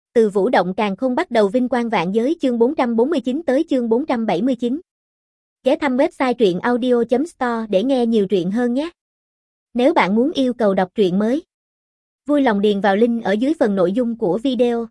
Từ Vũ Động Càn Khôn bắt đầu vinh quang vạn giới chương 449 tới chương 479. Ghé thăm website truyện audio.store để nghe nhiều truyện hơn nhé. Nếu bạn muốn yêu cầu đọc truyện mới, vui lòng điền vào link ở dưới phần nội dung của video.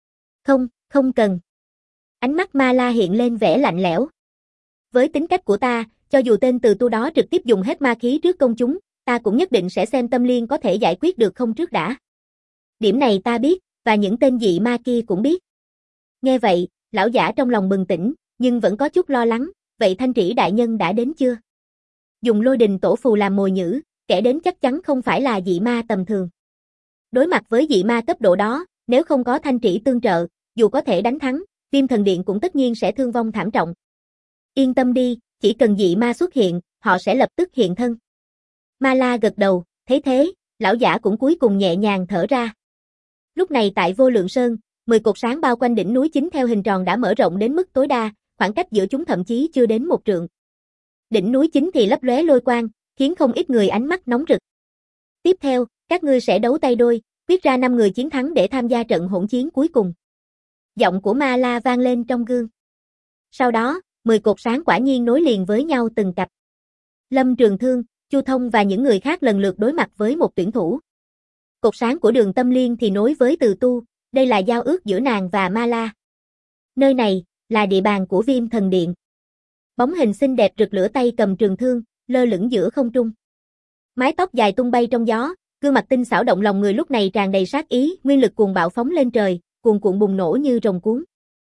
Không cần. Ánh mắt Ma La hiện lên vẻ lạnh lẽo. Với tính cách của ta, cho dù tên Từ Tu đó trực tiếp dùng hết ma khí trước công chúng, ta cũng nhất định sẽ xem Tâm Liên có thể giải quyết được không trước đã. Điểm này ta biết, và những tên dị ma kia cũng biết. Nghe vậy, lão giả trong lòng bừng tỉnh, nhưng vẫn có chút lo lắng, vậy Thanh Trĩ đại nhân đã đến chưa? Dùng Lôi Đình Tổ Phù làm mồi nhử, kẻ đến chắc chắn không phải là dị ma tầm thường. Đối mặt với dị ma cấp độ đó, nếu không có Thanh Trĩ tương trợ, dù có thể đánh thắng, Viêm Thần Điện cũng tất nhiên sẽ thương vong thảm trọng. Yên tâm đi, chỉ cần dị ma xuất hiện, họ sẽ lập tức hiện thân. Ma La gật đầu, thấy thế, lão giả cũng cuối cùng nhẹ nhàng thở ra. Lúc này tại Vô Lượng Sơn, 10 cột sáng bao quanh đỉnh núi chính theo hình tròn đã mở rộng đến mức tối đa, khoảng cách giữa chúng thậm chí chưa đến 1 trượng. Đỉnh núi chính thì lấp lóe lôi quang, khiến không ít người ánh mắt nóng rực. Tiếp theo, các ngươi sẽ đấu tay đôi, quyết ra 5 người chiến thắng để tham gia trận hỗn chiến cuối cùng. Giọng của Ma La vang lên trong gương. Sau đó, 10 cột sáng quả nhiên nối liền với nhau từng cặp. Lâm Trường Thương, Chu Thông và những người khác lần lượt đối mặt với một tuyển thủ. Cột sáng của Đường Tâm Liên thì nối với Từ Tu, đây là giao ước giữa nàng và Ma La. Nơi này là địa bàn của Viêm Thần Điện. Bóng hình xinh đẹp rực lửa tay cầm trường thương, lơ lửng giữa không trung. Mái tóc dài tung bay trong gió, gương mặt tinh xảo động lòng người lúc này tràn đầy sát ý, nguyên lực cuồng bạo phóng lên trời, cuồn cuộn bùng nổ như rồng cuốn.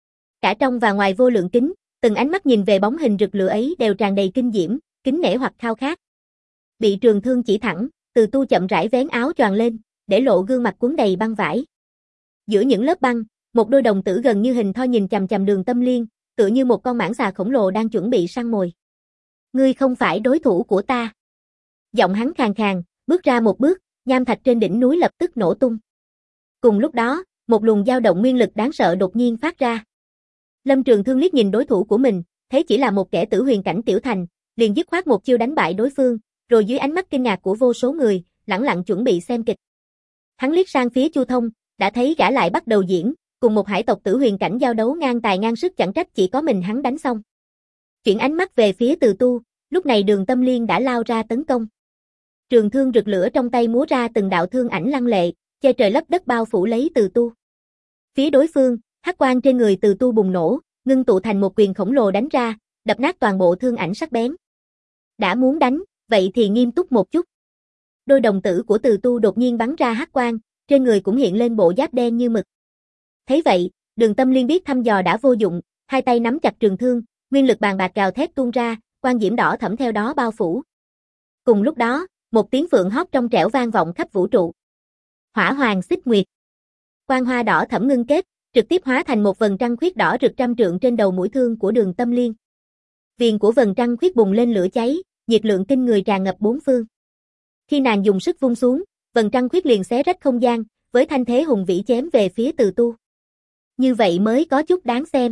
Cả trong và ngoài vô lượng kính, từng ánh mắt nhìn về bóng hình rực lửa ấy đều tràn đầy kinh diễm, kính nể hoặc khao khát. Bị trường thương chỉ thẳng, Từ Tu chậm rãi vén áo choàng lên, để lộ gương mặt cuốn đầy băng vải. Giữa những lớp băng, một đôi đồng tử gần như hình thoi nhìn chằm chằm Đường Tâm Liên, tựa như một con mãng xà khổng lồ đang chuẩn bị săn mồi. Ngươi không phải đối thủ của ta. Giọng hắn khàn khàn, bước ra một bước, nham thạch trên đỉnh núi lập tức nổ tung. Cùng lúc đó, một luồng dao động nguyên lực đáng sợ đột nhiên phát ra. Lâm Trường Thương liếc nhìn đối thủ của mình, thấy chỉ là một kẻ tử huyền cảnh tiểu thành, liền dứt khoát một chiêu đánh bại đối phương, rồi dưới ánh mắt kinh ngạc của vô số người, lẳng lặng chuẩn bị xem kịch. Hắn liếc sang phía Chu Thông, đã thấy gã lại bắt đầu diễn, cùng một hải tộc tử huyền cảnh giao đấu ngang tài ngang sức, chẳng trách chỉ có mình hắn đánh xong. Chuyển ánh mắt về phía Từ Tu, lúc này Đường Tâm Liên đã lao ra tấn công. Trường thương rực lửa trong tay múa ra từng đạo thương ảnh lăng lệ, che trời lấp đất bao phủ lấy Từ Tu. Phía đối phương, hắc quang trên người Từ Tu bùng nổ, ngưng tụ thành một quyền khổng lồ đánh ra, đập nát toàn bộ thương ảnh sắc bén. Đã muốn đánh, vậy thì nghiêm túc một chút. Đôi đồng tử của Từ Tu đột nhiên bắn ra hắc quang, trên người cũng hiện lên bộ giáp đen như mực. Thấy vậy, Đường Tâm Liên biết thăm dò đã vô dụng, hai tay nắm chặt trường thương, nguyên lực bàn bạc gào thét tuôn ra, quang diễm đỏ thẫm theo đó bao phủ. Cùng lúc đó, một tiếng phượng hót trong trẻo vang vọng khắp vũ trụ. Hỏa Hoàng Xích Nguyệt. Quang hoa đỏ thẫm ngưng kết, trực tiếp hóa thành một vầng trăng khuyết đỏ rực trăm trượng trên đầu mũi thương của Đường Tâm Liên. Viền của vầng trăng khuyết bùng lên lửa cháy, nhiệt lượng kinh người tràn ngập bốn phương. Khi nàng dùng sức vung xuống, vầng trăng khuyết liền xé rách không gian, với thanh thế hùng vĩ chém về phía Từ Tu. Như vậy mới có chút đáng xem.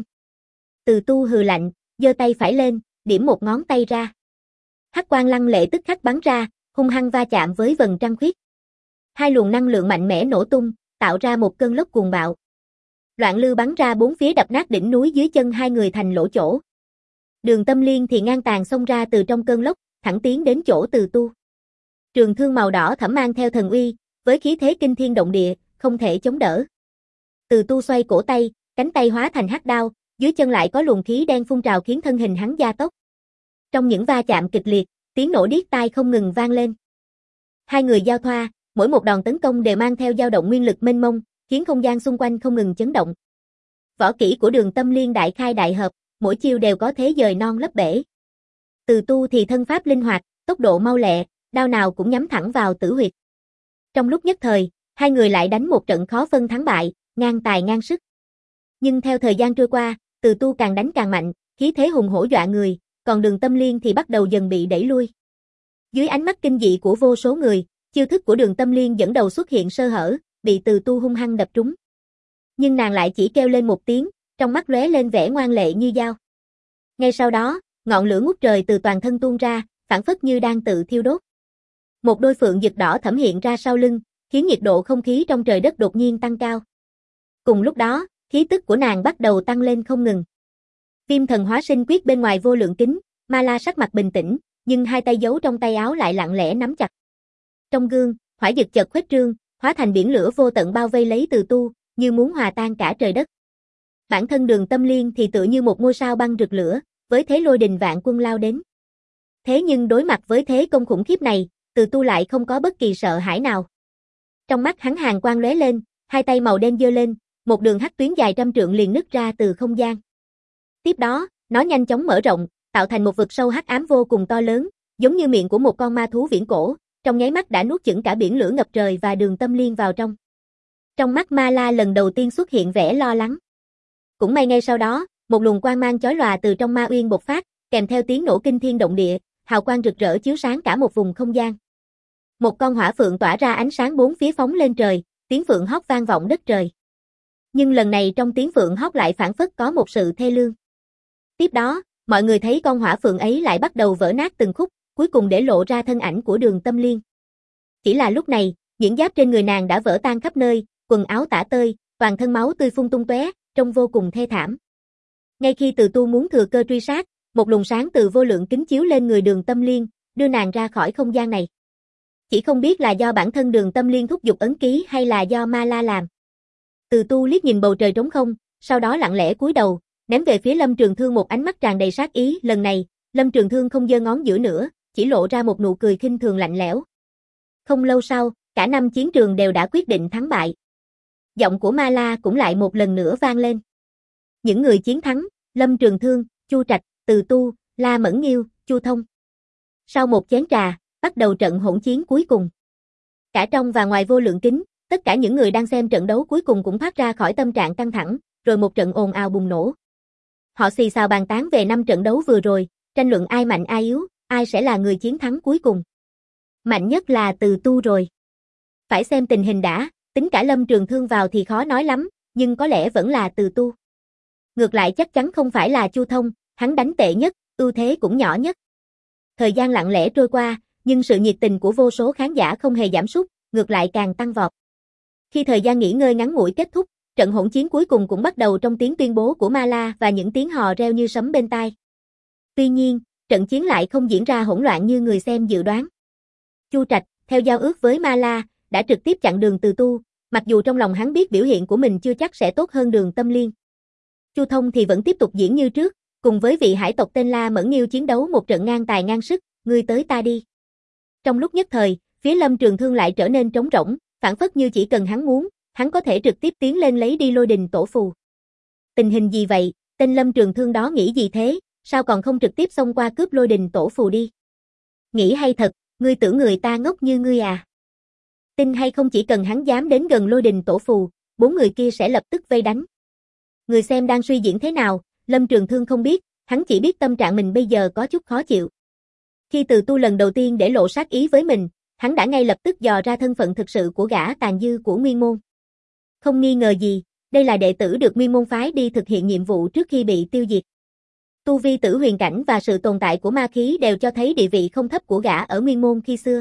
Từ Tu hừ lạnh, giơ tay phải lên, điểm một ngón tay ra. Hắc quang lăng lệ tức khắc bắn ra, hung hăng va chạm với vầng trăng khuyết. Hai luồng năng lượng mạnh mẽ nổ tung, tạo ra một cơn lốc cuồng bạo. Loạn lưu bắn ra bốn phía đập nát đỉnh núi dưới chân hai người thành lỗ chỗ. Đường Tâm Liên thì ngang tàn xông ra từ trong cơn lốc, thẳng tiến đến chỗ Từ Tu. Trường thương màu đỏ thẫm mang theo thần uy, với khí thế kinh thiên động địa, không thể chống đỡ. Từ Tu xoay cổ tay, cánh tay hóa thành hắc đao, dưới chân lại có luồng khí đen phun trào khiến thân hình hắn gia tốc. Trong những va chạm kịch liệt, tiếng nổ điếc tai không ngừng vang lên. Hai người giao thoa, mỗi một đòn tấn công đều mang theo dao động nguyên lực mênh mông, khiến không gian xung quanh không ngừng chấn động. Võ kỹ của Đường Tâm Liên đại khai đại hợp, mỗi chiêu đều có thế dời non lấp bể. Từ Tu thì thân pháp linh hoạt, tốc độ mau lẹ, đao nào cũng nhắm thẳng vào tử huyệt. Trong lúc nhất thời, hai người lại đánh một trận khó phân thắng bại, ngang tài ngang sức. Nhưng theo thời gian trôi qua, Từ Tu càng đánh càng mạnh, khí thế hùng hổ dọa người, còn Đường Tâm Liên thì bắt đầu dần bị đẩy lui. Dưới ánh mắt kinh dị của vô số người, chiêu thức của Đường Tâm Liên dẫn đầu xuất hiện sơ hở, bị Từ Tu hung hăng đập trúng. Nhưng nàng lại chỉ kêu lên một tiếng, trong mắt lóe lên vẻ ngoan lệ như dao. Ngay sau đó, ngọn lửa ngút trời từ toàn thân tuôn ra, phảng phất như đang tự thiêu đốt. Một đôi phượng rực đỏ thẫm hiện ra sau lưng, khiến nhiệt độ không khí trong trời đất đột nhiên tăng cao. Cùng lúc đó, khí tức của nàng bắt đầu tăng lên không ngừng. Viêm thần hóa sinh quyết bên ngoài vô lượng kính, Mala sắc mặt bình tĩnh, nhưng hai tay giấu trong tay áo lại lặng lẽ nắm chặt. Trong gương, hỏa dực chợt khuếch trương, hóa thành biển lửa vô tận bao vây lấy Từ Tu, như muốn hòa tan cả trời đất. Bản thân Đường Tâm Liên thì tựa như một ngôi sao băng rực lửa, với thế lôi đình vạn quân lao đến. Thế nhưng đối mặt với thế công khủng khiếp này, Từ Tu lại không có bất kỳ sợ hãi nào. Trong mắt hắn hàn quang lóe lên, hai tay màu đen giơ lên, một đường hắc tuyến dài trăm trượng liền nứt ra từ không gian. Tiếp đó, nó nhanh chóng mở rộng, tạo thành một vực sâu hắc ám vô cùng to lớn, giống như miệng của một con ma thú viễn cổ, trong nháy mắt đã nuốt chửng cả biển lửa ngập trời và Đường Tâm Liên vào trong. Trong mắt Mala lần đầu tiên xuất hiện vẻ lo lắng. Cũng may ngay sau đó, một luồng quang mang chói lòa từ trong ma uyên bộc phát, kèm theo tiếng nổ kinh thiên động địa, hào quang rực rỡ chiếu sáng cả một vùng không gian. Một con hỏa phượng tỏa ra ánh sáng bốn phía phóng lên trời, tiếng phượng hót vang vọng đất trời. Nhưng lần này trong tiếng phượng hót lại phảng phất có một sự thê lương. Tiếp đó, mọi người thấy con hỏa phượng ấy lại bắt đầu vỡ nát từng khúc, cuối cùng để lộ ra thân ảnh của Đường Tâm Liên. Chỉ là lúc này, những giáp trên người nàng đã vỡ tan khắp nơi, quần áo tả tơi, toàn thân máu tươi phun tung tóe, trông vô cùng thê thảm. Ngay khi Từ Tu muốn thừa cơ truy sát, một luồng sáng từ vô lượng kính chiếu lên người Đường Tâm Liên, đưa nàng ra khỏi không gian này. Chỉ không biết là do bản thân Đường Tâm Liên thúc giục ấn ký hay là do Mala làm. Từ Tu liếc nhìn bầu trời trống không, sau đó lặng lẽ cúi đầu, ném về phía Lâm Trường Thương một ánh mắt tràn đầy sát ý. Lần này, Lâm Trường Thương không giơ ngón giữa nữa, chỉ lộ ra một nụ cười khinh thường lạnh lẽo. Không lâu sau, cả năm chiến trường đều đã quyết định thắng bại. Giọng của Mala cũng lại một lần nữa vang lên. Những người chiến thắng, Lâm Trường Thương, Chu Trạch, Từ Tu, La Mẫn Nghiêu, Chu Thông. Sau một chén trà, bắt đầu trận hỗn chiến cuối cùng. Cả trong và ngoài vô lượng kính, tất cả những người đang xem trận đấu cuối cùng cũng thoát ra khỏi tâm trạng căng thẳng, rồi một trận ồn ào bùng nổ. Họ xì xào bàn tán về 5 trận đấu vừa rồi, tranh luận ai mạnh ai yếu, ai sẽ là người chiến thắng cuối cùng. Mạnh nhất là Từ Tu rồi. Phải xem tình hình đã, tính cả Lâm Trường Thương vào thì khó nói lắm, nhưng có lẽ vẫn là Từ Tu. Ngược lại chắc chắn không phải là Chu Thông, hắn đánh tệ nhất, ưu thế cũng nhỏ nhất. Thời gian lặng lẽ trôi qua, nhưng sự nhiệt tình của vô số khán giả không hề giảm sút, ngược lại càng tăng vọt. Khi thời gian nghỉ ngơi ngắn ngủi kết thúc, trận hỗn chiến cuối cùng cũng bắt đầu trong tiếng tuyên bố của Mala và những tiếng hò reo như sấm bên tai. Tuy nhiên, trận chiến lại không diễn ra hỗn loạn như người xem dự đoán. Chu Trạch, theo giao ước với Mala, đã trực tiếp chặn đường Từ Tu, mặc dù trong lòng hắn biết biểu hiện của mình chưa chắc sẽ tốt hơn Đường Tâm Liên. Chu Thông thì vẫn tiếp tục diễn như trước, cùng với vị hải tộc tên La Mẫn Nghiêu chiến đấu một trận ngang tài ngang sức, ngươi tới ta đi. Trong lúc nhất thời, phía Lâm Trường Thương lại trở nên trống rỗng, phảng phất như chỉ cần hắn muốn, hắn có thể trực tiếp tiến lên lấy đi lôi đình tổ phù. Tình hình gì vậy, tên Lâm Trường Thương đó nghĩ gì thế, sao còn không trực tiếp xông qua cướp lôi đình tổ phù đi? Nghĩ hay thật, ngươi tưởng người ta ngốc như ngươi à? Tin hay không chỉ cần hắn dám đến gần lôi đình tổ phù, 4 người kia sẽ lập tức vây đánh. Người xem đang suy diễn thế nào, Lâm Trường Thương không biết, hắn chỉ biết tâm trạng mình bây giờ có chút khó chịu. Khi Từ Tu lần đầu tiên để lộ sát ý với mình, hắn đã ngay lập tức dò ra thân phận thực sự của gã tàn dư của Nguyên Môn. Không nghi ngờ gì, đây là đệ tử được Nguyên Môn phái đi thực hiện nhiệm vụ trước khi bị tiêu diệt. Tu vi tử huyền cảnh và sự tồn tại của ma khí đều cho thấy địa vị không thấp của gã ở Nguyên Môn khi xưa.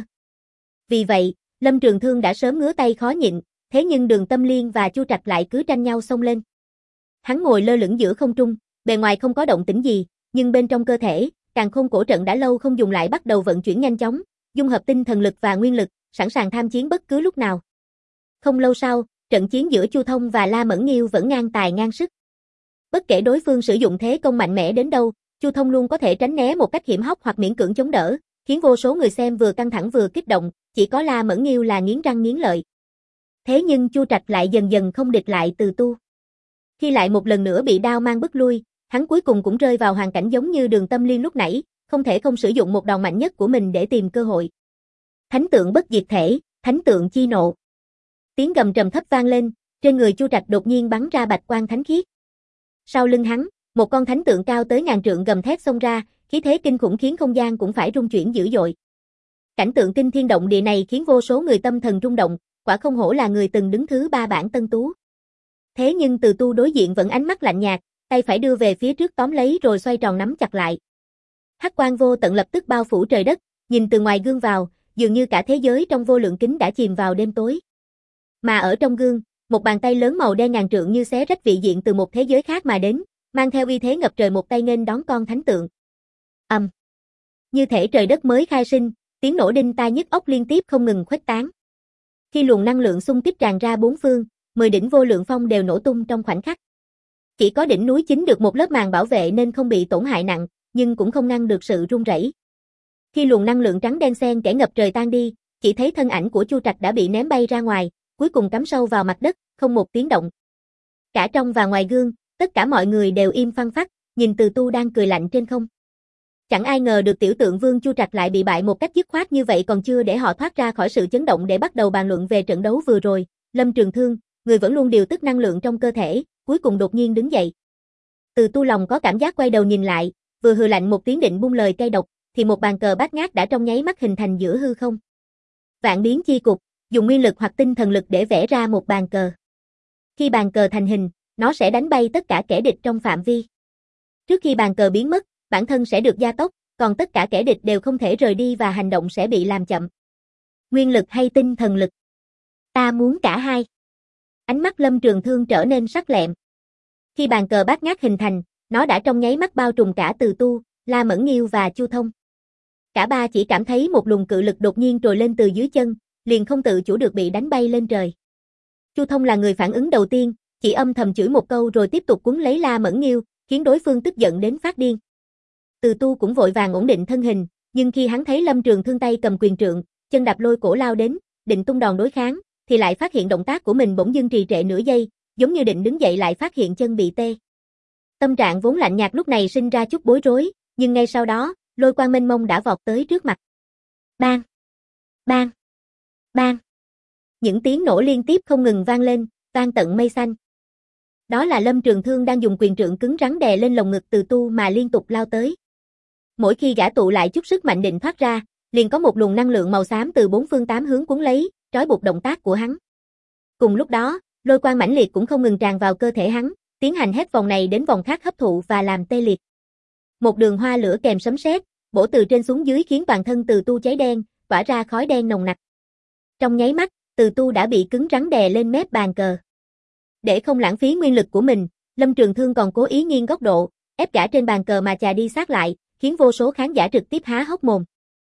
Vì vậy, Lâm Trường Thương đã sớm ngứa tay khó nhịn, thế nhưng Đường Tâm Liên và Chu Trạch lại cứ tranh nhau xông lên. Hắn ngồi lơ lửng giữa không trung, bề ngoài không có động tĩnh gì, nhưng bên trong cơ thể, càn khôn cổ trận đã lâu không dùng lại bắt đầu vận chuyển nhanh chóng, dung hợp tinh thần lực và nguyên lực, sẵn sàng tham chiến bất cứ lúc nào. Không lâu sau, trận chiến giữa Chu Thông và La Mẫn Nghiêu vẫn ngang tài ngang sức. Bất kể đối phương sử dụng thế công mạnh mẽ đến đâu, Chu Thông luôn có thể tránh né một cách hiểm hóc hoặc miễn cưỡng chống đỡ, khiến vô số người xem vừa căng thẳng vừa kích động, chỉ có La Mẫn Nghiêu là nghiến răng nghiến lợi. Thế nhưng Chu Trạch lại dần dần không địch lại Từ Tu. Khi lại một lần nữa bị đao mang bức lui, hắn cuối cùng cũng rơi vào hoàn cảnh giống như Đường Tâm Liên lúc nãy, không thể không sử dụng một đòn mạnh nhất của mình để tìm cơ hội. Thánh tượng bất diệt thể, thánh tượng chi nộ. Tiếng gầm trầm thấp vang lên, trên người Chu Trạch đột nhiên bắn ra bạch quang thánh khiết. Sau lưng hắn, một con thánh tượng cao tới ngàn trượng gầm thét xông ra, khí thế kinh khủng khiến không gian cũng phải rung chuyển dữ dội. Cảnh tượng kinh thiên động địa này khiến vô số người tâm thần rung động, quả không hổ là người từng đứng thứ 3 bảng tân tú. Thế nhưng Từ Tu đối diện vẫn ánh mắt lạnh nhạt, tay phải đưa về phía trước tóm lấy rồi xoay tròn nắm chặt lại. Hắc quang vô tận lập tức bao phủ trời đất, nhìn từ ngoài gương vào, dường như cả thế giới trong vô lượng kính đã chìm vào đêm tối. Mà ở trong gương, một bàn tay lớn màu đen ngàn trượng như xé rách vị diện từ một thế giới khác mà đến, mang theo uy thế ngập trời một tay nghênh đón con thánh tượng. Như thể trời đất mới khai sinh, tiếng nổ đinh tai nhức óc liên tiếp không ngừng khuếch tán. Khi luồng năng lượng xung kích tràn ra bốn phương, 10 đỉnh vô lượng phong đều nổ tung trong khoảnh khắc. Chỉ có đỉnh núi chính được một lớp màng bảo vệ nên không bị tổn hại nặng, nhưng cũng không ngăn được sự rung rẩy. Khi luồng năng lượng trắng đen xen kẽ ngập trời tan đi, chỉ thấy thân ảnh của Chu Trạch đã bị ném bay ra ngoài, cuối cùng cắm sâu vào mặt đất, không một tiếng động. Cả trong và ngoài gương, tất cả mọi người đều im phăng phắc, nhìn Từ Tu đang cười lạnh trên không. Chẳng ai ngờ được tiểu tượng vương Chu Trạch lại bị bại một cách dứt khoát như vậy, còn chưa để họ thoát ra khỏi sự chấn động để bắt đầu bàn luận về trận đấu vừa rồi, Lâm Trường Thương, người vẫn luôn điều tức năng lượng trong cơ thể, cuối cùng đột nhiên đứng dậy. Từ Tu lòng có cảm giác quay đầu nhìn lại, vừa hừ lạnh một tiếng định buông lời cay độc, thì một bàn cờ bát ngát đã trong nháy mắt hình thành giữa hư không. Vạn biến chi cục, dùng nguyên lực hoặc tinh thần lực để vẽ ra một bàn cờ. Khi bàn cờ thành hình, nó sẽ đánh bay tất cả kẻ địch trong phạm vi. Trước khi bàn cờ biến mất, bản thân sẽ được gia tốc, còn tất cả kẻ địch đều không thể rời đi và hành động sẽ bị làm chậm. Nguyên lực hay tinh thần lực? Ta muốn cả hai. Ánh mắt Lâm Trường Thương trở nên sắc lẹm. Khi bàn cờ bát ngát hình thành, nó đã trong nháy mắt bao trùm cả Từ Tu, La Mẫn Nghiêu và Chu Thông. Cả ba chỉ cảm thấy một luồng cự lực đột nhiên trồi lên từ dưới chân, liền không tự chủ được bị đánh bay lên trời. Chu Thông là người phản ứng đầu tiên, chỉ âm thầm chửi một câu rồi tiếp tục quấn lấy La Mẫn Nghiêu, khiến đối phương tức giận đến phát điên. Từ Tu cũng vội vàng ổn định thân hình, nhưng khi hắn thấy Lâm Trường Thương tay cầm quyền trượng, chân đạp lôi cổ lao đến, định tung đòn đối kháng, thì lại phát hiện động tác của mình bỗng dưng trì trệ nửa giây, giống như định đứng dậy lại phát hiện chân bị tê. Tâm trạng vốn lạnh nhạt lúc này sinh ra chút bối rối, nhưng ngay sau đó, lôi quang mênh mông đã vọt tới trước mặt. Bang! Bang! Bang! Những tiếng nổ liên tiếp không ngừng vang lên, vang tận mây xanh. Đó là Lâm Trường Thương đang dùng quyền trượng cứng rắn đè lên lồng ngực Từ Tu mà liên tục lao tới. Mỗi khi gã tụ lại chút sức mạnh định thoát ra, liền có một luồng năng lượng màu xám từ bốn phương tám hướng cuốn lấy, trói buộc động tác của hắn. Cùng lúc đó, lôi quang mãnh liệt cũng không ngừng tràn vào cơ thể hắn, tiến hành hết vòng này đến vòng khác hấp thụ và làm tê liệt. Một đường hoa lửa kèm sấm sét, bổ từ trên xuống dưới khiến toàn thân Từ Tu cháy đen, tỏa ra khói đen nồng nặc. Trong nháy mắt, Từ Tu đã bị cứng rắn đè lên mép bàn cờ. Để không lãng phí nguyên lực của mình, Lâm Trường Thương còn cố ý nghiêng góc độ, ép gã trên bàn cờ mà chà đi sát lại, khiến vô số khán giả trực tiếp há hốc mồm.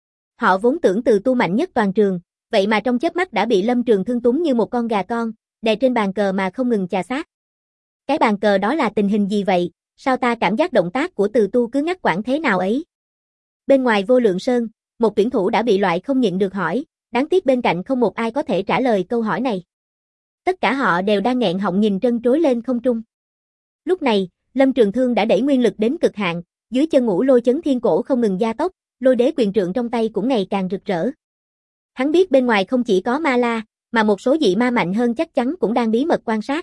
Họ vốn tưởng Từ Tu mạnh nhất toàn trường, vậy mà trong chớp mắt đã bị Lâm Trường Thương túng như một con gà con, đè trên bàn cờ mà không ngừng chà sát. Cái bàn cờ đó là tình hình gì vậy? Sao ta cảm giác động tác của Từ Tu cứ ngắt quãng thế nào ấy? Bên ngoài Vô Lượng Sơn, một tuyển thủ đã bị loại không nhịn được hỏi, đáng tiếc bên cạnh không một ai có thể trả lời câu hỏi này. Tất cả họ đều đang nghẹn họng nhìn trân trối lên không trung. Lúc này, Lâm Trường Thương đã đẩy nguyên lực đến cực hạn, dưới chân ngũ lôi chấn thiên cổ không ngừng gia tốc, lôi đế quyền trượng trong tay cũng ngày càng rực rỡ. Hắn biết bên ngoài không chỉ có ma la, mà một số dị ma mạnh hơn chắc chắn cũng đang bí mật quan sát.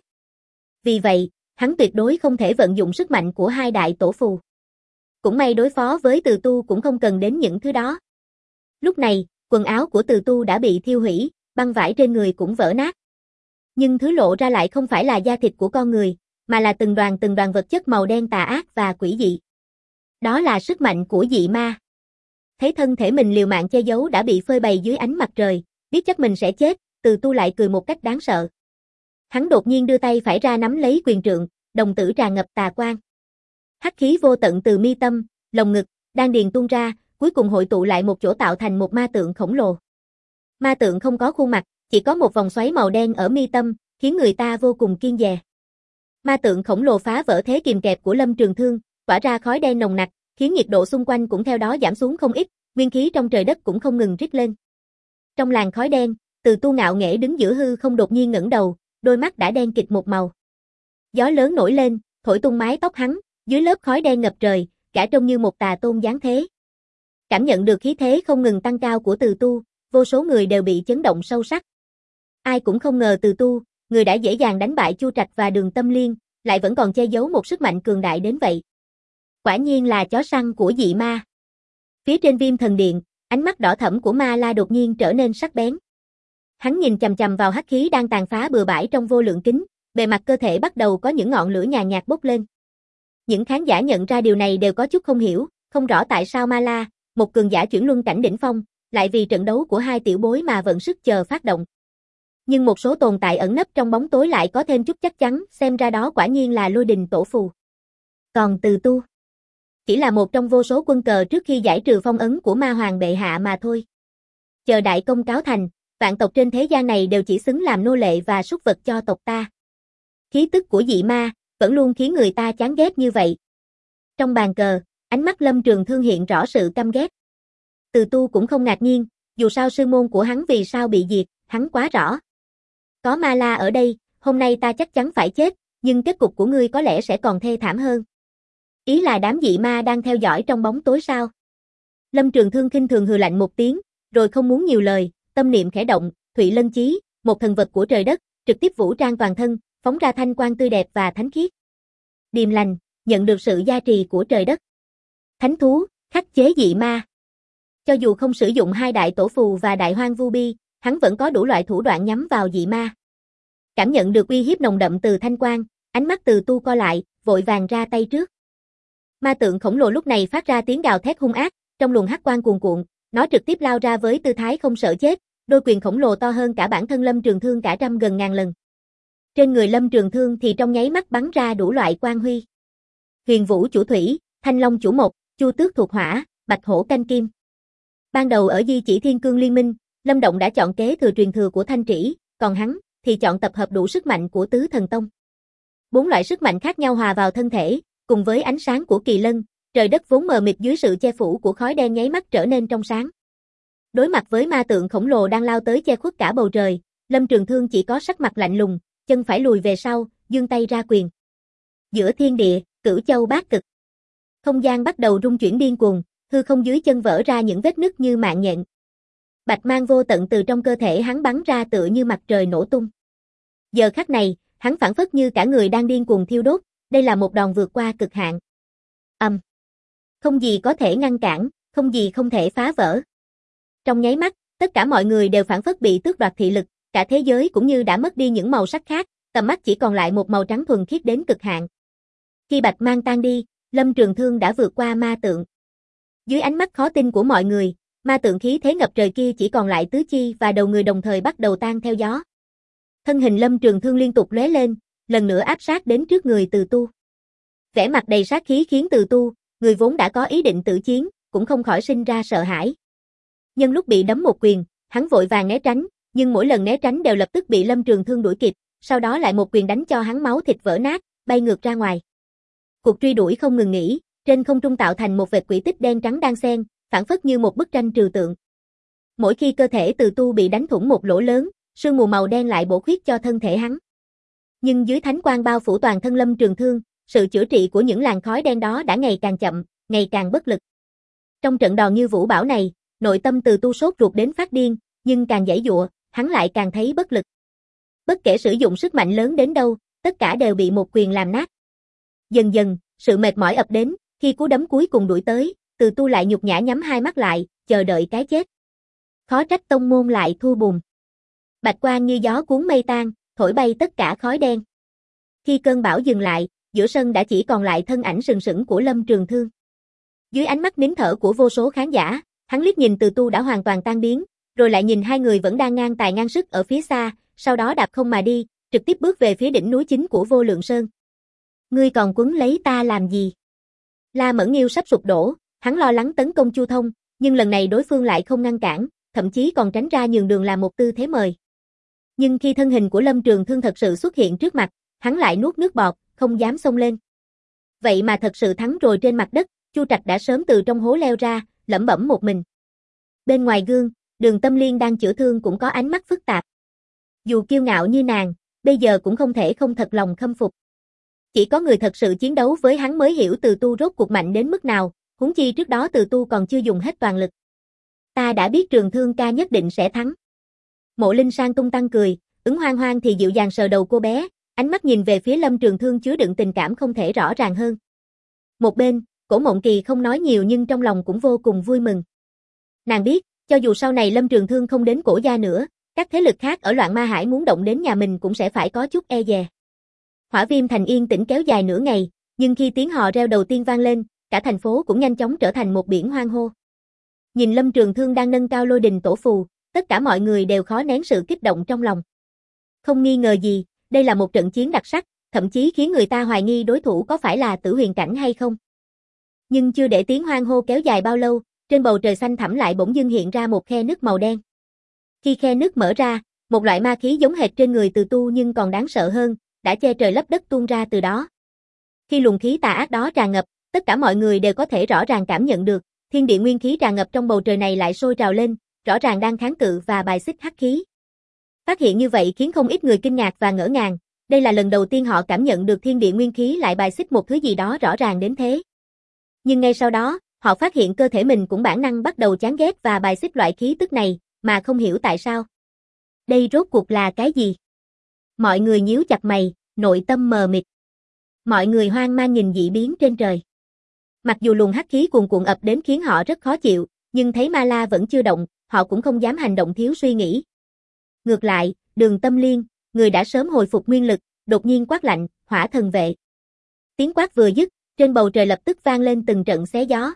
Vì vậy, hắn tuyệt đối không thể vận dụng sức mạnh của hai đại tổ phù. Cũng may đối phó với Từ Tu cũng không cần đến những thứ đó. Lúc này, quần áo của Từ Tu đã bị thiêu hủy, băng vải trên người cũng vỡ nát. Nhưng thứ lộ ra lại không phải là da thịt của con người, mà là từng đoàn vật chất màu đen tà ác và quỷ dị. Đó là sức mạnh của dị ma. Thấy thân thể mình liều mạng che giấu đã bị phơi bày dưới ánh mặt trời, biết chắc mình sẽ chết, Từ Tu lại cười một cách đáng sợ. Hắn đột nhiên đưa tay phải ra nắm lấy quyền trượng, đồng tử tràn ngập tà quang. Hắc khí vô tận từ mi tâm, lồng ngực, đan điền tuôn ra, cuối cùng hội tụ lại một chỗ tạo thành một ma tượng khổng lồ. Ma tượng không có khuôn mặt, chỉ có một vòng xoáy màu đen ở mi tâm, khiến người ta vô cùng kiêng dè. Ma tượng khổng lồ phá vỡ thế kìm kẹp của Lâm Trường Thương, tỏa ra khói đen nồng nặc, khiến nhiệt độ xung quanh cũng theo đó giảm xuống không ít, nguyên khí trong trời đất cũng không ngừng rít lên. Trong làn khói đen, Từ Tu ngạo nghễ đứng giữa hư không đột nhiên ngẩng đầu, đôi mắt đã đen kịt một màu. Gió lớn nổi lên, thổi tung mái tóc hắn, dưới lớp khói đen ngập trời, cả trông như một tà tôn giáng thế. Cảm nhận được khí thế không ngừng tăng cao của Từ Tu, vô số người đều bị chấn động sâu sắc. Ai cũng không ngờ Từ Tu, người đã dễ dàng đánh bại Chu Trạch và Đường Tâm Liên, lại vẫn còn che giấu một sức mạnh cường đại đến vậy. Quả nhiên là chó săn của dị ma. Phía trên Viêm Thần Điện, ánh mắt đỏ thẫm của Ma La đột nhiên trở nên sắc bén. Hắn nhìn chằm chằm vào hắc khí đang tàn phá bừa bãi trong vô lượng kính, bề mặt cơ thể bắt đầu có những ngọn lửa nhàn nhạt bốc lên. Những khán giả nhận ra điều này đều có chút không hiểu, không rõ tại sao Ma La, một cường giả chuyển luân cảnh đỉnh phong, lại vì trận đấu của hai tiểu bối mà vận sức chờ phát động. Nhưng một số tồn tại ẩn nấp trong bóng tối lại có thêm chút chắc chắn, xem ra đó quả nhiên là lôi đình tổ phù. Còn Từ Tu chỉ là một trong vô số quân cờ trước khi giải trừ phong ấn của ma hoàng bệ hạ mà thôi. Chờ đại công cáo thành, vạn tộc trên thế gian này đều chỉ xứng làm nô lệ và súc vật cho tộc ta. Khí tức của dị ma vẫn luôn khiến người ta chán ghét như vậy. Trong bàn cờ, ánh mắt Lâm Trường Thương hiện rõ sự căm ghét. Từ Tu cũng không ngạc nhiên, dù sao sư môn của hắn vì sao bị diệt, hắn quá rõ. Có Ma La ở đây, hôm nay ta chắc chắn phải chết, nhưng kết cục của ngươi có lẽ sẽ còn thê thảm hơn. Ý là đám dị ma đang theo dõi trong bóng tối sao? Lâm Trường Thương khinh thường hừ lạnh một tiếng, rồi không muốn nhiều lời, tâm niệm khẽ động, Thụy Lân Chí, một thần vật của trời đất, trực tiếp vũ trang toàn thân, phóng ra thanh quang tươi đẹp và thánh khiết. Điềm lành, nhận được sự gia trì của trời đất. Thánh thú, khắc chế dị ma. Cho dù không sử dụng hai đại tổ phù và đại hoang vu bi, hắn vẫn có đủ loại thủ đoạn nhắm vào dị ma. Cảm nhận được uy hiếp nồng đậm từ thanh quang, ánh mắt Từ Tu co lại, vội vàng ra tay trước. Ma tượng khổng lồ lúc này phát ra tiếng gào thét hung ác, trong luồng hắc quang cuồn cuộn, nó trực tiếp lao ra với tư thái không sợ chết, đôi quyền khổng lồ to hơn cả bản thân Lâm Trường Thương cả trăm gần ngàn lần. Trên người Lâm Trường Thương thì trong nháy mắt bắn ra đủ loại quang huy. Huyền Vũ chủ thủy, Thanh Long chủ mộc, Chu Tước thuộc hỏa, Bạch Hổ canh kim. Ban đầu ở Di Chỉ Thiên Cương Liên Minh, Lâm Động đã chọn kế thừa truyền thừa của Thanh Trĩ, còn hắn thì chọn tập hợp đủ sức mạnh của Tứ Thần Tông. 4 loại sức mạnh khác nhau hòa vào thân thể, cùng với ánh sáng của kỳ lân, trời đất vốn mờ mịt dưới sự che phủ của khói đen nháy mắt trở nên trong sáng. Đối mặt với ma tượng khổng lồ đang lao tới che khuất cả bầu trời, Lâm Trường Thương chỉ có sắc mặt lạnh lùng, chân phải lùi về sau, giương tay ra quyền. Giữa thiên địa, cửu châu bát cực. Không gian bắt đầu rung chuyển điên cuồng, hư không dưới chân vỡ ra những vết nứt như mạng nhện. Bạch mang vô tận từ trong cơ thể hắn bắn ra tựa như mặt trời nổ tung. Giờ khắc này, hắn phảng phất như cả người đang điên cuồng thiêu đốt, đây là một đòn vượt qua cực hạn. Không gì có thể ngăn cản, không gì không thể phá vỡ. Trong nháy mắt, tất cả mọi người đều phảng phất bị tước đoạt thị lực, cả thế giới cũng như đã mất đi những màu sắc khác, tầm mắt chỉ còn lại một màu trắng thuần khiết đến cực hạn. Khi bạch mang tan đi, Lâm Trường Thương đã vượt qua ma tượng. Dưới ánh mắt khó tin của mọi người, ma tượng khí thế ngập trời kia chỉ còn lại tứ chi và đầu người đồng thời bắt đầu tan theo gió. Thân hình Lâm Trường Thương liên tục lóe lên, lần nữa áp sát đến trước người Từ Tu. Vẻ mặt đầy sát khí khiến Từ Tu, người vốn đã có ý định tự chiến, cũng không khỏi sinh ra sợ hãi. Nhân lúc bị đấm một quyền, hắn vội vàng né tránh, nhưng mỗi lần né tránh đều lập tức bị Lâm Trường Thương đuổi kịp, sau đó lại một quyền đánh cho hắn máu thịt vỡ nát, bay ngược ra ngoài. Cuộc truy đuổi không ngừng nghỉ, trên không trung tạo thành một vệt quỹ tích đen trắng đan xen, phảng phất như một bức tranh trừu tượng. Mỗi khi cơ thể Từ Tu bị đánh thủng một lỗ lớn, sương mù màu đen lại bổ khuyết cho thân thể hắn. Nhưng dưới thánh quang bao phủ toàn thân Lâm Trường Thương, sự chữa trị của những làn khói đen đó đã ngày càng chậm, ngày càng bất lực. Trong trận đòn như vũ bão này, nội tâm Từ Tu sốt ruột đến phát điên, nhưng càng giãy giụa, hắn lại càng thấy bất lực. Bất kể sử dụng sức mạnh lớn đến đâu, tất cả đều bị một quyền làm nát. Dần dần, sự mệt mỏi ập đến, khi cú đấm cuối cùng đuổi tới, Từ Tu lại nhục nhã nhắm hai mắt lại, chờ đợi cái chết. Khó trách tông môn lại thua bùn. Bạch quang như gió cuốn mây tan, thổi bay tất cả khói đen. Khi cơn bão dừng lại, giữa sân đã chỉ còn lại thân ảnh sừng sững của Lâm Trường Thương. Dưới ánh mắt nín thở của vô số khán giả, hắn liếc nhìn Từ Tu đã hoàn toàn tan biến, rồi lại nhìn hai người vẫn đang ngang tài ngang sức ở phía xa, sau đó đạp không mà đi, trực tiếp bước về phía đỉnh núi chính của Vô Lượng Sơn. Ngươi còn quấn lấy ta làm gì? La Mẫn Nghiêu sắp sụp đổ, hắn lo lắng tấn công Chu Thông, nhưng lần này đối phương lại không ngăn cản, thậm chí còn tránh ra nhường đường làm một tư thế mời. Nhưng khi thân hình của Lâm Trường Thương thật sự xuất hiện trước mặt, hắn lại nuốt nước bọt, không dám xông lên. Vậy mà thật sự thắng rồi. Trên mặt đất, Chu Trạch đã sớm từ trong hố leo ra, lẩm bẩm một mình. Bên ngoài gương, Đường Tâm Liên đang chữa thương cũng có ánh mắt phức tạp. Dù kiêu ngạo như nàng, bây giờ cũng không thể không thật lòng khâm phục. Chỉ có người thật sự chiến đấu với hắn mới hiểu Từ Tu rốt cuộc mạnh đến mức nào, huống chi trước đó Từ Tu còn chưa dùng hết toàn lực. Ta đã biết Trường Thương ca nhất định sẽ thắng. Mộ Linh Sang tung tăng cười, Ứng Hoang Hoang thì dịu dàng sờ đầu cô bé, ánh mắt nhìn về phía Lâm Trường Thương chứa đựng tình cảm không thể rõ ràng hơn. Một bên, Cổ Mộng Kỳ không nói nhiều nhưng trong lòng cũng vô cùng vui mừng. Nàng biết, cho dù sau này Lâm Trường Thương không đến Cổ gia nữa, các thế lực khác ở Loạn Ma Hải muốn động đến nhà mình cũng sẽ phải có chút e dè. Hỏa Viêm Thành yên tĩnh kéo dài nửa ngày, nhưng khi tiếng hò reo đầu tiên vang lên, cả thành phố cũng nhanh chóng trở thành một biển hoang hô. Nhìn Lâm Trường Thương đang nâng cao lôi đình tổ phù, tất cả mọi người đều khó nén sự kích động trong lòng. Không nghi ngờ gì, đây là một trận chiến đặc sắc, thậm chí khiến người ta hoài nghi đối thủ có phải là Tử Huyền cảnh hay không. Nhưng chưa để tiếng hoan hô kéo dài bao lâu, trên bầu trời xanh thẳm lại bỗng dưng hiện ra một khe nứt màu đen. Khi khe nứt mở ra, một loại ma khí giống hệt trên người Từ Tu nhưng còn đáng sợ hơn, đã che trời lấp đất tuôn ra từ đó. Khi luồng khí tà ác đó tràn ngập, tất cả mọi người đều có thể rõ ràng cảm nhận được, thiên địa nguyên khí tràn ngập trong bầu trời này lại sôi trào lên, rõ ràng đang kháng cự và bài xích hắc khí. Phát hiện như vậy khiến không ít người kinh ngạc và ngỡ ngàng, đây là lần đầu tiên họ cảm nhận được thiên địa nguyên khí lại bài xích một thứ gì đó rõ ràng đến thế. Nhưng ngay sau đó, họ phát hiện cơ thể mình cũng bản năng bắt đầu chán ghét và bài xích loại khí tức này, mà không hiểu tại sao. Đây rốt cuộc là cái gì? Mọi người nhíu chặt mày, nội tâm mờ mịt. Mọi người hoang mang nhìn dị biến trên trời. Mặc dù luồng hắc khí cuồn cuộn ập đến khiến họ rất khó chịu, nhưng thấy Ma La vẫn chưa động, họ cũng không dám hành động thiếu suy nghĩ. Ngược lại, Đường Tâm Liên, người đã sớm hồi phục nguyên lực, đột nhiên quát lạnh, Hỏa Thần Vệ. Tiếng quát vừa dứt, trên bầu trời lập tức vang lên từng trận xé gió.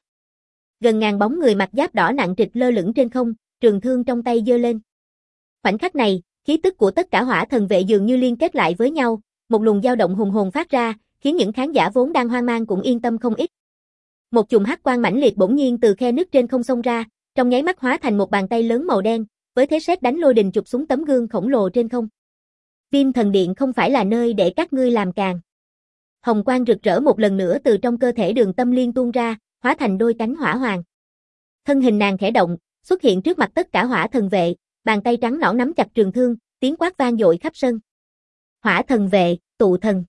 Gần ngàn bóng người mặc giáp đỏ nặng trịch lơ lửng trên không, trường thương trong tay giơ lên. Khoảnh khắc này, khí tức của tất cả Hỏa Thần Vệ dường như liên kết lại với nhau, một luồng dao động hùng hồn phát ra, khiến những khán giả vốn đang hoang mang cũng yên tâm không ít. Một chùm hắc quang mãnh liệt bỗng nhiên từ khe nứt trên không xông ra, trong nháy mắt hóa thành một bàn tay lớn màu đen, với thế sét đánh lôi đình chụp xuống tấm gương khổng lồ trên không. Viêm Thần Điện không phải là nơi để các ngươi làm càn. Hồng quang rực rỡ một lần nữa từ trong cơ thể Đường Tâm Liên tuôn ra, hóa thành đôi cánh hỏa hoàng. Thân hình nàng khẽ động, xuất hiện trước mặt tất cả Hỏa Thần Vệ, bàn tay trắng nõn nắm chặt trường thương, tiếng quát vang dội khắp sân. Hỏa Thần Vệ, tụ thần.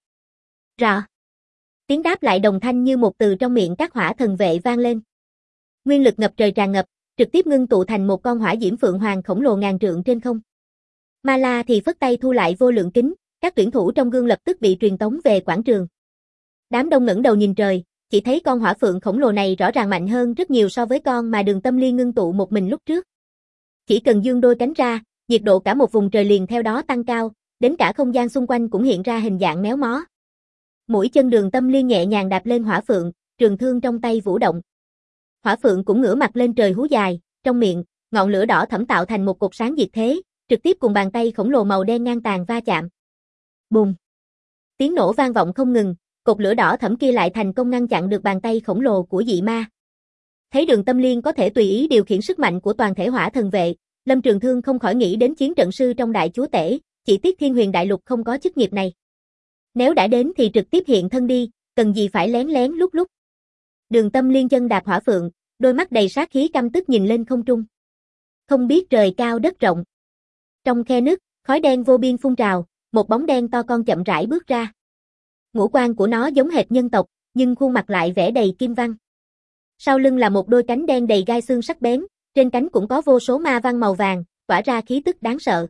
Rọ. Tiếng đáp lại đồng thanh như một từ trong miệng các Hỏa Thần Vệ vang lên. Nguyên lực ngập trời tràn ngập, trực tiếp ngưng tụ thành một con hỏa diễm phượng hoàng khổng lồ ngàn trượng trên không. Ma La thì phất tay thu lại vô lượng kính, các tuyển thủ trong gương lập tức bị truyền tống về quảng trường. Đám đông ngẩng đầu nhìn trời, chỉ thấy con hỏa phượng khổng lồ này rõ ràng mạnh hơn rất nhiều so với con mà Đường Tâm Liên ngưng tụ một mình lúc trước. Chỉ cần dương đôi cánh ra, nhiệt độ cả một vùng trời liền theo đó tăng cao, đến cả không gian xung quanh cũng hiện ra hình dạng méo mó. Mũi chân Đường Tâm Liên nhẹ nhàng đạp lên hỏa phượng, trường thương trong tay vũ động. Hỏa phượng cũng ngửa mặt lên trời hú dài, trong miệng, ngọn lửa đỏ thẫm tạo thành một cột sáng diệt thế, trực tiếp cùng bàn tay khổng lồ màu đen ngang tàn va chạm. Bùng! Tiếng nổ vang vọng không ngừng, cột lửa đỏ thẫm kia lại thành công ngăn chặn được bàn tay khổng lồ của dị ma. Thấy Đường Tâm Liên có thể tùy ý điều khiển sức mạnh của toàn thể Hỏa Thần Vệ, Lâm Trường Thương không khỏi nghĩ đến chiến trận sư trong Đại Chúa Tể, chỉ tiếc Thiên Huyền Đại Lục không có chức nghiệp này. Nếu đã đến thì trực tiếp hiện thân đi, cần gì phải lén lén lúc lúc. Đường Tâm Liên chân đạp hỏa phượng, đôi mắt đầy sát khí căm tức nhìn lên không trung. Không biết trời cao đất rộng. Trong khe nứt, khói đen vô biên phun trào, một bóng đen to con chậm rãi bước ra. Ngũ quan của nó giống hệt nhân tộc, nhưng khuôn mặt lại vẽ đầy kim văn. Sau lưng là một đôi cánh đen đầy gai xương sắc bén, trên cánh cũng có vô số ma văn màu vàng, tỏa ra khí tức đáng sợ.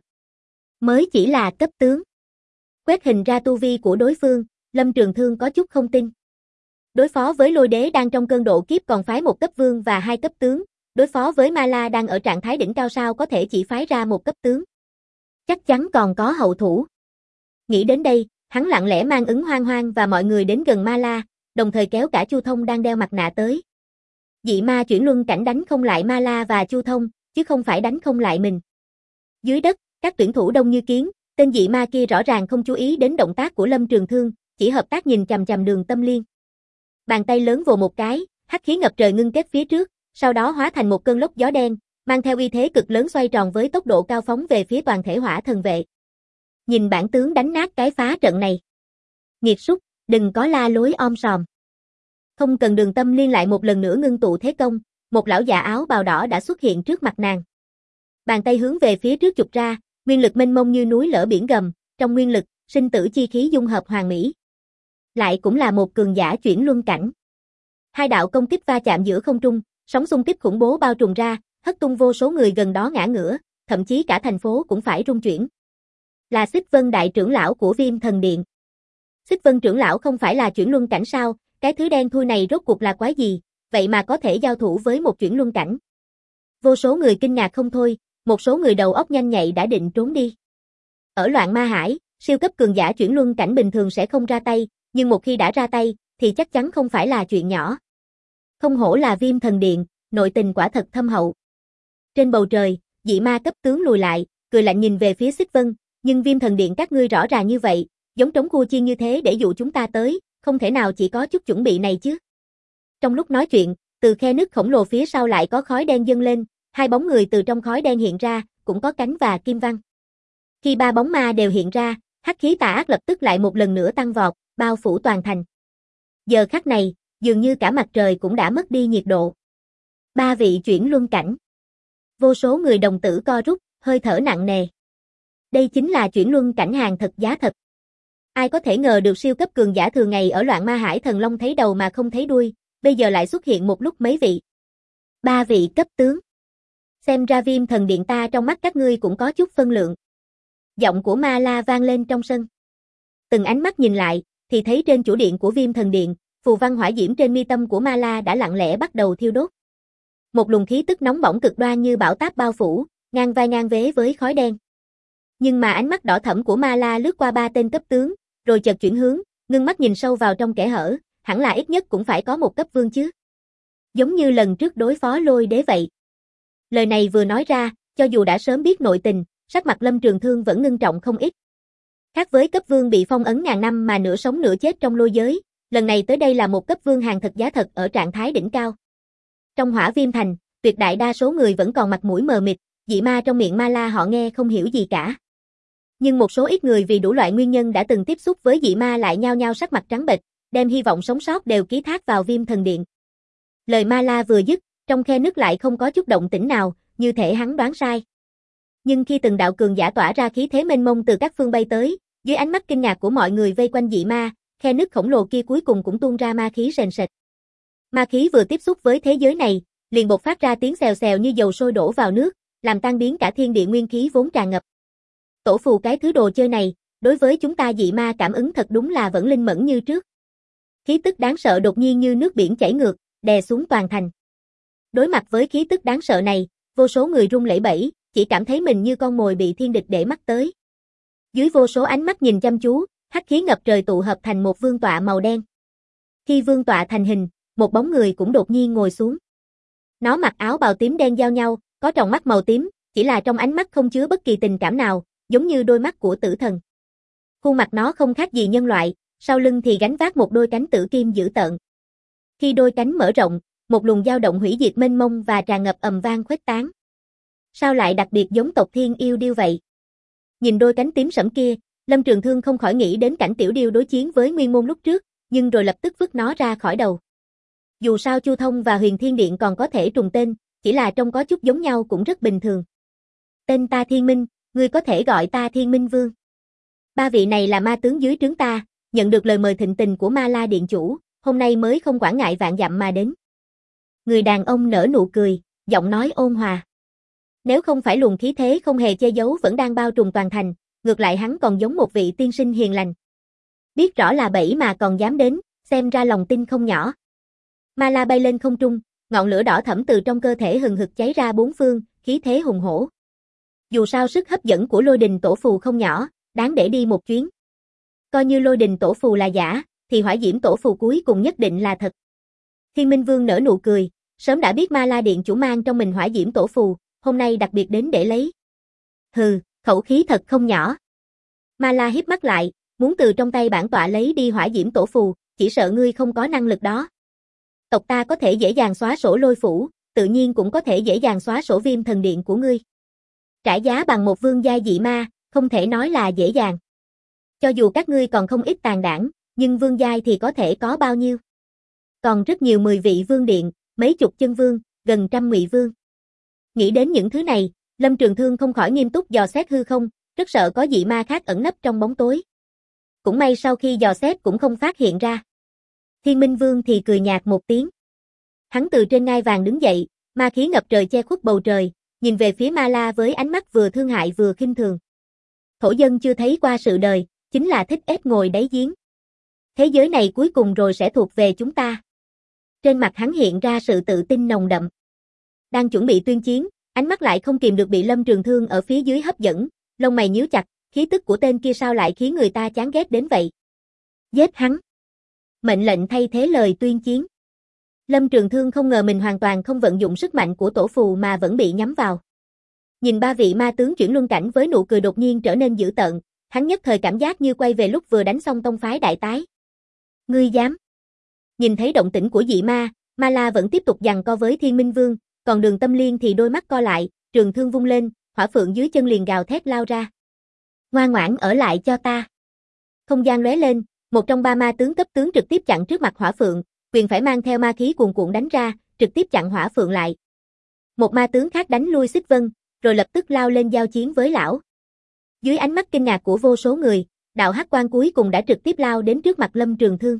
Mới chỉ là cấp tướng. Quét hình ra tu vi của đối phương, Lâm Trường Thương có chút không tin. Đối phó với Lôi Đế đang trong cơn độ kiếp còn phái một cấp vương và hai cấp tướng, đối phó với Ma La đang ở trạng thái đỉnh cao sao có thể chỉ phái ra một cấp tướng. Chắc chắn còn có hậu thủ. Nghĩ đến đây, hắn lặng lẽ mang Ứng Hoang Hoang và mọi người đến gần Ma La, đồng thời kéo cả Chu Thông đang đeo mặt nạ tới. Dị ma chuyển luân cảnh đánh không lại Ma La và Chu Thông, chứ không phải đánh không lại mình. Dưới đất, các tuyển thủ đông như kiến, tên dị ma kia rõ ràng không chú ý đến động tác của Lâm Trường Thương, chỉ hợp tác nhìn chằm chằm Đường Tâm Liên. Bàn tay lớn vồ một cái, hắc khí ngập trời ngưng kết phía trước, sau đó hóa thành một cơn lốc gió đen, mang theo uy thế cực lớn xoay tròn với tốc độ cao phóng về phía toàn thể Hỏa Thần Vệ. Nhìn bản tướng đánh nát cái phá trận này. Nghiệt súc, đừng có la lối om sòm. Không cần Đường Tâm Liên lại một lần nữa ngưng tụ thế công, một lão già áo bào đỏ đã xuất hiện trước mặt nàng. Bàn tay hướng về phía trước chụp ra, nguyên lực mênh mông như núi lở biển gầm, trong nguyên lực, sinh tử chi khí dung hợp hoàn mỹ. Lại cũng là một cường giả chuyển luân cảnh. Hai đạo công kích va chạm giữa không trung, sóng xung kích khủng bố bao trùm ra, hất tung vô số người gần đó ngã ngửa, thậm chí cả thành phố cũng phải rung chuyển. Là Xích Vân đại trưởng lão của Viêm Thần Điện. Xích Vân trưởng lão không phải là chuyển luân cảnh sao, cái thứ đen thui này rốt cuộc là quái gì, vậy mà có thể giao thủ với một chuyển luân cảnh. Vô số người kinh ngạc không thôi, một số người đầu óc nhanh nhạy đã định trốn đi. Ở Loạn Ma Hải, siêu cấp cường giả chuyển luân cảnh bình thường sẽ không ra tay, nhưng một khi đã ra tay, thì chắc chắn không phải là chuyện nhỏ. Không hổ là Viêm Thần Điện, nội tình quả thật thâm hậu. Trên bầu trời, dị ma cấp tướng lùi lại, cười lạnh nhìn về phía Xích Vân, Nhưng Viêm Thần Điện các ngươi rõ ràng như vậy, giống trống khu chiên như thế để dụ chúng ta tới, không thể nào chỉ có chút chuẩn bị này chứ. Trong lúc nói chuyện, từ khe nứt khổng lồ phía sau lại có khói đen dâng lên, hai bóng người từ trong khói đen hiện ra, cũng có cánh và kim văn. Khi ba bóng ma đều hiện ra, hắc khí tà ác lập tức lại một lần nữa tăng vọt, bao phủ toàn thành. Giờ khắc này, dường như cả mặt trời cũng đã mất đi nhiệt độ. Ba vị chuyển luân cảnh. Vô số người đồng tử co rút, hơi thở nặng nề. Đây chính là chuyển luân cảnh hàng thật giá thật. Ai có thể ngờ được siêu cấp cường giả thường ngày ở Loạn Ma Hải Thần Long thấy đầu mà không thấy đuôi, bây giờ lại xuất hiện một lúc mấy vị. Ba vị cấp tướng. Xem ra Viêm Thần Điện ta trong mắt các ngươi cũng có chút phân lượng. Giọng của Ma La vang lên trong sân. Từng ánh mắt nhìn lại, thì thấy trên chủ điện của Viêm Thần Điện, phù văn hỏa diễm trên mi tâm của Ma La đã lặng lẽ bắt đầu thiêu đốt. Một luồng khí tức nóng bỏng cực đoan như bão táp bao phủ, ngang vai ngang vế với khói đen. Nhưng mà ánh mắt đỏ thẫm của Ma La lướt qua ba tên cấp tướng, rồi chợt chuyển hướng, ngưng mắt nhìn sâu vào trong kẽ hở, hẳn là ít nhất cũng phải có một cấp vương chứ. Giống như lần trước đối phó Lôi Đế vậy. Lời này vừa nói ra, cho dù đã sớm biết nội tình, sắc mặt Lâm Trường Thương vẫn ngưng trọng không ít. Khác với cấp vương bị phong ấn ngàn năm mà nửa sống nửa chết trong lôi giới, lần này tới đây là một cấp vương hàng thật giá thật ở trạng thái đỉnh cao. Trong Hỏa Viêm Thành, tuyệt đại đa số người vẫn còn mặt mũi mờ mịt, dị ma trong miệng Ma La họ nghe không hiểu gì cả. Nhưng một số ít người vì đủ loại nguyên nhân đã từng tiếp xúc với dị ma lại nhao nhao sắc mặt trắng bệch, đem hy vọng sống sót đều ký thác vào Viêm Thần Điện. Lời Ma La vừa dứt, trong khe nứt lại không có chút động tĩnh nào, như thể hắn đoán sai. Nhưng khi từng đạo cường giả tỏa ra khí thế mênh mông từ các phương bay tới, dưới ánh mắt kinh ngạc của mọi người vây quanh dị ma, khe nứt khổng lồ kia cuối cùng cũng tuôn ra ma khí sền sệt. Ma khí vừa tiếp xúc với thế giới này, liền bộc phát ra tiếng xèo xèo như dầu sôi đổ vào nước, làm tan biến cả thiên địa nguyên khí vốn tràn ngập. Tổ phù cái thứ đồ chơi này, đối với chúng ta dị ma cảm ứng thật đúng là vẫn linh mẫn như trước. Khí tức đáng sợ đột nhiên như nước biển chảy ngược, đè xuống toàn thành. Đối mặt với khí tức đáng sợ này, vô số người run lẩy bẩy, chỉ cảm thấy mình như con mồi bị thiên địch để mắt tới. Dưới vô số ánh mắt nhìn chăm chú, hắc khí ngập trời tụ hợp thành một vương tọa màu đen. Khi vương tọa thành hình, một bóng người cũng đột nhiên ngồi xuống. Nó mặc áo bào tím đen giao nhau, có tròng mắt màu tím, chỉ là trong ánh mắt không chứa bất kỳ tình cảm nào, giống như đôi mắt của tử thần. Khuôn mặt nó không khác gì nhân loại, sau lưng thì gánh vác một đôi cánh tử kim dữ tợn. Khi đôi cánh mở rộng, một luồng dao động hủy diệt mênh mông và tràn ngập ầm vang khuếch tán. Sao lại đặc biệt giống tộc thiên yêu điêu vậy? Nhìn đôi cánh tím sẫm kia, Lâm Trường Thương không khỏi nghĩ đến cảnh tiểu điêu đối chiến với Nguyên Môn lúc trước, nhưng rồi lập tức vứt nó ra khỏi đầu. Dù sao Chu Thông và Huyền Thiên Điện còn có thể trùng tên, chỉ là trông có chút giống nhau cũng rất bình thường. Tên ta Thiên Minh, ngươi có thể gọi ta Thiên Minh Vương. Ba vị này là ma tướng dưới trướng ta, nhận được lời mời thịnh tình của Ma La Điện chủ, hôm nay mới không quản ngại vạn dặm mà đến. Người đàn ông nở nụ cười, giọng nói ôn hòa. Nếu không phải luồng khí thế không hề che giấu vẫn đang bao trùm toàn thành, ngược lại hắn còn giống một vị tiên sinh hiền lành. Biết rõ là bẫy mà còn dám đến, xem ra lòng tin không nhỏ. Ma La bay lên không trung, ngọn lửa đỏ thẫm từ trong cơ thể hừng hực cháy ra bốn phương, khí thế hùng hổ. Dù sao sức hấp dẫn của Lôi Đình Tổ Phù không nhỏ, đáng để đi một chuyến. Coi như Lôi Đình Tổ Phù là giả, thì Hỏa Diễm Tổ Phù cuối cùng nhất định là thật. Thiên Minh Vương nở nụ cười, sớm đã biết Ma La Điện chủ mang trong mình Hỏa Diễm Tổ Phù, hôm nay đặc biệt đến để lấy. Hừ, khẩu khí thật không nhỏ. Ma La híp mắt lại, muốn từ trong tay bản tọa lấy đi Hỏa Diễm Tổ Phù, chỉ sợ ngươi không có năng lực đó. Tộc ta có thể dễ dàng xóa sổ Lôi Phủ, tự nhiên cũng có thể dễ dàng xóa sổ Viêm Thần Điện của ngươi. Trả giá bằng một vương giai dị ma, không thể nói là dễ dàng. Cho dù các ngươi còn không ít tàn đảng, nhưng vương giai thì có thể có bao nhiêu? Còn rất nhiều 10 vị vương điện, mấy chục chân vương, gần trăm ngụy vương. Nghĩ đến những thứ này, Lâm Trường Thương không khỏi nghiêm túc dò xét hư không, rất sợ có dị ma khác ẩn nấp trong bóng tối. Cũng may sau khi dò xét cũng không phát hiện ra. Thiên Minh Vương thì cười nhạt một tiếng. Hắn từ trên ngai vàng đứng dậy, ma khí ngập trời che khuất bầu trời, nhìn về phía Ma La với ánh mắt vừa thương hại vừa khinh thường. Thổ dân chưa thấy qua sự đời, chính là thích ếch ngồi đáy giếng. Thế giới này cuối cùng rồi sẽ thuộc về chúng ta. Trên mặt hắn hiện ra sự tự tin nồng đậm. Đang chuẩn bị tuyên chiến, ánh mắt lại không kìm được bị Lâm Trường Thương ở phía dưới hấp dẫn, lông mày nhíu chặt, khí tức của tên kia sao lại khiến người ta chán ghét đến vậy. Giết hắn. Mệnh lệnh thay thế lời tuyên chiến. Lâm Trường Thương không ngờ mình hoàn toàn không vận dụng sức mạnh của tổ phù mà vẫn bị nhắm vào. Nhìn ba vị ma tướng chuyển luân cảnh với nụ cười đột nhiên trở nên dữ tợn, hắn nhất thời cảm giác như quay về lúc vừa đánh xong tông phái đại tái. Ngươi dám? Nhìn thấy động tĩnh của dị ma, Ma La vẫn tiếp tục giằng co với Thiên Minh Vương, còn Đường Tâm Liên thì đôi mắt co lại, trường thương vung lên, hỏa phượng dưới chân liền gào thét lao ra. Ngoan ngoãn ở lại cho ta. Không gian lóe lên, một trong ba ma tướng cấp tướng trực tiếp chặn trước mặt hỏa phượng, quyền phải mang theo ma khí cuồn cuộn đánh ra, trực tiếp chặn hỏa phượng lại. Một ma tướng khác đánh lui Xích Vân, rồi lập tức lao lên giao chiến với lão. Dưới ánh mắt kinh ngạc của vô số người, đạo hắc quan cuối cùng đã trực tiếp lao đến trước mặt Lâm Trường Thương.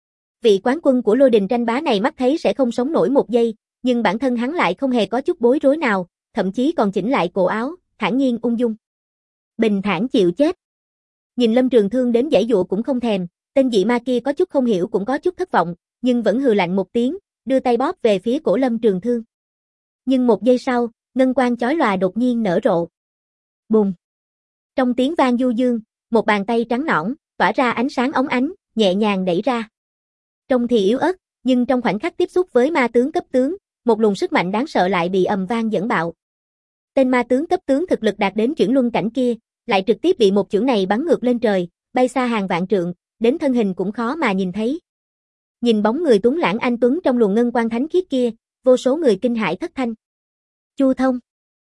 Vị quán quân của lôi đình tranh bá này mắt thấy sẽ không sống nổi một giây, nhưng bản thân hắn lại không hề có chút bối rối nào, thậm chí còn chỉnh lại cổ áo, thản nhiên ung dung. Bình thản chịu chết. Nhìn Lâm Trường Thương đến giãy dụa cũng không thèm, tên dị ma kia có chút không hiểu cũng có chút thất vọng, nhưng vẫn hừ lạnh một tiếng, đưa tay bóp về phía cổ Lâm Trường Thương. Nhưng một giây sau, ngân quang chói lòa đột nhiên nở rộ. Bùng! Trong tiếng vang du dương, một bàn tay trắng nõn, tỏa ra ánh sáng óng ánh, nhẹ nhàng đẩy ra. Trông thì yếu ớt, nhưng trong khoảnh khắc tiếp xúc với ma tướng cấp tướng, một luồng sức mạnh đáng sợ lại bị ầm vang dẫn bạo. Tên ma tướng cấp tướng thực lực đạt đến chuyển luân cảnh kia, lại trực tiếp bị một chưởng này bắn ngược lên trời, bay xa hàng vạn trượng, đến thân hình cũng khó mà nhìn thấy. Nhìn bóng người tuấn lãng anh tuấn trong luồng ngân quang thánh khiết kia, vô số người kinh hãi thất thanh. Chu Thông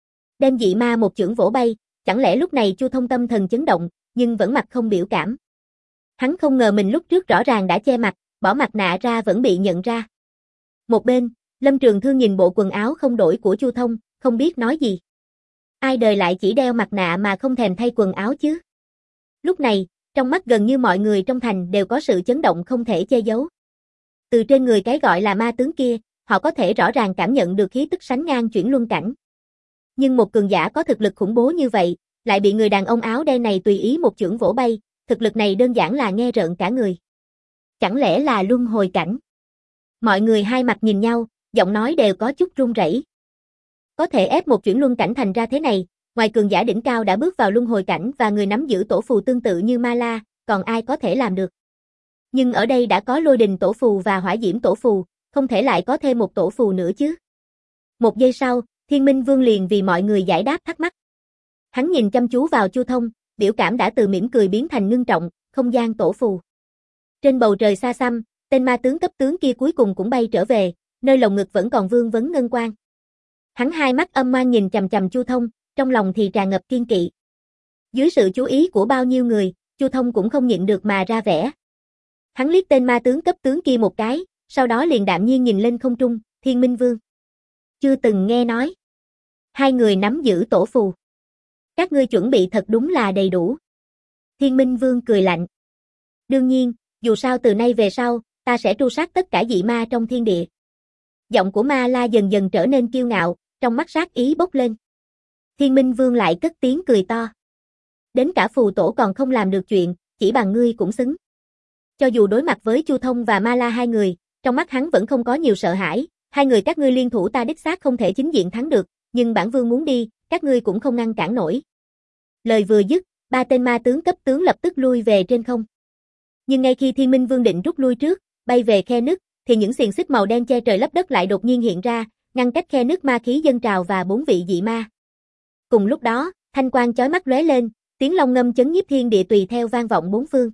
đem dị ma một chưởng vỗ bay, chẳng lẽ lúc này Chu Thông tâm thần chấn động, nhưng vẫn mặt không biểu cảm. Hắn không ngờ mình lúc trước rõ ràng đã che mặt, bỏ mặt nạ ra vẫn bị nhận ra. Một bên, Lâm Trường Thương nhìn bộ quần áo không đổi của Chu Thông, không biết nói gì. Ai đời lại chỉ đeo mặt nạ mà không thèm thay quần áo chứ? Lúc này, trong mắt gần như mọi người trong thành đều có sự chấn động không thể che giấu. Từ trên người cái gọi là ma tướng kia, họ có thể rõ ràng cảm nhận được khí tức sánh ngang chuyển luân cảnh. Nhưng một cường giả có thực lực khủng bố như vậy, lại bị người đàn ông áo đen này tùy ý một chưởng vỗ bay, thực lực này đơn giản là nghe rợn cả người. Chẳng lẽ là luân hồi cảnh? Mọi người hai mặt nhìn nhau, giọng nói đều có chút run rẩy. Có thể ép một chuyển luân cảnh thành ra thế này, ngoài cường giả đỉnh cao đã bước vào luân hồi cảnh và người nắm giữ tổ phù tương tự như Ma La, còn ai có thể làm được? Nhưng ở đây đã có lôi đình tổ phù và hỏa diễm tổ phù, không thể lại có thêm một tổ phù nữa chứ? Một giây sau, Thiên Minh Vương liền vì mọi người giải đáp thắc mắc. Hắn nhìn chăm chú vào Chu Thông, biểu cảm đã từ mỉm cười biến thành ngưng trọng, không gian tổ phù. Trên bầu trời xa xăm, tên ma tướng cấp tướng kia cuối cùng cũng bay trở về, nơi lồng ngực vẫn còn vương vấn ngân quang. Hắn hai mắt âm ngoan nhìn chằm chằm Chu Thông, trong lòng thì tràn ngập kiên kỵ. Dưới sự chú ý của bao nhiêu người, Chu Thông cũng không nhịn được mà ra vẻ. Hắn liếc tên ma tướng cấp tướng kia một cái, sau đó liền đạm nhiên nhìn lên không trung, Thiên Minh Vương. Chưa từng nghe nói. Hai người nắm giữ tổ phù. Các ngươi chuẩn bị thật đúng là đầy đủ. Thiên Minh Vương cười lạnh. Đương nhiên, dù sao từ nay về sau, ta sẽ tru sát tất cả dị ma trong thiên địa. Giọng của Ma La dần dần trở nên kiêu ngạo, trong mắt sát ý bốc lên. Thiên Minh Vương lại cất tiếng cười to. Đến cả phù tổ còn không làm được chuyện, chỉ bằng ngươi cũng xứng. Cho dù đối mặt với Chu Thông và Ma La hai người, trong mắt hắn vẫn không có nhiều sợ hãi, hai người các ngươi liên thủ ta đích xác không thể chính diện thắng được, nhưng bản vương muốn đi, các ngươi cũng không ngăn cản nổi. Lời vừa dứt, ba tên ma tướng cấp tướng lập tức lui về trên không. Nhưng ngay khi Thiên Minh Vương định rút lui trước, bay về khe nứt, thì những xiềng xích màu đen che trời lấp đất lại đột nhiên hiện ra, ngăn cách khe nứt ma khí dâng trào và bốn vị dị ma. Cùng lúc đó, thanh quang chói mắt lóe lên, tiếng long ngâm chấn nhiếp thiên địa tùy theo vang vọng bốn phương.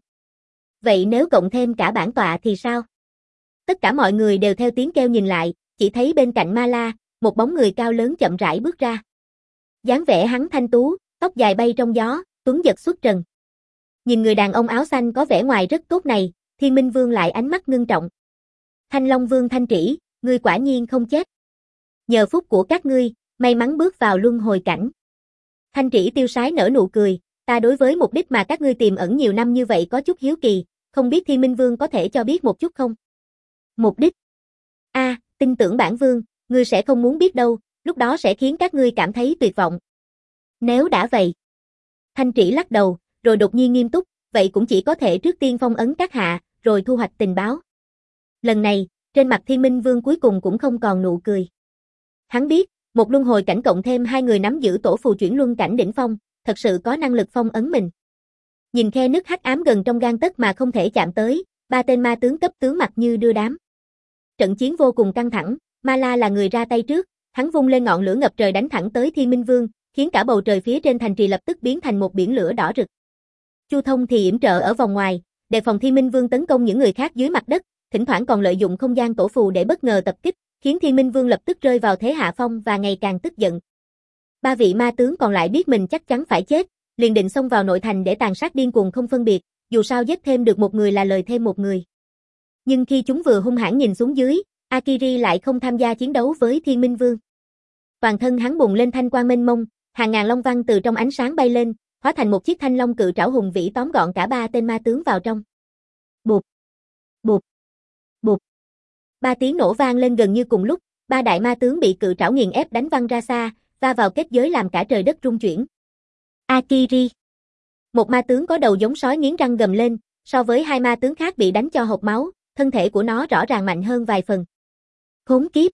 Vậy nếu cộng thêm cả bản tọa thì sao? Tất cả mọi người đều theo tiếng kêu nhìn lại, chỉ thấy bên cạnh Ma La, một bóng người cao lớn chậm rãi bước ra. Dáng vẻ hắn thanh tú, tóc dài bay trong gió, tuấn giật xuất trần. Nhìn người đàn ông áo xanh có vẻ ngoài rất tốt này, Thiên Minh Vương lại ánh mắt ngưng trọng. Thanh Long Vương Thanh Trĩ, ngươi quả nhiên không chết. Nhờ phúc của các ngươi, may mắn bước vào luân hồi cảnh. Thanh Trĩ tiêu sái nở nụ cười, ta đối với mục đích mà các ngươi tiềm ẩn nhiều năm như vậy có chút hiếu kỳ, không biết Thiên Minh Vương có thể cho biết một chút không? Mục đích? Tin tưởng bản vương, ngươi sẽ không muốn biết đâu, lúc đó sẽ khiến các ngươi cảm thấy tuyệt vọng. Nếu đã vậy. Thanh Trĩ lắc đầu, rồi đột nhiên nghiêm túc, vậy cũng chỉ có thể trước tiên phong ấn các hạ, rồi thu hoạch tình báo. Lần này, trên mặt Thiên Minh Vương cuối cùng cũng không còn nụ cười. Hắn biết, một luân hồi cảnh cộng thêm hai người nắm giữ tổ phù chuyển luân cảnh đỉnh phong, thật sự có năng lực phong ấn mình. Nhìn khe nứt hắc ám gần trong gang tấc mà không thể chạm tới, ba tên ma tướng cấp tướng mặt như đưa đám. Trận chiến vô cùng căng thẳng, Ma La là người ra tay trước, hắn vung lên ngọn lửa ngập trời đánh thẳng tới Thiên Minh Vương, khiến cả bầu trời phía trên thành trì lập tức biến thành một biển lửa đỏ rực. Chu Thông thì yểm trợ ở vòng ngoài, đề phòng Thiên Minh Vương tấn công những người khác dưới mặt đất, thỉnh thoảng còn lợi dụng không gian tổ phù để bất ngờ tập kích, khiến Thiên Minh Vương lập tức rơi vào thế hạ phong và ngày càng tức giận. Ba vị ma tướng còn lại biết mình chắc chắn phải chết, liền định xông vào nội thành để tàn sát điên cuồng không phân biệt, dù sao giết thêm được một người là lời thêm một người. Nhưng khi chúng vừa hung hãn nhìn xuống dưới, Akiri lại không tham gia chiến đấu với Thiên Minh Vương. Toàn thân hắn bùng lên thanh quang mênh mông, hàng ngàn long văn từ trong ánh sáng bay lên, hóa thành một chiếc thanh long cự trảo hùng vĩ tóm gọn cả ba tên ma tướng vào trong. Bụp, bụp, bụp. Ba tiếng nổ vang lên gần như cùng lúc, ba đại ma tướng bị cự trảo nghiền ép đánh văng ra xa, va vào kết giới làm cả trời đất rung chuyển. Akiri. Một ma tướng có đầu giống sói nghiến răng gầm lên, so với hai ma tướng khác bị đánh cho hộc máu, thân thể của nó rõ ràng mạnh hơn vài phần. Khốn kiếp.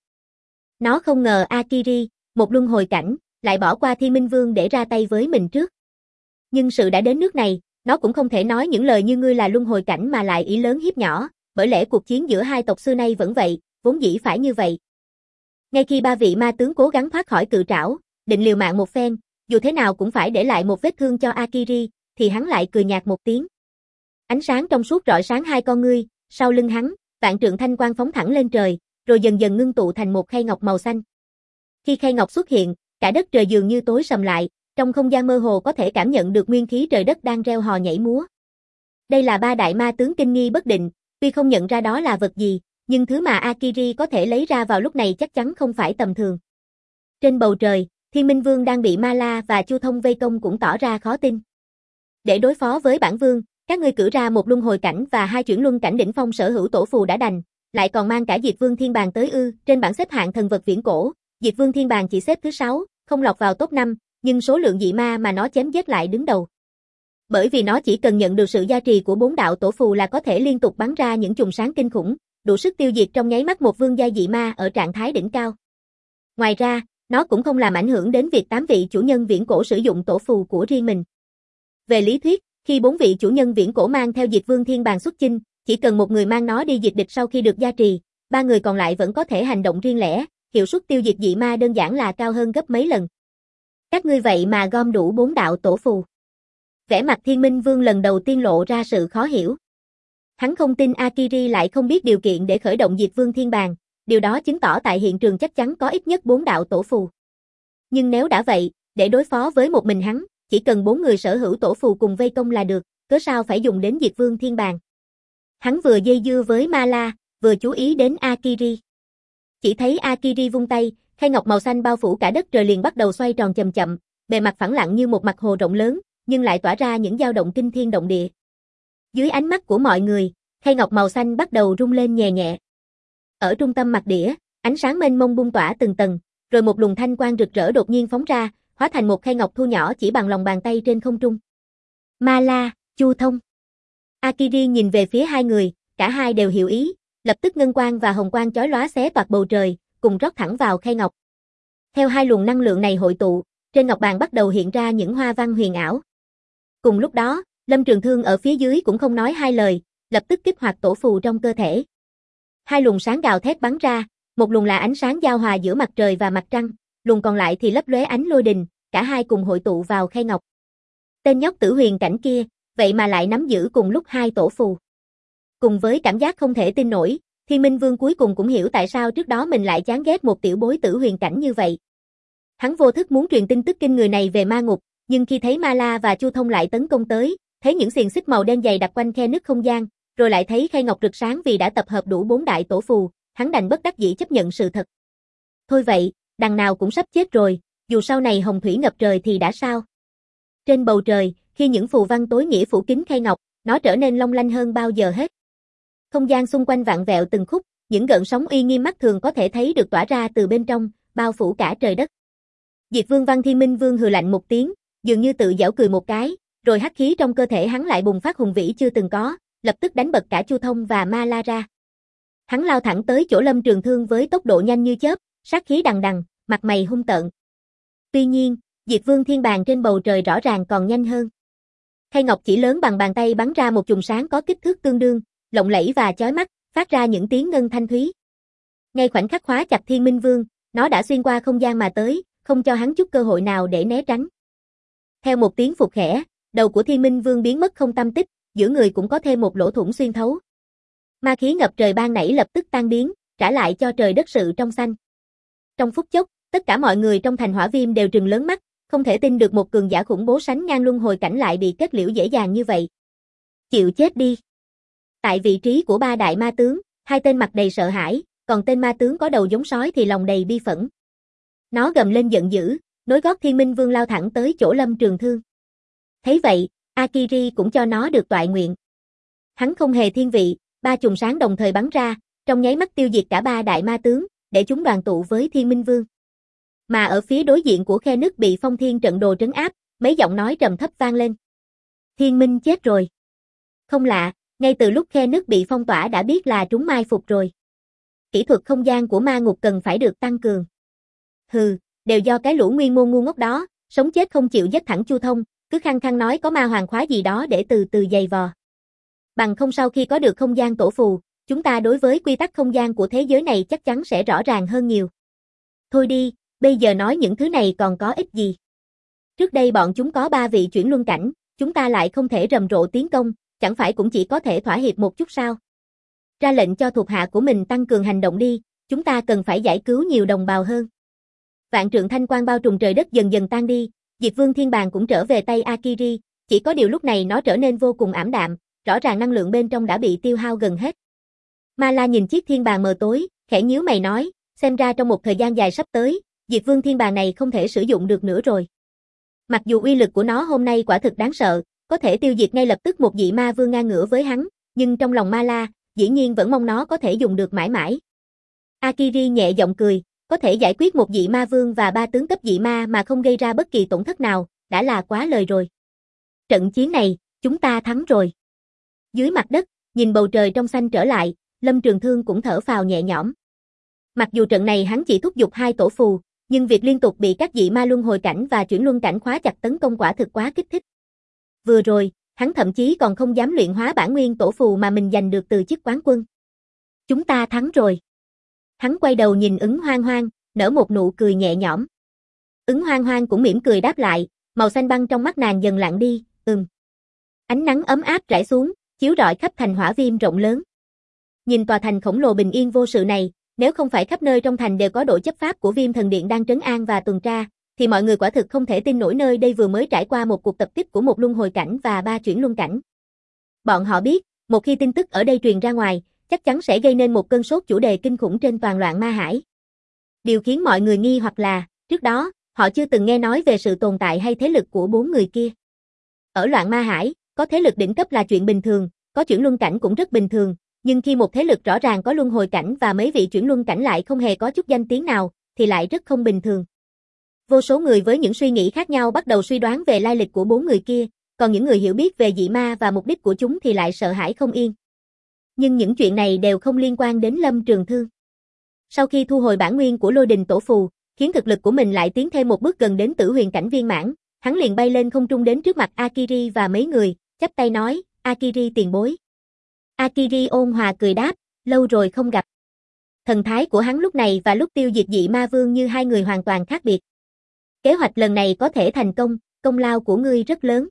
Nó không ngờ Akiri, một luân hồi cảnh, lại bỏ qua Thiên Minh Vương để ra tay với mình trước. Nhưng sự đã đến nước này, nó cũng không thể nói những lời như ngươi là luân hồi cảnh mà lại ý lớn hiếp nhỏ, bởi lẽ cuộc chiến giữa hai tộc xưa nay vẫn vậy, vốn dĩ phải như vậy. Ngay khi ba vị ma tướng cố gắng thoát khỏi cự trảo, định liều mạng một phen, dù thế nào cũng phải để lại một vết thương cho Akiri, thì hắn lại cười nhạt một tiếng. Ánh sáng trong suốt rọi sáng hai con ngươi, sau lưng hắn, vạn trượng thanh quang phóng thẳng lên trời, rồi dần dần ngưng tụ thành một khay ngọc màu xanh. Khi khay ngọc xuất hiện, cả đất trời dường như tối sầm lại, trong không gian mơ hồ có thể cảm nhận được nguyên khí trời đất đang reo hò nhảy múa. Đây là ba đại ma tướng kinh nghi bất định, tuy không nhận ra đó là vật gì, nhưng thứ mà Akiri có thể lấy ra vào lúc này chắc chắn không phải tầm thường. Trên bầu trời, Thiên Minh Vương đang bị Ma La và Chu Thông vây công cũng tỏ ra khó tin. Để đối phó với bản vương, các ngươi cử ra một luân hồi cảnh và hai chuyển luân cảnh đỉnh phong sở hữu tổ phù đã đành, lại còn mang cả Diệt Vương Thiên Bàng tới ư? Trên bảng xếp hạng thần vật viễn cổ, Diệt Vương Thiên Bàng chỉ xếp thứ 6, không lọt vào top 5, nhưng số lượng dị ma mà nó chém giết lại đứng đầu. Bởi vì nó chỉ cần nhận được sự gia trì của 4 đạo tổ phù là có thể liên tục bắn ra những chùm sáng kinh khủng, đủ sức tiêu diệt trong nháy mắt một vương gia dị ma ở trạng thái đỉnh cao. Ngoài ra, nó cũng không làm ảnh hưởng đến việc 8 vị chủ nhân viễn cổ sử dụng tổ phù của riêng mình. Về lý thuyết, khi 4 vị chủ nhân viễn cổ mang theo Diệt Vương Thiên Bàng xuất chinh, chỉ cần một người mang nó đi diệt địch sau khi được gia trì, 3 người còn lại vẫn có thể hành động riêng lẻ, hiệu suất tiêu diệt dị ma đơn giản là cao hơn gấp mấy lần. Các ngươi vậy mà gom đủ 4 đạo tổ phù. Vẻ mặt Thiên Minh Vương lần đầu tiên lộ ra sự khó hiểu. Hắn không tin Akiri lại không biết điều kiện để khởi động Diệt Vương Thiên Bàng, điều đó chứng tỏ tại hiện trường chắc chắn có ít nhất 4 đạo tổ phù. Nhưng nếu đã vậy, để đối phó với một mình hắn, chỉ cần 4 người sở hữu tổ phù cùng vây công là được, cớ sao phải dùng đến Diệt Vương Thiên Bàng. Hắn vừa dây dưa với Ma La, vừa chú ý đến Akiri. Chỉ thấy Akiri vung tay, khay ngọc màu xanh bao phủ cả đất trời liền bắt đầu xoay tròn chậm chậm, bề mặt phẳng lặng như một mặt hồ rộng lớn, nhưng lại tỏa ra những dao động kinh thiên động địa. Dưới ánh mắt của mọi người, khay ngọc màu xanh bắt đầu rung lên nhẹ nhẹ. Ở trung tâm mặt đĩa, ánh sáng mênh mông bung tỏa từng tầng, rồi một luồng thanh quang rực rỡ đột nhiên phóng ra, hóa thành một khay ngọc thu nhỏ chỉ bằng lòng bàn tay trên không trung. Ma La, Chu Thông. Akiri nhìn về phía hai người, cả hai đều hiểu ý, lập tức ngân quang và hồng quang chói lóa xé toạc bầu trời, cùng rót thẳng vào khay ngọc. Theo hai luồng năng lượng này hội tụ, trên ngọc bàn bắt đầu hiện ra những hoa văn huyền ảo. Cùng lúc đó, Lâm Trường Thương ở phía dưới cũng không nói hai lời, lập tức kích hoạt tổ phù trong cơ thể. Hai luồng sáng gào thét bắn ra, một luồng là ánh sáng giao hòa giữa mặt trời và mặt trăng, luồng còn lại thì lấp lóe ánh lôi đình, cả hai cùng hội tụ vào khay ngọc. Tên nhóc tử huyền cảnh kia, vậy mà lại nắm giữ cùng lúc hai tổ phù. Cùng với cảm giác không thể tin nổi, Thiên Minh Vương cuối cùng cũng hiểu tại sao trước đó mình lại chán ghét một tiểu bối tử huyền cảnh như vậy. Hắn vô thức muốn truyền tin tức kinh người này về ma ngục, nhưng khi thấy Ma La và Chu Thông lại tấn công tới, thấy những xiềng xích màu đen dày đặc quanh khe nứt không gian, rồi lại thấy khay ngọc rực sáng vì đã tập hợp đủ 4 đại tổ phù, hắn đành bất đắc dĩ chấp nhận sự thật. Thôi vậy, đằng nào cũng sắp chết rồi, dù sau này hồng thủy ngập trời thì đã sao. Trên bầu trời, khi những phù văn tối nghĩa phủ kín khay ngọc, nó trở nên long lanh hơn bao giờ hết. Không gian xung quanh vặn vẹo từng khúc, những gợn sóng uy nghiêm mắt thường có thể thấy được tỏa ra từ bên trong, bao phủ cả trời đất. Diệt Vương Văn Thiên Minh Vương hừ lạnh một tiếng, dường như tự giễu cười một cái, rồi hắc khí trong cơ thể hắn lại bùng phát hùng vĩ chưa từng có, lập tức đánh bật cả Chu Thông và Ma La ra. Hắn lao thẳng tới chỗ Lâm Trường Thương với tốc độ nhanh như chớp, sát khí đằng đằng, mặt mày hung tợn. Tuy nhiên, Diệt Vương Thiên Bàng trên bầu trời rõ ràng còn nhanh hơn. Khay ngọc chỉ lớn bằng bàn tay bắn ra một chùm sáng có kích thước tương đương, lộng lẫy và chói mắt, phát ra những tiếng ngân thanh thúy. Ngay khoảnh khắc khóa chặt Thiên Minh Vương, nó đã xuyên qua không gian mà tới, không cho hắn chút cơ hội nào để né tránh. Theo một tiếng phụt khẽ, đầu của Thiên Minh Vương biến mất không tăm tích, giữa người cũng có thêm một lỗ thủng xuyên thấu. Ma khí ngập trời ban nãy lập tức tan biến, trả lại cho trời đất sự trong xanh. Trong phút chốc, tất cả mọi người trong thành Hỏa Viêm đều trừng lớn mắt, không thể tin được một cường giả khủng bố sánh ngang luân hồi cảnh lại bị kết liễu dễ dàng như vậy. Chịu chết đi. Tại vị trí của ba đại ma tướng, hai tên mặt đầy sợ hãi, còn tên ma tướng có đầu giống sói thì lòng đầy bi phẫn. Nó gầm lên giận dữ, nối gót Thiên Minh Vương lao thẳng tới chỗ Lâm Trường Thương. Thấy vậy, Akiri cũng cho nó được toại nguyện. Hắn không hề thiên vị, ba chùm sáng đồng thời bắn ra, trong nháy mắt tiêu diệt cả ba đại ma tướng, để chúng đoàn tụ với Thiên Minh Vương. Mà ở phía đối diện của khe nứt bị Phong Thiên trận đồ trấn áp, mấy giọng nói trầm thấp vang lên. Thiên Minh chết rồi. Không lạ, ngay từ lúc khe nứt bị phong tỏa đã biết là chúng mai phục rồi. Kỹ thuật không gian của ma ngục cần phải được tăng cường. Hừ, đều do cái lũ nguyên môn ngu ngốc đó, sống chết không chịu dứt thẳng Chu Thông, cứ khăng khăng nói có ma hoàng khóa gì đó để từ từ giày vò. Bằng không sau khi có được không gian tổ phù, chúng ta đối với quy tắc không gian của thế giới này chắc chắn sẽ rõ ràng hơn nhiều. Thôi đi, bây giờ nói những thứ này còn có ích gì. Trước đây bọn chúng có 3 vị chuyển luân cảnh, chúng ta lại không thể rầm rộ tiến công, chẳng phải cũng chỉ có thể thỏa hiệp một chút sao. Ra lệnh cho thuộc hạ của mình tăng cường hành động đi, chúng ta cần phải giải cứu nhiều đồng bào hơn. Vạn trượng thanh quang bao trùm trời đất dần dần tan đi, Diệt Vương Thiên Bàng cũng trở về tay Akiri, chỉ có điều lúc này nó trở nên vô cùng ảm đạm, rõ ràng năng lượng bên trong đã bị tiêu hao gần hết. Ma La nhìn chiếc thiên bàng mờ tối, khẽ nhíu mày nói, xem ra trong một thời gian dài sắp tới, Diệt Vương Thiên Bàng này không thể sử dụng được nữa rồi. Mặc dù uy lực của nó hôm nay quả thực đáng sợ, có thể tiêu diệt ngay lập tức một dị ma vương ngang ngửa với hắn, nhưng trong lòng Ma La, dĩ nhiên vẫn mong nó có thể dùng được mãi mãi. Akiri nhẹ giọng cười, có thể giải quyết một dị ma vương và 3 tướng cấp dị ma mà không gây ra bất kỳ tổn thất nào, đã là quá lời rồi. Trận chiến này, chúng ta thắng rồi. Dưới mặt đất, nhìn bầu trời trong xanh trở lại, Lâm Trường Thương cũng thở phào nhẹ nhõm. Mặc dù trận này hắn chỉ thúc giục 2 tổ phù, nhưng việc liên tục bị các dị ma luân hồi cảnh và chuyển luân cảnh khóa chặt tấn công quả thực quá kích thích. Vừa rồi, hắn thậm chí còn không dám luyện hóa bản nguyên tổ phù mà mình giành được từ chức quán quân. Chúng ta thắng rồi. Hắn quay đầu nhìn Ứng Hoang Hoang, nở một nụ cười nhẹ nhõm. Ứng Hoang Hoang cũng mỉm cười đáp lại, màu xanh băng trong mắt nàng dần lặng đi, Ánh nắng ấm áp rải xuống, chiếu rọi khắp thành Hỏa Viêm rộng lớn. Nhìn tòa thành khổng lồ bình yên vô sự này, nếu không phải khắp nơi trong thành đều có đội chấp pháp của Viêm Thần Điện đang trấn an và tuần tra, thì mọi người quả thực không thể tin nổi nơi đây vừa mới trải qua một cuộc tập kích của một luân hồi cảnh và 3 chuyển luân cảnh. Bọn họ biết, một khi tin tức ở đây truyền ra ngoài, chắc chắn sẽ gây nên một cơn sốt chủ đề kinh khủng trên toàn loạn ma hải. Điều khiến mọi người nghi hoặc là, trước đó, họ chưa từng nghe nói về sự tồn tại hay thế lực của 4 người kia. Ở loạn ma hải, có thế lực đỉnh cấp là chuyện bình thường, có chuyển luân cảnh cũng rất bình thường, nhưng khi một thế lực rõ ràng có luân hồi cảnh và mấy vị chuyển luân cảnh lại không hề có chút danh tiếng nào, thì lại rất không bình thường. Vô số người với những suy nghĩ khác nhau bắt đầu suy đoán về lai lịch của 4 người kia, còn những người hiểu biết về dị ma và mục đích của chúng thì lại sợ hãi không yên. Nhưng những chuyện này đều không liên quan đến Lâm Trường Thương. Sau khi thu hồi bản nguyên của Lôi Đình Tổ Phù, khiến thực lực của mình lại tiến thêm một bước gần đến Tử Huyền cảnh viên mãn, hắn liền bay lên không trung đến trước mặt Akiri và mấy người, chắp tay nói, Akiri tiền bối. Akiri ôn hòa cười đáp, lâu rồi không gặp. Thần thái của hắn lúc này và lúc tiêu diệt dị ma vương như hai người hoàn toàn khác biệt. Kế hoạch lần này có thể thành công, công lao của ngươi rất lớn.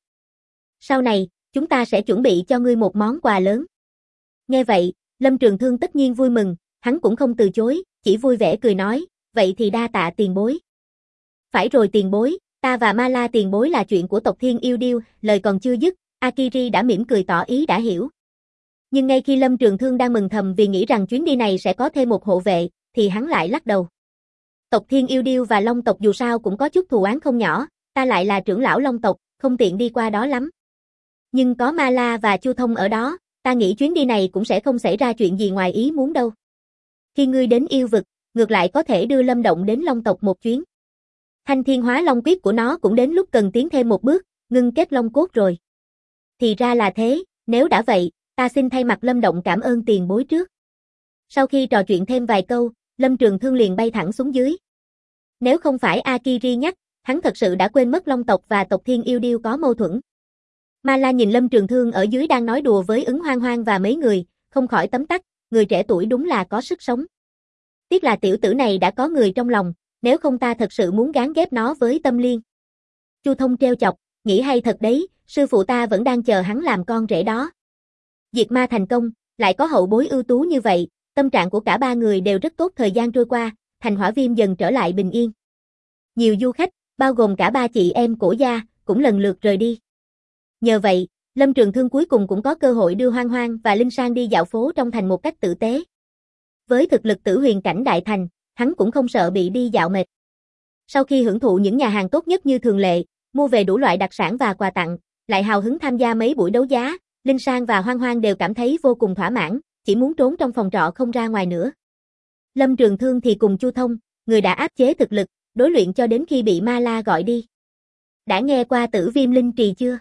Sau này, chúng ta sẽ chuẩn bị cho ngươi một món quà lớn. Nghe vậy, Lâm Trường Thương tất nhiên vui mừng, hắn cũng không từ chối, chỉ vui vẻ cười nói, vậy thì đa tạ tiền bối. Phải rồi tiền bối, ta và Ma La tiền bối là chuyện của tộc Thiên Yêu Điêu, lời còn chưa dứt, Akiri đã mỉm cười tỏ ý đã hiểu. Nhưng ngay khi Lâm Trường Thương đang mừng thầm vì nghĩ rằng chuyến đi này sẽ có thêm một hộ vệ, thì hắn lại lắc đầu. Tộc Thiên Yêu Điêu và Long tộc dù sao cũng có chút thù oán không nhỏ, ta lại là trưởng lão Long tộc, không tiện đi qua đó lắm. Nhưng có Ma La và Chu Thông ở đó, ta nghĩ chuyến đi này cũng sẽ không xảy ra chuyện gì ngoài ý muốn đâu. Khi ngươi đến yêu vực, ngược lại có thể đưa Lâm Động đến Long tộc một chuyến. Thanh Thiên Hóa Long Quyết của nó cũng đến lúc cần tiến thêm một bước, ngưng kết Long cốt rồi. Thì ra là thế, nếu đã vậy, ta xin thay mặt Lâm Động cảm ơn tiền bối trước. Sau khi trò chuyện thêm vài câu, Lâm Trường Thương liền bay thẳng xuống dưới. Nếu không phải Akiri nhắc, hắn thật sự đã quên mất Long tộc và tộc Thiên Yêu Điêu có mâu thuẫn. Ma La nhìn Lâm Trường Thương ở dưới đang nói đùa với Ứng Hoang Hoang và mấy người, không khỏi tấm tắc, người trẻ tuổi đúng là có sức sống. Tiếc là tiểu tử này đã có người trong lòng, Nếu không ta thật sự muốn gán ghép nó với Tâm Liên. Chu Thông trêu chọc, nghĩ hay thật đấy, sư phụ ta vẫn đang chờ hắn làm con rể đó. Diệt ma thành công, lại có hậu bối ưu tú như vậy, tâm trạng của cả ba người đều rất tốt. Thời gian trôi qua, thành Hỏa Viêm dần trở lại bình yên. Nhiều du khách, bao gồm cả ba chị em Cổ gia, cũng lần lượt rời đi. Nhờ vậy, Lâm Trường Thương cuối cùng cũng có cơ hội đưa Hoang Hoang và Linh Sang đi dạo phố trong thành một cách tử tế. Với thực lực tử huyền cảnh đại thành, hắn cũng không sợ bị đi dạo mệt. Sau khi hưởng thụ những nhà hàng tốt nhất như thường lệ, mua về đủ loại đặc sản và quà tặng, lại hào hứng tham gia mấy buổi đấu giá, Linh Sang và Hoang Hoang đều cảm thấy vô cùng thỏa mãn, chỉ muốn trốn trong phòng trọ không ra ngoài nữa. Lâm Trường Thương thì cùng Chu Thông, người đã áp chế thực lực, đối luyện cho đến khi bị Ma La gọi đi. Đã nghe qua Tử Viêm Linh Trì chưa?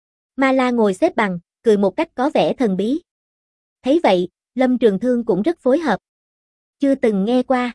Ma La ngồi xếp bằng, cười một cách có vẻ thần bí. Thấy vậy, Lâm Trường Thương cũng rất phối hợp. Chưa từng nghe qua.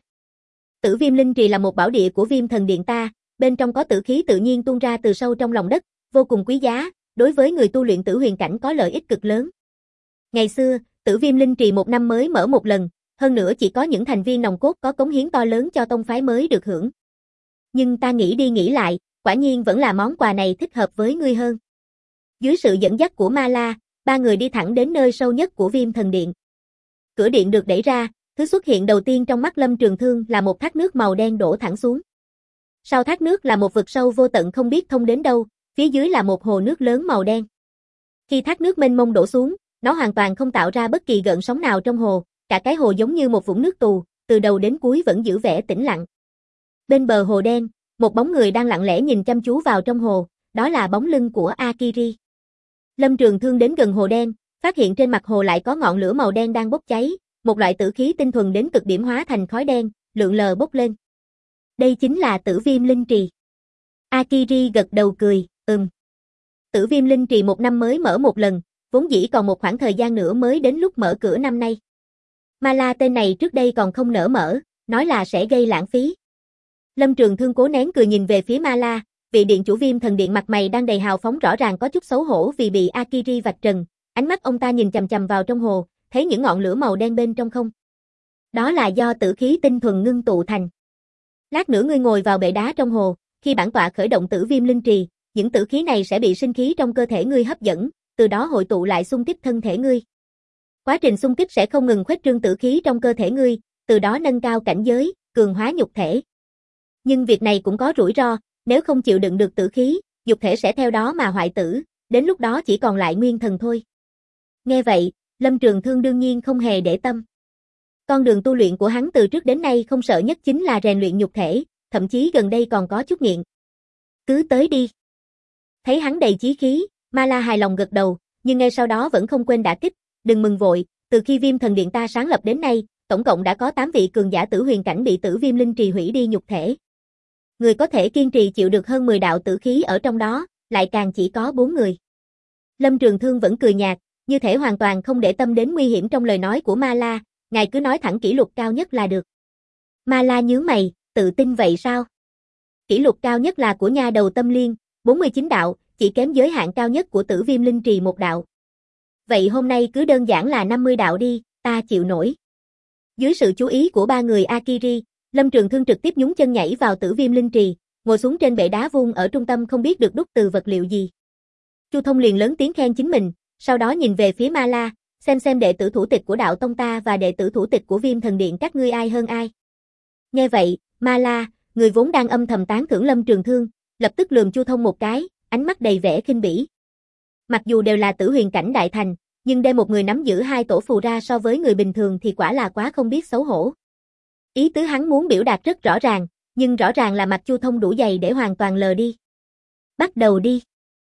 Tử Viêm Linh Trì là một bảo địa của Viêm Thần Điện ta, bên trong có tử khí tự nhiên tuôn ra từ sâu trong lòng đất, vô cùng quý giá, đối với người tu luyện tử huyền cảnh có lợi ích cực lớn. Ngày xưa, Tử Viêm Linh Trì một năm mới mở một lần, hơn nữa chỉ có những thành viên nòng cốt có cống hiến to lớn cho tông phái mới được hưởng. Nhưng ta nghĩ đi nghĩ lại, quả nhiên vẫn là món quà này thích hợp với ngươi hơn. Dưới sự dẫn dắt của Ma La, ba người đi thẳng đến nơi sâu nhất của Viêm Thần Điện. Cửa điện được đẩy ra, thứ xuất hiện đầu tiên trong mắt Lâm Trường Thương là một thác nước màu đen đổ thẳng xuống. Sau thác nước là một vực sâu vô tận không biết thông đến đâu, phía dưới là một hồ nước lớn màu đen. Khi thác nước mênh mông đổ xuống, nó hoàn toàn không tạo ra bất kỳ gợn sóng nào trong hồ, cả cái hồ giống như một vũng nước tù, từ đầu đến cuối vẫn giữ vẻ tĩnh lặng. Bên bờ hồ đen, một bóng người đang lặng lẽ nhìn chăm chú vào trong hồ, đó là bóng lưng của Akiri. Lâm Trường Thương đến gần hồ đen, phát hiện trên mặt hồ lại có ngọn lửa màu đen đang bốc cháy, một loại tử khí tinh thuần đến cực điểm hóa thành khói đen, lượn lờ bốc lên. Đây chính là Tử Viêm Linh Trì. Akiri gật đầu cười, Tử Viêm Linh Trì một năm mới mở một lần, vốn dĩ còn một khoảng thời gian nữa mới đến lúc mở cửa năm nay. Ma La tên này trước đây còn không nỡ mở, nói là sẽ gây lãng phí. Lâm Trường Thương cố nén cười nhìn về phía Ma La, vị điện chủ Viêm Thần Điện mặt mày đang đầy hào phóng rõ ràng có chút xấu hổ vì bị Akiri vạch trần, ánh mắt ông ta nhìn chằm chằm vào trong hồ, thấy những ngọn lửa màu đen bên trong không. Đó là do tử khí tinh thuần ngưng tụ thành. Lát nữa ngươi ngồi vào bệ đá trong hồ, khi bản tọa khởi động Tử Viêm Linh Trì, những tử khí này sẽ bị sinh khí trong cơ thể ngươi hấp dẫn, từ đó hội tụ lại xung kích thân thể ngươi. Quá trình xung kích sẽ không ngừng khuếch trương tử khí trong cơ thể ngươi, từ đó nâng cao cảnh giới, cường hóa nhục thể. Nhưng việc này cũng có rủi ro, nếu không chịu đựng được tử khí, nhục thể sẽ theo đó mà hoại tử, đến lúc đó chỉ còn lại nguyên thần thôi. Nghe vậy, Lâm Trường Thương đương nhiên không hề để tâm. Con đường tu luyện của hắn từ trước đến nay không sợ nhất chính là rèn luyện nhục thể, thậm chí gần đây còn có chút nghiện. Cứ tới đi. Thấy hắn đầy chí khí, Ma La hài lòng gật đầu, nhưng ngay sau đó vẫn không quên đả kích, đừng mừng vội, từ khi Viêm Thần Điện ta sáng lập đến nay, tổng cộng đã có 8 vị cường giả tử huyền cảnh bị Tử Viêm Linh Trì hủy đi nhục thể. Người có thể kiên trì chịu được hơn 10 đạo tử khí ở trong đó, lại càng chỉ có 4 người. Lâm Trường Thương vẫn cười nhạt, như thể hoàn toàn không để tâm đến nguy hiểm trong lời nói của Ma La, ngài cứ nói thẳng kỷ lục cao nhất là được. Ma La nhướng mày, tự tin vậy sao? Kỷ lục cao nhất là của nha đầu Tâm Liên, 49 đạo, chỉ kém giới hạn cao nhất của Tử Viêm Linh Trì 1 đạo. Vậy hôm nay cứ đơn giản là 50 đạo đi, ta chịu nổi. Dưới sự chú ý của ba người Akiri, Lâm Trường Thương trực tiếp nhún chân nhảy vào Tử Viêm Linh Trì, ngồi xuống trên bệ đá vuông ở trung tâm không biết được đúc từ vật liệu gì. Chu Thông liền lớn tiếng khen chính mình, sau đó nhìn về phía Ma La, xem đệ tử thủ tịch của đạo tông ta và đệ tử thủ tịch của Viêm Thần Điện các ngươi ai hơn ai. Nghe vậy, Ma La, người vốn đang âm thầm tán thưởng Lâm Trường Thương, lập tức lườm Chu Thông một cái, ánh mắt đầy vẻ khinh bỉ. Mặc dù đều là tử huyền cảnh đại thành, nhưng để một người nắm giữ 2 tổ phù ra so với người bình thường thì quả là quá không biết xấu hổ. Ý tứ hắn muốn biểu đạt rất rõ ràng, nhưng rõ ràng là mặt Chu Thông đủ dày để hoàn toàn lờ đi. Bắt đầu đi.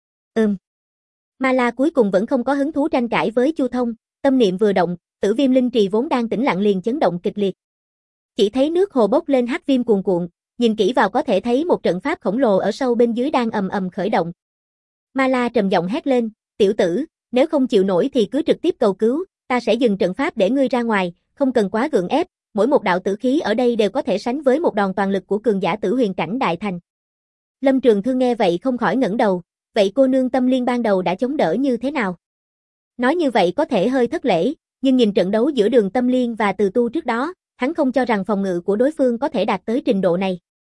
Ma La cuối cùng vẫn không có hứng thú tranh cãi với Chu Thông, tâm niệm vừa động, Tử Viêm Linh Trì vốn đang tĩnh lặng liền chấn động kịch liệt. Chỉ thấy nước hồ bốc lên hắc viêm cuồn cuộn, nhìn kỹ vào có thể thấy một trận pháp khổng lồ ở sâu bên dưới đang ầm ầm khởi động. Ma La trầm giọng hét lên, tiểu tử, nếu không chịu nổi thì cứ trực tiếp cầu cứu, ta sẽ dừng trận pháp để ngươi ra ngoài, không cần quá gượng ép, mỗi một đạo tử khí ở đây đều có thể sánh với một đòn toàn lực của cường giả tử huyền cảnh đại thành. Lâm Trường Thương nghe vậy không khỏi ngẩng đầu, vậy cô nương Tâm Liên ban đầu đã chống đỡ như thế nào? Nói như vậy có thể hơi thất lễ, nhưng nhìn trận đấu giữa Đường Tâm Liên và Từ Tu trước đó, hắn không cho rằng phòng ngự của đối phương có thể đạt tới trình độ này.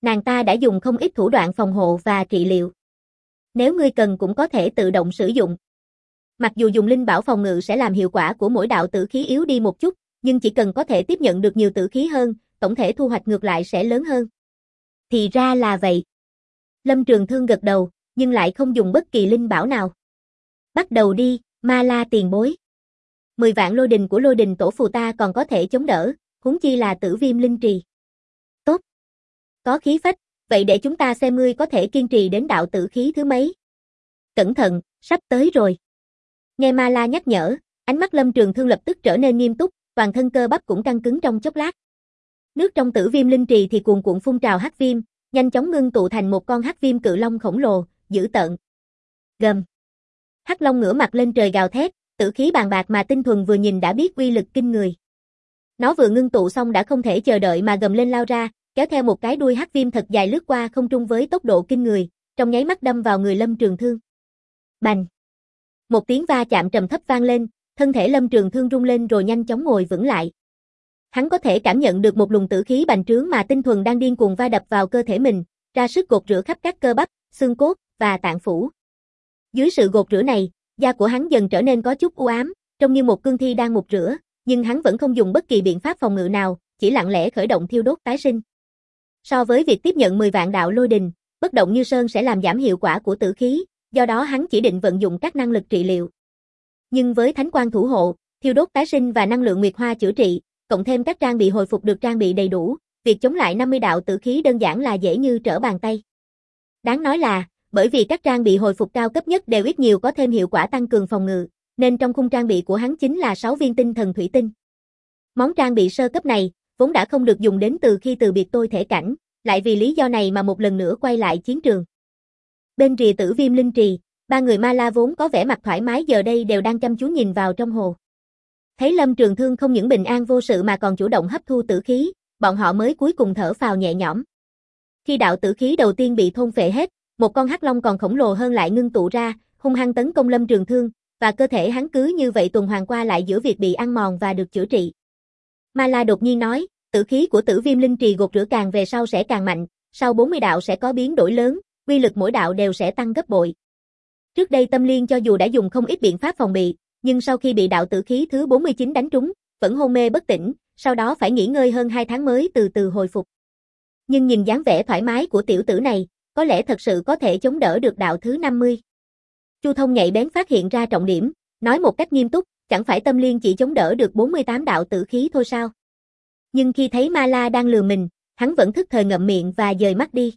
Nàng ta đã dùng không ít thủ đoạn phòng hộ và trị liệu. Nếu ngươi cần cũng có thể tự động sử dụng. Mặc dù dùng linh bảo phòng ngự sẽ làm hiệu quả của mỗi đạo tử khí yếu đi một chút, nhưng chỉ cần có thể tiếp nhận được nhiều tử khí hơn, tổng thể thu hoạch ngược lại sẽ lớn hơn. Thì ra là vậy. Lâm Trường Thương gật đầu, nhưng lại không dùng bất kỳ linh bảo nào. Bắt đầu đi, Ma La tiền bối. 10 vạn lôi đình của lôi đình tổ phù ta còn có thể chống đỡ, huống chi là tử viêm linh trì. Tốt. Có khí phách, vậy để chúng ta xem ngươi có thể kiên trì đến đạo tử khí thứ mấy. Cẩn thận, sắp tới rồi. Nghe Ma La nhắc nhở, ánh mắt Lâm Trường Thương lập tức trở nên nghiêm túc, toàn thân cơ bắp cũng căng cứng trong chốc lát. Nước trong tử viêm linh trì thì cuồn cuộn phun trào hắc viêm, nhanh chóng ngưng tụ thành một con hắc viêm cự long khổng lồ, dữ tợn. Gầm. Hắc long ngửa mặt lên trời gào thét, tử khí bàn bạc mà tinh thuần vừa nhìn đã biết uy lực kinh người. Nó vừa ngưng tụ xong đã không thể chờ đợi mà gầm lên lao ra, kéo theo một cái đuôi hắc viêm thật dài lướt qua không trung với tốc độ kinh người, trong nháy mắt đâm vào người Lâm Trường Thương. Bành! Một tiếng va chạm trầm thấp vang lên, thân thể Lâm Trường Thương rung lên rồi nhanh chóng ngồi vững lại. Hắn có thể cảm nhận được một luồng tử khí bành trướng mà tinh thuần đang điên cuồng va đập vào cơ thể mình, ra sức gột rửa khắp các cơ bắp, xương cốt và tạng phủ. Dưới sự gột rửa này, da của hắn dần trở nên có chút u ám, trông như một cương thi đang mục rửa, nhưng hắn vẫn không dùng bất kỳ biện pháp phòng ngự nào, chỉ lặng lẽ khởi động thiêu đốt tái sinh. So với việc tiếp nhận 10 vạn đạo lôi đình, bất động như sơn sẽ làm giảm hiệu quả của tử khí, do đó hắn chỉ định vận dụng các năng lực trị liệu. Nhưng với thánh quang thủ hộ, thiêu đốt tái sinh và năng lượng nguyệt hoa chữa trị, cộng thêm các trang bị hồi phục được trang bị đầy đủ, việc chống lại 50 đạo tử khí đơn giản là dễ như trở bàn tay. Đáng nói là, bởi vì các trang bị hồi phục cao cấp nhất đều ít nhiều có thêm hiệu quả tăng cường phòng ngự, nên trong khung trang bị của hắn chính là 6 viên tinh thần thủy tinh. Món trang bị sơ cấp này, vốn đã không được dùng đến từ khi từ biệt tôi thể cảnh, lại vì lý do này mà một lần nữa quay lại chiến trường. Bên rìa tử viêm linh trì, ba người Ma La vốn có vẻ mặt thoải mái giờ đây đều đang chăm chú nhìn vào trong hồ. Thấy Lâm Trường Thương không những bình an vô sự mà còn chủ động hấp thu tử khí, bọn họ mới cuối cùng thở phào nhẹ nhõm. Khi đạo tử khí đầu tiên bị thôn phệ hết, một con hắc long còn khổng lồ hơn lại ngưng tụ ra, hung hăng tấn công Lâm Trường Thương, và cơ thể hắn cứ như vậy tuần hoàn qua lại giữa việc bị ăn mòn và được chữa trị. Ma La đột nhiên nói, tử khí của tử viêm linh trì gột rửa càng về sau sẽ càng mạnh, sau 40 đạo sẽ có biến đổi lớn, uy lực mỗi đạo đều sẽ tăng gấp bội. Trước đây Tâm Liên cho dù đã dùng không ít biện pháp phòng bị, nhưng sau khi bị đạo tử khí thứ 49 đánh trúng, vẫn hôn mê bất tỉnh, sau đó phải nghỉ ngơi hơn 2 tháng mới từ từ hồi phục. Nhưng nhìn dáng vẻ thoải mái của tiểu tử này, có lẽ thật sự có thể chống đỡ được đạo thứ 50. Chu Thông nhạy bén phát hiện ra trọng điểm, nói một cách nghiêm túc, chẳng phải Tâm Liên chỉ chống đỡ được 48 đạo tử khí thôi sao? Nhưng khi thấy Ma La đang lừa mình, hắn vẫn thức thời ngậm miệng và dời mắt đi.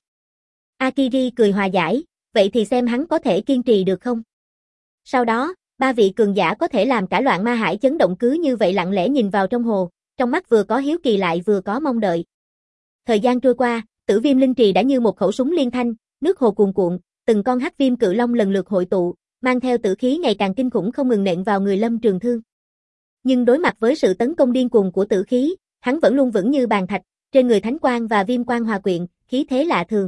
Akiri cười hòa giải, vậy thì xem hắn có thể kiên trì được không? Sau đó, ba vị cường giả có thể làm cả loạn ma hải chấn động cứ như vậy lặng lẽ nhìn vào trong hồ, trong mắt vừa có hiếu kỳ lại vừa có mong đợi. Thời gian trôi qua, tử viêm linh trì đã như một khẩu súng liên thanh, nước hồ cuồn cuộn, từng con hắc viêm cự long lần lượt hội tụ, mang theo tử khí ngày càng kinh khủng không ngừng nện vào người Lâm Trường Thương. Nhưng đối mặt với sự tấn công điên cuồng của tử khí, hắn vẫn luôn vững như bàn thạch, trên người thánh quang và viêm quang hòa quyện, khí thế lạ thường.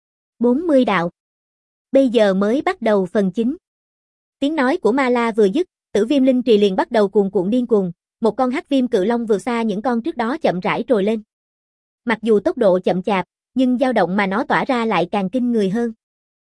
40 đạo. Bây giờ mới bắt đầu phần chính. Tiếng nói của Ma La vừa dứt, tử viêm linh trì liền bắt đầu cuồn cuộn điên cuồng, một con hắc viêm cự long vượt xa những con trước đó chậm rãi trồi lên. Mặc dù tốc độ chậm chạp, nhưng dao động mà nó tỏa ra lại càng kinh người hơn.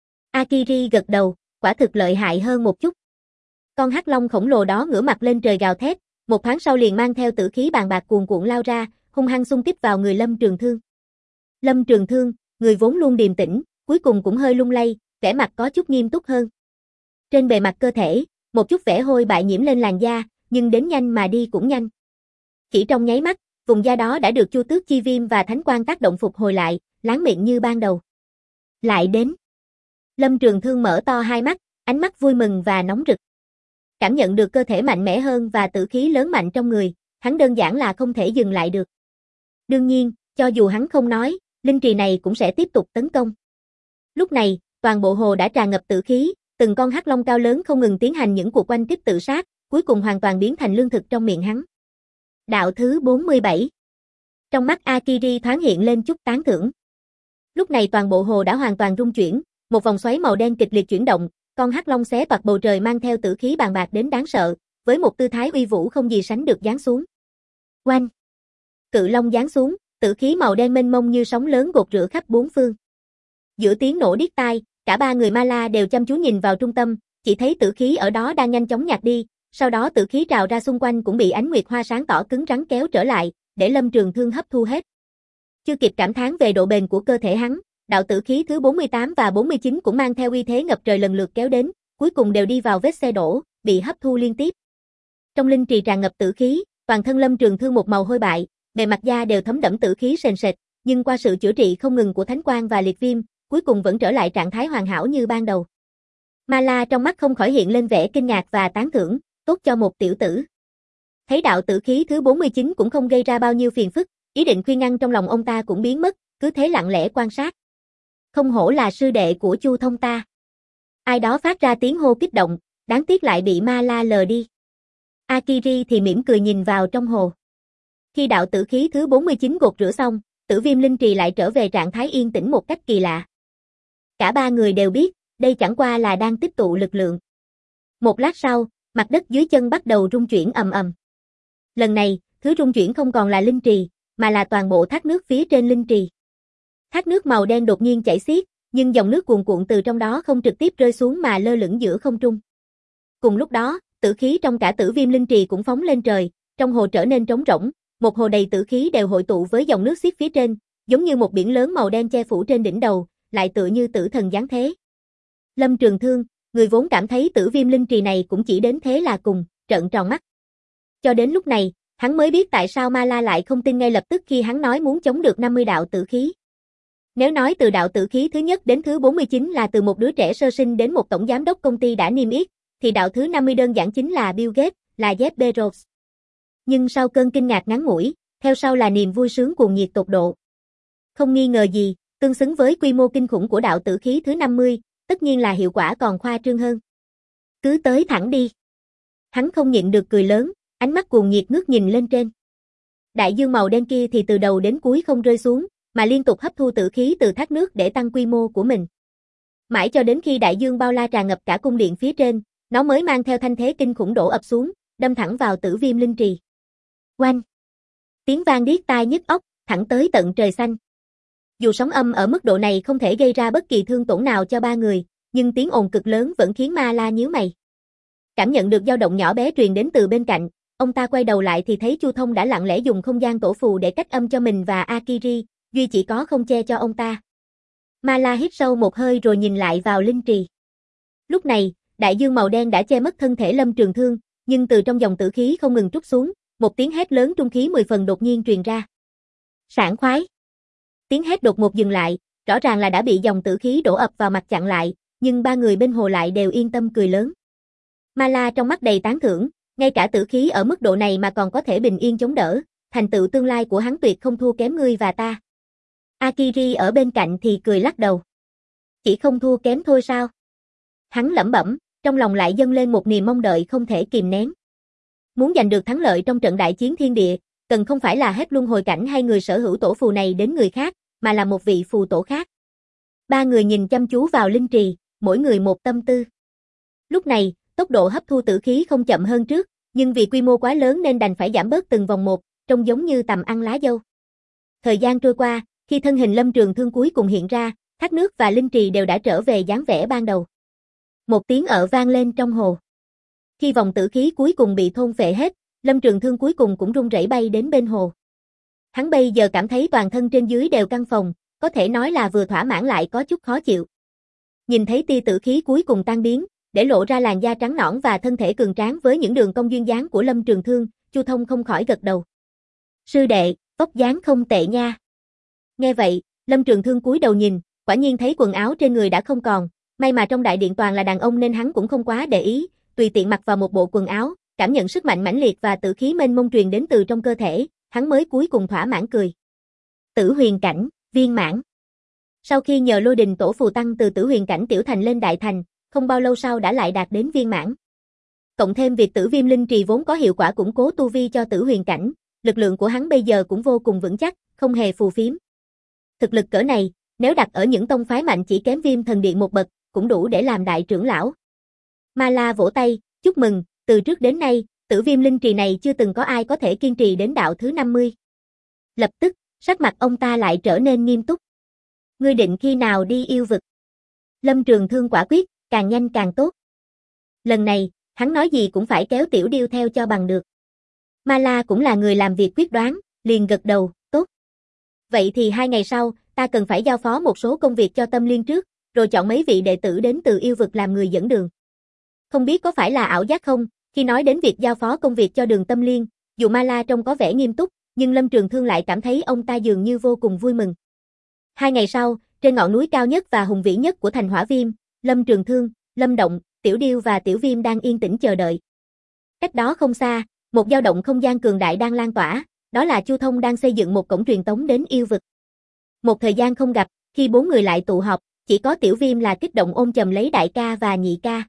Akiri gật đầu, quả thực lợi hại hơn một chút. Con hắc long khổng lồ đó ngửa mặt lên trời gào thét, một thoáng sau liền mang theo tử khí bàn bạc cuồn cuộn lao ra, hung hăng xung kích vào người Lâm Trường Thương. Lâm Trường Thương, người vốn luôn điềm tĩnh, cuối cùng cũng hơi lung lay, vẻ mặt có chút nghiêm túc hơn. Trên bề mặt cơ thể, một chút vẻ hôi bại nhiễm lên làn da, nhưng đến nhanh mà đi cũng nhanh. Chỉ trong nháy mắt, vùng da đó đã được Chu Tước Chi Viêm và Thánh Quang tác động phục hồi lại, láng miệng như ban đầu. Lại đến. Lâm Trường Thương mở to hai mắt, ánh mắt vui mừng và nóng rực. Cảm nhận được cơ thể mạnh mẽ hơn và tử khí lớn mạnh trong người, hắn đơn giản là không thể dừng lại được. Đương nhiên, cho dù hắn không nói, linh trì này cũng sẽ tiếp tục tấn công. Lúc này, toàn bộ hồ đã tràn ngập tử khí, từng con hắc long cao lớn không ngừng tiến hành những cuộc oanh kích tự sát, cuối cùng hoàn toàn biến thành lương thực trong miệng hắn. Đạo thứ 47. Trong mắt Akiri thoáng hiện lên chút tán thưởng. Lúc này toàn bộ hồ đã hoàn toàn rung chuyển, một vòng xoáy màu đen kịch liệt chuyển động, con hắc long xé toạc bầu trời mang theo tử khí bàn bạc đến đáng sợ, với một tư thái uy vũ không gì sánh được giáng xuống. Oanh! Cự long giáng xuống, tử khí màu đen mênh mông như sóng lớn gột rửa khắp bốn phương. Giữa tiếng nổ điếc tai, cả ba người Ma La đều chăm chú nhìn vào trung tâm, chỉ thấy tử khí ở đó đang nhanh chóng nhạt đi, sau đó tử khí trào ra xung quanh cũng bị ánh nguyệt hoa sáng tỏ cứng rắn kéo trở lại, để Lâm Trường Thương hấp thu hết. Chưa kịp cảm thán về độ bền của cơ thể hắn, đạo tử khí thứ 48 và 49 cũng mang theo uy thế ngập trời lần lượt kéo đến, cuối cùng đều đi vào vết xe đổ, bị hấp thu liên tiếp. Trong linh trì tràn ngập tử khí, toàn thân Lâm Trường Thương một màu hôi bại, bề mặt da đều thấm đẫm tử khí sền sệt, nhưng qua sự chữa trị không ngừng của thánh quang và liệt viêm, cuối cùng vẫn trở lại trạng thái hoàn hảo như ban đầu. Ma La trong mắt không khỏi hiện lên vẻ kinh ngạc và tán thưởng, tốt cho một tiểu tử. Thấy đạo tử khí thứ 49 cũng không gây ra bao nhiêu phiền phức, ý định khuyên ngăn trong lòng ông ta cũng biến mất, cứ thế lặng lẽ quan sát. Không hổ là sư đệ của Chu Thông ta. Ai đó phát ra tiếng hô kích động, đáng tiếc lại bị Ma La lờ đi. Akiri thì mỉm cười nhìn vào trong hồ. Khi đạo tử khí thứ 49 gột rửa xong, Tử Viêm linh trì lại trở về trạng thái yên tĩnh một cách kỳ lạ. Cả ba người đều biết, đây chẳng qua là đang tích tụ lực lượng. Một lát sau, mặt đất dưới chân bắt đầu rung chuyển ầm ầm. Lần này, thứ rung chuyển không còn là linh trì, mà là toàn bộ thác nước phía trên linh trì. Thác nước màu đen đột nhiên chảy xiết, nhưng dòng nước cuồn cuộn từ trong đó không trực tiếp rơi xuống mà lơ lửng giữa không trung. Cùng lúc đó, tử khí trong cả Tử Viêm linh trì cũng phóng lên trời, trong hồ trở nên trống rỗng, một hồ đầy tử khí đều hội tụ với dòng nước xiết phía trên, giống như một biển lớn màu đen che phủ trên đỉnh đầu, lại tựa như tử thần giáng thế. Lâm Trường Thương, người vốn cảm thấy Tử Viêm linh trì này cũng chỉ đến thế là cùng, trợn tròn mắt. Cho đến lúc này, hắn mới biết tại sao Ma La lại không tin ngay lập tức khi hắn nói muốn chống được 50 đạo tử khí. Nếu nói từ đạo tử khí thứ nhất đến thứ 49 là từ một đứa trẻ sơ sinh đến một tổng giám đốc công ty đã niêm yết, thì đạo thứ 50 đơn giản chính là Bill Gates, là Jeff Bezos. Nhưng sau cơn kinh ngạc ngắn ngủi, theo sau là niềm vui sướng cuồng nhiệt tột độ. Không nghi ngờ gì, tương xứng với quy mô kinh khủng của đạo tử khí thứ 50, tất nhiên là hiệu quả còn khoa trương hơn. Cứ tới thẳng đi. Hắn không nhịn được cười lớn, ánh mắt cuồng nhiệt ngước nhìn lên trên. Đại dương màu đen kia thì từ đầu đến cuối không rơi xuống, mà liên tục hấp thu tử khí từ thác nước để tăng quy mô của mình. Mãi cho đến khi đại dương bao la tràn ngập cả cung điện phía trên, nó mới mang theo thanh thế kinh khủng đổ ập xuống, đâm thẳng vào Tử Viêm linh trì. Oanh! Tiếng vang điếc tai nhức óc, thẳng tới tận trời xanh. Dù sóng âm ở mức độ này không thể gây ra bất kỳ thương tổn nào cho ba người, nhưng tiếng ồn cực lớn vẫn khiến Ma La nhíu mày. Cảm nhận được dao động nhỏ bé truyền đến từ bên cạnh, ông ta quay đầu lại thì thấy Chu Thông đã lặng lẽ dùng không gian tổ phù để cách âm cho mình và Akiri, duy chỉ có không che cho ông ta. Ma La hít sâu một hơi rồi nhìn lại vào linh trì. Lúc này, đại dương màu đen đã che mất thân thể Lâm Trường Thương, nhưng từ trong dòng tử khí không ngừng trút xuống, một tiếng hét lớn trung khí 10 phần đột nhiên truyền ra. Sảng khoái! Tiếng hét đột ngột dừng lại, rõ ràng là đã bị dòng tử khí đổ ập vào mặt chặn lại, nhưng ba người bên hồ lại đều yên tâm cười lớn. Ma La trong mắt đầy tán thưởng, ngay cả tử khí ở mức độ này mà còn có thể bình yên chống đỡ, thành tựu tương lai của hắn tuyệt không thua kém ngươi và ta. Akiri ở bên cạnh thì cười lắc đầu. Chỉ không thua kém thôi sao? Hắn lẩm bẩm, trong lòng lại dâng lên một niềm mong đợi không thể kìm nén. Muốn giành được thắng lợi trong trận đại chiến thiên địa, cần không phải là hết luân hồi cảnh hay người sở hữu tổ phù này đến người khác, mà là một vị phù tổ khác. Ba người nhìn chăm chú vào linh trì, mỗi người một tâm tư. Lúc này, tốc độ hấp thu tử khí không chậm hơn trước, nhưng vì quy mô quá lớn nên đành phải giảm bớt từng vòng một, trông giống như tầm ăn lá dâu. Thời gian trôi qua, khi thân hình Lâm Trường Thương cuối cùng hiện ra, thác nước và linh trì đều đã trở về dáng vẻ ban đầu. Một tiếng ợ vang lên trong hồ. Khi vòng tử khí cuối cùng bị thôn phệ hết, Lâm Trường Thương cuối cùng cũng run rẩy bay đến bên hồ. Hắn bây giờ cảm thấy toàn thân trên dưới đều căng phồng, có thể nói là vừa thỏa mãn lại có chút khó chịu. Nhìn thấy tia tử khí cuối cùng tan biến, để lộ ra làn da trắng nõn và thân thể cường tráng với những đường cong duyên dáng của Lâm Trường Thương, Chu Thông không khỏi gật đầu. Sư đệ, vóc dáng không tệ nha. Nghe vậy, Lâm Trường Thương cúi đầu nhìn, quả nhiên thấy quần áo trên người đã không còn, may mà trong đại điện toàn là đàn ông nên hắn cũng không quá để ý, tùy tiện mặc vào một bộ quần áo, cảm nhận sức mạnh mãnh liệt và tử khí mênh mông truyền đến từ trong cơ thể, hắn mới cuối cùng thỏa mãn cười. Tử huyền cảnh, viên mãn. Sau khi nhờ lôi đình tổ phù tăng từ tử huyền cảnh tiểu thành lên đại thành, không bao lâu sau đã lại đạt đến viên mãn. Cộng thêm việc Tử Viêm linh trì vốn có hiệu quả củng cố tu vi cho tử huyền cảnh, lực lượng của hắn bây giờ cũng vô cùng vững chắc, không hề phù phiếm. Thực lực cỡ này, nếu đặt ở những tông phái mạnh chỉ kém Viêm Thần Điện một bậc, cũng đủ để làm đại trưởng lão. Ma La vỗ tay, chúc mừng, từ trước đến nay, Tử Viêm linh trì này chưa từng có ai có thể kiên trì đến đạo thứ 50. Lập tức, Sắc mặt ông ta lại trở nên nghiêm túc. Ngươi định khi nào đi yêu vực? Lâm Trường Thương quả quyết, càng nhanh càng tốt. Lần này, hắn nói gì cũng phải kéo Tiểu Điêu theo cho bằng được. Ma La cũng là người làm việc quyết đoán, liền gật đầu, tốt. Vậy thì 2 ngày sau, ta cần phải giao phó một số công việc cho Tâm Liên trước, rồi chọn mấy vị đệ tử đến từ yêu vực làm người dẫn đường. Không biết có phải là ảo giác không, khi nói đến việc giao phó công việc cho Đường Tâm Liên, dù Ma La trông có vẻ nghiêm túc, nhưng Lâm Trường Thương lại cảm thấy ông ta dường như vô cùng vui mừng. 2 ngày sau, trên ngọn núi cao nhất và hùng vĩ nhất của thành Hỏa Viêm, Lâm Trường Thương, Lâm Động, Tiểu Điêu và Tiểu Viêm đang yên tĩnh chờ đợi. Cách đó không xa, một dao động không gian cường đại đang lan tỏa, đó là Chu Thông đang xây dựng một cổng truyền tống đến yêu vực. Một thời gian không gặp, khi 4 người lại tụ họp, chỉ có Tiểu Viêm là kích động ôm chầm lấy đại ca và nhị ca.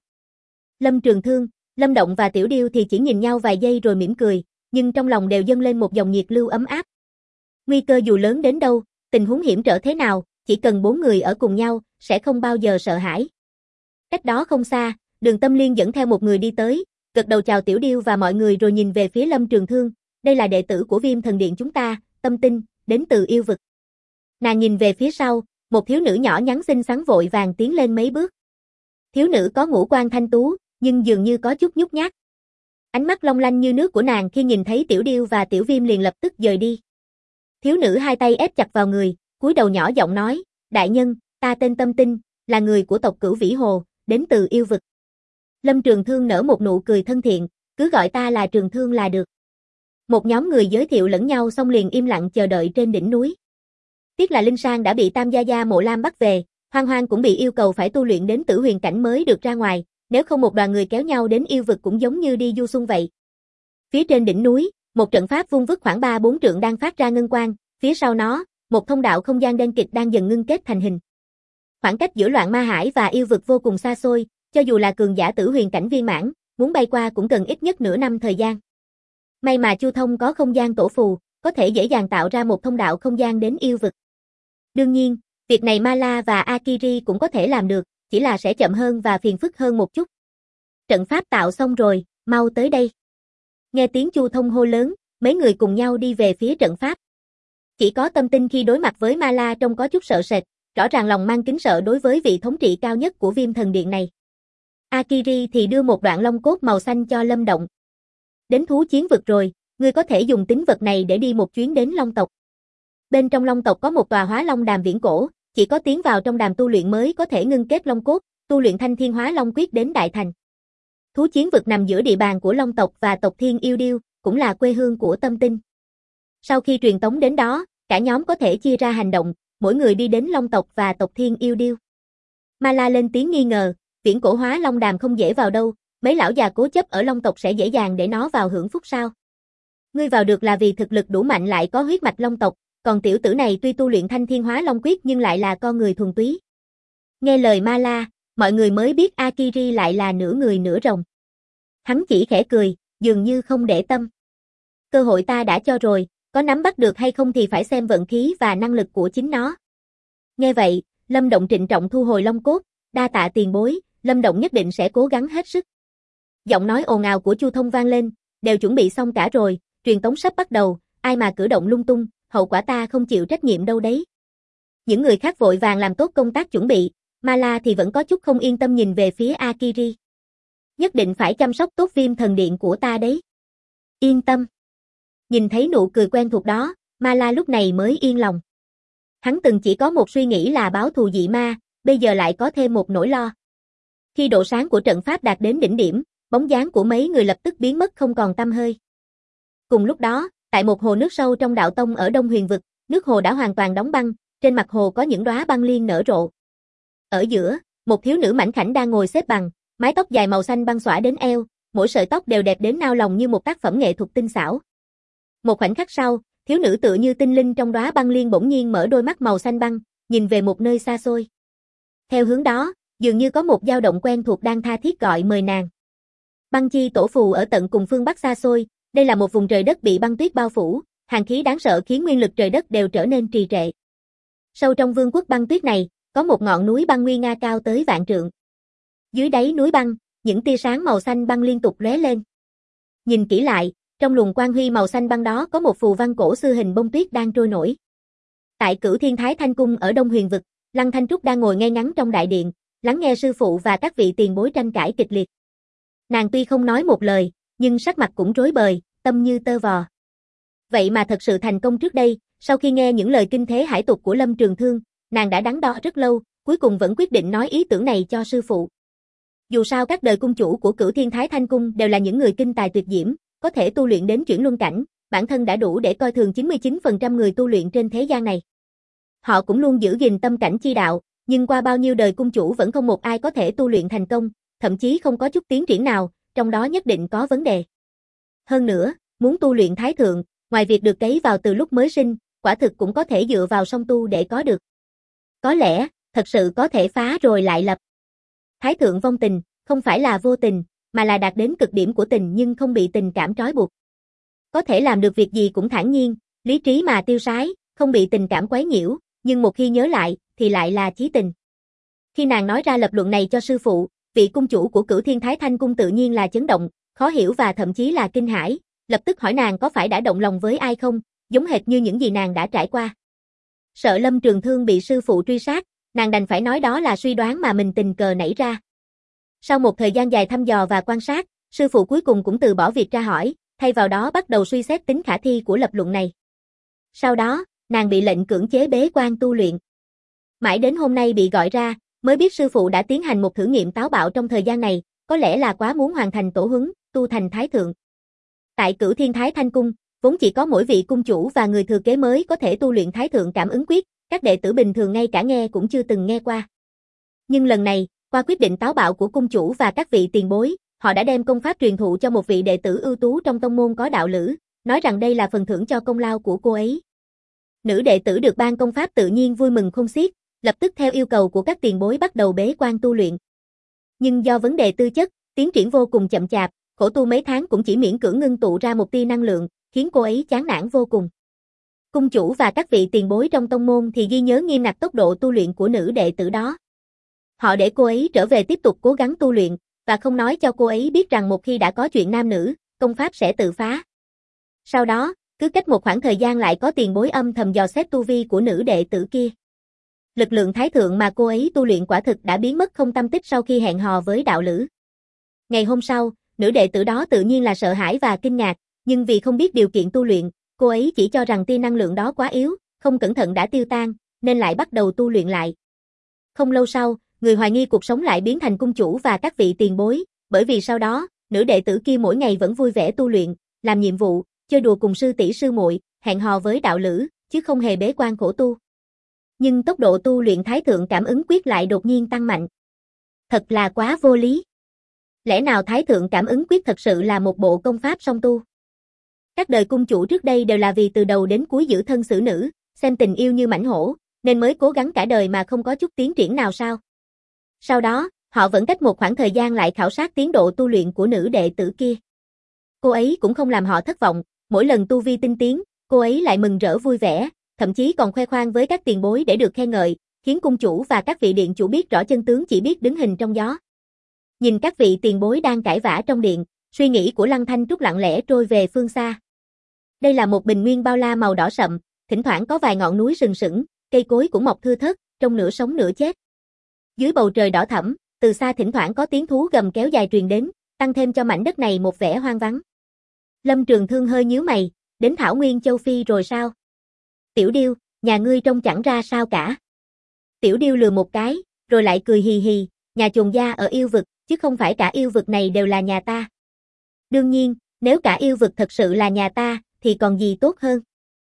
Lâm Trường Thương, Lâm Động và Tiểu Điêu thì chỉ nhìn nhau vài giây rồi mỉm cười, nhưng trong lòng đều dâng lên một dòng nhiệt lưu ấm áp. Nguy cơ dù lớn đến đâu, tình huống hiểm trở thế nào, chỉ cần 4 người ở cùng nhau, sẽ không bao giờ sợ hãi. Cách đó không xa, Đường Tâm Liên dẫn theo một người đi tới, gật đầu chào Tiểu Điêu và mọi người rồi nhìn về phía Lâm Trường Thương, đây là đệ tử của Viêm Thần Điện chúng ta, Tâm Tinh, đến từ yêu vực. Nàng nhìn về phía sau, một thiếu nữ nhỏ nhắn xinh xắn vội vàng tiến lên mấy bước. Thiếu nữ có ngũ quan thanh tú, nhưng dường như có chút nhút nhát. Ánh mắt long lanh như nước của nàng khi nhìn thấy Tiểu Điêu và Tiểu Viêm liền lập tức dời đi. Thiếu nữ hai tay ép chặt vào người, cúi đầu nhỏ giọng nói, đại nhân, ta tên Tâm Tinh, là người của tộc Cửu Vĩ Hồ, đến từ yêu vực. Lâm Trường Thương nở một nụ cười thân thiện, cứ gọi ta là Trường Thương là được. Một nhóm người giới thiệu lẫn nhau xong liền im lặng chờ đợi trên đỉnh núi. Tiếc là Linh Sang đã bị Tam Gia Gia Mộ Lam bắt về, Hoang Hoang cũng bị yêu cầu phải tu luyện đến Tử Huyền cảnh mới được ra ngoài, nếu không một đoàn người kéo nhau đến yêu vực cũng giống như đi du xuân vậy. Phía trên đỉnh núi, một trận pháp vuông vức khoảng 3-4 trượng đang phát ra ngân quang, phía sau nó, một thông đạo không gian đen kịt đang dần ngưng kết thành hình. Khoảng cách giữa Loạn Ma Hải và yêu vực vô cùng xa xôi, cho dù là cường giả Tử Huyền cảnh viên mãn, muốn bay qua cũng cần ít nhất nửa năm thời gian. May mà Chu Thông có không gian tổ phù, có thể dễ dàng tạo ra một thông đạo không gian đến yêu vực. Đương nhiên, việc này Ma La và Akiri cũng có thể làm được, chỉ là sẽ chậm hơn và phiền phức hơn một chút. Trận pháp tạo xong rồi, mau tới đây. Nghe tiếng Chu Thông hô lớn, mấy người cùng nhau đi về phía trận pháp. Chỉ có Tâm Tinh khi đối mặt với Ma La trông có chút sợ sệt, rõ ràng lòng mang kính sợ đối với vị thống trị cao nhất của Viêm Thần Điện này. Akiri thì đưa một đoạn long cốt màu xanh cho Lâm Động. Đến thú chiến vực rồi, ngươi có thể dùng tín vật này để đi một chuyến đến Long tộc. Bên trong Long tộc có một tòa Hóa Long Đàm viễn cổ, chỉ có tiến vào trong đàm tu luyện mới có thể ngưng kết long cốt, tu luyện Thanh Thiên Hóa Long quyết đến đại thành. Thú chiến vực nằm giữa địa bàn của Long tộc và tộc Thiên Yêu Điêu, cũng là quê hương của Tâm Tinh. Sau khi truyền tống đến đó, cả nhóm có thể chia ra hành động, mỗi người đi đến Long tộc và tộc Thiên Yêu Điêu. Ma La lên tiếng nghi ngờ, viễn cổ Hóa Long Đàm không dễ vào đâu, mấy lão già cố chấp ở Long tộc sẽ dễ dàng để nó vào hưởng phúc sao? Ngươi vào được là vì thực lực đủ mạnh lại có huyết mạch Long tộc, còn tiểu tử này tuy tu luyện Thanh Thiên Hóa Long quyết nhưng lại là con người thuần túy. Nghe lời Ma La, mọi người mới biết Akiri lại là nửa người nửa rồng. Hắn chỉ khẽ cười, dường như không để tâm. Cơ hội ta đã cho rồi, có nắm bắt được hay không thì phải xem vận khí và năng lực của chính nó. Nghe vậy, Lâm Động trịnh trọng thu hồi long cốt, đa tạ tiền bối, Lâm Động nhất định sẽ cố gắng hết sức. Giọng nói ồn ào của Chu Thông vang lên, đều chuẩn bị xong cả rồi, truyền tống sắp bắt đầu, ai mà cử động lung tung, hậu quả ta không chịu trách nhiệm đâu đấy. Những người khác vội vàng làm tốt công tác chuẩn bị, Ma La thì vẫn có chút không yên tâm nhìn về phía Akiri. Nhất định phải chăm sóc tốt Viêm Thần Điện của ta đấy. Yên tâm. Nhìn thấy nụ cười quen thuộc đó, Ma La lúc này mới yên lòng. Hắn từng chỉ có một suy nghĩ là báo thù dị ma, bây giờ lại có thêm một nỗi lo. Khi độ sáng của trận pháp đạt đến đỉnh điểm, bóng dáng của mấy người lập tức biến mất không còn tăm hơi. Cùng lúc đó, tại một hồ nước sâu trong đạo tông ở Đông Huyền vực, nước hồ đã hoàn toàn đóng băng, trên mặt hồ có những đóa băng liên nở rộ. Ở giữa, một thiếu nữ mảnh khảnh đang ngồi xếp bằng, mái tóc dài màu xanh băng xõa đến eo, mỗi sợi tóc đều đẹp đến nao lòng như một tác phẩm nghệ thuật tinh xảo. Một khoảnh khắc sau, thiếu nữ tựa như tinh linh trong đóa băng liên bỗng nhiên mở đôi mắt màu xanh băng, nhìn về một nơi xa xôi. Theo hướng đó, dường như có một dao động quen thuộc đang tha thiết gọi mời nàng. Băng chi tổ phù ở tận cùng phương Bắc xa xôi, đây là một vùng trời đất bị băng tuyết bao phủ, hàn khí đáng sợ khiến nguyên lực trời đất đều trở nên trì trệ. Sâu trong vương quốc băng tuyết này, có một ngọn núi băng nguy nga cao tới vạn trượng. Dưới đáy núi băng, những tia sáng màu xanh băng liên tục lóe lên. Nhìn kỹ lại, trong luồng quang huy màu xanh băng đó có một phù văn cổ xưa hình bông tuyết đang trôi nổi. Tại Cửu Thiên Thái Thanh Cung ở Đông Huyền Vực, Lăng Thanh Trúc đang ngồi ngay ngắn trong đại điện, lắng nghe sư phụ và các vị tiền bối tranh cãi kịch liệt. Nàng tuy không nói một lời, nhưng sắc mặt cũng rối bời, tâm như tơ vò. Vậy mà thật sự thành công trước đây, sau khi nghe những lời kinh thế hải tục của Lâm Trường Thương, nàng đã đắn đo rất lâu, cuối cùng vẫn quyết định nói ý tưởng này cho sư phụ. Dù sao các đời cung chủ của Cửu Thiên Thái Thanh Cung đều là những người kinh tài tuyệt diễm, có thể tu luyện đến chuyển luân cảnh, bản thân đã đủ để coi thường 99% người tu luyện trên thế gian này. Họ cũng luôn giữ gìn tâm cảnh chi đạo, nhưng qua bao nhiêu đời cung chủ vẫn không một ai có thể tu luyện thành công, thậm chí không có chút tiến triển nào, trong đó nhất định có vấn đề. Hơn nữa, muốn tu luyện thái thượng, ngoài việc được cấy vào từ lúc mới sinh, quả thực cũng có thể dựa vào song tu để có được. Có lẽ, thật sự có thể phá rồi lại lập. Thái thượng vong tình, không phải là vô tình, mà là đạt đến cực điểm của tình nhưng không bị tình cảm trói buộc. Có thể làm được việc gì cũng thản nhiên, lý trí mà tiêu sái, không bị tình cảm quấy nhiễu, nhưng một khi nhớ lại, thì lại là chí tình. Khi nàng nói ra lập luận này cho sư phụ, vị cung chủ của Cửu Thiên Thái Thanh Cung tự nhiên là chấn động, khó hiểu và thậm chí là kinh hãi, lập tức hỏi nàng có phải đã động lòng với ai không, giống hệt như những gì nàng đã trải qua. Sợ Lâm Trường Thương bị sư phụ truy sát, nàng đành phải nói đó là suy đoán mà mình tình cờ nảy ra. Sau một thời gian dài thăm dò và quan sát, sư phụ cuối cùng cũng từ bỏ việc tra hỏi, thay vào đó bắt đầu suy xét tính khả thi của lập luận này. Sau đó, nàng bị lệnh cưỡng chế bế quan tu luyện. Mãi đến hôm nay bị gọi ra, mới biết sư phụ đã tiến hành một thử nghiệm táo bạo trong thời gian này, có lẽ là quá muốn hoàn thành tổ huấn, tu thành thái thượng. Tại Cửu Thiên Thái Thanh Cung, vốn chỉ có mỗi vị cung chủ và người thừa kế mới có thể tu luyện thái thượng cảm ứng quyết, các đệ tử bình thường ngay cả nghe cũng chưa từng nghe qua. Nhưng lần này, qua quyết định táo bạo của cung chủ và các vị tiền bối, họ đã đem công pháp truyền thụ cho một vị đệ tử ưu tú trong tông môn có đạo lữ, nói rằng đây là phần thưởng cho công lao của cô ấy. Nữ đệ tử được ban công pháp tự nhiên vui mừng không xiết, lập tức theo yêu cầu của các tiền bối bắt đầu bế quan tu luyện. Nhưng do vấn đề tư chất, tiến triển vô cùng chậm chạp, khổ tu mấy tháng cũng chỉ miễn cưỡng ngưng tụ ra một tia năng lượng, khiến cô ấy chán nản vô cùng. Cung chủ và các vị tiền bối trong tông môn thì ghi nhớ nghiêm ngặt tốc độ tu luyện của nữ đệ tử đó. Họ để cô ấy trở về tiếp tục cố gắng tu luyện, và không nói cho cô ấy biết rằng một khi đã có chuyện nam nữ, công pháp sẽ tự phá. Sau đó, cứ cách một khoảng thời gian lại có tiền bối âm thầm dò xét tu vi của nữ đệ tử kia. Lực lượng thái thượng mà cô ấy tu luyện quả thực đã biến mất không tăm tích sau khi hẹn hò với đạo lữ. Ngày hôm sau, nữ đệ tử đó tự nhiên là sợ hãi và kinh ngạc, nhưng vì không biết điều kiện tu luyện, cô ấy chỉ cho rằng tia năng lượng đó quá yếu, không cẩn thận đã tiêu tan, nên lại bắt đầu tu luyện lại. Không lâu sau, người hoài nghi cuộc sống lại biến thành cung chủ và các vị tiền bối, bởi vì sau đó, nữ đệ tử kia mỗi ngày vẫn vui vẻ tu luyện, làm nhiệm vụ, chơi đùa cùng sư tỷ sư muội, hẹn hò với đạo lữ, chứ không hề bế quan khổ tu. Nhưng tốc độ tu luyện thái thượng cảm ứng quyết lại đột nhiên tăng mạnh. Thật là quá vô lý. Lẽ nào thái thượng cảm ứng quyết thật sự là một bộ công pháp song tu? Các đời cung chủ trước đây đều là vì từ đầu đến cuối giữ thân xử nữ, xem tình yêu như mãnh hổ, nên mới cố gắng cả đời mà không có chút tiến triển nào sao? Sau đó, họ vẫn cách một khoảng thời gian lại khảo sát tiến độ tu luyện của nữ đệ tử kia. Cô ấy cũng không làm họ thất vọng, mỗi lần tu vi tinh tiến, cô ấy lại mừng rỡ vui vẻ, thậm chí còn khoe khoang với các tiền bối để được khen ngợi, khiến cung chủ và các vị điện chủ biết rõ chân tướng chỉ biết đứng hình trong gió. Nhìn các vị tiền bối đang cãi vã trong điện, suy nghĩ của Lăng Thanh Trúc lặng lẽ trôi về phương xa. Đây là một bình nguyên bao la màu đỏ sậm, thỉnh thoảng có vài ngọn núi sừng sững, cây cối cũng mọc thưa thớt, trông nửa sống nửa chết. Dưới bầu trời đỏ thẫm, từ xa thỉnh thoảng có tiếng thú gầm kéo dài truyền đến, tăng thêm cho mảnh đất này một vẻ hoang vắng. Lâm Trường Thương hơi nhíu mày, đến Thảo Nguyên Châu Phi rồi sao? Tiểu Điêu, nhà ngươi trông chẳng ra sao cả. Tiểu Điêu lừa một cái, rồi lại cười hì hì, nhà chồn gia ở yêu vực, chứ không phải cả yêu vực này đều là nhà ta. Đương nhiên, nếu cả yêu vực thật sự là nhà ta, thì còn gì tốt hơn.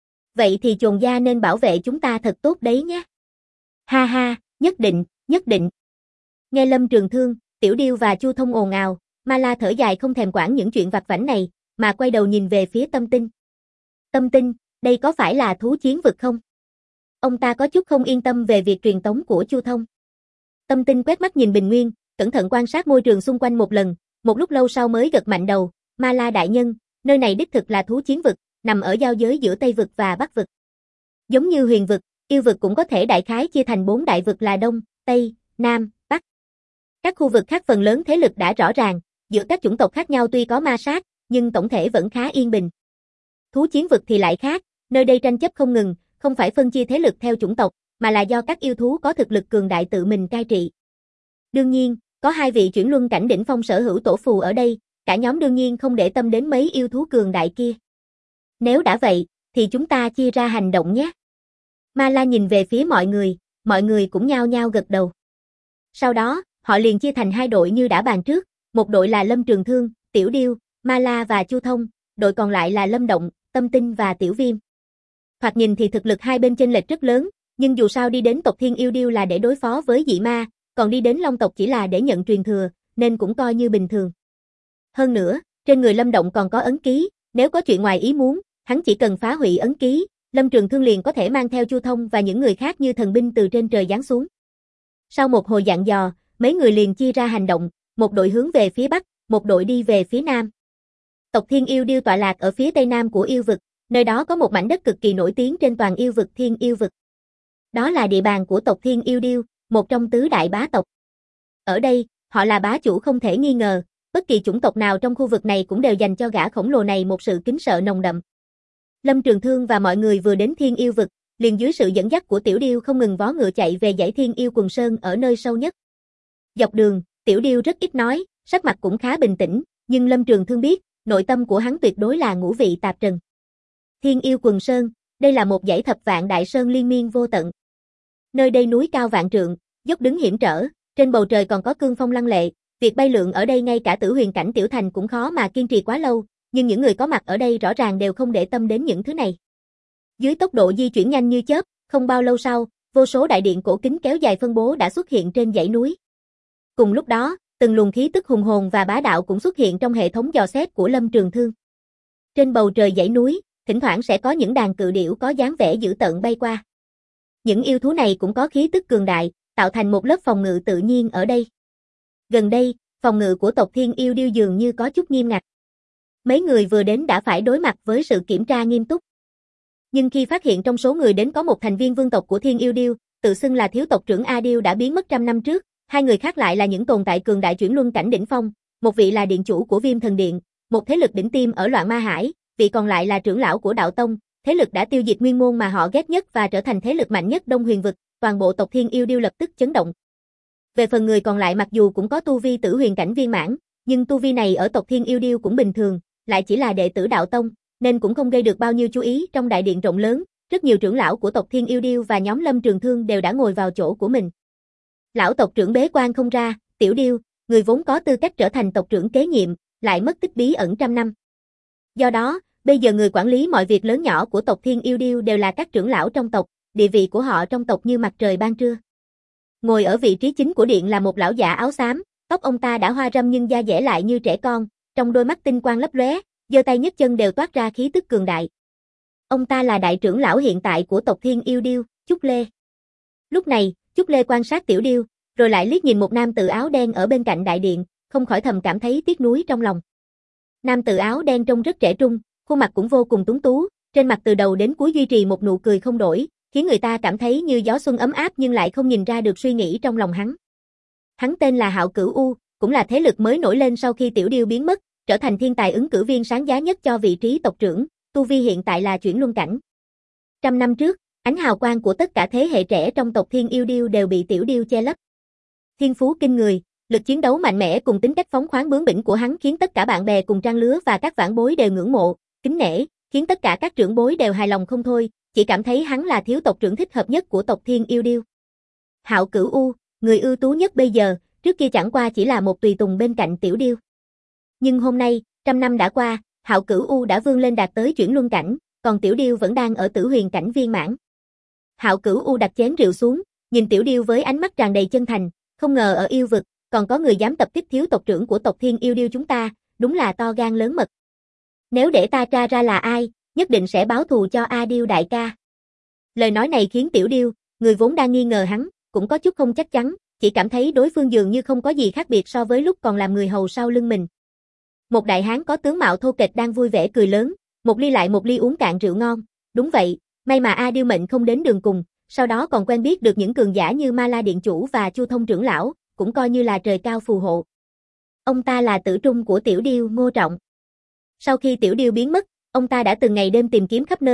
Vậy thì chồn gia nên bảo vệ chúng ta thật tốt đấy nhé. Ha ha, nhất định, nhất định. Nghe Lâm Trường Thương, Tiểu Điêu và Chu Thông ồn ào, Ma La thở dài không thèm quản những chuyện vặt vãnh này, mà quay đầu nhìn về phía Tâm Tinh. Tâm Tinh, đây có phải là thú chiến vực không? Ông ta có chút không yên tâm về việc truyền tống của Chu Thông. Tâm Tinh quét mắt nhìn bình nguyên, cẩn thận quan sát môi trường xung quanh một lần, một lúc lâu sau mới gật mạnh đầu, Ma La đại nhân, nơi này đích thực là thú chiến vực, nằm ở giao giới giữa Tây vực và Bắc vực. Giống như huyền vực, yêu vực cũng có thể đại khái chia thành 4 đại vực là Đông, Tây, Nam, Bắc. Các khu vực khác phần lớn thế lực đã rõ ràng, giữa các chủng tộc khác nhau tuy có ma sát, nhưng tổng thể vẫn khá yên bình. Thú chiến vực thì lại khác, nơi đây tranh chấp không ngừng, không phải phân chia thế lực theo chủng tộc, mà là do các yêu thú có thực lực cường đại tự mình cai trị. Đương nhiên, có 2 vị chuyển luân cảnh đỉnh phong sở hữu tổ phù ở đây, cả nhóm đương nhiên không để tâm đến mấy yêu thú cường đại kia. Nếu đã vậy, thì chúng ta chia ra hành động nhé. Ma La nhìn về phía mọi người cũng nhao nhao gật đầu. Sau đó, họ liền chia thành 2 đội như đã bàn trước, một đội là Lâm Trường Thương, Tiểu Điêu, Ma La và Chu Thông, đội còn lại là Lâm Động, Tâm Tinh và Tiểu Viêm. Thoạt nhìn thì thực lực hai bên chênh lệch rất lớn, nhưng dù sao đi đến tộc Thiên Yêu Điêu là để đối phó với dị ma, còn đi đến Long tộc chỉ là để nhận truyền thừa, nên cũng coi như bình thường. Hơn nữa, trên người Lâm Động còn có ấn ký, nếu có chuyện ngoài ý muốn, hắn chỉ cần phá hủy ấn ký, Lâm Trường Thương liền có thể mang theo Chu Thông và những người khác như thần binh từ trên trời giáng xuống. Sau một hồi dặn dò, mấy người liền chia ra hành động, một đội hướng về phía bắc, một đội đi về phía nam. Tộc Thiên Yêu Điêu tọa lạc ở phía tây nam của yêu vực, nơi đó có một mảnh đất cực kỳ nổi tiếng trên toàn yêu vực Thiên Yêu vực. Đó là địa bàn của tộc Thiên Yêu Điêu, một trong tứ đại bá tộc. Ở đây, họ là bá chủ không thể nghi ngờ, bất kỳ chủng tộc nào trong khu vực này cũng đều dành cho gã khổng lồ này một sự kính sợ nồng đậm. Lâm Trường Thương và mọi người vừa đến Thiên Yêu vực, liền dưới sự dẫn dắt của Tiểu Điêu không ngừng vó ngựa chạy về dãy Thiên Yêu Quần Sơn ở nơi sâu nhất. Dọc đường, Tiểu Điêu rất ít nói, sắc mặt cũng khá bình tĩnh, nhưng Lâm Trường Thương biết, nội tâm của hắn tuyệt đối là ngũ vị tạp trần. Thiên Yêu Quần Sơn, đây là một dãy thập vạn đại sơn liên miên vô tận. Nơi đây núi cao vạn trượng, dốc đứng hiểm trở, trên bầu trời còn có cương phong lăng lệ, việc bay lượn ở đây ngay cả tử huyền cảnh tiểu thành cũng khó mà kiên trì quá lâu, nhưng những người có mặt ở đây rõ ràng đều không để tâm đến những thứ này. Dưới tốc độ di chuyển nhanh như chớp, không bao lâu sau, vô số đại điện cổ kính kéo dài phân bố đã xuất hiện trên dãy núi. Cùng lúc đó, từng luồng khí tức hùng hồn và bá đạo cũng xuất hiện trong hệ thống dò xét của Lâm Trường Thương. Trên bầu trời dãy núi, thỉnh thoảng sẽ có những đàn cự điểu có dáng vẻ dữ tợn bay qua. Những yêu thú này cũng có khí tức cường đại, tạo thành một lớp phòng ngự tự nhiên ở đây. Gần đây, phòng ngự của tộc Thiên Yêu Điêu dường như có chút nghiêm ngặt. Mấy người vừa đến đã phải đối mặt với sự kiểm tra nghiêm túc. Nhưng khi phát hiện trong số người đến có một thành viên vương tộc của Thiên Yêu Điêu, tự xưng là thiếu tộc trưởng A Điêu đã biến mất 100 năm trước, hai người khác lại là những tồn tại cường đại chuyển luân cảnh đỉnh phong, một vị là điện chủ của Viêm Thần Điện, một thế lực đỉnh tiêm ở Loạn Ma Hải, vị còn lại là trưởng lão của Đạo Tông, thế lực đã tiêu diệt nguyên môn mà họ ghét nhất và trở thành thế lực mạnh nhất Đông Huyền vực, toàn bộ tộc Thiên Yêu Điêu lập tức chấn động. Về phần người còn lại mặc dù cũng có tu vi tử huyền cảnh viên mãn, nhưng tu vi này ở tộc Thiên Yêu Điêu cũng bình thường, lại chỉ là đệ tử Đạo Tông, nên cũng không gây được bao nhiêu chú ý. Trong đại điện rộng lớn, rất nhiều trưởng lão của tộc Thiên Yêu Điêu và nhóm Lâm Trường Thương đều đã ngồi vào chỗ của mình. Lão tộc trưởng bế quan không ra, Tiểu Điêu, người vốn có tư cách trở thành tộc trưởng kế nhiệm, lại mất tích bí ẩn 100 năm. Do đó, bây giờ người quản lý mọi việc lớn nhỏ của tộc Thiên Yêu Điêu đều là các trưởng lão trong tộc, địa vị của họ trong tộc như mặt trời ban trưa. Ngồi ở vị trí chính của điện là một lão giả áo xám, tóc ông ta đã hoa râm nhưng da dẻ lại như trẻ con, trong đôi mắt tinh quang lấp lóe, giơ tay nhấc chân đều toát ra khí tức cường đại. Ông ta là đại trưởng lão hiện tại của tộc Thiên Yêu Điêu, Trúc Lê. Lúc này, Trúc Lê quan sát Tiểu Điêu, rồi lại liếc nhìn một nam tử áo đen ở bên cạnh đại điện, không khỏi thầm cảm thấy tiếc nuối trong lòng. Nam tử áo đen trông rất trẻ trung, khuôn mặt cũng vô cùng tuấn tú, trên mặt từ đầu đến cuối duy trì một nụ cười không đổi, khiến người ta cảm thấy như gió xuân ấm áp nhưng lại không nhìn ra được suy nghĩ trong lòng hắn. Hắn tên là Hạo Cửu U, cũng là thế lực mới nổi lên sau khi Tiểu Điêu biến mất, trở thành thiên tài ứng cử viên sáng giá nhất cho vị trí tộc trưởng, tu vi hiện tại là chuyển luân cảnh. 100 năm trước, ánh hào quang của tất cả thế hệ trẻ trong tộc Thiên Yêu Điêu đều bị Tiểu Điêu che lấp. Thiên phú kinh người, lực chiến đấu mạnh mẽ cùng tính cách phóng khoáng bướng bỉnh của hắn khiến tất cả bạn bè cùng trang lứa và các vãn bối đều ngưỡng mộ, kính nể, khiến tất cả các trưởng bối đều hài lòng không thôi, chỉ cảm thấy hắn là thiếu tộc trưởng thích hợp nhất của tộc Thiên Yêu Điêu. Hạo Cửu U, người ưu tú nhất bây giờ, trước kia chẳng qua chỉ là một tùy tùng bên cạnh Tiểu Điêu. Nhưng hôm nay, 100 năm đã qua, Hạo Cửu U đã vươn lên đạt tới chuyển luân cảnh, còn Tiểu Điêu vẫn đang ở tử huyền cảnh viên mãn. Hạo Cửu U đặt chén rượu xuống, nhìn Tiểu Điêu với ánh mắt tràn đầy chân thành, không ngờ ở yêu vực, còn có người dám tập kích thiếu tộc trưởng của tộc Thiên Yêu Điêu chúng ta, đúng là to gan lớn mật. Nếu để ta tra ra là ai, nhất định sẽ báo thù cho A Điêu đại ca. Lời nói này khiến Tiểu Điêu, người vốn đang nghi ngờ hắn, cũng có chút không chắc chắn, chỉ cảm thấy đối phương dường như không có gì khác biệt so với lúc còn làm người hầu sau lưng mình. Một đại hán có tướng mạo thô kệch đang vui vẻ cười lớn, một ly lại một ly uống cạn rượu ngon, đúng vậy, may mà A Điêu mệnh không đến đường cùng, sau đó còn quen biết được những cường giả như Ma La Điện Chủ và Chu Thông trưởng lão, cũng coi như là trời cao phù hộ. Ông ta là tử trung của Tiểu Điêu, Ngô Trọng. Sau khi Tiểu Điêu biến mất, ông ta đã từng ngày đêm tìm kiếm khắp nơi,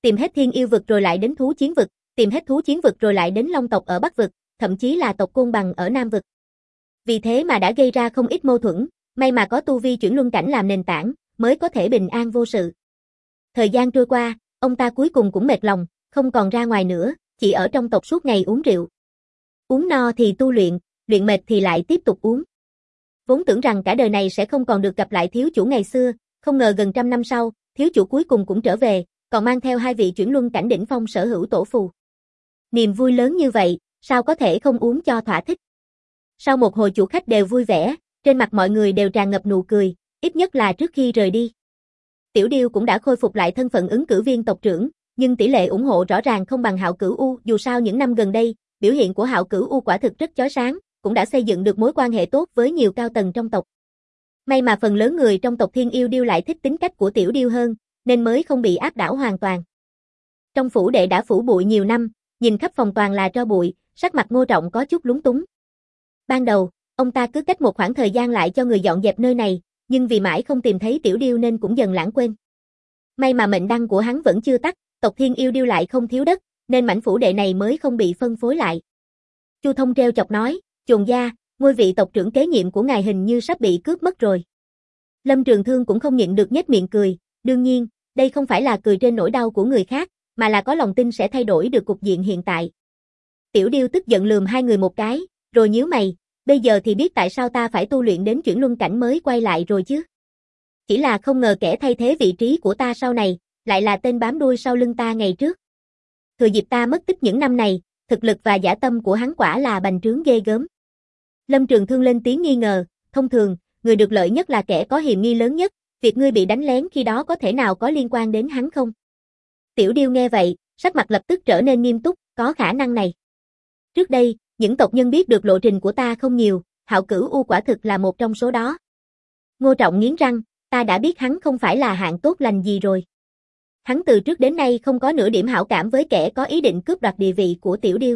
Tìm hết thiên yêu vực rồi lại đến thú chiến vực, tìm hết thú chiến vực rồi lại đến long tộc ở Bắc vực, thậm chí là tộc Côn Bằng ở Nam vực. Vì thế mà đã gây ra không ít mâu thuẫn, may mà có tu vi chuyển luân cảnh làm nền tảng, mới có thể bình an vô sự. Thời gian trôi qua, ông ta cuối cùng cũng mệt lòng, không còn ra ngoài nữa, chỉ ở trong tộc suốt ngày uống rượu. Uống no thì tu luyện, luyện mệt thì lại tiếp tục uống. Vốn tưởng rằng cả đời này sẽ không còn được gặp lại thiếu chủ ngày xưa, không ngờ gần 100 năm sau, thiếu chủ cuối cùng cũng trở về, còn mang theo 2 vị chuyển luân cảnh đỉnh phong sở hữu tổ phù. Niềm vui lớn như vậy, sao có thể không uống cho thỏa thích. Sau một hồi chủ khách đều vui vẻ, trên mặt mọi người đều tràn ngập nụ cười, ít nhất là trước khi rời đi. Tiểu Điêu cũng đã khôi phục lại thân phận ứng cử viên tộc trưởng, nhưng tỷ lệ ủng hộ rõ ràng không bằng Hạo Cửu U, dù sao những năm gần đây, biểu hiện của Hạo Cửu U quả thực rất chói sáng, cũng đã xây dựng được mối quan hệ tốt với nhiều cao tầng trong tộc. May mà phần lớn người trong tộc Thiên Yêu Điêu lại thích tính cách của Tiểu Điêu hơn, nên mới không bị áp đảo hoàn toàn. Trong phủ đệ đã phủ bụi nhiều năm, nhìn khắp phòng toàn là tro bụi, sắc mặt Ngô Trọng có chút lúng túng. Ban đầu, ông ta cứ cách một khoảng thời gian lại cho người dọn dẹp nơi này, nhưng vì mãi không tìm thấy Tiểu Điêu nên cũng dần lãng quên. May mà mệnh đăng của hắn vẫn chưa tắt, tộc Thiên Yêu Điêu lại không thiếu đất, nên mảnh phủ đệ này mới không bị phân phối lại. Chu Thông treo chọc nói, Chồn gia, ngôi vị tộc trưởng kế nhiệm của ngài hình như sắp bị cướp mất rồi. Lâm Trường Thương cũng không nhịn được nhếch miệng cười, đương nhiên, đây không phải là cười trên nỗi đau của người khác, mà là có lòng tin sẽ thay đổi được cục diện hiện tại. Tiểu Điêu tức giận lườm hai người một cái, rồi nhíu mày, bây giờ thì biết tại sao ta phải tu luyện đến chuyển luân cảnh mới quay lại rồi chứ. Chỉ là không ngờ kẻ thay thế vị trí của ta sau này, lại là tên bám đuôi sau lưng ta ngày trước. Thừa dịp ta mất tích những năm này, thực lực và dã tâm của hắn quả là bành trướng ghê gớm. Lâm Trường Thương lên tiếng nghi ngờ, thông thường, người được lợi nhất là kẻ có hiểm nghi lớn nhất, việc ngươi bị đánh lén khi đó có thể nào có liên quan đến hắn không? Tiểu Điêu nghe vậy, sắc mặt lập tức trở nên nghiêm túc, có khả năng này. Trước đây, những tộc nhân biết được lộ trình của ta không nhiều, Hạo Cửu U quả thực là một trong số đó. Ngô Trọng nghiến răng, ta đã biết hắn không phải là hạng tốt lành gì rồi. Hắn từ trước đến nay không có nửa điểm hảo cảm với kẻ có ý định cướp đoạt địa vị của Tiểu Điêu.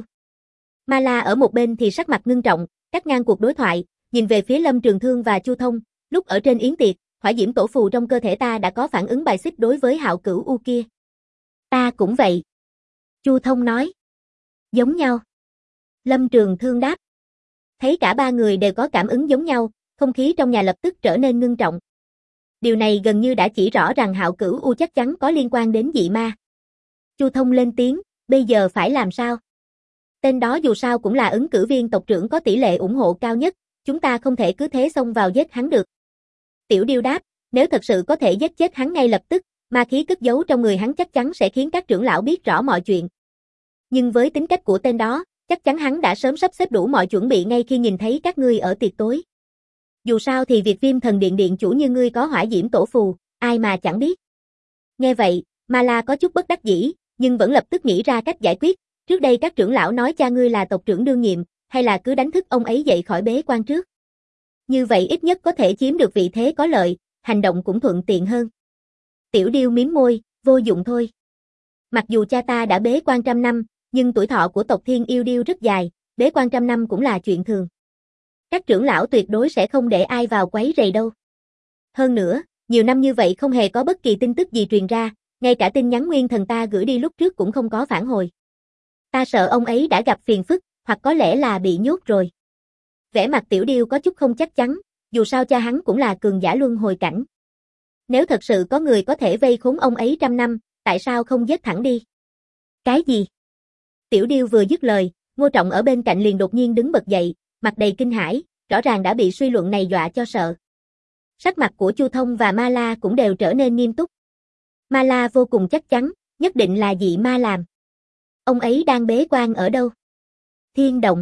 Ma La ở một bên thì sắc mặt ngưng trọng, cắt ngang cuộc đối thoại, nhìn về phía Lâm Trường Thương và Chu Thông, lúc ở trên yến tiệc, hỏa diễm tổ phù trong cơ thể ta đã có phản ứng bài xích đối với Hạo Cửu U kia. Ta cũng vậy. Chu Thông nói. Giống nhau. Lâm Trường Thương đáp. Thấy cả ba người đều có cảm ứng giống nhau, không khí trong nhà lập tức trở nên ngưng trọng. Điều này gần như đã chỉ rõ rằng Hạo Cửu U chắc chắn có liên quan đến dị ma. Chu Thông lên tiếng, bây giờ phải làm sao? Tên đó dù sao cũng là ứng cử viên tộc trưởng có tỷ lệ ủng hộ cao nhất, chúng ta không thể cứ thế xông vào giết hắn được. Tiểu Điêu đáp, nếu thật sự có thể giết chết hắn ngay lập tức, ma khí cất giấu trong người hắn chắc chắn sẽ khiến các trưởng lão biết rõ mọi chuyện. Nhưng với tính cách của tên đó, chắc chắn hắn đã sớm sắp xếp đủ mọi chuẩn bị ngay khi nhìn thấy các ngươi ở tiệc tối. Dù sao thì việc Viêm Thần Điện điện chủ như ngươi có hỏa diễm tổ phù, ai mà chẳng biết. Nghe vậy, Ma La có chút bất đắc dĩ, nhưng vẫn lập tức nghĩ ra cách giải quyết. Trước đây các trưởng lão nói cha ngươi là tộc trưởng đương nhiệm, hay là cứ đánh thức ông ấy dậy khỏi bế quan trước. Như vậy ít nhất có thể chiếm được vị thế có lợi, hành động cũng thuận tiện hơn. Tiểu Điêu mím môi, vô dụng thôi. Mặc dù cha ta đã bế quan 100 năm, nhưng tuổi thọ của tộc Thiên Yêu Điêu rất dài, bế quan 100 năm cũng là chuyện thường. Các trưởng lão tuyệt đối sẽ không để ai vào quấy rầy đâu. Hơn nữa, nhiều năm như vậy không hề có bất kỳ tin tức gì truyền ra, ngay cả tin nhắn nguyên thần ta gửi đi lúc trước cũng không có phản hồi. Ta sợ ông ấy đã gặp phiền phức, hoặc có lẽ là bị nhốt rồi. Vẻ mặt Tiểu Điêu có chút không chắc chắn, dù sao cha hắn cũng là cường giả luân hồi cảnh. Nếu thật sự có người có thể vây khốn ông ấy 100 năm, tại sao không giết thẳng đi? Cái gì? Tiểu Điêu vừa dứt lời, Ngô Trọng ở bên cạnh liền đột nhiên đứng bật dậy, mặt đầy kinh hãi, rõ ràng đã bị suy luận này dọa cho sợ. Sắc mặt của Chu Thông và Ma La cũng đều trở nên nghiêm túc. Ma La vô cùng chắc chắn, nhất định là dị ma làm. Ông ấy đang bế quan ở đâu? Thiên Động.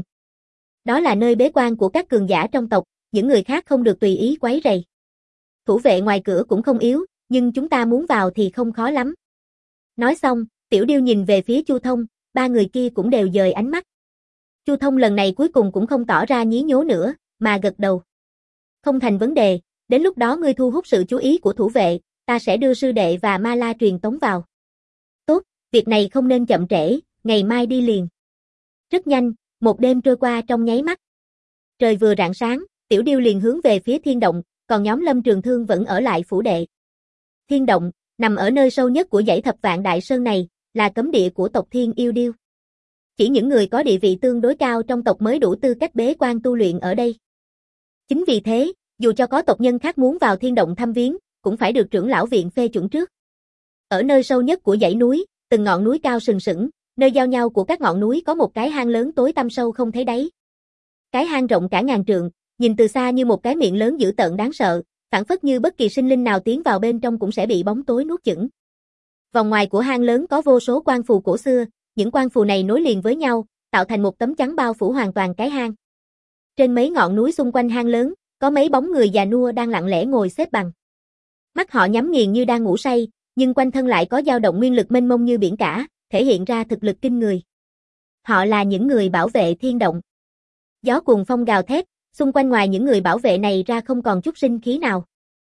Đó là nơi bế quan của các cường giả trong tộc, những người khác không được tùy ý quấy rầy. Thủ vệ ngoài cửa cũng không yếu, nhưng chúng ta muốn vào thì không khó lắm. Nói xong, Tiểu Điêu nhìn về phía Chu Thông, ba người kia cũng đều dời ánh mắt. Chu Thông lần này cuối cùng cũng không tỏ ra nhí nhố nữa, mà gật đầu. Không thành vấn đề, đến lúc đó ngươi thu hút sự chú ý của thủ vệ, ta sẽ đưa sư đệ và Ma La truyền tống vào. Tốt, việc này không nên chậm trễ, ngày mai đi liền. Rất nhanh, một đêm trôi qua trong nháy mắt. Trời vừa rạng sáng, Tiểu Điêu liền hướng về phía Thiên Động, còn nhóm Lâm Trường Thương vẫn ở lại phủ đệ. Thiên Động, nằm ở nơi sâu nhất của dãy Thập Vạn Đại Sơn này, là cấm địa của tộc Thiên Yêu Điêu. Chỉ những người có địa vị tương đối cao trong tộc mới đủ tư cách bế quan tu luyện ở đây. Chính vì thế, dù cho có tộc nhân khác muốn vào thiên động thăm viếng, cũng phải được trưởng lão viện phê chuẩn trước. Ở nơi sâu nhất của dãy núi, từng ngọn núi cao sừng sững, nơi giao nhau của các ngọn núi có một cái hang lớn tối tăm sâu không thấy đáy. Cái hang rộng cả ngàn trượng, nhìn từ xa như một cái miệng lớn dữ tợn đáng sợ, phảng phất như bất kỳ sinh linh nào tiến vào bên trong cũng sẽ bị bóng tối nuốt chửng. Vòng ngoài của hang lớn có vô số quan phù cổ xưa, những quan phù này nối liền với nhau, tạo thành một tấm chắn bao phủ hoàn toàn cái hang. Trên mấy ngọn núi xung quanh hang lớn, có mấy bóng người già nua đang lặng lẽ ngồi xếp bằng. Mắt họ nhắm nghiền như đang ngủ say, nhưng quanh thân lại có dao động nguyên lực mênh mông như biển cả, thể hiện ra thực lực kinh người. Họ là những người bảo vệ thiên động. Gió cuồng phong gào thét, xung quanh ngoài những người bảo vệ này ra không còn chút sinh khí nào.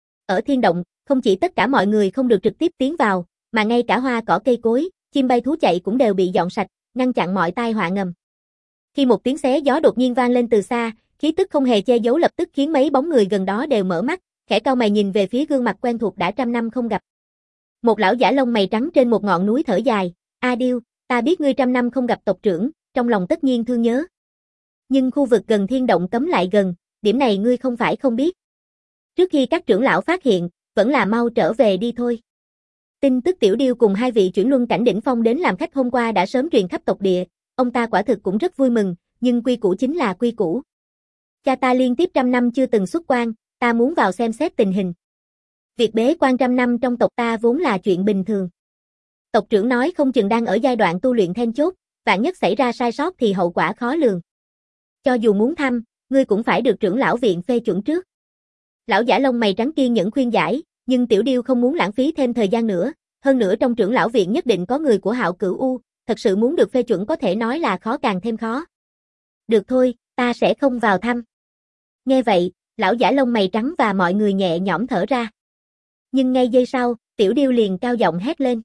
Ở thiên động, không chỉ tất cả mọi người không được trực tiếp tiến vào, mà ngay cả hoa cỏ cây cối, chim bay thú chạy cũng đều bị dọn sạch, ngăn chặn mọi tai họa ngầm. Khi một tiếng xé gió đột nhiên vang lên từ xa, khí tức không hề che giấu lập tức khiến mấy bóng người gần đó đều mở mắt, khẽ cau mày nhìn về phía gương mặt quen thuộc đã trăm năm không gặp. Một lão giả lông mày trắng trên một ngọn núi thở dài, "A Điêu, ta biết ngươi trăm năm không gặp tộc trưởng, trong lòng tất nhiên thương nhớ. Nhưng khu vực gần thiên động cấm lại gần, điểm này ngươi không phải không biết. Trước khi các trưởng lão phát hiện, vẫn là mau trở về đi thôi." Tin tức Tiểu Điêu cùng hai vị chuyển luân cảnh đỉnh phong đến làm khách hôm qua đã sớm truyền khắp tộc địa, ông ta quả thực cũng rất vui mừng, nhưng quy củ chính là quy củ. Cha ta liên tiếp trăm năm chưa từng xuất quan, ta muốn vào xem xét tình hình. Việc bế quan trăm năm trong tộc ta vốn là chuyện bình thường. Tộc trưởng nói không chừng đang ở giai đoạn tu luyện then chốt, vạn nhất xảy ra sai sót thì hậu quả khó lường. Cho dù muốn thăm, ngươi cũng phải được trưởng lão viện phê chuẩn trước. Lão giả lông mày trắng kiên nhẫn khuyên giải, nhưng Tiểu Điêu không muốn lãng phí thêm thời gian nữa, hơn nữa trong trưởng lão viện nhất định có người của Hạo Cửu U, thật sự muốn được phê chuẩn có thể nói là khó càng thêm khó. Được thôi, ta sẽ không vào thăm. Nghe vậy, lão giả lông mày trắng và mọi người nhẹ nhõm thở ra. Nhưng ngay giây sau, Tiểu Điêu liền cao giọng hét lên.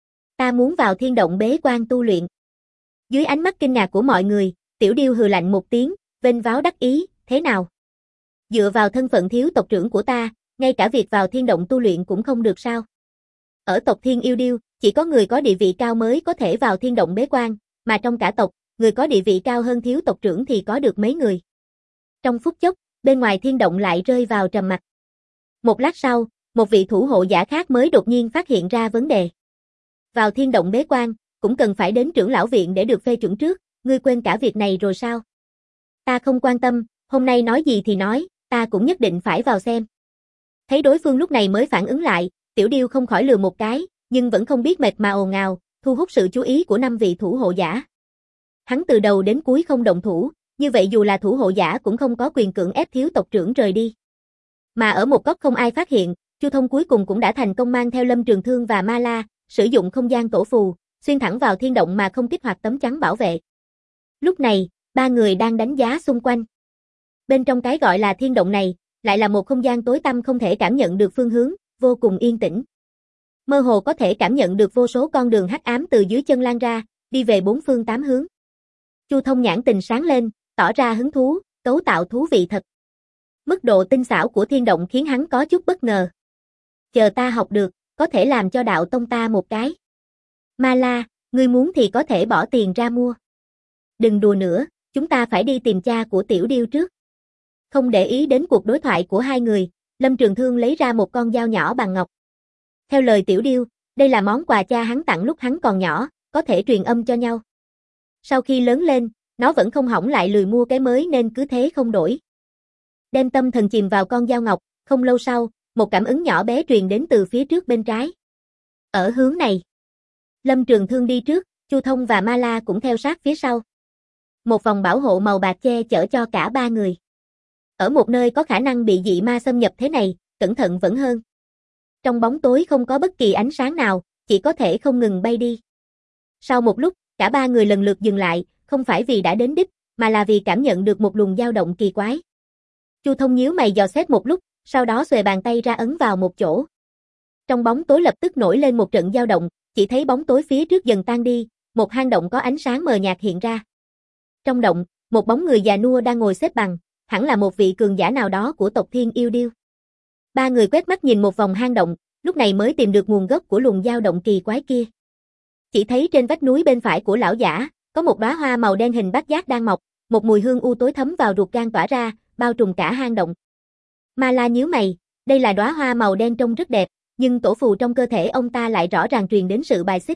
Ta muốn vào thiên động bế quan tu luyện. Dưới ánh mắt kinh ngạc của mọi người, Tiểu Điêu hừ lạnh một tiếng, vênh váo đắc ý, thế nào? Dựa vào thân phận thiếu tộc trưởng của ta, ngay cả việc vào thiên động tu luyện cũng không được sao? Ở tộc Thiên Yêu Điêu, chỉ có người có địa vị cao mới có thể vào thiên động bế quan, mà trong cả tộc, người có địa vị cao hơn thiếu tộc trưởng thì có được mấy người. Trong phút chốc, bên ngoài thiên động lại rơi vào trầm mặc. Một lát sau, một vị thủ hộ giả khác mới đột nhiên phát hiện ra vấn đề. Vào thiên động bế quan, cũng cần phải đến trưởng lão viện để được phê chuẩn trước, ngươi quên cả việc này rồi sao? Ta không quan tâm, hôm nay nói gì thì nói, ta cũng nhất định phải vào xem. Thấy đối phương lúc này mới phản ứng lại, Tiểu Điêu không khỏi lườm một cái, nhưng vẫn không biết mệt mà ồn ào, thu hút sự chú ý của 5 vị thủ hộ giả. Hắn từ đầu đến cuối không động thủ, như vậy dù là thủ hộ giả cũng không có quyền cưỡng ép thiếu tộc trưởng rời đi. Mà ở một góc không ai phát hiện, Chu Thông cuối cùng cũng đã thành công mang theo Lâm Trường Thương và Ma La, sử dụng không gian tổ phù, xuyên thẳng vào thiên động mà không kích hoạt tấm chắn bảo vệ. Lúc này, ba người đang đánh giá xung quanh. Bên trong cái gọi là thiên động này, lại là một không gian tối tăm không thể cảm nhận được phương hướng, vô cùng yên tĩnh. Mơ hồ có thể cảm nhận được vô số con đường hắc ám từ dưới chân lan ra, đi về bốn phương tám hướng. Chu Thông nhãn tình sáng lên, tỏ ra hứng thú, cấu tạo thú vị thật. Mức độ tinh xảo của thiên động khiến hắn có chút bất ngờ. Chờ ta học được, có thể làm cho đạo tông ta một cái. Ma La, ngươi muốn thì có thể bỏ tiền ra mua. Đừng đùa nữa, chúng ta phải đi tìm cha của Tiểu Điêu trước. Không để ý đến cuộc đối thoại của hai người, Lâm Trường Thương lấy ra một con dao nhỏ bằng ngọc. Theo lời Tiểu Điêu, đây là món quà cha hắn tặng lúc hắn còn nhỏ, có thể truyền âm cho nhau. Sau khi lớn lên, nó vẫn không hỏng lại lười mua cái mới nên cứ thế không đổi. Đem tâm thần chìm vào con dao ngọc, không lâu sau, một cảm ứng nhỏ bé truyền đến từ phía trước bên trái. Ở hướng này, Lâm Trường Thương đi trước, Chu Thông và Ma La cũng theo sát phía sau. Một vòng bảo hộ màu bạc che chở cho cả ba người. Ở một nơi có khả năng bị dị ma xâm nhập thế này, cẩn thận vẫn hơn. Trong bóng tối không có bất kỳ ánh sáng nào, chỉ có thể không ngừng bay đi. Sau một lúc, cả ba người lần lượt dừng lại, không phải vì đã đến đích, mà là vì cảm nhận được một luồng dao động kỳ quái. Chu Thông nhíu mày dò xét một lúc, sau đó xuề bàn tay ra ấn vào một chỗ. Trong bóng tối lập tức nổi lên một trận dao động, chỉ thấy bóng tối phía trước dần tan đi, một hang động có ánh sáng mờ nhạt hiện ra. Trong động, một bóng người già nua đang ngồi xếp bằng, hẳn là một vị cường giả nào đó của tộc Thiên Yêu Điêu. Ba người quét mắt nhìn một vòng hang động, lúc này mới tìm được nguồn gốc của luồng dao động kỳ quái kia. Chỉ thấy trên vách núi bên phải của lão giả, có một đóa hoa màu đen hình bát giác đang mọc, một mùi hương u tối thấm vào ruột gan tỏa ra, bao trùm cả hang động. Ma La nhíu mày, đây là đóa hoa màu đen trông rất đẹp, nhưng tổ phù trong cơ thể ông ta lại rõ ràng truyền đến sự bài xích.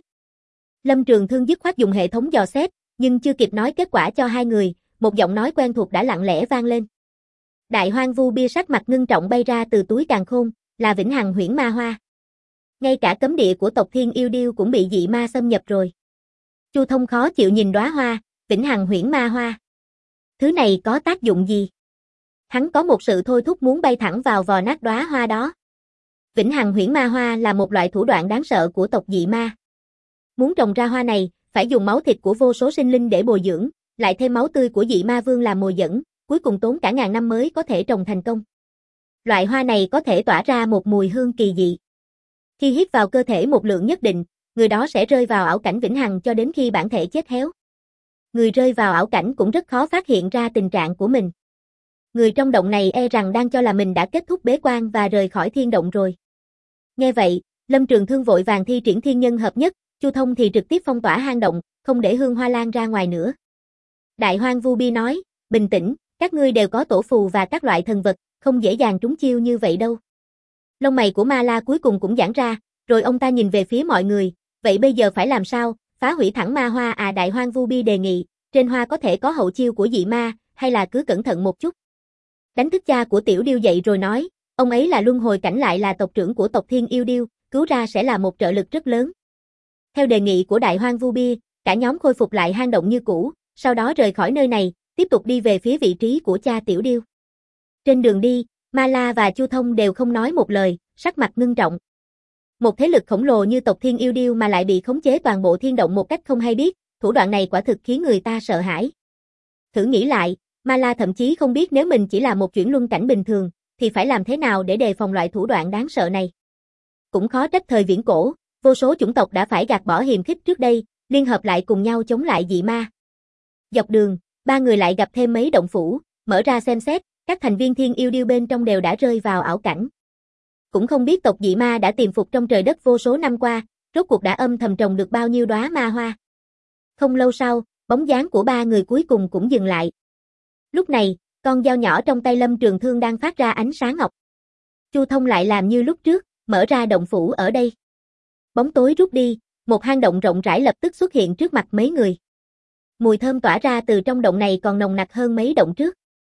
Lâm Trường Thương dứt khoát dùng hệ thống dò xét, nhưng chưa kịp nói kết quả cho hai người, một giọng nói quen thuộc đã lặng lẽ vang lên. Đại Hoang Vu Bia sắc mặt ngưng trọng bay ra từ túi càn khôn, là Vĩnh Hằng Huyễn Ma Hoa. Ngay cả cấm địa của tộc Thiên Yêu Điêu cũng bị dị ma xâm nhập rồi. Chu Thông khó chịu nhìn đóa hoa, Vĩnh Hằng Huyễn Ma Hoa. Thứ này có tác dụng gì? Hắn có một sự thôi thúc muốn bay thẳng vào vò nát đóa hoa đó. Vĩnh Hằng Huyễn Ma Hoa là một loại thủ đoạn đáng sợ của tộc dị ma. Muốn trồng ra hoa này, phải dùng máu thịt của vô số sinh linh để bồi dưỡng, lại thêm máu tươi của dị ma vương làm mồi dẫn, cuối cùng tốn cả ngàn năm mới có thể trồng thành công. Loại hoa này có thể tỏa ra một mùi hương kỳ dị. Khi hít vào cơ thể một lượng nhất định, người đó sẽ rơi vào ảo cảnh vĩnh hằng cho đến khi bản thể chết héo. Người rơi vào ảo cảnh cũng rất khó phát hiện ra tình trạng của mình. Người trong động này e rằng đang cho là mình đã kết thúc bế quan và rời khỏi thiên động rồi. Nghe vậy, Lâm Trường Thương vội vàng thi triển thiên nhân hợp nhất, Chu Thông thì trực tiếp phong tỏa hang động, không để hương hoa lan ra ngoài nữa. Đại Hoang Vu Bi nói, bình tĩnh, các ngươi đều có tổ phù và các loại thần vật, không dễ dàng trúng chiêu như vậy đâu. Lông mày của Ma La cuối cùng cũng giãn ra, rồi ông ta nhìn về phía mọi người, vậy bây giờ phải làm sao, phá hủy thẳng ma hoa à? Đại Hoang Vu Bi đề nghị, trên hoa có thể có hậu chiêu của dị ma, hay là cứ cẩn thận một chút. Đánh thức cha của Tiểu Điêu dậy rồi nói, ông ấy là luân hồi cảnh lại là tộc trưởng của tộc Thiên Yêu Điêu, cứu ra sẽ là một trợ lực rất lớn. Theo đề nghị của Đại Hoang Vu Bi, cả nhóm khôi phục lại hang động như cũ, sau đó rời khỏi nơi này, tiếp tục đi về phía vị trí của cha Tiểu Điêu. Trên đường đi, Ma La và Chu Thông đều không nói một lời, sắc mặt ngưng trọng. Một thế lực khổng lồ như tộc Thiên Yêu Điêu mà lại bị khống chế toàn bộ thiên động một cách không hay biết, thủ đoạn này quả thực khiến người ta sợ hãi. Thử nghĩ lại, Ma La thậm chí không biết nếu mình chỉ là một chuyển luân cảnh bình thường, thì phải làm thế nào để đề phòng loại thủ đoạn đáng sợ này. Cũng khó trách thời viễn cổ, vô số chủng tộc đã phải gạt bỏ hiềm khích trước đây, liên hợp lại cùng nhau chống lại dị ma. Dọc đường, ba người lại gặp thêm mấy động phủ, mở ra xem xét, các thành viên Thiên Yêu Điêu bên trong đều đã rơi vào ảo cảnh. Cũng không biết tộc dị ma đã tiềm phục trong trời đất vô số năm qua, rốt cuộc đã âm thầm trồng được bao nhiêu đóa ma hoa. Không lâu sau, bóng dáng của ba người cuối cùng cũng dừng lại. Lúc này, con dao nhỏ trong tay Lâm Trường Thương đang phát ra ánh sáng ngọc. Chu Thông lại làm như lúc trước, mở ra động phủ ở đây. Bóng tối rút đi, một hang động rộng rãi lập tức xuất hiện trước mặt mấy người. Mùi thơm tỏa ra từ trong động này còn nồng nặc hơn mấy động trước.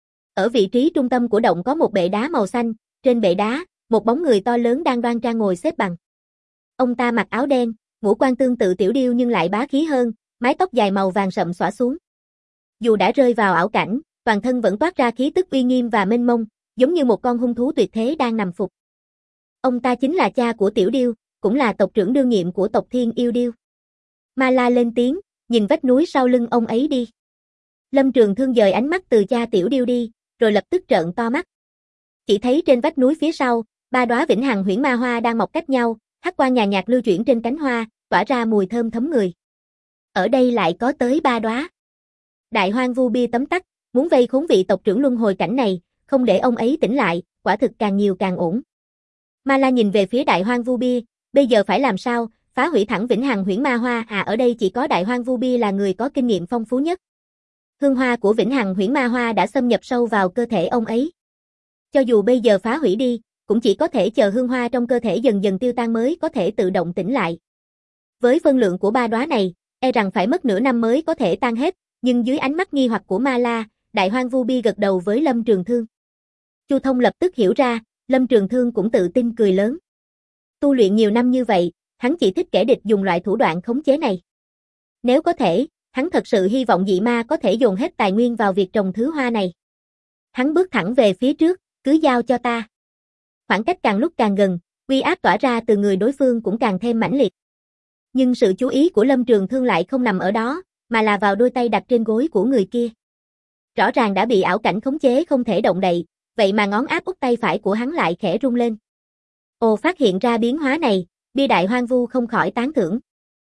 Ở vị trí trung tâm của động có một bệ đá màu xanh, trên bệ đá, một bóng người to lớn đang đoan trang ngồi xếp bằng. Ông ta mặc áo đen, ngũ quan tương tự Tiểu Điêu nhưng lại bá khí hơn, mái tóc dài màu vàng sậm xõa xuống. Dù đã rơi vào ảo cảnh, toàn thân vẫn toát ra khí tức uy nghiêm và mênh mông, giống như một con hung thú tuyệt thế đang nằm phục. Ông ta chính là cha của Tiểu Điêu, cũng là tộc trưởng đương nhiệm của tộc Thiên Yêu Điêu. Ma La lên tiếng, nhìn vách núi sau lưng ông ấy đi. Lâm Trường Thương dời ánh mắt từ cha Tiểu Điêu đi, rồi lập tức trợn to mắt. Chỉ thấy trên vách núi phía sau, ba đóa Vĩnh Hằng Huyễn Ma Hoa đang mọc cách nhau, hắc quang nhàn nhạt lưu chuyển trên cánh hoa, tỏa ra mùi thơm thấm người. Ở đây lại có tới ba đóa. Đại Hoang Vu Bi tấm tắc, muốn vây khốn vị tộc trưởng luân hồi cảnh này, không để ông ấy tỉnh lại, quả thực càng nhiều càng ổn. Ma La nhìn về phía Đại Hoang Vu Bi, bây giờ phải làm sao, phá hủy thẳng Vĩnh Hằng Huyễn Ma Hoa à? Ở đây chỉ có Đại Hoang Vu Bi là người có kinh nghiệm phong phú nhất. Hương hoa của Vĩnh Hằng Huyễn Ma Hoa đã xâm nhập sâu vào cơ thể ông ấy. Cho dù bây giờ phá hủy đi, cũng chỉ có thể chờ hương hoa trong cơ thể dần dần tiêu tan mới có thể tự động tỉnh lại. Với phân lượng của ba đóa này, e rằng phải mất nửa năm mới có thể tan hết, nhưng dưới ánh mắt nghi hoặc của Ma La, Đại Hoang Vu Bi gật đầu với Lâm Trường Thương. Chu Thông lập tức hiểu ra, Lâm Trường Thương cũng tự tin cười lớn. Tu luyện nhiều năm như vậy, hắn chỉ thích kẻ địch dùng loại thủ đoạn khống chế này. Nếu có thể, hắn thật sự hy vọng dị ma có thể dồn hết tài nguyên vào việc trồng thứ hoa này. Hắn bước thẳng về phía trước, cứ giao cho ta. Khoảng cách càng lúc càng gần, uy áp tỏa ra từ người đối phương cũng càng thêm mãnh liệt. Nhưng sự chú ý của Lâm Trường Thương lại không nằm ở đó, mà là vào đôi tay đặt trên gối của người kia. Rõ ràng đã bị ảo cảnh khống chế không thể động đậy, vậy mà ngón áp út tay phải của hắn lại khẽ rung lên. Ồ, phát hiện ra biến hóa này, Bia Đại Hoang Vu không khỏi tán thưởng.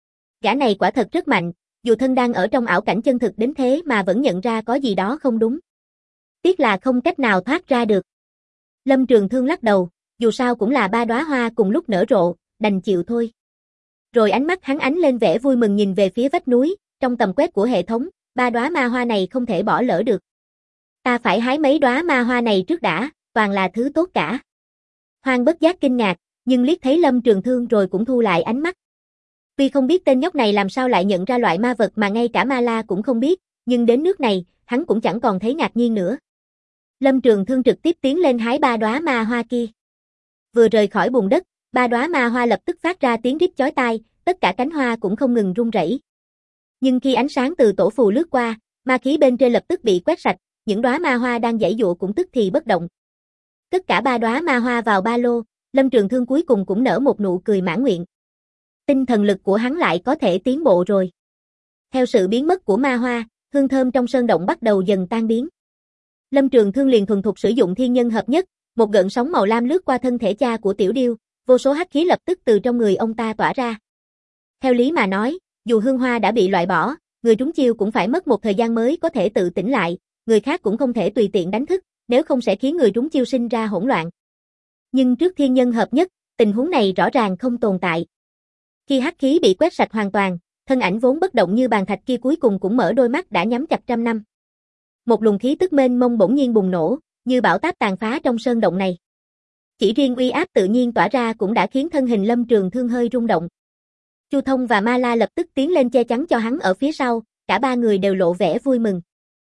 Gã này quả thật rất mạnh, dù thân đang ở trong ảo cảnh chân thực đến thế mà vẫn nhận ra có gì đó không đúng. Tiếc là không cách nào thoát ra được. Lâm Trường Thương lắc đầu, dù sao cũng là ba đóa hoa cùng lúc nở rộ, đành chịu thôi. Rồi ánh mắt hắn ánh lên vẻ vui mừng nhìn về phía vách núi, trong tầm quét của hệ thống, 3 đóa ma hoa này không thể bỏ lỡ được. Ta phải hái mấy đóa ma hoa này trước đã, toàn là thứ tốt cả. Hoang bất giác kinh ngạc, nhưng liếc thấy Lâm Trường Thương rồi cũng thu lại ánh mắt. Tuy không biết tên nhóc này làm sao lại nhận ra loại ma vật mà ngay cả Ma La cũng không biết, nhưng đến nước này, hắn cũng chẳng còn thấy ngạc nhiên nữa. Lâm Trường Thương trực tiếp tiến lên hái 3 đóa ma hoa kia. Vừa rời khỏi bùn đất, 3 đóa ma hoa lập tức phát ra tiếng rít chói tai, tất cả cánh hoa cũng không ngừng rung rẩy. Nhưng khi ánh sáng từ tổ phù lướt qua, ma khí bên trên lập tức bị quét sạch, những đóa ma hoa đang giãy giụa cũng tức thì bất động. Tất cả 3 đóa ma hoa vào ba lô, Lâm Trường Thương cuối cùng cũng nở một nụ cười mãn nguyện. Tinh thần lực của hắn lại có thể tiến bộ rồi. Theo sự biến mất của ma hoa, hương thơm trong sơn động bắt đầu dần tan biến. Lâm Trường Thương liền thuần thục sử dụng thiên nhân hợp nhất, một gợn sóng màu lam lướt qua thân thể cha của Tiểu Điêu, vô số hắc khí lập tức từ trong người ông ta tỏa ra. Theo lý mà nói, dù hương hoa đã bị loại bỏ, người trúng chiêu cũng phải mất một thời gian mới có thể tự tỉnh lại, người khác cũng không thể tùy tiện đánh thức, nếu không sẽ khiến người trúng chiêu sinh ra hỗn loạn. Nhưng trước thiên nhân hợp nhất, tình huống này rõ ràng không tồn tại. Khi hắc khí bị quét sạch hoàn toàn, thân ảnh vốn bất động như bàn thạch kia cuối cùng cũng mở đôi mắt đã nhắm chặt trăm năm. Một luồng khí tức mênh mông bỗng nhiên bùng nổ, như bão táp tàn phá trong sơn động này. Chỉ riêng uy áp tự nhiên tỏa ra cũng đã khiến thân hình Lâm Trường Thương hơi rung động. Chu Thông và Ma La lập tức tiến lên che chắn cho hắn ở phía sau, cả ba người đều lộ vẻ vui mừng.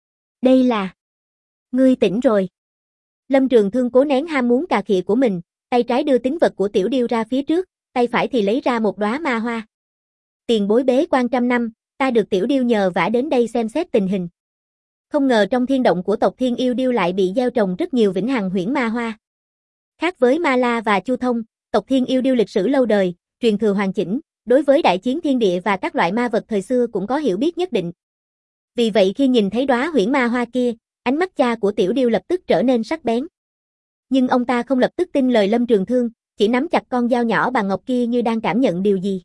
Đây là... Ngươi tỉnh rồi. Lâm Trường Thương cố nén ham muốn cà khịa của mình, tay trái đưa tín vật của Tiểu Điêu ra phía trước, tay phải thì lấy ra một đóa ma hoa. Tiền bối bế quan trăm năm, ta được Tiểu Điêu nhờ vả đến đây xem xét tình hình. Không ngờ trong thiên động của tộc Thiên Yêu Điêu lại bị gieo trồng rất nhiều vĩnh hằng huyễn ma hoa. Khác với Ma La và Chu Thông, tộc Thiên Yêu Điêu lịch sử lâu đời, truyền thừa hoàn chỉnh, đối với đại chiến thiên địa và các loại ma vật thời xưa cũng có hiểu biết nhất định. Vì vậy khi nhìn thấy đóa huyễn ma hoa kia, ánh mắt cha của Tiểu Điêu lập tức trở nên sắc bén. Nhưng ông ta không lập tức tin lời Lâm Trường Thương, chỉ nắm chặt con dao nhỏ bằng ngọc kia như đang cảm nhận điều gì.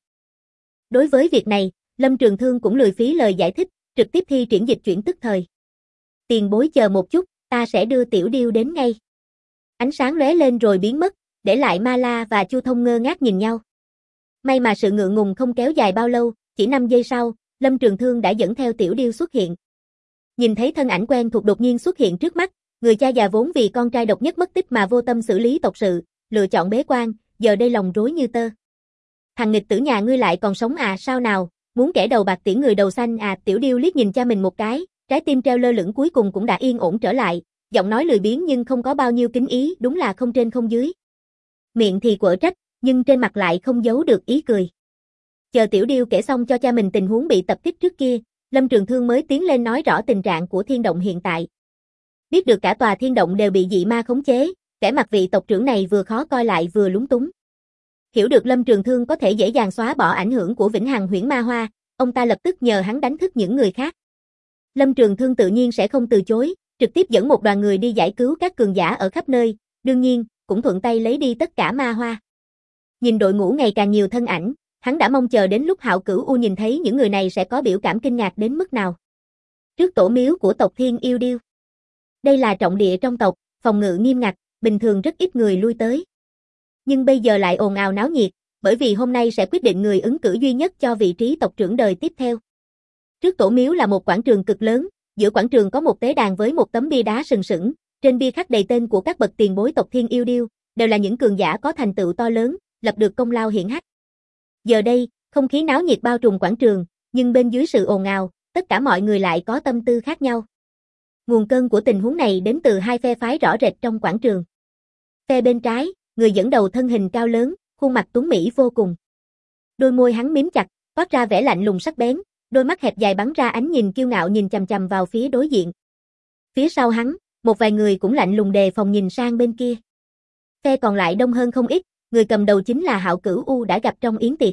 Đối với việc này, Lâm Trường Thương cũng lười phí lời giải thích, trực tiếp thi triển dịch chuyển tức thời. Tiền bối chờ một chút, ta sẽ đưa Tiểu Điêu đến ngay. Ánh sáng lóe lên rồi biến mất, để lại Ma La và Chu Thông ngơ ngác nhìn nhau. May mà sự ngượng ngùng không kéo dài bao lâu, chỉ 5 giây sau, Lâm Trường Thương đã dẫn theo Tiểu Điêu xuất hiện. Nhìn thấy thân ảnh quen thuộc đột nhiên xuất hiện trước mắt, người cha già vốn vì con trai độc nhất mất tích mà vô tâm xử lý tộc sự, lựa chọn bế quan, giờ đây lòng rối như tơ. Thằng nghịch tử nhà ngươi lại còn sống à, sao nào, muốn kẻ đầu bạc tiễn người đầu xanh à? Tiểu Điêu liếc nhìn cha mình một cái, trái tim treo lơ lửng cuối cùng cũng đã yên ổn trở lại, giọng nói lười biếng nhưng không có bao nhiêu kính ý, đúng là không trên không dưới. Miệng thì quở trách, nhưng trên mặt lại không giấu được ý cười. Chờ Tiểu Điêu kể xong cho cha mình tình huống bị tập kích trước kia, Lâm Trường Thương mới tiến lên nói rõ tình trạng của thiên động hiện tại. Biết được cả tòa thiên động đều bị dị ma khống chế, vẻ mặt vị tộc trưởng này vừa khó coi lại vừa lúng túng. Hiểu được Lâm Trường Thương có thể dễ dàng xóa bỏ ảnh hưởng của vĩnh hằng huyễn ma hoa, ông ta lập tức nhờ hắn đánh thức những người khác. Lâm Trường Thương tự nhiên sẽ không từ chối, trực tiếp dẫn một đoàn người đi giải cứu các cường giả ở khắp nơi, đương nhiên, cũng thuận tay lấy đi tất cả ma hoa. Nhìn đội ngũ ngày càng nhiều thân ảnh, hắn đã mong chờ đến lúc Hạo Cửu U nhìn thấy những người này sẽ có biểu cảm kinh ngạc đến mức nào. Trước tổ miếu của tộc Thiên Yêu Điêu. Đây là trọng địa trong tộc, phòng ngự nghiêm ngặt, bình thường rất ít người lui tới. Nhưng bây giờ lại ồn ào náo nhiệt, bởi vì hôm nay sẽ quyết định người ứng cử duy nhất cho vị trí tộc trưởng đời tiếp theo. Trước tổ miếu là một quảng trường cực lớn, giữa quảng trường có một tế đàn với một tấm bia đá sừng sững, trên bia khắc đầy tên của các bậc tiền bối tộc Thiên Yêu Điêu, đều là những cường giả có thành tựu to lớn, lập được công lao hiển hách. Giờ đây, không khí náo nhiệt bao trùm quảng trường, nhưng bên dưới sự ồn ào, tất cả mọi người lại có tâm tư khác nhau. Nguồn cơn của tình huống này đến từ hai phe phái rõ rệt trong quảng trường. Phe bên trái, người dẫn đầu thân hình cao lớn, khuôn mặt tuấn mỹ vô cùng. Đôi môi hắn mím chặt, toát ra vẻ lạnh lùng sắc bén, đôi mắt hẹp dài bắn ra ánh nhìn kiêu ngạo nhìn chằm chằm vào phía đối diện. Phía sau hắn, một vài người cũng lạnh lùng đề phòng nhìn sang bên kia. Phe còn lại đông hơn không ít, người cầm đầu chính là Hạo Cửu U đã gặp trong yến tiệc.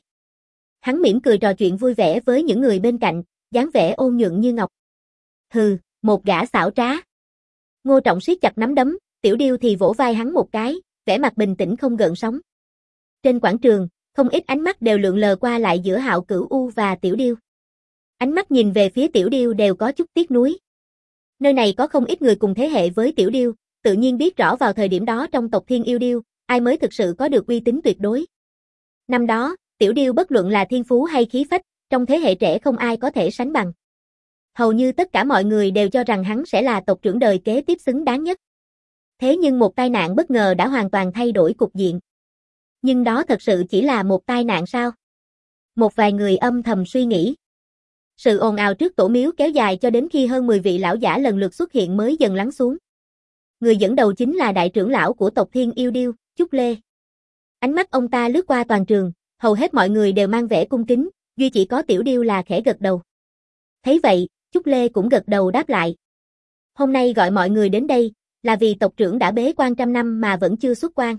Hắn mỉm cười trò chuyện vui vẻ với những người bên cạnh, dáng vẻ ôn nhuận như ngọc. Hừ, một gã xảo trá. Ngô Trọng siết chặt nắm đấm, Tiểu Điêu thì vỗ vai hắn một cái, vẻ mặt bình tĩnh không gợn sóng. Trên quảng trường, không ít ánh mắt đều lượn lờ qua lại giữa Hạo Cửu U và Tiểu Điêu. Ánh mắt nhìn về phía Tiểu Điêu đều có chút tiếc nuối. Nơi này có không ít người cùng thế hệ với Tiểu Điêu, tự nhiên biết rõ vào thời điểm đó trong tộc Thiên Yêu Điêu, ai mới thực sự có được uy tín tuyệt đối. Năm đó, Tiểu Điêu bất luận là thiên phú hay khí phách, trong thế hệ trẻ không ai có thể sánh bằng. Hầu như tất cả mọi người đều cho rằng hắn sẽ là tộc trưởng đời kế tiếp xứng đáng nhất. Thế nhưng một tai nạn bất ngờ đã hoàn toàn thay đổi cục diện. Nhưng đó thật sự chỉ là một tai nạn sao? Một vài người âm thầm suy nghĩ. Sự ồn ào trước tổ miếu kéo dài cho đến khi hơn 10 vị lão giả lần lượt xuất hiện mới dần lắng xuống. Người dẫn đầu chính là đại trưởng lão của tộc Thiên Yêu Điêu, Chúc Lê. Ánh mắt ông ta lướt qua toàn trường, hầu hết mọi người đều mang vẻ cung kính, duy chỉ có Tiểu Điêu là khẽ gật đầu. Thấy vậy, Chúc Lê cũng gật đầu đáp lại. Hôm nay gọi mọi người đến đây, là vì tộc trưởng đã bế quan trăm năm mà vẫn chưa xuất quan.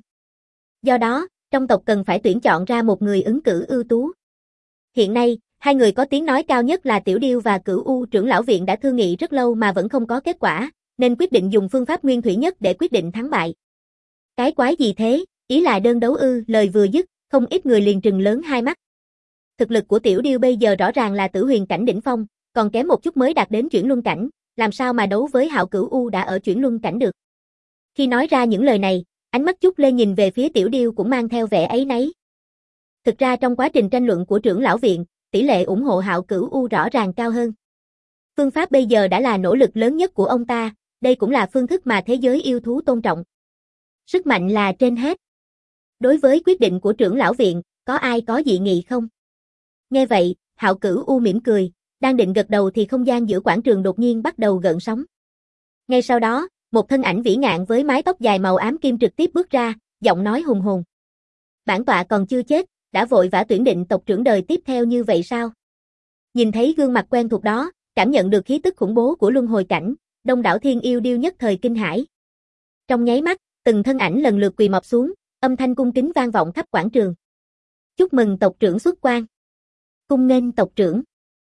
Do đó, trong tộc cần phải tuyển chọn ra một người ứng cử ưu tú. Hiện nay, hai người có tiếng nói cao nhất là Tiểu Điêu và Cửu U trưởng lão viện đã thương nghị rất lâu mà vẫn không có kết quả, nên quyết định dùng phương pháp nguyên thủy nhất để quyết định thắng bại. Cái quái gì thế, ý là đơn đấu ư? Lời vừa dứt, không ít người liền trừng lớn hai mắt. Thực lực của Tiểu Điêu bây giờ rõ ràng là tử huyền cảnh đỉnh phong, còn kém một chút mới đạt đến chuyển luân cảnh, làm sao mà đấu với Hạo Cửu U đã ở chuyển luân cảnh được. Khi nói ra những lời này, ánh mắt Chúc Lê nhìn về phía Tiểu Điêu cũng mang theo vẻ áy náy. Thực ra trong quá trình tranh luận của trưởng lão viện, tỷ lệ ủng hộ Hạo Cửu U rõ ràng cao hơn. Phương pháp bây giờ đã là nỗ lực lớn nhất của ông ta, đây cũng là phương thức mà thế giới yêu thú tôn trọng. Sức mạnh là trên hết. Đối với quyết định của trưởng lão viện, có ai có dị nghị không? Nghe vậy, Hạo Cửu U mỉm cười, đang định gật đầu thì không gian giữa quảng trường đột nhiên bắt đầu gợn sóng. Ngay sau đó, một thân ảnh vĩ ngạn với mái tóc dài màu ám kim trực tiếp bước ra, giọng nói hùng hồn. Bản tọa còn chưa chết, đã vội vã tuyển định tộc trưởng đời tiếp theo như vậy sao? Nhìn thấy gương mặt quen thuộc đó, cảm nhận được khí tức khủng bố của luân hồi cảnh, đông đảo Thiên Yêu Điêu nhất thời kinh hãi. Trong nháy mắt, từng thân ảnh lần lượt quỳ mọp xuống, âm thanh cung kính vang vọng khắp quảng trường. Chúc mừng tộc trưởng xuất quan. Cung nghênh tộc trưởng.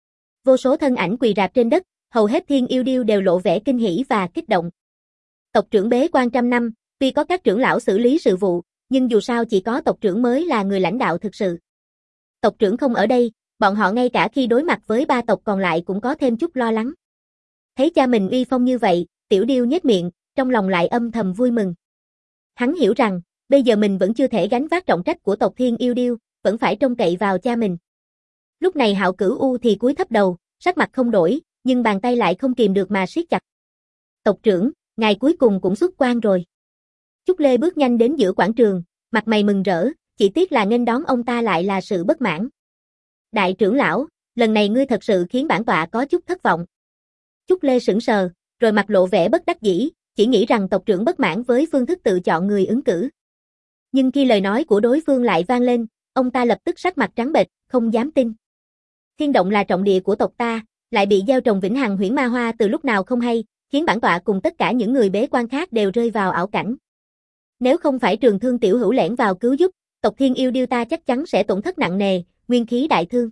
Vô số thân ảnh quỳ rạp trên đất, hầu hết Thiên Yêu Điêu đều lộ vẻ kinh hỉ và kích động. Tộc trưởng bế quan trăm năm, tuy có các trưởng lão xử lý sự vụ, nhưng dù sao chỉ có tộc trưởng mới là người lãnh đạo thực sự. Tộc trưởng không ở đây, bọn họ ngay cả khi đối mặt với ba tộc còn lại cũng có thêm chút lo lắng. Thấy cha mình uy phong như vậy, Tiểu Điêu nhếch miệng, trong lòng lại âm thầm vui mừng. Hắn hiểu rằng, bây giờ mình vẫn chưa thể gánh vác trọng trách của tộc Thiên Yêu Điêu, vẫn phải trông cậy vào cha mình. Lúc này Hạo Cửu U thì cúi thấp đầu, sắc mặt không đổi, nhưng bàn tay lại không kìm được mà siết chặt. Tộc trưởng, ngài cuối cùng cũng xuất quan rồi. Chúc Lê bước nhanh đến giữa quảng trường, mặt mày mừng rỡ, chỉ tiếc là nghênh đón ông ta lại là sự bất mãn. Đại trưởng lão, lần này ngươi thật sự khiến bản tọa có chút thất vọng. Chúc Lê sững sờ, rồi mặt lộ vẻ bất đắc dĩ, chỉ nghĩ rằng tộc trưởng bất mãn với phương thức tự chọn người ứng cử. Nhưng khi lời nói của đối phương lại vang lên, ông ta lập tức sắc mặt trắng bệch, không dám tin. Thiên động là trọng địa của tộc ta, lại bị gieo trồng vĩnh hằng huyễn ma hoa từ lúc nào không hay, khiến bản tọa cùng tất cả những người bế quan khác đều rơi vào ảo cảnh. Nếu không phải Trường Thương tiểu hữu lẻn vào cứu giúp, tộc Thiên Yêu Điêu ta chắc chắn sẽ tổn thất nặng nề, nguyên khí đại thương.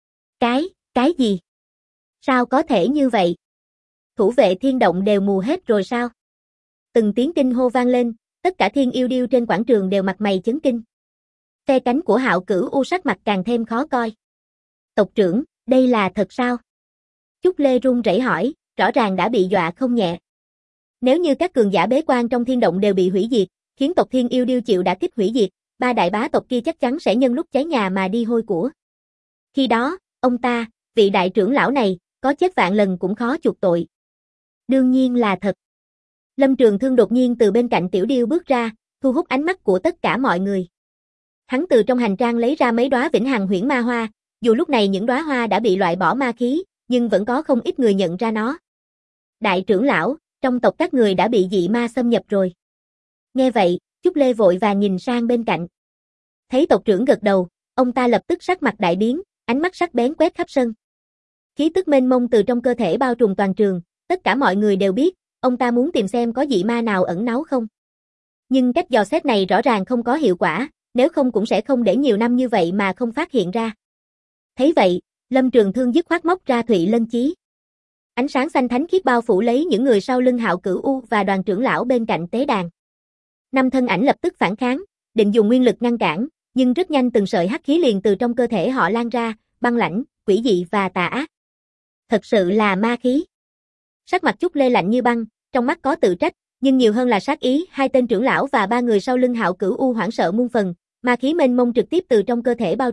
Cái gì? Sao có thể như vậy? Thủ vệ thiên động đều mù hết rồi sao? Từng tiếng kinh hô vang lên, tất cả Thiên Yêu Điêu trên quảng trường đều mặt mày chấn kinh. Phe cánh của Hạo Cửu U sắc mặt càng thêm khó coi. Tộc trưởng, đây là thật sao? Chúc Lê run rẩy hỏi, rõ ràng đã bị dọa không nhẹ. Nếu như các cường giả bế quan trong thiên động đều bị hủy diệt, khiến tộc Thiên Yêu Điêu chịu đả kích hủy diệt, ba đại bá tộc kia chắc chắn sẽ nhân lúc cháy nhà mà đi hôi của. Khi đó, ông ta, vị đại trưởng lão này, có chết vạn lần cũng khó chuộc tội. Đương nhiên là thật. Lâm Trường Thương đột nhiên từ bên cạnh Tiểu Điêu bước ra, thu hút ánh mắt của tất cả mọi người. Hắn từ trong hành trang lấy ra mấy đóa vĩnh hằng huyễn ma hoa, dù lúc này những đóa hoa đã bị loại bỏ ma khí, nhưng vẫn có không ít người nhận ra nó. Đại trưởng lão, trong tộc các người đã bị dị ma xâm nhập rồi. Nghe vậy, Chúc Lê vội vàng nhìn sang bên cạnh. Thấy tộc trưởng gật đầu, ông ta lập tức sắc mặt đại biến, ánh mắt sắc bén quét khắp sân. Khí tức mênh mông từ trong cơ thể bao trùm toàn trường, tất cả mọi người đều biết, ông ta muốn tìm xem có dị ma nào ẩn náu không. Nhưng cách dò xét này rõ ràng không có hiệu quả, nếu không cũng sẽ không để nhiều năm như vậy mà không phát hiện ra. Thấy vậy, Lâm Trường Thương dứt khoát móc ra Thụy Lân Chí. Ánh sáng xanh thánh khiết bao phủ lấy những người sau lưng Hạo Cửu U và đoàn trưởng lão bên cạnh tế đàn. Năm thân ảnh lập tức phản kháng, định dùng nguyên lực ngăn cản, nhưng rất nhanh từng sợi hắc khí liền từ trong cơ thể họ lan ra, băng lãnh, quỷ dị và tà ác. Thật sự là ma khí. Sắc mặt Chúc Lê lạnh như băng, trong mắt có tự trách, nhưng nhiều hơn là sát ý. Hai tên trưởng lão và ba người sau lưng Hạo Cửu U hoảng sợ muôn phần, ma khí mênh mông trực tiếp từ trong cơ thể bao trùm,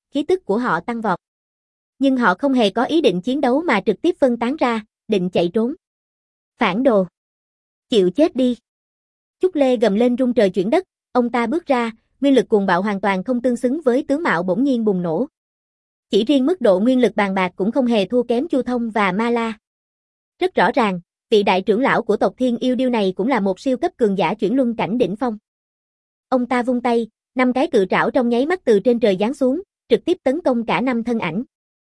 khí tức của họ tăng vọt. Nhưng họ không hề có ý định chiến đấu mà trực tiếp phân tán ra, định chạy trốn. Phản đồ! Chịu chết đi! Chúc Lê gầm lên rung trời chuyển đất, ông ta bước ra, nguyên lực cuồng bạo hoàn toàn không tương xứng với tướng mạo bỗng nhiên bùng nổ. Chỉ riêng mức độ nguyên lực bàn bạc cũng không hề thua kém Chu Thông và Ma La. Rất rõ ràng, vị đại trưởng lão của tộc Thiên Yêu Điêu này cũng là một siêu cấp cường giả chuyển luân cảnh đỉnh phong. Ông ta vung tay, 5 cái cự trảo trong nháy mắt từ trên trời giáng xuống, trực tiếp tấn công cả 5 thân ảnh.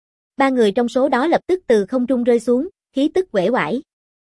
3 người trong số đó lập tức từ không trung rơi xuống, khí tức uể oải.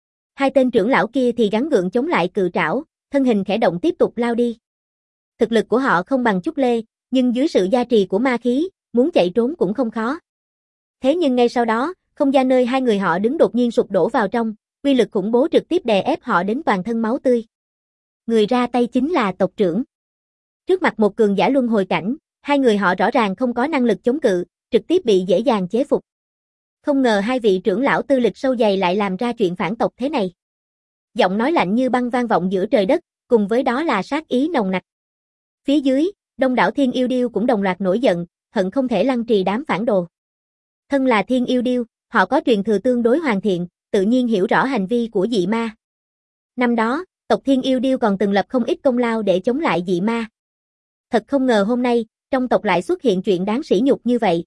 2 tên trưởng lão kia thì gắng gượng chống lại cự trảo, thân hình khẽ động tiếp tục lao đi. Thực lực của họ không bằng Trúc Lê, nhưng dưới sự gia trì của ma khí, muốn chạy trốn cũng không khó. Thế nhưng ngay sau đó, không gian nơi 2 người họ đứng đột nhiên sụp đổ vào trong, uy lực khủng bố trực tiếp đè ép họ đến toàn thân máu tươi. Người ra tay chính là tộc trưởng. Trước mặt một cường giả luân hồi cảnh, 2 người họ rõ ràng không có năng lực chống cự, trực tiếp bị dễ dàng chế phục. Không ngờ 2 vị trưởng lão tư lịch sâu dày lại làm ra chuyện phản tộc thế này. Giọng nói lạnh như băng vang vọng giữa trời đất, cùng với đó là sát ý nồng nặc. Phía dưới, đông đảo Thiên Yêu Điêu cũng đồng loạt nổi giận, hận không thể lăng trì đám phản đồ. Thân là Thiên Yêu Điêu, họ có truyền thừa tương đối hoàn thiện, tự nhiên hiểu rõ hành vi của dị ma. Năm đó, tộc Thiên Yêu Điêu còn từng lập không ít công lao để chống lại dị ma. Thật không ngờ hôm nay, trong tộc lại xuất hiện chuyện đáng sỉ nhục như vậy.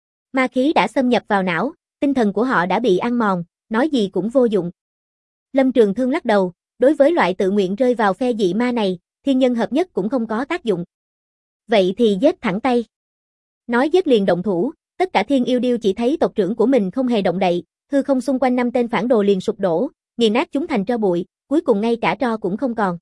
Ma khí đã xâm nhập vào não, tinh thần của họ đã bị ăn mòn, nói gì cũng vô dụng. Lâm Trường Thương lắc đầu, đối với loại tự nguyện rơi vào phe dị ma này, thiên nhân hợp nhất cũng không có tác dụng. Vậy thì giết thẳng tay. Nói giết liền động thủ, tất cả Thiên Yêu Điêu chỉ thấy tộc trưởng của mình không hề động đậy, hư không xung quanh 5 tên phản đồ liền sụp đổ, nghiền nát chúng thành tro bụi, cuối cùng ngay cả tro cũng không còn.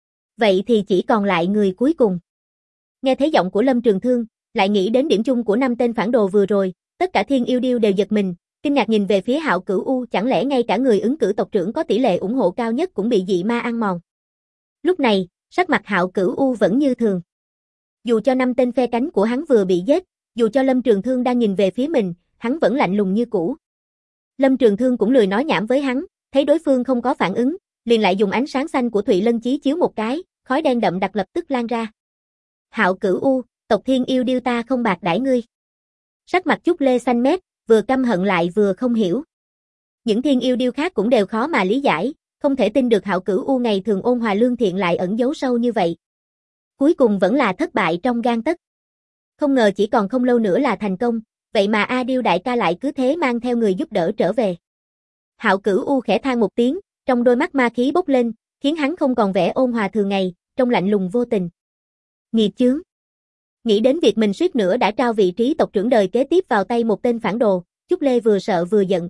Vậy thì chỉ còn lại người cuối cùng. Nghe thấy giọng của Lâm Trường Thương, lại nghĩ đến điểm chung của 5 tên phản đồ vừa rồi, tất cả Thiên Yêu Điêu đều giật mình, kinh ngạc nhìn về phía Hạo Cửu U, chẳng lẽ ngay cả người ứng cử tộc trưởng có tỷ lệ ủng hộ cao nhất cũng bị dị ma ăn mòn. Lúc này, sắc mặt Hạo Cửu U vẫn như thường. Dù cho 5 tên phe cánh của hắn vừa bị giết, dù cho Lâm Trường Thương đang nhìn về phía mình, hắn vẫn lạnh lùng như cũ. Lâm Trường Thương cũng lười nói nhảm với hắn, thấy đối phương không có phản ứng, liền lại dùng ánh sáng xanh của Thụy Lân Chí chiếu một cái, khói đen đậm đặc lập tức lan ra. Hạo Cửu U, tộc Thiên Yêu Điêu ta không bạc đãi ngươi. Sắc mặt Trúc Lê xanh mét, vừa căm hận lại vừa không hiểu. Những Thiên Yêu Điêu khác cũng đều khó mà lý giải, không thể tin được Hạo Cửu U ngày thường ôn hòa lương thiện lại ẩn giấu sâu như vậy. Cuối cùng vẫn là thất bại trong gang tấc. Không ngờ chỉ còn không lâu nữa là thành công, vậy mà A Điêu đại ca lại cứ thế mang theo người giúp đỡ trở về. Hạo Cửu U khẽ than một tiếng, trong đôi mắt ma khí bốc lên, khiến hắn không còn vẻ ôn hòa thường ngày, trông lạnh lùng vô tình. Nghiệt chướng. Nghĩ đến việc mình suýt nữa đã trao vị trí tộc trưởng đời kế tiếp vào tay một tên phản đồ, Trúc Lê vừa sợ vừa giận.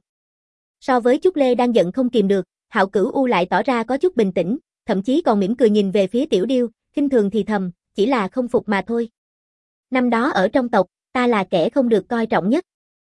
So với Trúc Lê đang giận không kìm được, Hạo Cửu U lại tỏ ra có chút bình tĩnh, thậm chí còn mỉm cười nhìn về phía Tiểu Điêu, khinh thường thì thầm, chỉ là không phục mà thôi. Năm đó ở trong tộc, ta là kẻ không được coi trọng nhất.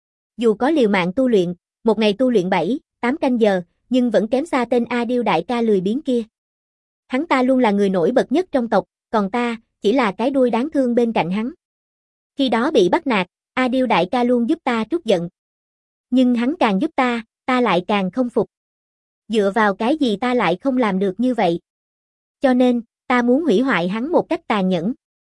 Dù có liều mạng tu luyện, một ngày tu luyện 7, 8 canh giờ, nhưng vẫn kém xa tên A Điêu đại ca lười biếng kia. Hắn ta luôn là người nổi bật nhất trong tộc, còn ta, chỉ là cái đuôi đáng thương bên cạnh hắn. Khi đó bị bắt nạt, A Điêu đại ca luôn giúp ta trút giận. Nhưng hắn càng giúp ta lại càng không phục. Dựa vào cái gì ta lại không làm được như vậy? Cho nên, ta muốn hủy hoại hắn một cách tàn nhẫn.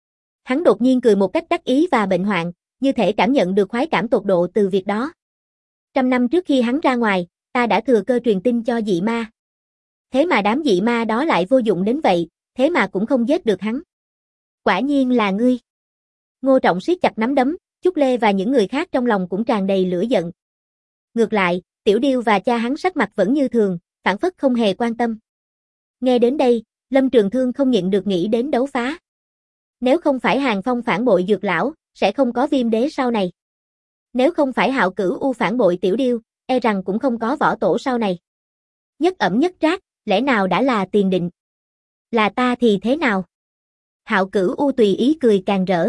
Hắn đột nhiên cười một cách đắc ý và bệnh hoạn, như thể cảm nhận được khoái cảm tột độ từ việc đó. 100 năm trước khi hắn ra ngoài, ta đã thừa cơ truyền tin cho dị ma. Thế mà đám dị ma đó lại vô dụng đến vậy, thế mà cũng không giết được hắn. Quả nhiên là ngươi. Ngô Trọng siết chặt nắm đấm, Trúc Lê và những người khác trong lòng cũng tràn đầy lửa giận. Ngược lại, Tiểu Điêu và cha hắn sắc mặt vẫn như thường, phảng phất không hề quan tâm. Nghe đến đây, Lâm Trường Thương không nhịn được nghĩ đến đấu phá. Nếu không phải Hàng Phong phản bội Dược lão, sẽ không có Viêm Đế sau này. Nếu không phải Hạo Cửu U phản bội Tiểu Điêu, e rằng cũng không có Võ Tổ sau này. Nhất ẩm nhất trác, lẽ nào đã là tiền định? Là ta thì thế nào? Hạo Cửu U tùy ý cười càng rỡ.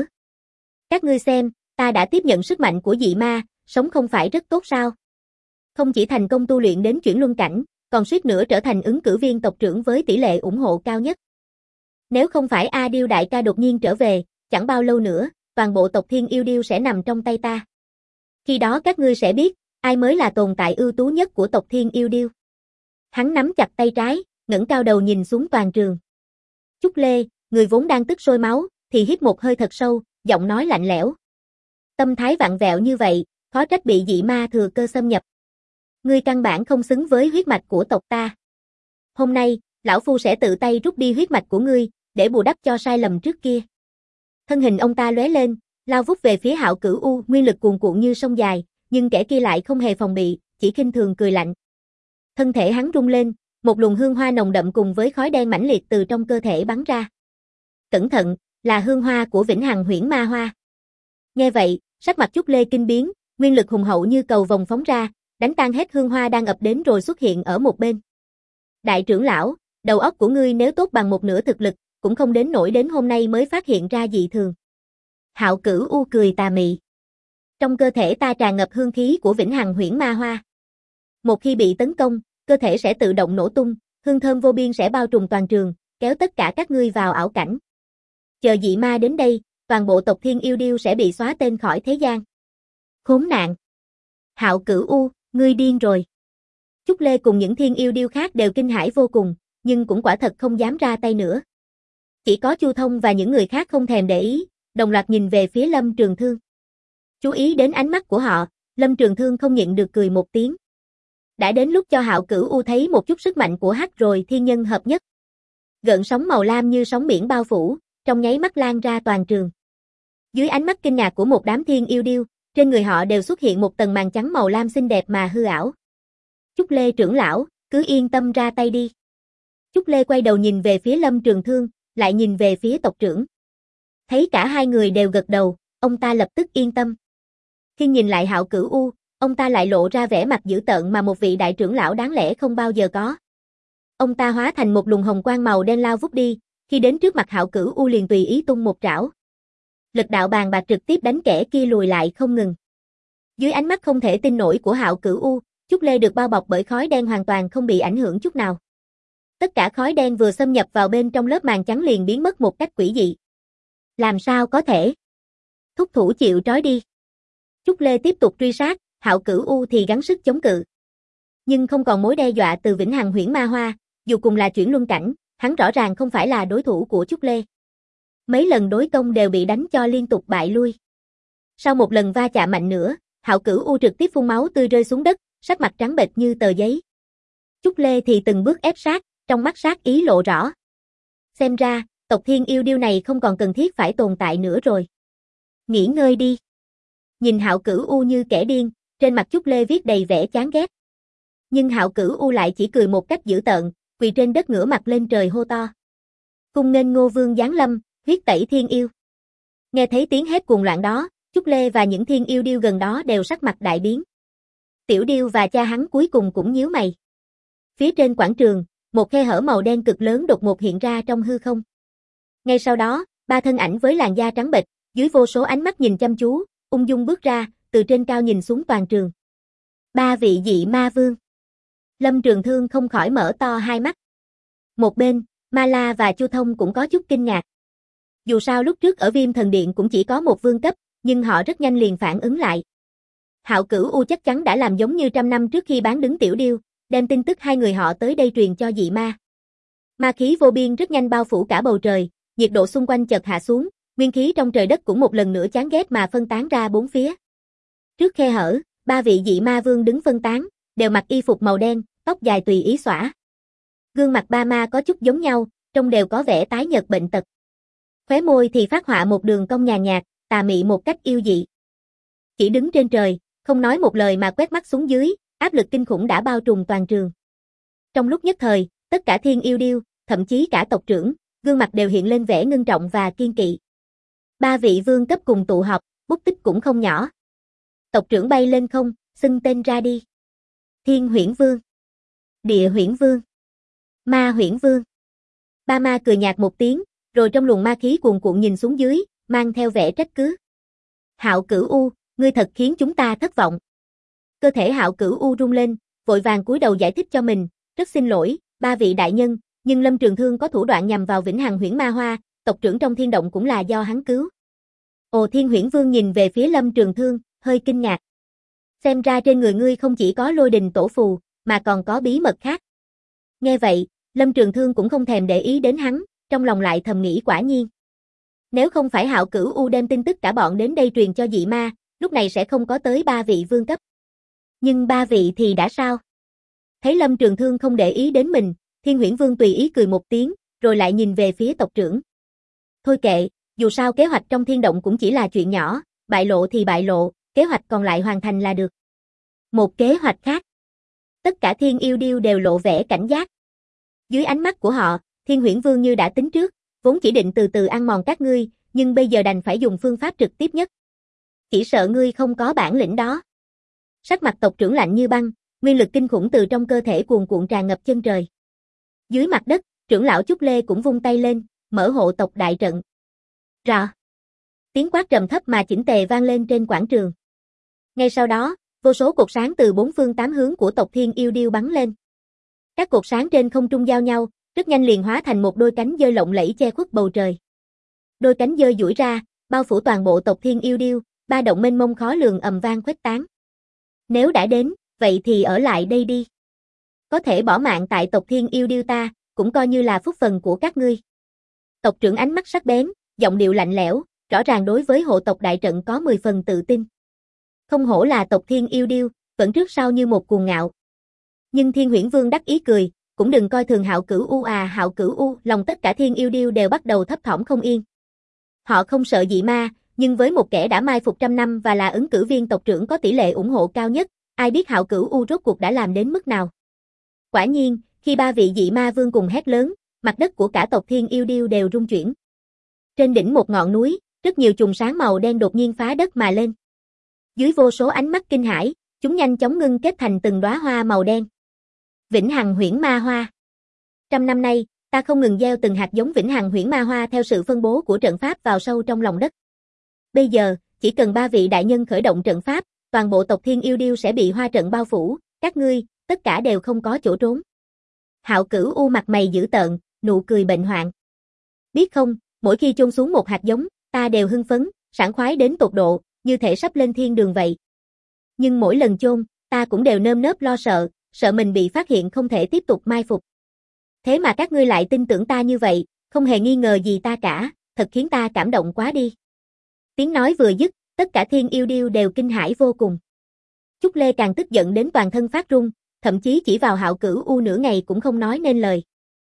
Các ngươi xem, ta đã tiếp nhận sức mạnh của dị ma, sống không phải rất tốt sao? Không chỉ thành công tu luyện đến chuyển luân cảnh, còn suýt nữa trở thành ứng cử viên tộc trưởng với tỷ lệ ủng hộ cao nhất. Nếu không phải A Điêu đại ca đột nhiên trở về, chẳng bao lâu nữa, toàn bộ tộc Thiên Yêu Điêu sẽ nằm trong tay ta. Khi đó các ngươi sẽ biết, ai mới là tồn tại ưu tú nhất của tộc Thiên Yêu Điêu. Hắn nắm chặt tay trái, ngẩng cao đầu nhìn xuống toàn trường. Trúc Lê, người vốn đang tức sôi máu, thì hít một hơi thật sâu, giọng nói lạnh lẽo. Tâm thái vặn vẹo như vậy, khó trách bị dị ma thừa cơ xâm nhập. Ngươi căn bản không xứng với huyết mạch của tộc ta. Hôm nay, lão phu sẽ tự tay rút đi huyết mạch của ngươi, để bù đắp cho sai lầm trước kia. Thân hình ông ta lóe lên, lao vút về phía Hạo Cửu U, nguyên lực cuồn cuộn như sông dài, nhưng kẻ kia lại không hề phòng bị, chỉ khinh thường cười lạnh. Thân thể hắn rung lên, một luồng hương hoa nồng đậm cùng với khói đen mãnh liệt từ trong cơ thể bắn ra. Cẩn thận, là hương hoa của Vĩnh Hằng Huyễn Ma Hoa. Nghe vậy, sắc mặt Trúc Lê kinh biến, nguyên lực hùng hậu như cầu vồng phóng ra, đánh tan hết hương hoa đang ập đến rồi xuất hiện ở một bên. Đại trưởng lão, đầu óc của ngươi nếu tốt bằng một nửa thực lực, cũng không đến nỗi đến hôm nay mới phát hiện ra dị thường. Hạo Cửu U cười tà mị. Trong cơ thể ta tràn ngập hương khí của Vĩnh Hằng Huyễn Ma Hoa. Một khi bị tấn công, cơ thể sẽ tự động nổ tung, hương thơm vô biên sẽ bao trùm toàn trường, kéo tất cả các ngươi vào ảo cảnh. Chờ dị ma đến đây, toàn bộ tộc Thiên Yêu Điêu sẽ bị xóa tên khỏi thế gian. Khốn nạn! Hạo Cửu U, ngươi điên rồi. Trúc Lê cùng những Thiên Yêu Điêu khác đều kinh hãi vô cùng, nhưng cũng quả thật không dám ra tay nữa. Chỉ có Chu Thông và những người khác không thèm để ý, đồng loạt nhìn về phía Lâm Trường Thương. Chú ý đến ánh mắt của họ, Lâm Trường Thương không nhịn được cười một tiếng. Đã đến lúc cho Hạo Cửu U thấy một chút sức mạnh của Hắc rồi thiên nhân hợp nhất. Gợn sóng màu lam như sóng biển bao phủ, trong nháy mắt lan ra toàn trường. Dưới ánh mắt kinh ngạc của một đám Thiên Yêu Điêu, trên người họ đều xuất hiện một tầng màn trắng màu lam xinh đẹp mà hư ảo. Trúc Lê trưởng lão, cứ yên tâm ra tay đi. Trúc Lê quay đầu nhìn về phía Lâm Trường Thương, lại nhìn về phía tộc trưởng. Thấy cả hai người đều gật đầu, ông ta lập tức yên tâm. Khi nhìn lại Hạo Cửu U, ông ta lại lộ ra vẻ mặt dữ tợn mà một vị đại trưởng lão đáng lẽ không bao giờ có. Ông ta hóa thành một luồng hồng quang màu đen lao vút đi, khi đến trước mặt Hạo Cửu U liền tùy ý tung một trảo. Lực đạo bàng bạc trực tiếp đánh kẻ kia lùi lại không ngừng. Dưới ánh mắt không thể tin nổi của Hạo Cửu U, Trúc Lê được bao bọc bởi khói đen hoàn toàn không bị ảnh hưởng chút nào. Tất cả khói đen vừa xâm nhập vào bên trong lớp màn trắng liền biến mất một cách quỷ dị. Làm sao có thể? Thúc thủ chịu trói đi. Trúc Lê tiếp tục truy sát, Hạo Cửu U thì gắng sức chống cự. Nhưng không còn mối đe dọa từ Vĩnh Hằng Huyễn Ma Hoa, dù cùng là chuyển luân cảnh, hắn rõ ràng không phải là đối thủ của Trúc Lê. Mấy lần đối công đều bị đánh cho liên tục bại lui. Sau một lần va chạm mạnh nữa, Hạo Cửu U trực tiếp phun máu tươi rơi xuống đất, sắc mặt trắng bệch như tờ giấy. Trúc Lê thì từng bước ép sát, trong mắt sát ý lộ rõ. Xem ra, tộc Thiên Yêu Điêu này không còn cần thiết phải tồn tại nữa rồi. Nghỉ ngơi đi. Nhìn Hạo Cửu U như kẻ điên, trên mặt Trúc Lê viết đầy vẻ chán ghét. Nhưng Hạo Cửu U lại chỉ cười một cách dữ tợn, quỳ trên đất ngửa mặt lên trời hô to. Cung nghênh Ngô Vương giáng lâm, huyết tẩy thiên yêu. Nghe thấy tiếng hét cuồng loạn đó, Trúc Lê và những Thiên Yêu Điêu gần đó đều sắc mặt đại biến. Tiểu Điêu và cha hắn cuối cùng cũng nhíu mày. Phía trên quảng trường, một khe hở màu đen cực lớn đột ngột hiện ra trong hư không. Ngay sau đó, ba thân ảnh với làn da trắng bệch, dưới vô số ánh mắt nhìn chăm chú, ung dung bước ra, từ trên cao nhìn xuống toàn trường. Ba vị dị ma vương. Lâm Trường Thương không khỏi mở to hai mắt. Một bên, Ma La và Chu Thông cũng có chút kinh ngạc. Dù sao lúc trước ở Viêm Thần Điện cũng chỉ có một vương cấp, nhưng họ rất nhanh liền phản ứng lại. Hạo Cửu U chắc chắn đã làm giống như trăm năm trước khi bán đứng Tiểu Điêu, đem tin tức hai người họ tới đây truyền cho dị ma. Ma khí vô biên rất nhanh bao phủ cả bầu trời, nhiệt độ xung quanh chợt hạ xuống, nguyên khí trong trời đất cũng một lần nữa chán ghét mà phân tán ra bốn phía. Trước khe hở, ba vị dị ma vương đứng phân tán, đều mặc y phục màu đen, tóc dài tùy ý xõa. Gương mặt ba ma có chút giống nhau, trông đều có vẻ tái nhợt bệnh tật. Khóe môi thì phát họa một đường cong nhàn nhạt, tà mị một cách yêu dị. Chỉ đứng trên trời, không nói một lời mà quét mắt xuống dưới, áp lực kinh khủng đã bao trùm toàn trường. Trong lúc nhất thời, tất cả Thiên Yêu Điêu, thậm chí cả tộc trưởng, gương mặt đều hiện lên vẻ ngưng trọng và kiên kỵ. Ba vị vương cấp cùng tụ họp, bút tích cũng không nhỏ. Tộc trưởng bay lên không, xưng tên ra đi. Thiên Huyễn Vương, Địa Huyễn Vương, Ma Huyễn Vương. Ba ma cười nhạt một tiếng, rồi trong luồng ma khí cuồn cuộn nhìn xuống dưới, mang theo vẻ trách cứ. Hạo Cửu U, ngươi thật khiến chúng ta thất vọng. Cơ thể Hạo Cửu U rung lên, vội vàng cúi đầu giải thích cho mình, rất xin lỗi, ba vị đại nhân, nhưng Lâm Trường Thương có thủ đoạn nhằm vào Vĩnh Hằng Huyễn Ma Hoa, tộc trưởng trong thiên động cũng là do hắn cứu. Ồ, Thiên Huyễn Vương nhìn về phía Lâm Trường Thương, hơi kinh ngạc. Xem ra trên người ngươi không chỉ có lôi đình tổ phù, mà còn có bí mật khác. Nghe vậy, Lâm Trường Thương cũng không thèm để ý đến hắn, trong lòng lại thầm nghĩ quả nhiên. Nếu không phải Hạo Cửu U đem tin tức cả bọn đến đây truyền cho dị ma, lúc này sẽ không có tới 3 vị vương cấp. Nhưng 3 vị thì đã sao? Thấy Lâm Trường Thương không để ý đến mình, Thiên Huyễn Vương tùy ý cười một tiếng, rồi lại nhìn về phía tộc trưởng. Thôi kệ, dù sao kế hoạch trong thiên động cũng chỉ là chuyện nhỏ, bại lộ thì bại lộ, kế hoạch còn lại hoàn thành là được. Một kế hoạch khác. Tất cả thiên yêu điêu đều lộ vẻ cảnh giác. Dưới ánh mắt của họ, Thiên Huyễn Vương như đã tính trước, vốn chỉ định từ từ ăn mòn các ngươi, nhưng bây giờ đành phải dùng phương pháp trực tiếp nhất. Chỉ sợ ngươi không có bản lĩnh đó. Sắc mặt tộc trưởng lạnh như băng, nguyên lực kinh khủng từ trong cơ thể cuồn cuộn tràn ngập chân trời. Dưới mặt đất, trưởng lão Trúc Lê cũng vung tay lên, mở hộ tộc đại trận. Rọ. Tiếng quát trầm thấp mà chỉnh tề vang lên trên quảng trường. Ngay sau đó, vô số cột sáng từ bốn phương tám hướng của tộc Thiên Yêu Điêu bắn lên. Các cột sáng trên không trung giao nhau, rất nhanh liền hóa thành một đôi cánh dơi lộng lẫy che khuất bầu trời. Đôi cánh dơi duỗi ra, bao phủ toàn bộ tộc Thiên Yêu Điêu, ba động mênh mông khó lường ầm vang khuếch tán. Nếu đã đến, vậy thì ở lại đây đi. Có thể bỏ mạng tại tộc Thiên Yêu Điêu ta, cũng coi như là phúc phần của các ngươi. Tộc trưởng ánh mắt sắc bén, giọng điệu lạnh lẽo, rõ ràng đối với hộ tộc đại trận có 10 phần tự tin. Không hổ là tộc Thiên Yêu Điêu, vẫn trước sau như một cuồng ngạo. Nhưng Thiên Huyễn Vương đắc ý cười, cũng đừng coi thường Hạo Cửu U à, Hạo Cửu U, lòng tất cả Thiên Yêu Điêu đều bắt đầu thấp thỏm không yên. Họ không sợ dị ma, nhưng với một kẻ đã mai phục trăm năm và là ứng cử viên tộc trưởng có tỷ lệ ủng hộ cao nhất, ai biết Hạo Cửu U rốt cuộc đã làm đến mức nào. Quả nhiên, khi ba vị dị ma vương cùng hét lớn, mặt đất của cả tộc Thiên Yêu Điêu đều rung chuyển. Trên đỉnh một ngọn núi, rất nhiều chùm sáng màu đen đột nhiên phá đất mà lên. Dưới vô số ánh mắt kinh hãi, chúng nhanh chóng ngưng kết thành từng đóa hoa màu đen. Vĩnh Hằng Huyễn Ma Hoa. Trăm năm nay, ta không ngừng gieo từng hạt giống Vĩnh Hằng Huyễn Ma Hoa theo sự phân bố của trận pháp vào sâu trong lòng đất. Bây giờ, chỉ cần ba vị đại nhân khởi động trận pháp, toàn bộ tộc Thiên Yêu Điêu sẽ bị hoa trận bao phủ, các ngươi, tất cả đều không có chỗ trốn. Hạo Cửu U mặt mày dữ tợn, nụ cười bệnh hoạn. Biết không, mỗi khi chôn xuống một hạt giống, ta đều hưng phấn, sảng khoái đến tột độ, như thể sắp lên thiên đường vậy. Nhưng mỗi lần chôn, ta cũng đều nơm nớp lo sợ, sợ mình bị phát hiện không thể tiếp tục mai phục. Thế mà các ngươi lại tin tưởng ta như vậy, không hề nghi ngờ gì ta cả, thật khiến ta cảm động quá đi. Tiếng nói vừa dứt, tất cả Thiên Yêu Điêu đều kinh hãi vô cùng. Trúc Lê càng tức giận đến toàn thân phát run, thậm chí chỉ vào Hạo Cửu U nửa ngày cũng không nói nên lời.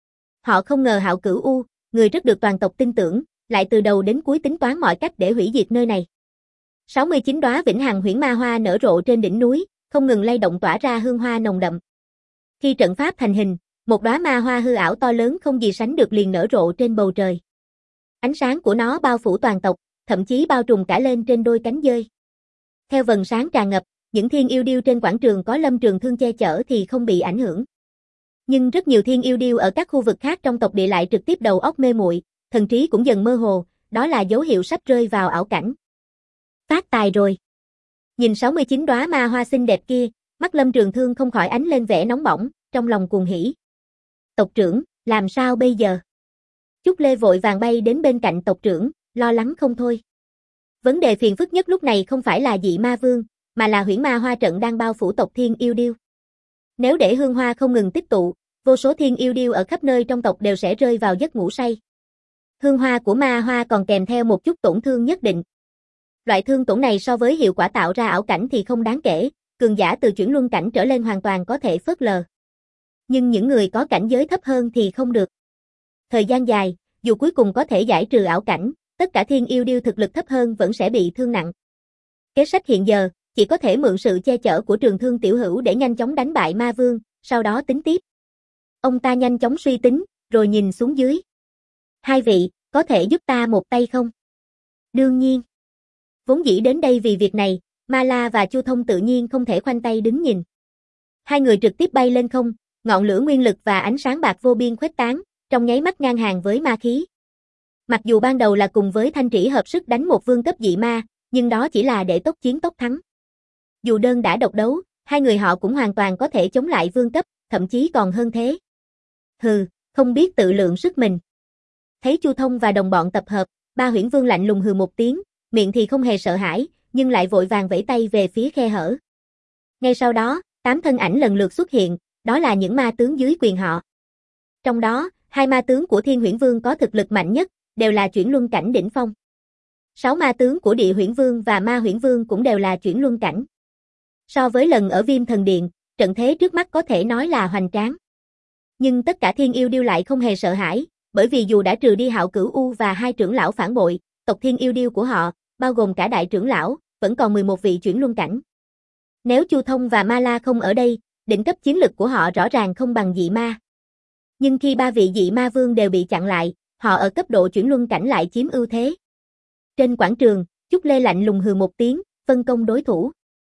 Họ không ngờ Hạo Cửu U, người rất được toàn tộc tin tưởng, lại từ đầu đến cuối tính toán mọi cách để hủy diệt nơi này. 69 đóa Vĩnh Hằng Huyễn Ma Hoa nở rộ trên đỉnh núi, không ngừng lay động tỏa ra hương hoa nồng đậm. Khi trận pháp thành hình, một đóa ma hoa hư ảo to lớn không gì sánh được liền nở rộ trên bầu trời. Ánh sáng của nó bao phủ toàn tộc, thậm chí bao trùm cả lên trên đôi cánh dơi. Theo vầng sáng tràn ngập, những Thiên Yêu Điêu trên quảng trường có Lâm Trường Thương che chở thì không bị ảnh hưởng. Nhưng rất nhiều Thiên Yêu Điêu ở các khu vực khác trong tộc địa lại trực tiếp đầu óc mê muội, thần trí cũng dần mơ hồ, đó là dấu hiệu sắp rơi vào ảo cảnh. Phát tài rồi. Nhìn 69 đóa ma hoa xinh đẹp kia, mắt Lâm Trường Thương không khỏi ánh lên vẻ nóng bỏng, trong lòng cuồng hỉ. Tộc trưởng, làm sao bây giờ? Trúc Lê vội vàng bay đến bên cạnh tộc trưởng, lo lắng không thôi. Vấn đề phiền phức nhất lúc này không phải là dị ma vương, mà là huyễn ma hoa trận đang bao phủ tộc Thiên Yêu Điêu. Nếu để hương hoa không ngừng tích tụ, vô số Thiên Yêu Điêu ở khắp nơi trong tộc đều sẽ rơi vào giấc ngủ say. Hương hoa của ma hoa còn kèm theo một chút tổn thương nhất định. Loại thương tổn này so với hiệu quả tạo ra ảo cảnh thì không đáng kể, cường giả từ chuyển luân cảnh trở lên hoàn toàn có thể phớt lờ. Nhưng những người có cảnh giới thấp hơn thì không được. Thời gian dài, dù cuối cùng có thể giải trừ ảo cảnh, tất cả Thiên Yêu Điêu thực lực thấp hơn vẫn sẽ bị thương nặng. Kế sách hiện giờ, chỉ có thể mượn sự che chở của Trường Thương tiểu hữu để nhanh chóng đánh bại ma vương, sau đó tính tiếp. Ông ta nhanh chóng suy tính, rồi nhìn xuống dưới. Hai vị, có thể giúp ta một tay không? Đương nhiên. Vốn dĩ đến đây vì việc này, Ma La và Chu Thông tự nhiên không thể khoanh tay đứng nhìn. Hai người trực tiếp bay lên không, ngọn lửa nguyên lực và ánh sáng bạc vô biên khuếch tán, trong nháy mắt ngang hàng với ma khí. Mặc dù ban đầu là cùng với Thanh Trĩ hợp sức đánh một vương cấp dị ma, nhưng đó chỉ là để tốc chiến tốc thắng. Dù đơn đã độc đấu, hai người họ cũng hoàn toàn có thể chống lại vương cấp, thậm chí còn hơn thế. Hừ, không biết tự lượng sức mình. Thấy Chu Thông và đồng bọn tập hợp, ba huyễn vương lạnh lùng hừ một tiếng, miệng thì không hề sợ hãi, nhưng lại vội vàng vẫy tay về phía khe hở. Ngay sau đó, 8 thân ảnh lần lượt xuất hiện, đó là những ma tướng dưới quyền họ. Trong đó, hai ma tướng của Thiên Huyễn Vương có thực lực mạnh nhất, đều là chuyển luân cảnh đỉnh phong. 6 ma tướng của Địa Huyễn Vương và Ma Huyễn Vương cũng đều là chuyển luân cảnh. So với lần ở Viêm Thần Điện, trận thế trước mắt có thể nói là hoành tráng. Nhưng tất cả Thiên Yêu Điêu lại không hề sợ hãi, bởi vì dù đã trừ đi Hạo Cửu U và 2 trưởng lão phản bội, tộc Thiên Yêu Điêu của họ, bao gồm cả đại trưởng lão, vẫn còn 11 vị chuyển luân cảnh. Nếu Chu Thông và Ma La không ở đây, đỉnh cấp chiến lực của họ rõ ràng không bằng dị ma. Nhưng khi 3 vị dị ma vương đều bị chặn lại, họ ở cấp độ chuyển luân cảnh lại chiếm ưu thế. Trên quảng trường, Trúc Lê lạnh lùng hừ một tiếng, phân công đối thủ.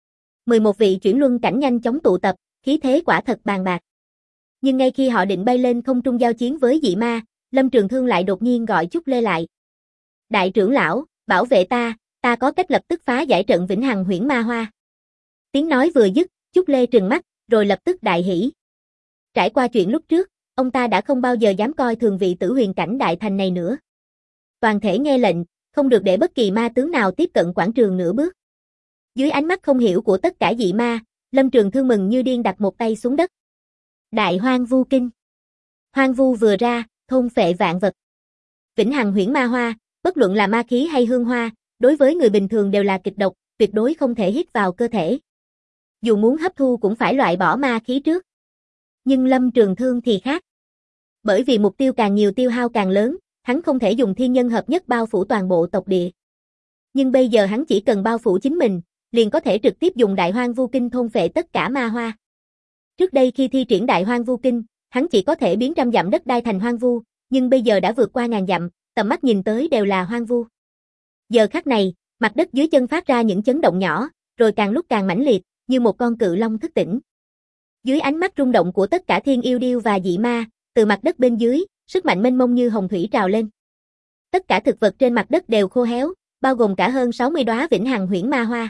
11 vị chuyển luân cảnh nhanh chóng tụ tập, khí thế quả thật bàn bạc. Nhưng ngay khi họ định bay lên không trung giao chiến với dị ma, Lâm Trường Thương lại đột nhiên gọi Trúc Lê lại. Đại trưởng lão, bảo vệ ta có cách lập tức phá giải trận Vĩnh Hằng Huyễn Ma Hoa. Tiếng nói vừa dứt, Trúc Lê trừng mắt, rồi lập tức đại hỉ. Trải qua chuyện lúc trước, ông ta đã không bao giờ dám coi thường vị tử huyền cảnh đại thành này nữa. Toàn thể nghe lệnh, không được để bất kỳ ma tướng nào tiếp cận quảng trường nửa bước. Dưới ánh mắt không hiểu của tất cả dị ma, Lâm Trường Thương mừng như điên đặt một tay xuống đất. Đại Hoang Vu Kinh. Hoang vu vừa ra, thôn phệ vạn vật. Vĩnh Hằng Huyễn Ma Hoa, bất luận là ma khí hay hương hoa, đối với người bình thường đều là kịch độc, tuyệt đối không thể hít vào cơ thể. Dù muốn hấp thu cũng phải loại bỏ ma khí trước. Nhưng Lâm Trường Thương thì khác. Bởi vì mục tiêu càng nhiều tiêu hao càng lớn, hắn không thể dùng thiên nhân hợp nhất bao phủ toàn bộ tộc địa. Nhưng bây giờ hắn chỉ cần bao phủ chính mình, liền có thể trực tiếp dùng Đại Hoang Vu Kinh thôn phệ tất cả ma hoa. Trước đây khi thi triển Đại Hoang Vu Kinh, hắn chỉ có thể biến trăm dặm đất đai thành hoang vu, nhưng bây giờ đã vượt qua ngàn dặm, tầm mắt nhìn tới đều là hoang vu. Giờ khắc này, mặt đất dưới chân phát ra những chấn động nhỏ, rồi càng lúc càng mãnh liệt, như một con cự long thức tỉnh. Dưới ánh mắt rung động của tất cả Thiên Yêu Điêu và dị ma, từ mặt đất bên dưới, sức mạnh mênh mông như hồng thủy trào lên. Tất cả thực vật trên mặt đất đều khô héo, bao gồm cả hơn 60 đóa Vĩnh Hằng Huyễn Ma Hoa.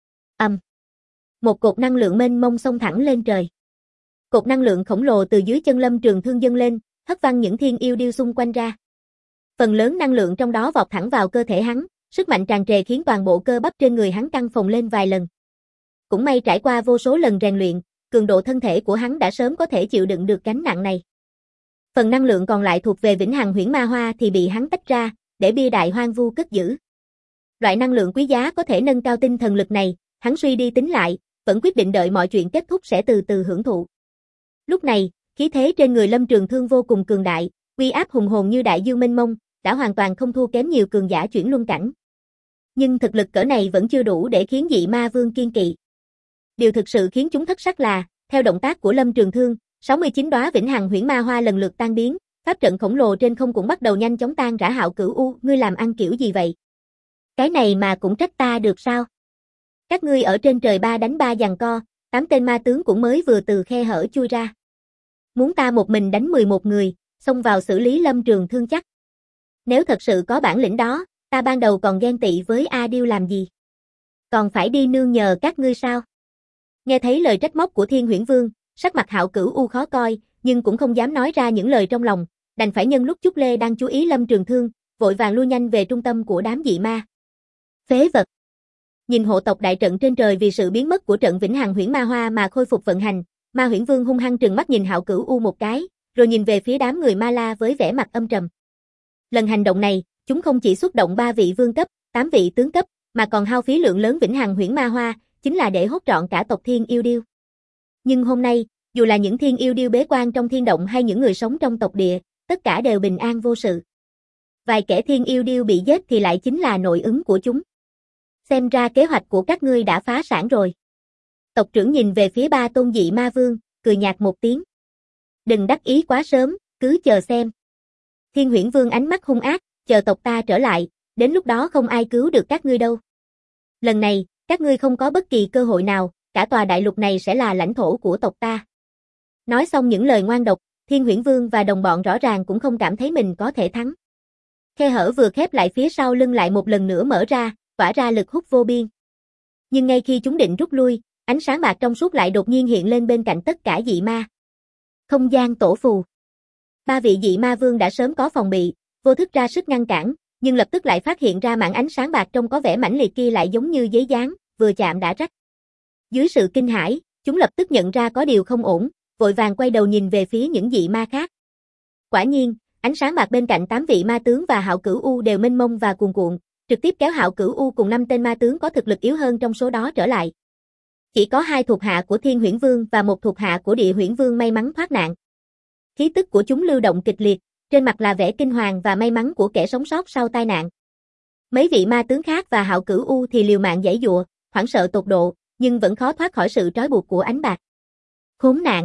Một cột năng lượng mênh mông xông thẳng lên trời. Cột năng lượng khổng lồ từ dưới chân Lâm Trường Thương dâng lên, hất văng những Thiên Yêu Điêu xung quanh ra. Phần lớn năng lượng trong đó vọt thẳng vào cơ thể hắn, sức mạnh tràn trề khiến toàn bộ cơ bắp trên người hắn căng phồng lên vài lần. Cũng may trải qua vô số lần rèn luyện, cường độ thân thể của hắn đã sớm có thể chịu đựng được gánh nặng này. Phần năng lượng còn lại thuộc về Vĩnh Hằng Huyễn Ma Hoa thì bị hắn tách ra, để bia Đại Hoang Vu cất giữ. Loại năng lượng quý giá có thể nâng cao tinh thần lực này, hắn suy đi tính lại, vẫn quyết định đợi mọi chuyện kết thúc sẽ từ từ hưởng thụ. Lúc này, khí thế trên người Lâm Trường Thương vô cùng cường đại, uy áp hùng hồn như đại dương mênh mông, đã hoàn toàn không thua kém nhiều cường giả chuyển luân cảnh. Nhưng thực lực cỡ này vẫn chưa đủ để khiến dị ma vương kiên kỵ. Điều thực sự khiến chúng thất sắc là, theo động tác của Lâm Trường Thương, 69 đóa Vĩnh Hằng Huyễn Ma Hoa lần lượt tan biến, pháp trận khổng lồ trên không cũng bắt đầu nhanh chóng tan rã. Hạo Cửu U, ngươi làm ăn kiểu gì vậy? Cái này mà cũng trách ta được sao? Các ngươi ở trên trời 3 đánh 3 giằng co, 8 tên ma tướng cũng mới vừa từ khe hở chui ra. Muốn ta một mình đánh 11 người, xông vào xử lý Lâm Trường Thương chắc. Nếu thật sự có bản lĩnh đó, ta ban đầu còn ghen tị với A Điêu làm gì? Còn phải đi nương nhờ các ngươi sao? Nghe thấy lời trách móc của Thiên Huyễn Vương, sắc mặt Hạo Cửu U khó coi, nhưng cũng không dám nói ra những lời trong lòng, đành phải nhân lúc Trúc Lê đang chú ý Lâm Trường Thương, vội vàng lui nhanh về trung tâm của đám dị ma. Phế vật. Nhìn hộ tộc đại trận trên trời vì sự biến mất của trận Vĩnh Hằng Huyễn Ma Hoa mà khôi phục vận hành, Ma Huyễn Vương hung hăng trừng mắt nhìn Hạo Cửu U một cái, rồi nhìn về phía đám người Ma La với vẻ mặt âm trầm. Lần hành động này, chúng không chỉ xuất động 3 vị vương cấp, 8 vị tướng cấp, mà còn hao phí lượng lớn Vĩnh Hằng Huyễn Ma Hoa, chính là để hốt trọn cả tộc Thiên Yêu Điêu. Nhưng hôm nay, dù là những Thiên Yêu Điêu bế quan trong thiên động hay những người sống trong tộc địa, tất cả đều bình an vô sự. Vài kẻ Thiên Yêu Điêu bị giết thì lại chính là nội ứng của chúng. Xem ra kế hoạch của các ngươi đã phá sản rồi. Tộc trưởng nhìn về phía 3 tôn dị ma vương, cười nhạt một tiếng. Đừng đắc ý quá sớm, cứ chờ xem. Thiên Huyễn Vương ánh mắt hung ác, chờ tộc ta trở lại, đến lúc đó không ai cứu được các ngươi đâu. Lần này, các ngươi không có bất kỳ cơ hội nào, cả tòa đại lục này sẽ là lãnh thổ của tộc ta. Nói xong những lời ngoan độc, Thiên Huyễn Vương và đồng bọn rõ ràng cũng không cảm thấy mình có thể thắng. Khe hở vừa khép lại phía sau lưng lại một lần nữa mở ra, tỏa ra lực hút vô biên. Nhưng ngay khi chúng định rút lui, ánh sáng bạc trong suốt lại đột nhiên hiện lên bên cạnh tất cả dị ma. Không gian tổ phù. 3 vị dị ma vương đã sớm có phòng bị, vô thức ra sức ngăn cản, nhưng lập tức lại phát hiện ra mảng ánh sáng bạc trông có vẻ mãnh liệt kia lại giống như giấy dán, vừa chạm đã rách. Dưới sự kinh hãi, chúng lập tức nhận ra có điều không ổn, vội vàng quay đầu nhìn về phía những dị ma khác. Quả nhiên, ánh sáng bạc bên cạnh 8 vị ma tướng và Hạo Cửu U đều mênh mông và cuồn cuộn, trực tiếp kéo Hạo Cửu U cùng 5 tên ma tướng có thực lực yếu hơn trong số đó trở lại. Chỉ có 2 thuộc hạ của Thiên Huyễn Vương và 1 thuộc hạ của Địa Huyễn Vương may mắn thoát nạn. Khí tức của chúng lưu động kịch liệt, trên mặt là vẻ kinh hoàng và may mắn của kẻ sống sót sau tai nạn. Mấy vị ma tướng khác và Hạo Cửu U thì liều mạng giãy giụa, hoảng sợ tột độ, nhưng vẫn khó thoát khỏi sự trói buộc của ánh bạc. Khốn nạn!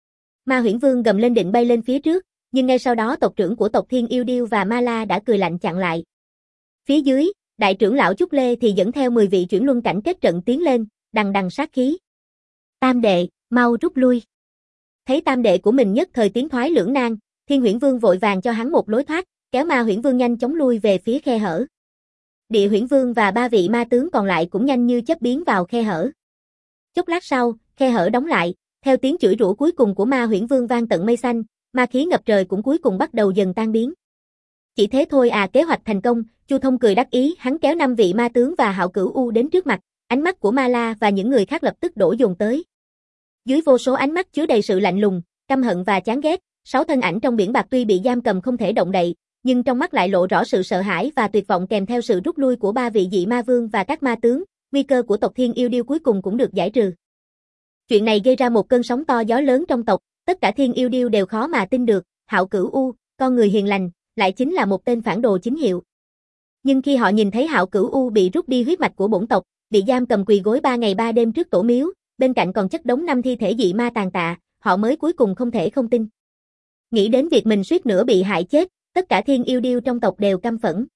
Ma Huyễn Vương gầm lên định bay lên phía trước, nhưng ngay sau đó tộc trưởng của tộc Thiên Yêu Điêu và Ma La đã cười lạnh chặn lại. Phía dưới, đại trưởng lão Trúc Lê thì dẫn theo 10 vị chuyển luân cảnh kết trận tiến lên, đằng đằng sát khí. Tam đệ, mau rút lui. Thấy tam đệ của mình nhất thời tiến thoái lưỡng nan, Thiên Huyễn Vương vội vàng cho hắn một lối thoát, kéo Ma Huyễn Vương nhanh chóng lui về phía khe hở. Địa Huyễn Vương và 3 vị ma tướng còn lại cũng nhanh như chớp biến vào khe hở. Chốc lát sau, khe hở đóng lại, theo tiếng chửi rủa cuối cùng của Ma Huyễn Vương vang tận mây xanh, ma khí ngập trời cũng cuối cùng bắt đầu dần tan biến. Chỉ thế thôi à, kế hoạch thành công, Chu Thông cười đắc ý, hắn kéo 5 vị ma tướng và Hạo Cửu U đến trước mặt, ánh mắt của Ma La và những người khác lập tức đổ dồn tới. Dưới vô số ánh mắt chứa đầy sự lạnh lùng, căm hận và chán ghét, 6 thân ảnh trong biển bạc tuy bị giam cầm không thể động đậy, nhưng trong mắt lại lộ rõ sự sợ hãi và tuyệt vọng kèm theo sự rút lui của 3 vị dị ma vương và các ma tướng, nguy cơ của tộc Thiên Yêu Điêu cuối cùng cũng được giải trừ. Chuyện này gây ra một cơn sóng to gió lớn trong tộc, tất cả Thiên Yêu Điêu đều khó mà tin được, Hạo Cửu U, con người hiền lành, lại chính là một tên phản đồ chính hiệu. Nhưng khi họ nhìn thấy Hạo Cửu U bị rút đi huyết mạch của bổn tộc, bị giam cầm quỳ gối 3 ngày 3 đêm trước tổ miếu, bên cạnh còn chất đống 5 thi thể dị ma tàn tạ, họ mới cuối cùng không thể không tin. Nghĩ đến việc mình suýt nữa bị hại chết, tất cả Thiên Yêu Điêu trong tộc đều căm phẫn.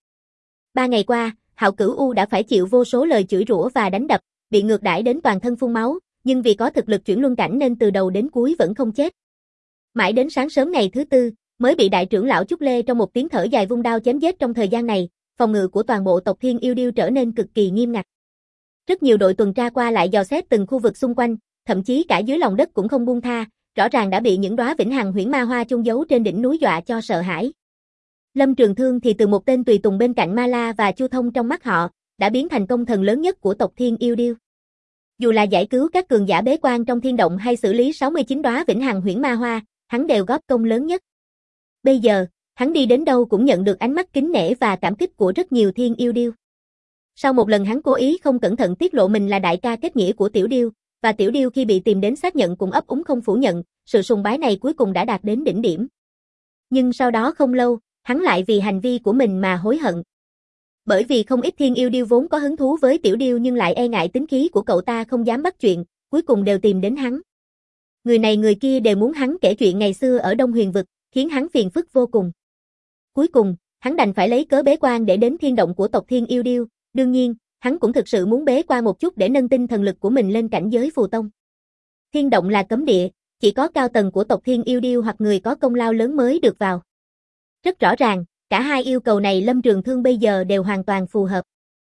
3 ngày qua, Hạo Cửu U đã phải chịu vô số lời chửi rủa và đánh đập, bị ngược đãi đến toàn thân phun máu, nhưng vì có thực lực chuyển luân cảnh nên từ đầu đến cuối vẫn không chết. Mãi đến sáng sớm ngày thứ 4, mới bị đại trưởng lão Trúc Lê trong một tiếng thở dài vung đao chém giết. Trong thời gian này, phòng ngự của toàn bộ tộc Thiên Yêu Điêu trở nên cực kỳ nghiêm ngặt. Rất nhiều đội tuần tra qua lại dò xét từng khu vực xung quanh, thậm chí cả dưới lòng đất cũng không buông tha, rõ ràng đã bị những đóa vĩnh hằng huyễn ma hoa chôn giấu trên đỉnh núi dọa cho sợ hãi. Lâm Trường Thương thì từ một tên tùy tùng bên cạnh Ma La và Chu Thông trong mắt họ, đã biến thành công thần lớn nhất của tộc Thiên Yêu Điêu. Dù là giải cứu các cường giả bế quan trong thiên động hay xử lý 69 đóa vĩnh hằng huyễn ma hoa, hắn đều góp công lớn nhất. Bây giờ, hắn đi đến đâu cũng nhận được ánh mắt kính nể và cảm kích của rất nhiều Thiên Yêu Điêu. Sau một lần hắn cố ý không cẩn thận tiết lộ mình là đại ca kết nghĩa của Tiểu Điêu, và Tiểu Điêu khi bị tìm đến xác nhận cũng ấp úng không phủ nhận, sự sùng bái này cuối cùng đã đạt đến đỉnh điểm. Nhưng sau đó không lâu, hắn lại vì hành vi của mình mà hối hận. Bởi vì không ít Thiên Yêu Điêu vốn có hứng thú với Tiểu Điêu nhưng lại e ngại tính khí của cậu ta không dám bắt chuyện, cuối cùng đều tìm đến hắn. Người này người kia đều muốn hắn kể chuyện ngày xưa ở Đông Huyền Vực, khiến hắn phiền phức vô cùng. Cuối cùng, hắn đành phải lấy cớ bế quan để đến thiên động của tộc Thiên Yêu Điêu, đương nhiên, hắn cũng thực sự muốn bế quan một chút để nâng tinh thần lực của mình lên cảnh giới phù tông. Thiên động là cấm địa, chỉ có cao tầng của tộc Thiên Yêu Điêu hoặc người có công lao lớn mới được vào. Rất rõ ràng, cả hai yêu cầu này Lâm Trường Thương bây giờ đều hoàn toàn phù hợp.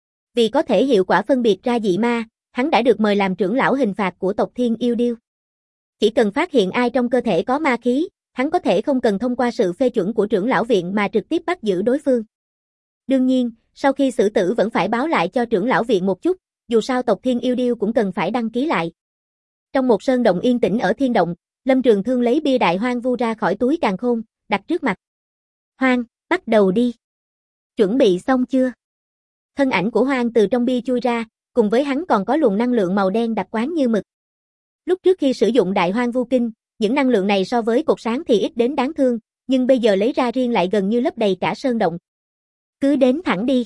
Vì có thể hiệu quả phân biệt ra dị ma, hắn đã được mời làm trưởng lão hình phạt của tộc Thiên Yêu Điêu. Chỉ cần phát hiện ai trong cơ thể có ma khí, hắn có thể không cần thông qua sự phê chuẩn của trưởng lão viện mà trực tiếp bắt giữ đối phương. Đương nhiên, sau khi xử tử vẫn phải báo lại cho trưởng lão viện một chút, dù sao tộc Thiên Yêu Điêu cũng cần phải đăng ký lại. Trong một sơn động yên tĩnh ở thiên động, Lâm Trường Thương lấy bia đại hoang vu ra khỏi túi càn khôn, đặt trước mặt. Hoang, bắt đầu đi. Chuẩn bị xong chưa? Thân ảnh của Hoang từ trong bia chui ra, cùng với hắn còn có luồng năng lượng màu đen đặc quán như mực. Lúc trước khi sử dụng đại hoang vu kinh, những năng lượng này so với cột sáng thì ít đến đáng thương, nhưng bây giờ lấy ra riêng lại gần như lấp đầy cả sơn động. Cứ đến thẳng đi.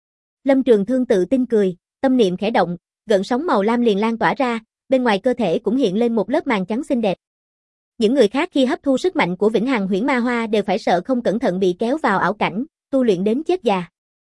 Lâm Trường Thương tự tin cười, tâm niệm khẽ động, gợn sóng màu lam liền lan tỏa ra, bên ngoài cơ thể cũng hiện lên một lớp màng trắng xinh đẹp. Những người khác khi hấp thu sức mạnh của vĩnh hằng huyễn ma hoa đều phải sợ không cẩn thận bị kéo vào ảo cảnh, tu luyện đến chết già.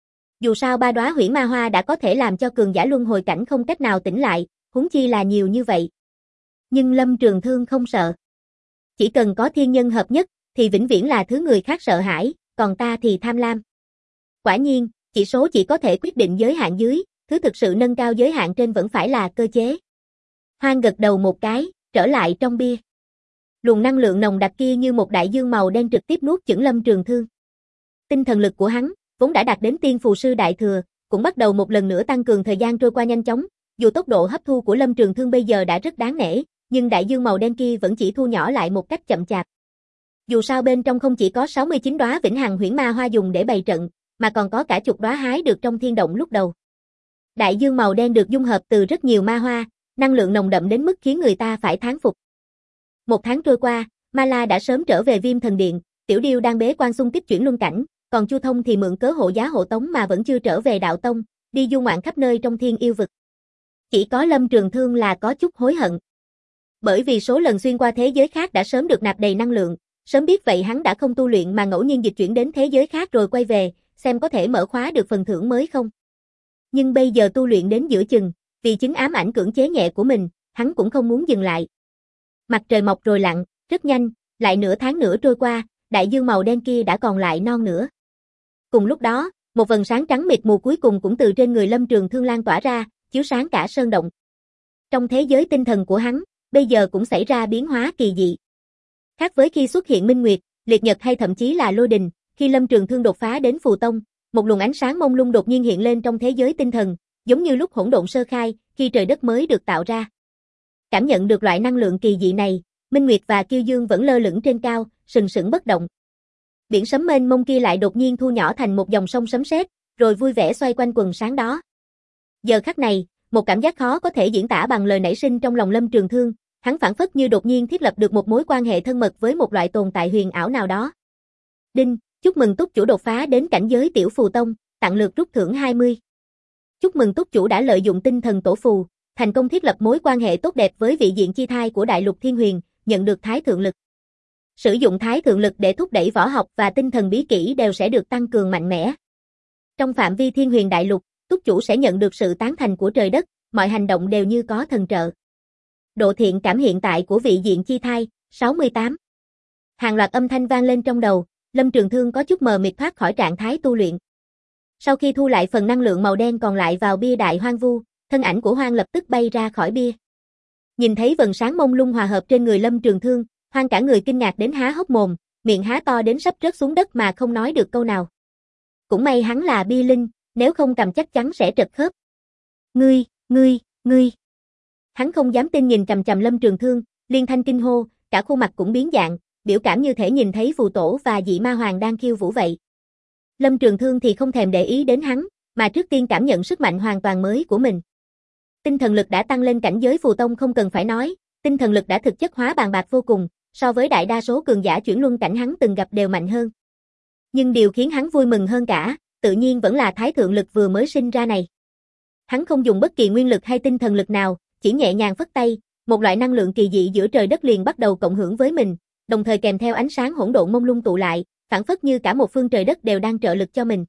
Dù sao 3 đóa huyễn ma hoa đã có thể làm cho cường giả luân hồi cảnh không cách nào tỉnh lại, huống chi là nhiều như vậy. Nhưng Lâm Trường Thương không sợ. Chỉ cần có thiên nhân hợp nhất, thì vĩnh viễn là thứ người khác sợ hãi, còn ta thì tham lam. Quả nhiên, chỉ số chỉ có thể quyết định giới hạn dưới, thứ thực sự nâng cao giới hạn trên vẫn phải là cơ chế. Hoang gật đầu một cái, trở lại trong bia. Luồng năng lượng nồng đặc kia như một đại dương màu đen trực tiếp nuốt chửng Lâm Trường Thương. Tinh thần lực của hắn, vốn đã đạt đến tiên phù sư đại thừa, cũng bắt đầu một lần nữa tăng cường, thời gian trôi qua nhanh chóng, dù tốc độ hấp thu của Lâm Trường Thương bây giờ đã rất đáng nể, nhưng đại dương màu đen kia vẫn chỉ thu nhỏ lại một cách chậm chạp. Dù sao bên trong không chỉ có 69 đóa vĩnh hằng huyễn ma hoa dùng để bày trận, mà còn có cả chục đóa hái được trong thiên động lúc đầu. Đại dương màu đen được dung hợp từ rất nhiều ma hoa, năng lượng nồng đậm đến mức khiến người ta phải thán phục. Một tháng trôi qua, Ma La đã sớm trở về Viêm Thần Điện, Tiểu Điêu đang bế quan xung kích chuyển luân cảnh, còn Chu Thông thì mượn cớ hộ giá hộ tống mà vẫn chưa trở về đạo tông, đi du ngoạn khắp nơi trong thiên yêu vực. Chỉ có Lâm Trường Thương là có chút hối hận. Bởi vì số lần xuyên qua thế giới khác đã sớm được nạp đầy năng lượng, sớm biết vậy hắn đã không tu luyện mà ngẫu nhiên dịch chuyển đến thế giới khác rồi quay về, xem có thể mở khóa được phần thưởng mới không. Nhưng bây giờ tu luyện đến giữa chừng, vì chứng ám ảnh cưỡng chế nhẹ của mình, hắn cũng không muốn dừng lại. Mặt trời mọc rồi lặn, rất nhanh, lại nửa tháng nữa trôi qua, đại dương màu đen kia đã còn lại non nữa. Cùng lúc đó, một vầng sáng trắng mịt mù cuối cùng cũng từ trên người Lâm Trường Thương lan tỏa ra, chiếu sáng cả sơn động. Trong thế giới tinh thần của hắn, bây giờ cũng xảy ra biến hóa kỳ dị. Khác với khi xuất hiện Minh Nguyệt, Liệt Nhật hay thậm chí là Lôi Đình, khi Lâm Trường Thương đột phá đến Phù Tông, một luồng ánh sáng mông lung đột nhiên hiện lên trong thế giới tinh thần, giống như lúc hỗn độn sơ khai, khi trời đất mới được tạo ra. Cảm nhận được loại năng lượng kỳ dị này, Minh Nguyệt và Kiêu Dương vẫn lơ lửng trên cao, sừng sững bất động. Biển sấm mênh mông kia lại đột nhiên thu nhỏ thành một dòng sông sấm sét, rồi vui vẻ xoay quanh quần sáng đó. Giờ khắc này, một cảm giác khó có thể diễn tả bằng lời nảy sinh trong lòng Lâm Trường Thương, hắn phảng phất như đột nhiên thiết lập được một mối quan hệ thân mật với một loại tồn tại huyền ảo nào đó. Đinh, chúc mừng túc chủ đột phá đến cảnh giới tiểu phù tông, tặng lượt rút thưởng 20. Chúc mừng túc chủ đã lợi dụng tinh thần tổ phù, thành công thiết lập mối quan hệ tốt đẹp với vị diện chi thai của Đại Lục Thiên Huyền, nhận được Thái Thượng Lực. Sử dụng Thái Thượng Lực để thúc đẩy võ học và tinh thần bí kỹ đều sẽ được tăng cường mạnh mẽ. Trong phạm vi Thiên Huyền Đại Lục, túc chủ sẽ nhận được sự tán thành của trời đất, mọi hành động đều như có thần trợ. Độ thiện cảm hiện tại của vị diện chi thai, 68. Hàng loạt âm thanh vang lên trong đầu, Lâm Trường Thương có chút mờ mịt thoát khỏi trạng thái tu luyện. Sau khi thu lại phần năng lượng màu đen còn lại vào bia đại hoang vu, thân ảnh của Hoang lập tức bay ra khỏi bia. Nhìn thấy vầng sáng mông lung hòa hợp trên người Lâm Trường Thương, Hoang cả người kinh ngạc đến há hốc mồm, miệng há to đến sắp rớt xuống đất mà không nói được câu nào. Cũng may hắn là bia linh, nếu không cầm chắc chắn sẽ trật khớp. Ngươi. Hắn không dám tin nhìn chằm chằm Lâm Trường Thương, liên thanh kinh hô, cả khuôn mặt cũng biến dạng, biểu cảm như thể nhìn thấy phù tổ và dị ma hoàng đang khiêu vũ vậy. Lâm Trường Thương thì không thèm để ý đến hắn, mà trước tiên cảm nhận sức mạnh hoàn toàn mới của mình. Tinh thần lực đã tăng lên cảnh giới phù tông không cần phải nói, tinh thần lực đã thực chất hóa bàn bạc vô cùng, so với đại đa số cường giả chuyển luân cảnh hắn từng gặp đều mạnh hơn. Nhưng điều khiến hắn vui mừng hơn cả, tự nhiên vẫn là Thái Thượng Lực vừa mới sinh ra này. Hắn không dùng bất kỳ nguyên lực hay tinh thần lực nào, chỉ nhẹ nhàng phất tay, một loại năng lượng kỳ dị giữa trời đất liền bắt đầu cộng hưởng với mình, đồng thời kèm theo ánh sáng hỗn độn mông lung tụ lại, phảng phất như cả một phương trời đất đều đang trợ lực cho mình.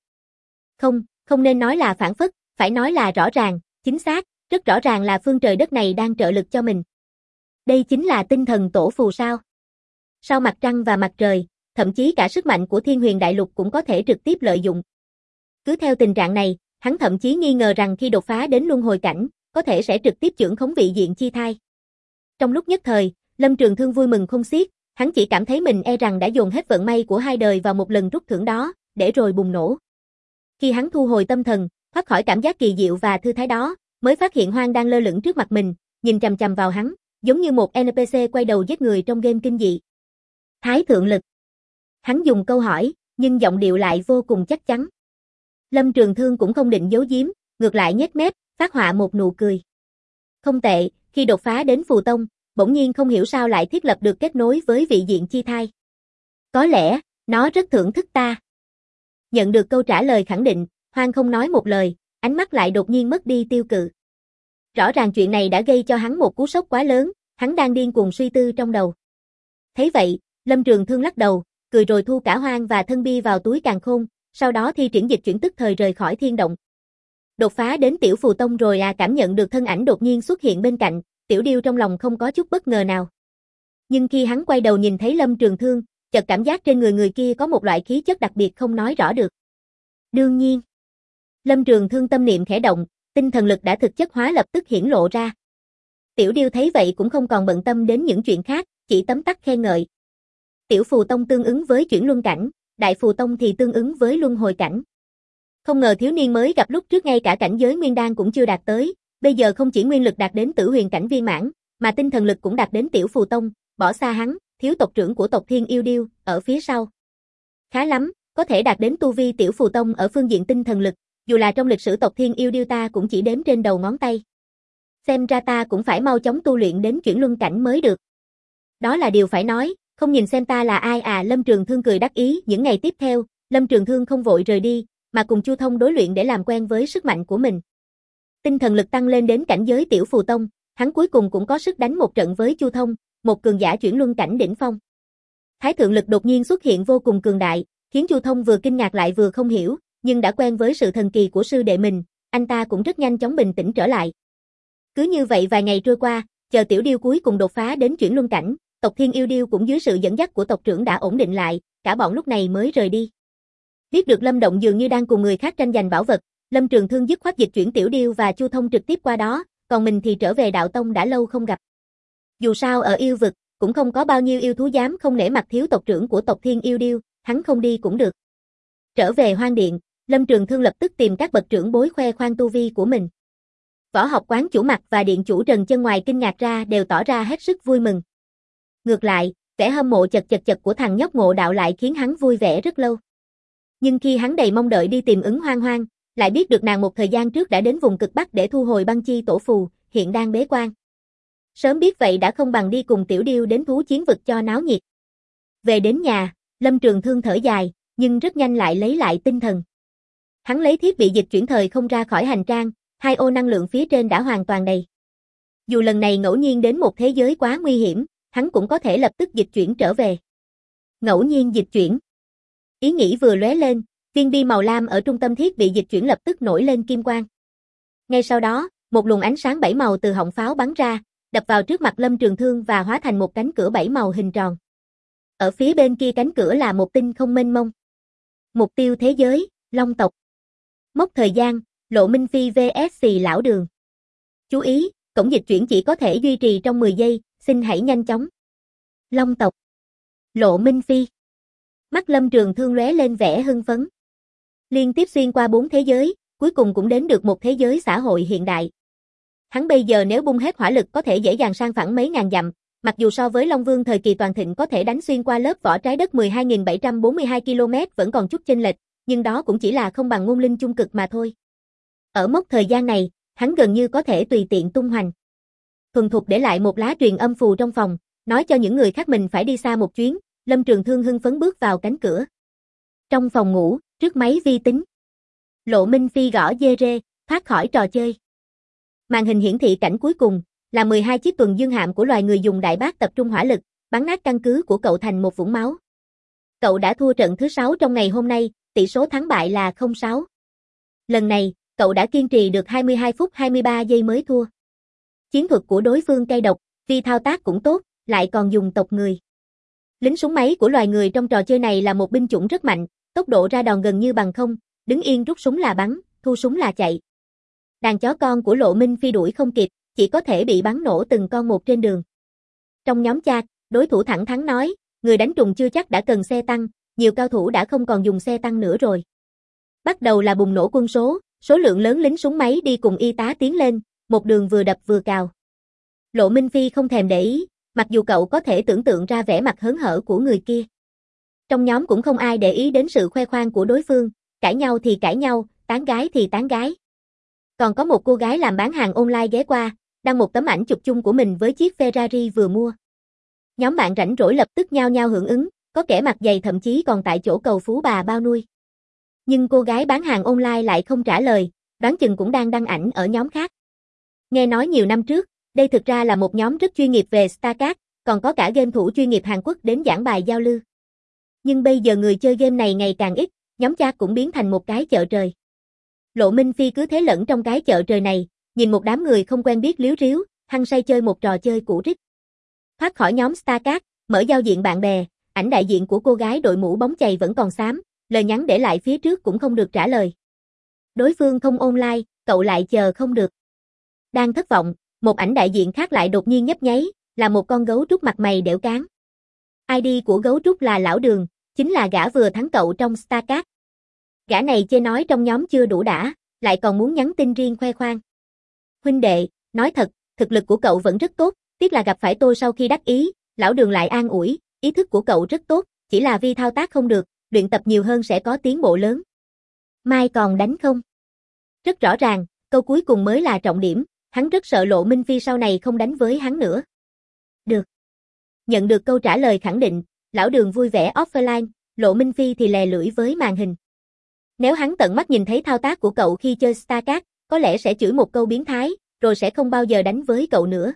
Không nên nói là phảng phất, phải nói là rõ ràng, chính xác, rất rõ ràng là phương trời đất này đang trợ lực cho mình. Đây chính là tinh thần tổ phù sao? Sau mặt trăng và mặt trời, thậm chí cả sức mạnh của Thiên Huyền Đại Lục cũng có thể trực tiếp lợi dụng. Cứ theo tình trạng này, hắn thậm chí nghi ngờ rằng khi đột phá đến luân hồi cảnh, có thể sẽ trực tiếp chưởng khống vị diện chi thai. Trong lúc nhất thời, Lâm Trường Thương vui mừng không xiết, hắn chỉ cảm thấy mình e rằng đã dồn hết vận may của hai đời vào một lần rút thưởng đó, để rồi bùng nổ. Khi hắn thu hồi tâm thần, thoát khỏi cảm giác kỳ diệu và thư thái đó, mới phát hiện Hoang đang lơ lửng trước mặt mình, nhìn chằm chằm vào hắn, giống như một NPC quay đầu giết người trong game kinh dị. Thái Thượng Lực. Hắn dùng câu hỏi, nhưng giọng điệu lại vô cùng chắc chắn. Lâm Trường Thương cũng không định giấu giếm, ngược lại nhếch mép, phát họa một nụ cười. Không tệ, khi đột phá đến phù tông, bỗng nhiên không hiểu sao lại thiết lập được kết nối với vị diện chi thai. Có lẽ, nó rất thưởng thức ta. Nhận được câu trả lời khẳng định, Hoang không nói một lời, ánh mắt lại đột nhiên mất đi tiêu cự. Rõ ràng chuyện này đã gây cho hắn một cú sốc quá lớn, hắn đang điên cuồng suy tư trong đầu. Thấy vậy, Lâm Trường Thương lắc đầu, cười rồi thu cả Hoang và thân bia vào túi càn khôn, sau đó thi triển dịch chuyển tức thời rời khỏi thiên động. Đột phá đến tiểu phù tông rồi à, cảm nhận được thân ảnh đột nhiên xuất hiện bên cạnh, Tiểu Điêu trong lòng không có chút bất ngờ nào. Nhưng khi hắn quay đầu nhìn thấy Lâm Trường Thương, chợt cảm giác trên người kia có một loại khí chất đặc biệt không nói rõ được. Đương nhiên, Lâm Trường Thương tâm niệm khẽ động, tinh thần lực đã thực chất hóa lập tức hiển lộ ra. Tiểu Điêu thấy vậy cũng không còn bận tâm đến những chuyện khác, chỉ tấm tắc khen ngợi. Tiểu phù tông tương ứng với chuyển luân cảnh, đại phù tông thì tương ứng với luân hồi cảnh. Không ngờ thiếu niên mới gặp lúc trước ngay cả cảnh giới nguyên đan cũng chưa đạt tới, bây giờ không chỉ nguyên lực đạt đến tử huyền cảnh viên mãn, mà tinh thần lực cũng đạt đến tiểu phù tông, bỏ xa hắn, thiếu tộc trưởng của tộc Thiên Yêu Điêu, ở phía sau. Khá lắm, có thể đạt đến tu vi tiểu phù tông ở phương diện tinh thần lực, dù là trong lịch sử tộc Thiên Yêu Điêu ta cũng chỉ đếm trên đầu ngón tay. Xem ra ta cũng phải mau chóng tu luyện đến chuyển luân cảnh mới được. Đó là điều phải nói, không nhìn xem ta là ai à. Lâm Trường Thương cười đắc ý. Những ngày tiếp theo, Lâm Trường Thương không vội rời đi, mà cùng Chu Thông đối luyện để làm quen với sức mạnh của mình. Tinh thần lực tăng lên đến cảnh giới tiểu phù tông, hắn cuối cùng cũng có sức đánh một trận với Chu Thông, một cường giả chuyển luân cảnh đỉnh phong. Thái thượng lực đột nhiên xuất hiện vô cùng cường đại, khiến Chu Thông vừa kinh ngạc lại vừa không hiểu, nhưng đã quen với sự thần kỳ của sư đệ mình, anh ta cũng rất nhanh chóng bình tĩnh trở lại. Cứ như vậy vài ngày trôi qua, chờ Tiểu Điêu cuối cùng đột phá đến chuyển luân cảnh, tộc Thiên Yêu Điêu cũng dưới sự dẫn dắt của tộc trưởng đã ổn định lại, cả bọn lúc này mới rời đi. Biết được Lâm Động dường như đang cùng người khác tranh giành bảo vật, Lâm Trường Thương dứt khoát dịch chuyển Tiểu Điêu và Chu Thông trực tiếp qua đó, còn mình thì trở về đạo tông đã lâu không gặp. Dù sao ở yêu vực, cũng không có bao nhiêu yêu thú dám không nể mặt thiếu tộc trưởng của tộc Thiên Yêu Điêu, hắn không đi cũng được. Trở về Hoang Điện, Lâm Trường Thương lập tức tìm các bậc trưởng bối khoe khoang tu vi của mình. Võ học quán chủ Mặc và điện chủ Trần Chân ngoài kinh ngạc ra đều tỏ ra hết sức vui mừng. Ngược lại, vẻ hâm mộ chật của thằng nhóc Ngộ Đạo lại khiến hắn vui vẻ rất lâu. Nhưng khi hắn đầy mong đợi đi tìm Ứng Hoang Hoang, lại biết được nàng một thời gian trước đã đến vùng cực Bắc để thu hồi băng chi tổ phù, hiện đang bế quan. Sớm biết vậy đã không bằng đi cùng Tiểu Điêu đến thú chiến vực cho náo nhiệt. Về đến nhà, Lâm Trường Thương thở dài, nhưng rất nhanh lại lấy lại tinh thần. Hắn lấy thiết bị dịch chuyển thời không ra khỏi hành trang, 2 ô năng lượng phía trên đã hoàn toàn đầy. Dù lần này ngẫu nhiên đến một thế giới quá nguy hiểm, hắn cũng có thể lập tức dịch chuyển trở về. Ngẫu nhiên dịch chuyển. Ý nghĩ vừa lóe lên, viên bi màu lam ở trung tâm thiết bị dịch chuyển lập tức nổi lên kim quang. Ngay sau đó, một luồng ánh sáng 7 màu từ họng pháo bắn ra, đập vào trước mặt Lâm Trường Thương và hóa thành một cánh cửa 7 màu hình tròn. Ở phía bên kia cánh cửa là một tinh không mênh mông. Mục tiêu thế giới, Long tộc. Mốc thời gian, Lộ Minh Phi vs Lão Đường. Chú ý, cổng dịch chuyển chỉ có thể duy trì trong 10 giây, xin hãy nhanh chóng. Long tộc. Lộ Minh Phi. Mắt Lâm Trường Thương lóe lên vẻ hưng phấn. Liên tiếp xuyên qua 4 thế giới, cuối cùng cũng đến được một thế giới xã hội hiện đại. Hắn bây giờ nếu bung hết hỏa lực có thể dễ dàng sang phẳng mấy ngàn dặm, mặc dù so với Long Vương thời kỳ toàn thịnh có thể đánh xuyên qua lớp vỏ trái đất 12.742 km vẫn còn chút chênh lệch, nhưng đó cũng chỉ là không bằng ngôn linh chung cực mà thôi. Ở mốc thời gian này, hắn gần như có thể tùy tiện tung hoành. Thuần thục để lại một lá truyền âm phù trong phòng, nói cho những người khác mình phải đi xa một chuyến, Lâm Trường Thương hưng phấn bước vào cánh cửa. Trong phòng ngủ, trước máy vi tính. Lộ Minh Phi gõ dê rê, thoát khỏi trò chơi. Màn hình hiển thị cảnh cuối cùng, là 12 chiếc tuần dương hạm của loài người dùng đại bác tập trung hỏa lực, bắn nát căn cứ của cậu thành một vũng máu. Cậu đã thua trận thứ 6 trong ngày hôm nay, tỷ số thắng bại là 0-6. Lần này, cậu đã kiên trì được 22 phút 23 giây mới thua. Chiến thuật của đối phương cay độc, vì thao tác cũng tốt, lại còn dùng tộc người. Lính súng máy của loài người trong trò chơi này là một binh chủng rất mạnh, tốc độ ra đòn gần như bằng không, đứng yên rút súng là bắn, thu súng là chạy. Đàn chó con của Lộ Minh Phi đuổi không kịp, chỉ có thể bị bắn nổ từng con một trên đường. Trong nhóm chat, đối thủ thẳng thắn nói, người đánh trùng chưa chắc đã cần xe tăng, nhiều cao thủ đã không còn dùng xe tăng nữa rồi. Bắt đầu là bùng nổ quân số lượng lớn lính súng máy đi cùng y tá tiến lên, một đường vừa đập vừa cào. Lộ Minh Phi không thèm để ý, mặc dù cậu có thể tưởng tượng ra vẻ mặt hớn hở của người kia. Trong nhóm cũng không ai để ý đến sự khoe khoang của đối phương, cãi nhau thì cãi nhau, tán gái thì tán gái. Còn có một cô gái làm bán hàng online ghé qua, đăng một tấm ảnh chụp chung của mình với chiếc Ferrari vừa mua. Nhóm bạn rảnh rỗi lập tức nhao nhao hưởng ứng, có kẻ mặt dày thậm chí còn tại chỗ cầu phú bà bao nuôi. Nhưng cô gái bán hàng online lại không trả lời, đoán chừng cũng đang đăng ảnh ở nhóm khác. Nghe nói nhiều năm trước, đây thực ra là một nhóm rất chuyên nghiệp về StarCraft, còn có cả game thủ chuyên nghiệp Hàn Quốc đến giảng bài giao lưu. Nhưng bây giờ người chơi game này ngày càng ít, nhóm chat cũng biến thành một cái chợ trời. Lộ Minh Phi cứ thế lẫn trong cái chợ trời này, nhìn một đám người không quen biết líu ríu, hăng say chơi một trò chơi cũ rích. Thoát khỏi nhóm StarCraft, mở giao diện bạn bè, ảnh đại diện của cô gái đội mũ bóng chày vẫn còn xám, lời nhắn để lại phía trước cũng không được trả lời. Đối phương không online, cậu lại chờ không được. Đang thất vọng, một ảnh đại diện khác lại đột nhiên nhấp nháy, là một con gấu trúc mặt mày đẻo cán. ID của gấu trúc là Lão Đường, chính là gã vừa thắng cậu trong StarCraft. Gã này chê nói trong nhóm chưa đủ đã, lại còn muốn nhắn tin riêng khoe khoang. Huynh đệ, nói thật, thực lực của cậu vẫn rất tốt, tiếc là gặp phải tôi sau khi đắc ý, Lão Đường lại an ủi, ý thức của cậu rất tốt, chỉ là vì thao tác không được, luyện tập nhiều hơn sẽ có tiến bộ lớn. Mai còn đánh không? Rất rõ ràng, câu cuối cùng mới là trọng điểm, hắn rất sợ Lộ Minh Phi sau này không đánh với hắn nữa. Được. Nhận được câu trả lời khẳng định, lão Đường vui vẻ offline, Lộ Minh Phi thì lè lưỡi với màn hình. Nếu hắn tận mắt nhìn thấy thao tác của cậu khi chơi StarCraft, có lẽ sẽ chửi một câu biến thái, rồi sẽ không bao giờ đánh với cậu nữa.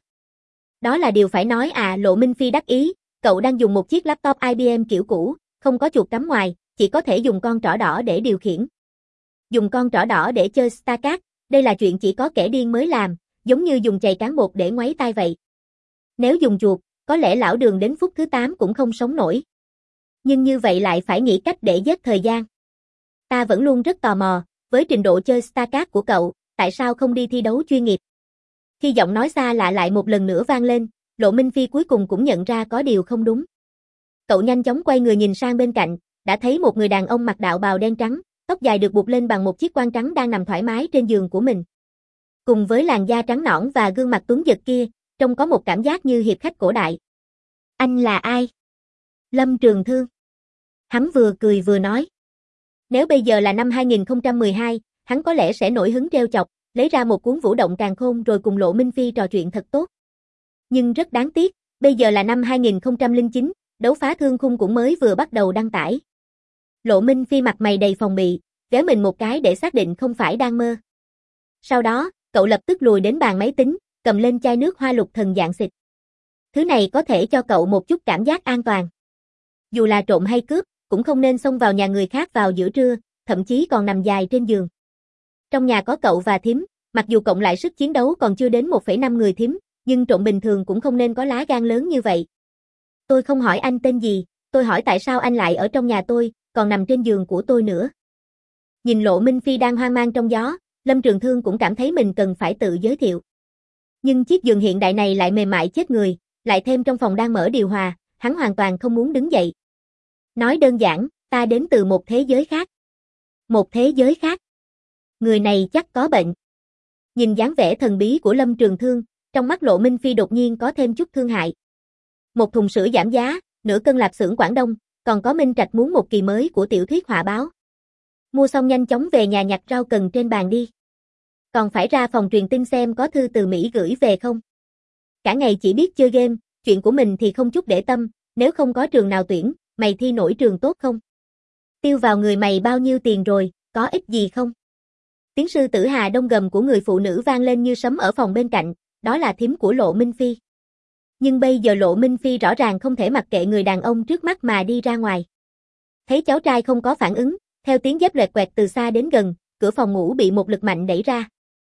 Đó là điều phải nói à. Lộ Minh Phi đắc ý, cậu đang dùng một chiếc laptop IBM kiểu cũ, không có chuột cắm ngoài, chỉ có thể dùng con trỏ đỏ để điều khiển. Dùng con trỏ đỏ để chơi StarCraft, đây là chuyện chỉ có kẻ điên mới làm, giống như dùng chày cán bột để ngoáy tai vậy. Nếu dùng chuột, có lẽ lão Đường đến phút thứ 8 cũng không sống nổi. Nhưng như vậy lại phải nghĩ cách để giết thời gian. Ta vẫn luôn rất tò mò, với trình độ chơi StarCraft của cậu, tại sao không đi thi đấu chuyên nghiệp? Khi giọng nói xa lạ lại một lần nữa vang lên, Lộ Minh Phi cuối cùng cũng nhận ra có điều không đúng. Cậu nhanh chóng quay người nhìn sang bên cạnh, đã thấy một người đàn ông mặc đạo bào đen trắng, tóc dài được buộc lên bằng một chiếc quan trắng đang nằm thoải mái trên giường của mình. Cùng với làn da trắng nõn và gương mặt tuấn giật kia, trông có một cảm giác như hiệp khách cổ đại. Anh là ai? Lâm Trường Thương. Hắn vừa cười vừa nói. Nếu bây giờ là năm 2012, hắn có lẽ sẽ nổi hứng trêu chọc, lấy ra một cuốn Vũ Động Càn Khôn rồi cùng Lộ Minh Phi trò chuyện thật tốt. Nhưng rất đáng tiếc, bây giờ là năm 2009, đấu phá thương khung cũng mới vừa bắt đầu đăng tải. Lộ Minh Phi mặt mày đầy phòng bị, véo mình một cái để xác định không phải đang mơ. Sau đó, cậu lập tức lùi đến bàn máy tính, cầm lên chai nước hoa lục thần dạng xịt. Thứ này có thể cho cậu một chút cảm giác an toàn. Dù là trộm hay cướp, cũng không nên xông vào nhà người khác vào giữa trưa, thậm chí còn nằm dài trên giường. Trong nhà có cậu và thím, mặc dù cộng lại sức chiến đấu còn chưa đến 1,5 người thím, nhưng trộm bình thường cũng không nên có lá gan lớn như vậy. Tôi không hỏi anh tên gì, tôi hỏi tại sao anh lại ở trong nhà tôi, còn nằm trên giường của tôi nữa. Nhìn Lộ Minh Phi đang hoang mang trong gió, Lâm Trường Thương cũng cảm thấy mình cần phải tự giới thiệu. Nhưng chiếc giường hiện đại này lại mềm mại chết người, lại thêm trong phòng đang mở điều hòa, hắn hoàn toàn không muốn đứng dậy. Nói đơn giản, ta đến từ một thế giới khác. Một thế giới khác. Người này chắc có bệnh. Nhìn dáng vẻ thần bí của Lâm Trường Thương, trong mắt Lộ Minh Phi đột nhiên có thêm chút thương hại. Một thùng sữa giảm giá, nửa cân lạp xưởng Quảng Đông, còn có Minh Trạch muốn một kỳ mới của tiểu thuyết họa báo. Mua xong nhanh chóng về nhà nhặt rau cần trên bàn đi. Còn phải ra phòng truyền tin xem có thư từ Mỹ gửi về không. Cả ngày chỉ biết chơi game, chuyện của mình thì không chút để tâm, nếu không có trường nào tuyển, mày thi nổi trường tốt không? Tiêu vào người mày bao nhiêu tiền rồi, có ích gì không? Tiếng sư tử Hà Đông gầm của người phụ nữ vang lên như sấm ở phòng bên cạnh, đó là thím của Lộ Minh Phi. Nhưng bây giờ Lộ Minh Phi rõ ràng không thể mặc kệ người đàn ông trước mắt mà đi ra ngoài. Thấy cháu trai không có phản ứng, theo tiếng dép loẹt quẹt từ xa đến gần, cửa phòng ngủ bị một lực mạnh đẩy ra.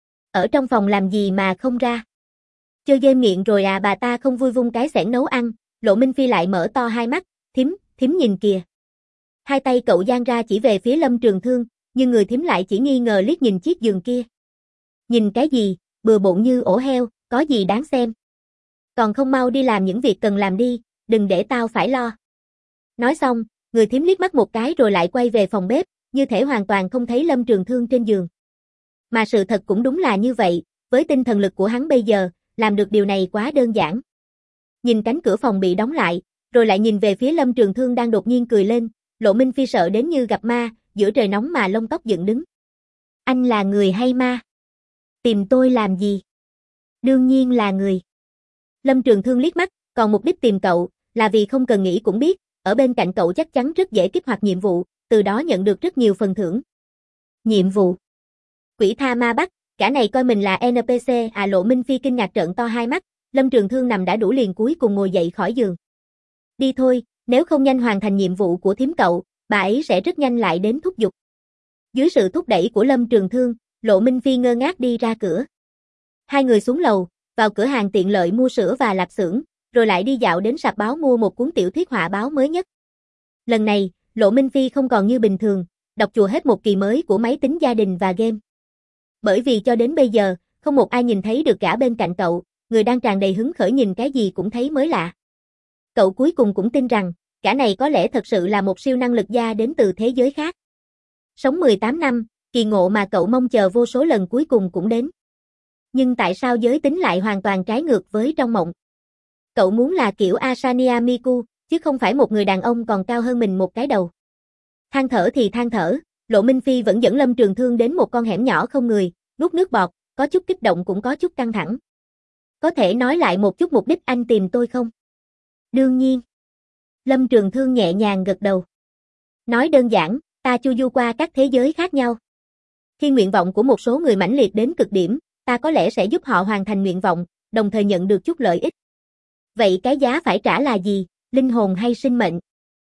Ở trong phòng làm gì mà không ra? Chơi game nghiện rồi à? Bà ta không vui vung cái xẻng nấu ăn, Lộ Minh Phi lại mở to hai mắt, thím nhìn kìa. Hai tay cậu dang ra chỉ về phía Lâm Trường Thương, nhưng người thím lại chỉ nghi ngờ liếc nhìn chiếc giường kia. Nhìn cái gì, bừa bộn như ổ heo, có gì đáng xem. Còn không mau đi làm những việc cần làm đi, đừng để tao phải lo. Nói xong, người thím liếc mắt một cái rồi lại quay về phòng bếp, như thể hoàn toàn không thấy Lâm Trường Thương trên giường. Mà sự thật cũng đúng là như vậy, với tinh thần lực của hắn bây giờ, làm được điều này quá đơn giản. Nhìn cánh cửa phòng bị đóng lại, rồi lại nhìn về phía Lâm Trường Thương đang đột nhiên cười lên, Lộ Minh Phi sợ đến như gặp ma, giữa trời nóng mà lông tóc dựng đứng. Anh là người hay ma? Tìm tôi làm gì? Đương nhiên là người. Lâm Trường Thương liếc mắt, còn mục đích tìm cậu, là vì không cần nghĩ cũng biết, ở bên cạnh cậu chắc chắn rất dễ kích hoạt nhiệm vụ, từ đó nhận được rất nhiều phần thưởng. Nhiệm vụ? Quỷ tha ma bắt, cả này coi mình là NPC à? Lộ Minh Phi kinh ngạc trợn to hai mắt, Lâm Trường Thương nằm đã đủ liền cuối cùng ngồi dậy khỏi giường. Đi thôi, nếu không nhanh hoàn thành nhiệm vụ của thím cậu, bà ấy sẽ rất nhanh lại đến thúc giục. Dưới sự thúc đẩy của Lâm Trường Thương, Lộ Minh Phi ngơ ngác đi ra cửa. Hai người xuống lầu, vào cửa hàng tiện lợi mua sữa và lạp xưởng, rồi lại đi dạo đến sạp báo mua một cuốn tiểu thuyết họa báo mới nhất. Lần này, Lộ Minh Phi không còn như bình thường, đọc chùa hết một kỳ mới của máy tính gia đình và game. Bởi vì cho đến bây giờ, không một ai nhìn thấy được gã bên cạnh cậu, người đang tràn đầy hứng khởi nhìn cái gì cũng thấy mới lạ. Cậu cuối cùng cũng tin rằng, gã này có lẽ thật sự là một siêu năng lực gia đến từ thế giới khác. Sống 18 năm, kỳ ngộ mà cậu mong chờ vô số lần cuối cùng cũng đến. Nhưng tại sao giới tính lại hoàn toàn trái ngược với trong mộng? Cậu muốn là kiểu Asania Miku, chứ không phải một người đàn ông còn cao hơn mình một cái đầu. Than thở thì than thở, Lộ Minh Phi vẫn dẫn Lâm Trường Thương đến một con hẻm nhỏ không người, nuốt nước bọt, có chút kích động cũng có chút căng thẳng. Có thể nói lại một chút mục đích anh tìm tôi không? Đương nhiên. Lâm Trường Thương nhẹ nhàng gật đầu. Nói đơn giản, ta chu du qua các thế giới khác nhau. Khi nguyện vọng của một số người mãnh liệt đến cực điểm, ta có lẽ sẽ giúp họ hoàn thành nguyện vọng, đồng thời nhận được chút lợi ích. Vậy cái giá phải trả là gì, linh hồn hay sinh mệnh?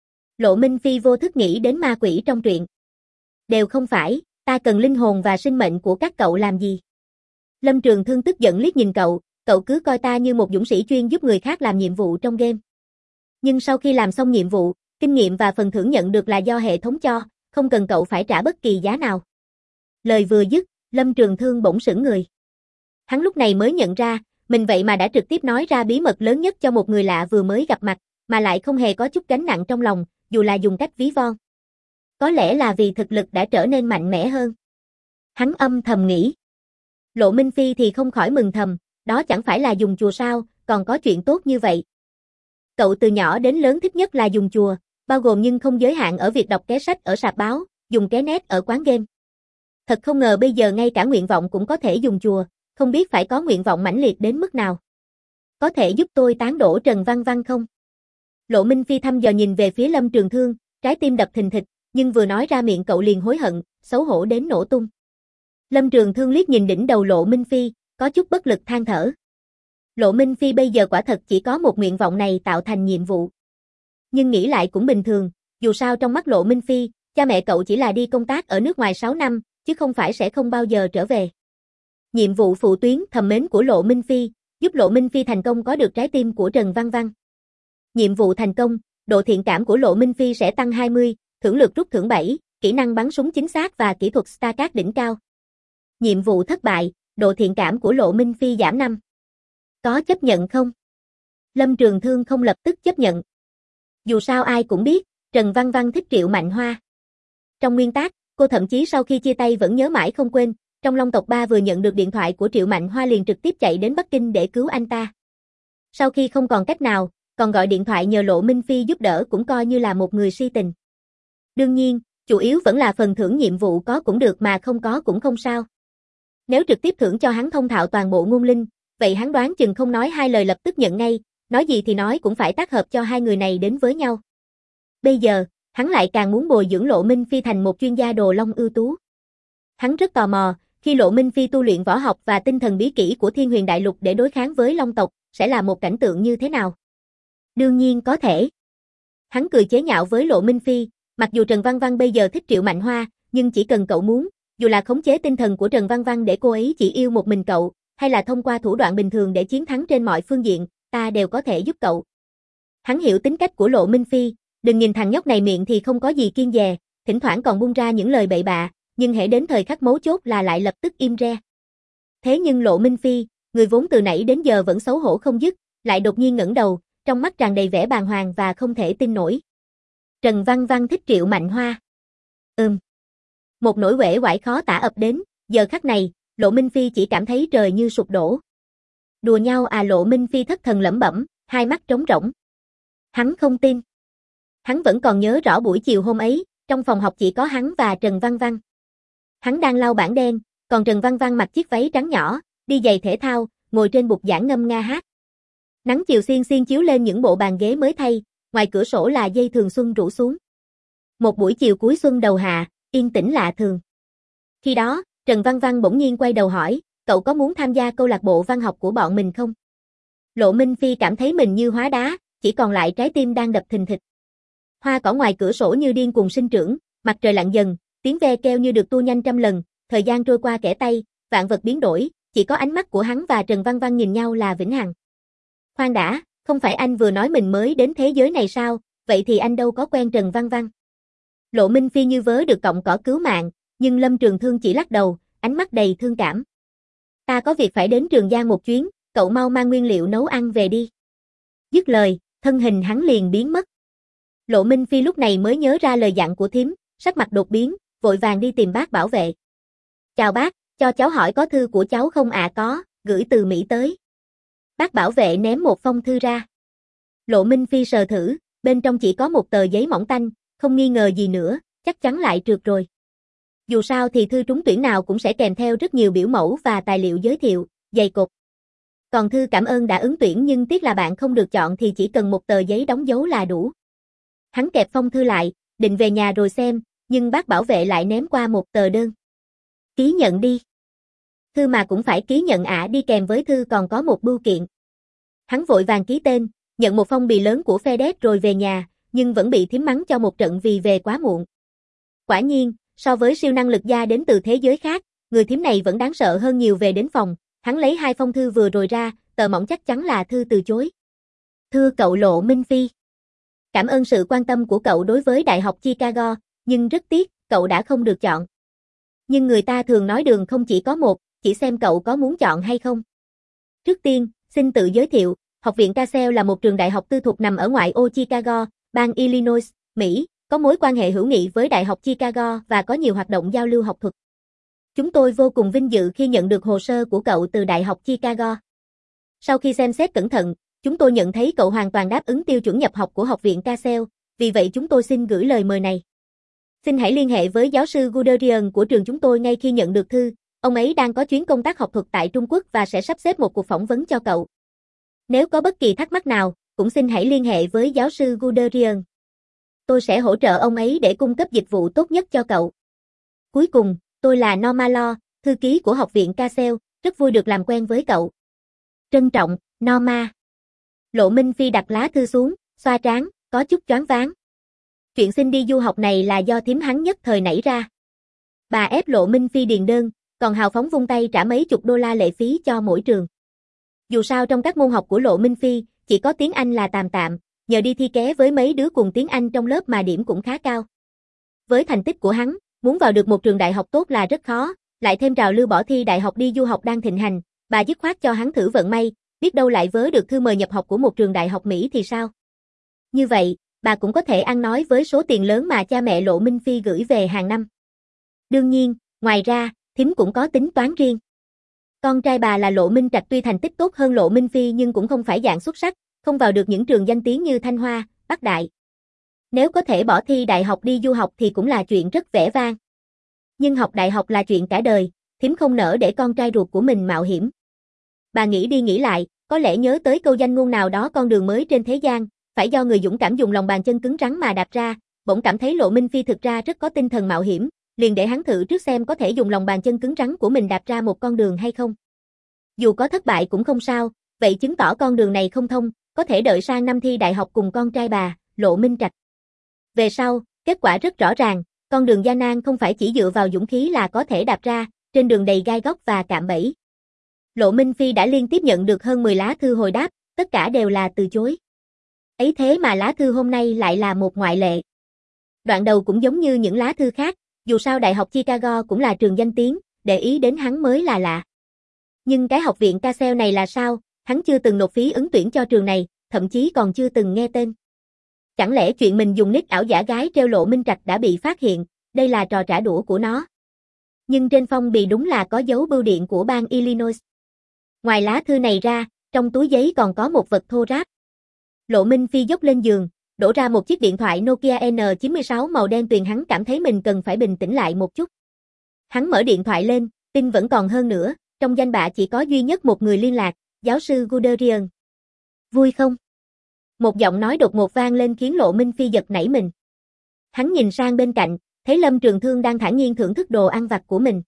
Lộ Minh Phi vô thức nghĩ đến ma quỷ trong truyện. Đều không phải, ta cần linh hồn và sinh mệnh của các cậu làm gì? Lâm Trường Thương tức giận liếc nhìn cậu cứ coi ta như một dũng sĩ chuyên giúp người khác làm nhiệm vụ trong game. Nhưng sau khi làm xong nhiệm vụ, kinh nghiệm và phần thưởng nhận được là do hệ thống cho, không cần cậu phải trả bất kỳ giá nào. Lời vừa dứt, Lâm Trường Thương bỗng sững người. Hắn lúc này mới nhận ra, mình vậy mà đã trực tiếp nói ra bí mật lớn nhất cho một người lạ vừa mới gặp mặt, mà lại không hề có chút gánh nặng trong lòng, dù là dùng cách ví von. Có lẽ là vì thực lực đã trở nên mạnh mẽ hơn. Hắn âm thầm nghĩ. Lộ Minh Phi thì không khỏi mừng thầm, đó chẳng phải là dùng chùa sao, còn có chuyện tốt như vậy. Cậu từ nhỏ đến lớn thích nhất là dùng chùa, bao gồm nhưng không giới hạn ở việc đọc ké sách ở sạp báo, dùng ké net ở quán game. Thật không ngờ bây giờ ngay cả nguyện vọng cũng có thể dùng chùa, không biết phải có nguyện vọng mãnh liệt đến mức nào. Có thể giúp tôi tán đổ Trần Văn Văn không? Lộ Minh Phi thăm dò nhìn về phía Lâm Trường Thương, trái tim đập thình thịch, nhưng vừa nói ra miệng cậu liền hối hận, xấu hổ đến nổ tung. Lâm Trường Thương liếc nhìn đỉnh đầu Lộ Minh Phi, có chút bất lực than thở. Lộ Minh Phi bây giờ quả thật chỉ có một nguyện vọng này tạo thành nhiệm vụ. Nhưng nghĩ lại cũng bình thường, dù sao trong mắt Lộ Minh Phi, cha mẹ cậu chỉ là đi công tác ở nước ngoài 6 năm, chứ không phải sẽ không bao giờ trở về. Nhiệm vụ phụ tuyến thầm mến của Lộ Minh Phi, giúp Lộ Minh Phi thành công có được trái tim của Trần Văn Văn. Nhiệm vụ thành công, độ thiện cảm của Lộ Minh Phi sẽ tăng 20, thưởng lược rút thưởng 7, kỹ năng bắn súng chính xác và kỹ thuật StarCraft đỉnh cao. Nhiệm vụ thất bại, độ thiện cảm của Lộ Minh Phi giảm 5. Có chấp nhận không? Lâm Trường Thương không lập tức chấp nhận. Dù sao ai cũng biết, Trần Văn Văn thích Triệu Mạnh Hoa. Trong nguyên tác, cô thậm chí sau khi chia tay vẫn nhớ mãi không quên, trong Long tộc 3 vừa nhận được điện thoại của Triệu Mạnh Hoa liền trực tiếp chạy đến Bắc Kinh để cứu anh ta. Sau khi không còn cách nào, còn gọi điện thoại nhờ Lộ Minh Phi giúp đỡ cũng coi như là một người si tình. Đương nhiên, chủ yếu vẫn là phần thưởng nhiệm vụ có cũng được mà không có cũng không sao. Nếu trực tiếp thưởng cho hắn thông thạo toàn bộ ngôn linh, vậy hắn đoán chừng không nói hai lời lập tức nhận ngay, nói gì thì nói cũng phải tác hợp cho hai người này đến với nhau. Bây giờ, hắn lại càng muốn bồi dưỡng Lộ Minh Phi thành một chuyên gia đồ long ưu tú. Hắn rất tò mò, khi Lộ Minh Phi tu luyện võ học và tinh thần bí kỹ của Thiên Huyền Đại Lục để đối kháng với Long tộc, sẽ là một cảnh tượng như thế nào? Đương nhiên có thể. Hắn cười chế nhạo với Lộ Minh Phi, mặc dù Trần Văn Văn bây giờ thích Triệu Mạnh Hoa, nhưng chỉ cần cậu muốn, dù là khống chế tinh thần của Trần Văn Văn để cô ấy chỉ yêu một mình cậu, hay là thông qua thủ đoạn bình thường để chiến thắng trên mọi phương diện, ta đều có thể giúp cậu. Hắn hiểu tính cách của Lộ Minh Phi, đừng nhìn thằng nhóc này miệng thì không có gì kiêng dè, thỉnh thoảng còn buông ra những lời bậy bạ, nhưng hễ đến thời khắc mấu chốt là lại lập tức im re. Thế nhưng Lộ Minh Phi, người vốn từ nãy đến giờ vẫn xấu hổ không dứt, lại đột nhiên ngẩng đầu, trong mắt tràn đầy vẻ bàng hoàng và không thể tin nổi. Trần Văn Văn thích Triệu Mạnh Hoa. Một nỗi uể oải khó tả ập đến, giờ khắc này, Lộ Minh Phi chỉ cảm thấy trời như sụp đổ. Đùa nhau à? Lộ Minh Phi thất thần lẩm bẩm, hai mắt trống rỗng. Hắn không tin. Hắn vẫn còn nhớ rõ buổi chiều hôm ấy, trong phòng học chỉ có hắn và Trần Văn Văn. Hắn đang lau bảng đen, còn Trần Văn Văn mặc chiếc váy trắng nhỏ, đi giày thể thao, ngồi trên bục giảng ngâm nga hát. Nắng chiều xiên xiên chiếu lên những bộ bàn ghế mới thay, ngoài cửa sổ là dây thường xuân rủ xuống. Một buổi chiều cuối xuân đầu hạ, yên tĩnh lạ thường. Khi đó, Trần Văn Văn bỗng nhiên quay đầu hỏi, cậu có muốn tham gia câu lạc bộ văn học của bọn mình không? Lộ Minh Phi cảm thấy mình như hóa đá, chỉ còn lại trái tim đang đập thình thịch. Hoa cỏ ngoài cửa sổ như điên cuồng sinh trưởng, mặt trời lặn dần, tiếng ve keo như được tua nhanh trăm lần, thời gian trôi qua kẻ tay, vạn vật biến đổi, chỉ có ánh mắt của hắn và Trần Văn Văn nhìn nhau là vĩnh hằng. Khoan đã, không phải anh vừa nói mình mới đến thế giới này sao, vậy thì anh đâu có quen Trần Văn Văn. Lộ Minh Phi như vớ được cọng cỏ cứu mạng, nhưng Lâm Trường Thương chỉ lắc đầu, ánh mắt đầy thương cảm. Ta có việc phải đến Trường Giang một chuyến, cậu mau mang nguyên liệu nấu ăn về đi. Dứt lời, thân hình hắn liền biến mất. Lộ Minh Phi lúc này mới nhớ ra lời dặn của thím, sắc mặt đột biến, vội vàng đi tìm bác bảo vệ. Chào bác, cho cháu hỏi có thư của cháu không ạ? Có, gửi từ Mỹ tới. Bác bảo vệ ném một phong thư ra. Lộ Minh Phi sờ thử, bên trong chỉ có một tờ giấy mỏng tanh, không nghi ngờ gì nữa, chắc chắn lại trượt rồi. Dù sao thì thư trúng tuyển nào cũng sẽ kèm theo rất nhiều biểu mẫu và tài liệu giới thiệu, dày cộp. Còn thư cảm ơn đã ứng tuyển nhưng tiếc là bạn không được chọn thì chỉ cần một tờ giấy đóng dấu là đủ. Hắn kẹp phong thư lại, định về nhà rồi xem, nhưng bác bảo vệ lại ném qua một tờ đơn. Ký nhận đi. Thư mà cũng phải ký nhận ạ, đi kèm với thư còn có một bưu kiện. Hắn vội vàng ký tên, nhận một phong bì lớn của FedEx rồi về nhà, nhưng vẫn bị thím mắng cho một trận vì về quá muộn. Quả nhiên, so với siêu năng lực gia đến từ thế giới khác, người thím này vẫn đáng sợ hơn nhiều. Về đến phòng, hắn lấy 2 phong thư vừa rồi ra, tờ mỏng chắc chắn là thư từ chối. Thưa cậu Lộ Minh Phi. Cảm ơn sự quan tâm của cậu đối với Đại học Chicago, nhưng rất tiếc, cậu đã không được chọn. Nhưng người ta thường nói đường không chỉ có một, chỉ xem cậu có muốn chọn hay không. Trước tiên, xin tự giới thiệu, Học viện Cassell là một trường đại học tư thục nằm ở ngoại ô Chicago, bang Illinois, Mỹ, có mối quan hệ hữu nghị với Đại học Chicago và có nhiều hoạt động giao lưu học thuật. Chúng tôi vô cùng vinh dự khi nhận được hồ sơ của cậu từ Đại học Chicago. Sau khi xem xét cẩn thận, chúng tôi nhận thấy cậu hoàn toàn đáp ứng tiêu chuẩn nhập học của Học viện Cassell, vì vậy chúng tôi xin gửi lời mời này. Xin hãy liên hệ với giáo sư Guderian của trường chúng tôi ngay khi nhận được thư, ông ấy đang có chuyến công tác học thuật tại Trung Quốc và sẽ sắp xếp một cuộc phỏng vấn cho cậu. Nếu có bất kỳ thắc mắc nào, cũng xin hãy liên hệ với giáo sư Guderian. Tôi sẽ hỗ trợ ông ấy để cung cấp dịch vụ tốt nhất cho cậu. Cuối cùng, tôi là Norma Law, thư ký của Học viện Cassell, rất vui được làm quen với cậu. Trân trọng, Norma. Lộ Minh Phi đặt lá thư xuống, xoa trán, có chút choáng váng. Chuyện xin đi du học này là do thím hắn nhất thời nảy ra. Bà ép Lộ Minh Phi điền đơn, còn hào phóng vung tay trả mấy chục đô la lệ phí cho mỗi trường. Dù sao trong các môn học của Lộ Minh Phi, chỉ có tiếng Anh là tạm tạm, nhờ đi thi ké với mấy đứa cùng tiếng Anh trong lớp mà điểm cũng khá cao. Với thành tích của hắn, muốn vào được một trường đại học tốt là rất khó, lại thêm trào lưu bỏ thi đại học đi du học đang thịnh hành, bà dứt khoát cho hắn thử vận may, biết đâu lại vớ được thư mời nhập học của một trường đại học Mỹ thì sao? Như vậy, bà cũng có thể ăn nói với số tiền lớn mà cha mẹ Lộ Minh Phi gửi về hàng năm. Đương nhiên, ngoài ra, thím cũng có tính toán riêng. Con trai bà là Lộ Minh Trạch tuy thành tích tốt hơn Lộ Minh Phi nhưng cũng không phải dạng xuất sắc, không vào được những trường danh tiếng như Thanh Hoa, Bắc Đại. Nếu có thể bỏ thi đại học đi du học thì cũng là chuyện rất vẻ vang. Nhưng học đại học là chuyện cả đời, thím không nỡ để con trai ruột của mình mạo hiểm. Bà nghĩ đi nghĩ lại, có lẽ nhớ tới câu danh ngôn nào đó, con đường mới trên thế gian, phải do người dũng cảm dùng lòng bàn chân cứng rắn mà đạp ra, bỗng cảm thấy Lộ Minh Phi thực ra rất có tinh thần mạo hiểm, liền để hắn thử trước xem có thể dùng lòng bàn chân cứng rắn của mình đạp ra một con đường hay không. Dù có thất bại cũng không sao, vậy chứng tỏ con đường này không thông, có thể đợi sang năm thi đại học cùng con trai bà, Lộ Minh Trạch. Về sau, kết quả rất rõ ràng, con đường gian nan không phải chỉ dựa vào dũng khí là có thể đạp ra, trên đường đầy gai góc và cạm bẫy. Lộ Minh Phi đã liên tiếp nhận được hơn 10 lá thư hồi đáp, tất cả đều là từ chối. Ấy thế mà lá thư hôm nay lại là một ngoại lệ. Đoạn đầu cũng giống như những lá thư khác, dù sao Đại học Chicago cũng là trường danh tiếng, để ý đến hắn mới là lạ. Nhưng cái Học viện Cassell này là sao, hắn chưa từng nộp phí ứng tuyển cho trường này, thậm chí còn chưa từng nghe tên. Chẳng lẽ chuyện mình dùng nick ảo giả gái treo Lộ Minh Trạch đã bị phát hiện, đây là trò trả đũa của nó. Nhưng trên phong bì đúng là có dấu bưu điện của bang Illinois. Ngoài lá thư này ra, trong túi giấy còn có một vật thô ráp. Lộ Minh Phi dốc lên giường, đổ ra một chiếc điện thoại Nokia N96 màu đen tuyền, hắn cảm thấy mình cần phải bình tĩnh lại một chút. Hắn mở điện thoại lên, pin vẫn còn hơn nữa, trong danh bạ chỉ có duy nhất một người liên lạc, giáo sư Guderian. Vui không? Một giọng nói đột ngột vang lên khiến Lộ Minh Phi giật nảy mình. Hắn nhìn sang bên cạnh, thấy Lâm Trường Thương đang thản nhiên thưởng thức đồ ăn vặt của mình.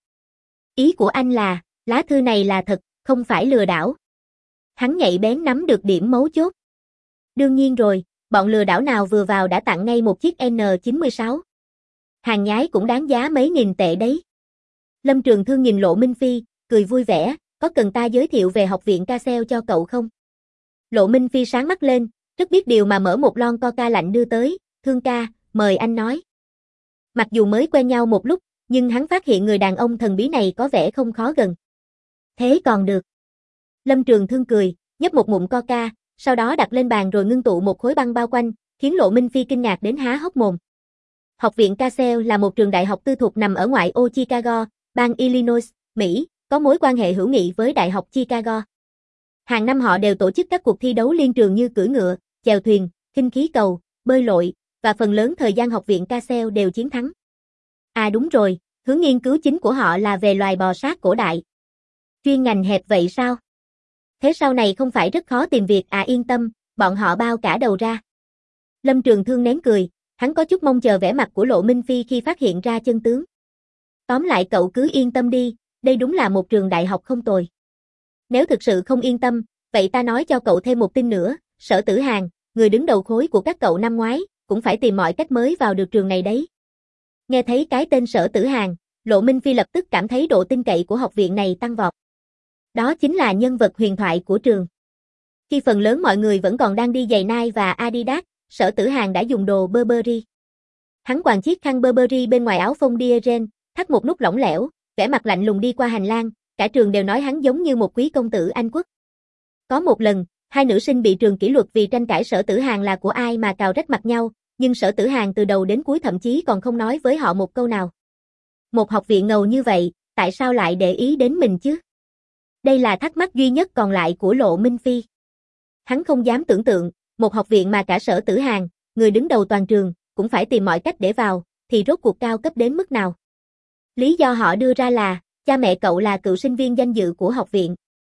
Ý của anh là, lá thư này là thật, không phải lừa đảo. Hắn nhạy bén nắm được điểm mấu chốt. Đương nhiên rồi, bọn lừa đảo nào vừa vào đã tặng ngay một chiếc N96. Hàng nhái cũng đáng giá mấy nghìn tệ đấy. Lâm Trường Thương nhìn Lộ Minh Phi, cười vui vẻ, có cần ta giới thiệu về Học viện Cassell cho cậu không? Lộ Minh Phi sáng mắt lên, rất biết điều mà mở một lon Coca lạnh đưa tới, Thương ca, mời anh nói. Mặc dù mới quen nhau một lúc, nhưng hắn phát hiện người đàn ông thần bí này có vẻ không khó gần. Thế còn được. Lâm Trường Thương cười, nhấp một ngụm Coca, sau đó đặt lên bàn rồi ngưng tụ một khối băng bao quanh, khiến Lộ Minh Phi kinh ngạc đến há hốc mồm. Học viện Cassell là một trường đại học tư thục nằm ở ngoại ô Chicago, bang Illinois, Mỹ, có mối quan hệ hữu nghị với Đại học Chicago. Hàng năm họ đều tổ chức các cuộc thi đấu liên trường như cưỡi ngựa, chèo thuyền, khinh khí cầu, bơi lội, và phần lớn thời gian Học viện Cassell đều chiến thắng. À đúng rồi, hướng nghiên cứu chính của họ là về loài bò sát cổ đại. Chuyên ngành hẹp vậy sao? Thế sau này không phải rất khó tìm việc à? Yên tâm, bọn họ bao cả đầu ra. Lâm Trường Thương nén cười, hắn có chút mong chờ vẻ mặt của Lộ Minh Phi khi phát hiện ra chân tướng. Tóm lại cậu cứ yên tâm đi, đây đúng là một trường đại học không tồi. Nếu thực sự không yên tâm, vậy ta nói cho cậu thêm một tin nữa, Sở Tử Hàn, người đứng đầu khối của các cậu năm ngoái, cũng phải tìm mọi cách mới vào được trường này đấy. Nghe thấy cái tên Sở Tử Hàn, Lộ Minh Phi lập tức cảm thấy độ tin cậy của học viện này tăng vọt. Đó chính là nhân vật huyền thoại của trường. Khi phần lớn mọi người vẫn còn đang đi giày Nike và Adidas, Sở Tử Hàn đã dùng đồ Burberry. Hắn quàng chiếc khăn Burberry bên ngoài áo phông Dieren, thắt một nút lỏng lẻo, vẻ mặt lạnh lùng đi qua hành lang, cả trường đều nói hắn giống như một quý công tử Anh quốc. Có một lần, hai nữ sinh bị trường kỷ luật vì tranh cãi Sở Tử Hàn là của ai mà cào rách mặt nhau, nhưng Sở Tử Hàn từ đầu đến cuối thậm chí còn không nói với họ một câu nào. Một học viện ngầu như vậy, tại sao lại để ý đến mình chứ? Đây là thắc mắc duy nhất còn lại của Lộ Minh Phi. Hắn không dám tưởng tượng, một học viện mà cả Sở Tử Hàn, người đứng đầu toàn trường, cũng phải tìm mọi cách để vào, thì rốt cuộc cao cấp đến mức nào. Lý do họ đưa ra là, cha mẹ cậu là cựu sinh viên danh dự của học viện.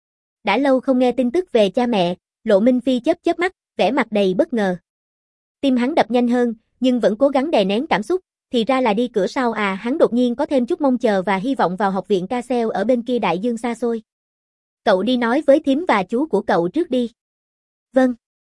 Đã lâu không nghe tin tức về cha mẹ, Lộ Minh Phi chớp chớp mắt, vẻ mặt đầy bất ngờ. Tim hắn đập nhanh hơn, nhưng vẫn cố gắng đè nén cảm xúc, thì ra là đi cửa sau à. Hắn đột nhiên có thêm chút mong chờ và hy vọng vào học viện Castle ở bên kia đại dương xa xôi. Cậu đi nói với thím và chú của cậu trước đi. Vâng.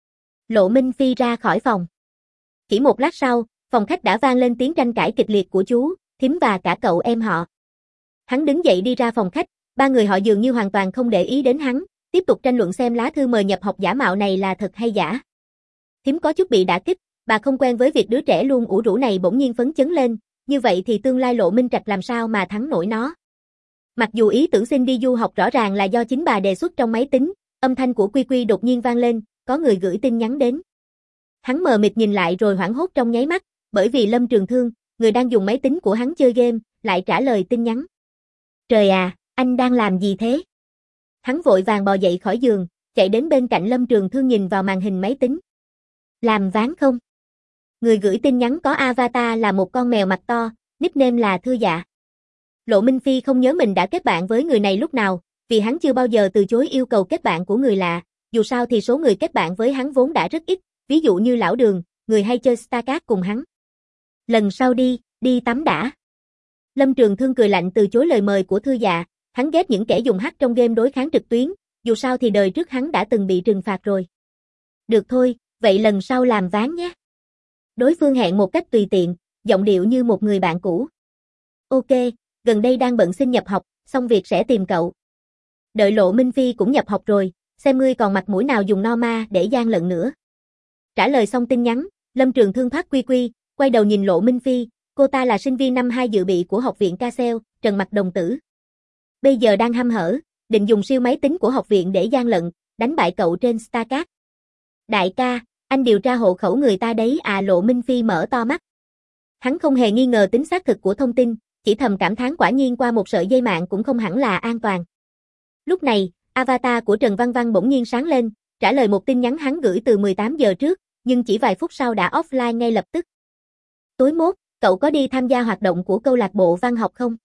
Lộ Minh Phi ra khỏi phòng. Chỉ một lát sau, phòng khách đã vang lên tiếng tranh cãi kịch liệt của chú, thím và cả cậu em họ. Hắn đứng dậy đi ra phòng khách, ba người họ dường như hoàn toàn không để ý đến hắn, tiếp tục tranh luận xem lá thư mời nhập học giả mạo này là thật hay giả. Thím có chút bị đả kích, bà không quen với việc đứa trẻ luôn ủ rũ này bỗng nhiên phấn chấn lên, như vậy thì tương lai Lộ Minh Trạch làm sao mà thắng nổi nó. Mặc dù ý tưởng xin đi du học rõ ràng là do chính bà đề xuất trong máy tính, âm thanh của Quy Quy đột nhiên vang lên, có người gửi tin nhắn đến. Hắn mờ mịt nhìn lại rồi hoảng hốt trong nháy mắt, bởi vì Lâm Trường Thương, người đang dùng máy tính của hắn chơi game, lại trả lời tin nhắn. Trời à, anh đang làm gì thế? Hắn vội vàng bò dậy khỏi giường, chạy đến bên cạnh Lâm Trường Thương nhìn vào màn hình máy tính. Làm ván không? Người gửi tin nhắn có avatar là một con mèo mặt to, nickname là Thư Dạ. Lộ Minh Phi không nhớ mình đã kết bạn với người này lúc nào, vì hắn chưa bao giờ từ chối yêu cầu kết bạn của người lạ, dù sao thì số người kết bạn với hắn vốn đã rất ít, ví dụ như Lão Đường, người hay chơi StarCraft cùng hắn. Lần sau đi tắm đã. Lâm Trường Thương cười lạnh từ chối lời mời của Thư Dạ, hắn ghét những kẻ dùng hack trong game đối kháng trực tuyến, dù sao thì đời trước hắn đã từng bị trừng phạt rồi. Được thôi, vậy lần sau làm ván nhé. Đối phương hẹn một cách tùy tiện, giọng điệu như một người bạn cũ. Ok, gần đây đang bận xin nhập học, xong việc sẽ tìm cậu. Đợi Lộ Minh Phi cũng nhập học rồi, xem ngươi còn mặt mũi nào dùng Norma để gian lận nữa. Trả lời xong tin nhắn, Lâm Trường Thương thoát Quy Quy, quay đầu nhìn Lộ Minh Phi, cô ta là sinh viên năm 2 dự bị của học viện Castle, Trần Mặc Đồng Tử. Bây giờ đang hăm hở, định dùng siêu máy tính của học viện để gian lận, đánh bại cậu trên StarCraft. Đại ca, anh điều tra hộ khẩu người ta đấy à? Lộ Minh Phi mở to mắt. Hắn không hề nghi ngờ tính xác thực của thông tin, chỉ thầm cảm thán quả nhiên qua một sợi dây mạng cũng không hẳn là an toàn. Lúc này, avatar của Trần Văn Văn bỗng nhiên sáng lên, trả lời một tin nhắn hắn gửi từ 18 giờ trước, nhưng chỉ vài phút sau đã offline ngay lập tức. Tối mốt, cậu có đi tham gia hoạt động của câu lạc bộ văn học không?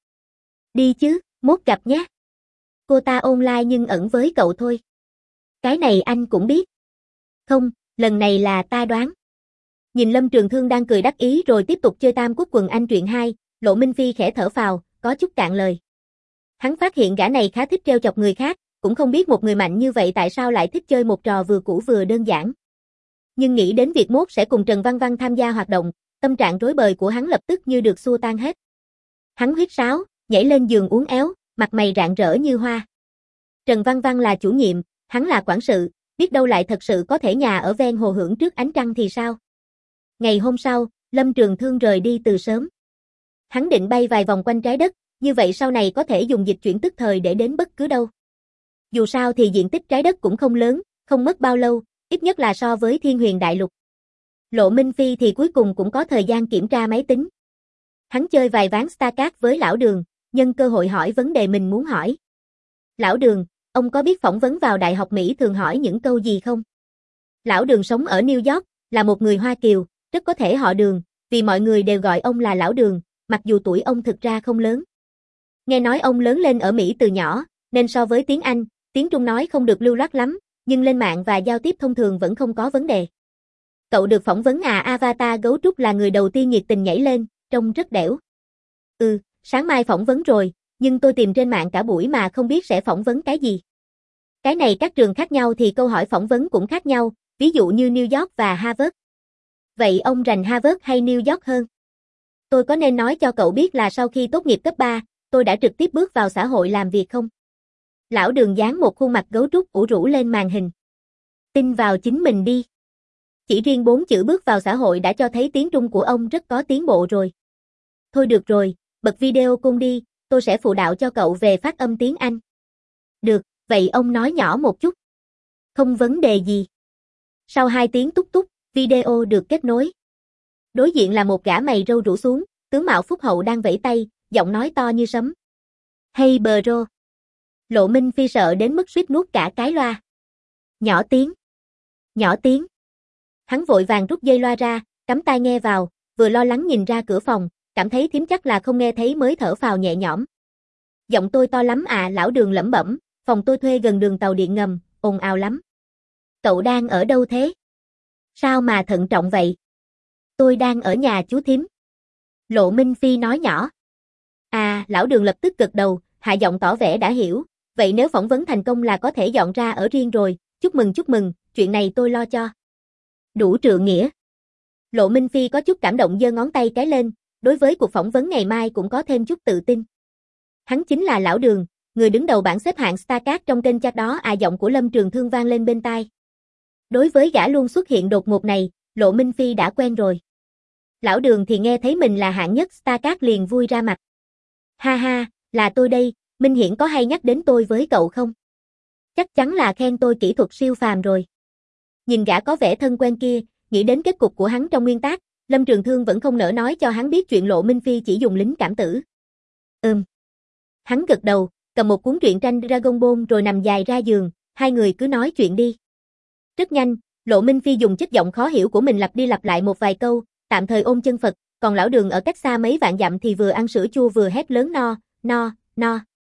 Đi chứ, mốt gặp nhé. Cô ta online nhưng ẩn với cậu thôi. Cái này anh cũng biết. Không, lần này là ta đoán. Nhìn Lâm Trường Thương đang cười đắc ý rồi tiếp tục chơi Tam Quốc Quần Anh truyện 2, Lộ Minh Phi khẽ thở phào, có chút cạn lời. Hắn phát hiện gã này khá thích trêu chọc người khác, cũng không biết một người mạnh như vậy tại sao lại thích chơi một trò vừa cũ vừa đơn giản. Nhưng nghĩ đến việc mốt sẽ cùng Trần Văn Văn tham gia hoạt động, tâm trạng rối bời của hắn lập tức như được xua tan hết. Hắn huýt sáo, nhảy lên giường uốn éo, mặt mày rạng rỡ như hoa. Trần Văn Văn là chủ nhiệm, hắn là quản sự, biết đâu lại thật sự có thể nhà ở ven hồ hưởng trước ánh trăng thì sao? Ngày hôm sau, Lâm Trường Thương rời đi từ sớm. Hắn định bay vài vòng quanh trái đất, như vậy sau này có thể dùng dịch chuyển tức thời để đến bất cứ đâu. Dù sao thì diện tích trái đất cũng không lớn, không mất bao lâu, ít nhất là so với Thiên Huyền Đại Lục. Lộ Minh Phi thì cuối cùng cũng có thời gian kiểm tra máy tính. Hắn chơi vài ván StarCraft với Lão Đường, nhân cơ hội hỏi vấn đề mình muốn hỏi. Lão Đường, ông có biết phỏng vấn vào Đại học Mỹ thường hỏi những câu gì không? Lão Đường sống ở New York, là một người Hoa Kiều, rất có thể họ Đường, vì mọi người đều gọi ông là Lão Đường, mặc dù tuổi ông thực ra không lớn. Nghe nói ông lớn lên ở Mỹ từ nhỏ, nên so với tiếng Anh, tiếng Trung nói không được lưu loát lắm, nhưng lên mạng và giao tiếp thông thường vẫn không có vấn đề. Cậu được phỏng vấn avatar gấu trúc là người đầu tiên nhiệt tình nhảy lên, trông rất đẻo. Sáng mai phỏng vấn rồi, nhưng tôi tìm trên mạng cả buổi mà không biết sẽ phỏng vấn cái gì. Cái này các trường khác nhau thì câu hỏi phỏng vấn cũng khác nhau, ví dụ như New York và Harvard. Vậy ông rành Harvard hay New York hơn? Tôi có nên nói cho cậu biết là sau khi tốt nghiệp cấp 3, tôi đã trực tiếp bước vào xã hội làm việc không? Lão Đường dán một khuôn mặt gấu trúc ủ rũ lên màn hình. Tin vào chính mình đi. Chỉ riêng 4 chữ bước vào xã hội đã cho thấy tiếng Trung của ông rất có tiến bộ rồi. Thôi được rồi, bật video call đi, tôi sẽ phụ đạo cho cậu về phát âm tiếng Anh. Được, vậy ông nói nhỏ một chút. Không vấn đề gì. Sau 2 tiếng túc túc, video được kết nối. Đối diện là một gã mày râu rũ xuống, tướng mạo phúc hậu đang vẫy tay, giọng nói to như sấm. Hey bro. Lộ Minh Phi sợ đến mức suýt nuốt cả cái loa. Nhỏ tiếng. Nhỏ tiếng. Hắn vội vàng rút dây loa ra, cắm tai nghe vào, vừa lo lắng nhìn ra cửa phòng, cảm thấy thím chắc là không nghe thấy mới thở phào nhẹ nhõm. Giọng tôi to lắm Lão Đường lẩm bẩm, phòng tôi thuê gần đường tàu điện ngầm, ồn ào lắm. Cậu đang ở đâu thế? Sao mà thận trọng vậy? Tôi đang ở nhà chú thím. Lộ Minh Phi nói nhỏ. Lão Đường lập tức gật đầu, hạ giọng tỏ vẻ đã hiểu, vậy nếu phỏng vấn thành công là có thể dọn ra ở riêng rồi, chúc mừng, chuyện này tôi lo cho. Đủ trượng nghĩa. Lộ Minh Phi có chút cảm động giơ ngón tay cái lên, đối với cuộc phỏng vấn ngày mai cũng có thêm chút tự tin. Hắn chính là Lão Đường, người đứng đầu bảng xếp hạng Starcast trong kênh chat đó giọng của Lâm Trường Thương vang lên bên tai. Đối với gã luôn xuất hiện đột ngột này, Lộ Minh Phi đã quen rồi. Lão Đường thì nghe thấy mình là hạng nhất Starcast liền vui ra mặt. Ha ha, là tôi đây, Minh Hiển có hay nhắc đến tôi với cậu không? Chắc chắn là khen tôi kỹ thuật siêu phàm rồi. Nhìn gã có vẻ thân quen kia, nghĩ đến kết cục của hắn trong nguyên tác, Lâm Trường Thương vẫn không nỡ nói cho hắn biết chuyện Lộ Minh Phi chỉ dùng lính cảm tử. Hắn gật đầu, cầm một cuốn truyện tranh Dragon Ball rồi nằm dài ra giường, hai người cứ nói chuyện đi. Rất nhanh, Lộ Minh Phi dùng chất giọng khó hiểu của mình lặp đi lặp lại một vài câu, tạm thời ôm chân Phật, còn Lão Đường ở cách xa mấy vạn dặm thì vừa ăn sữa chua vừa hét lớn no.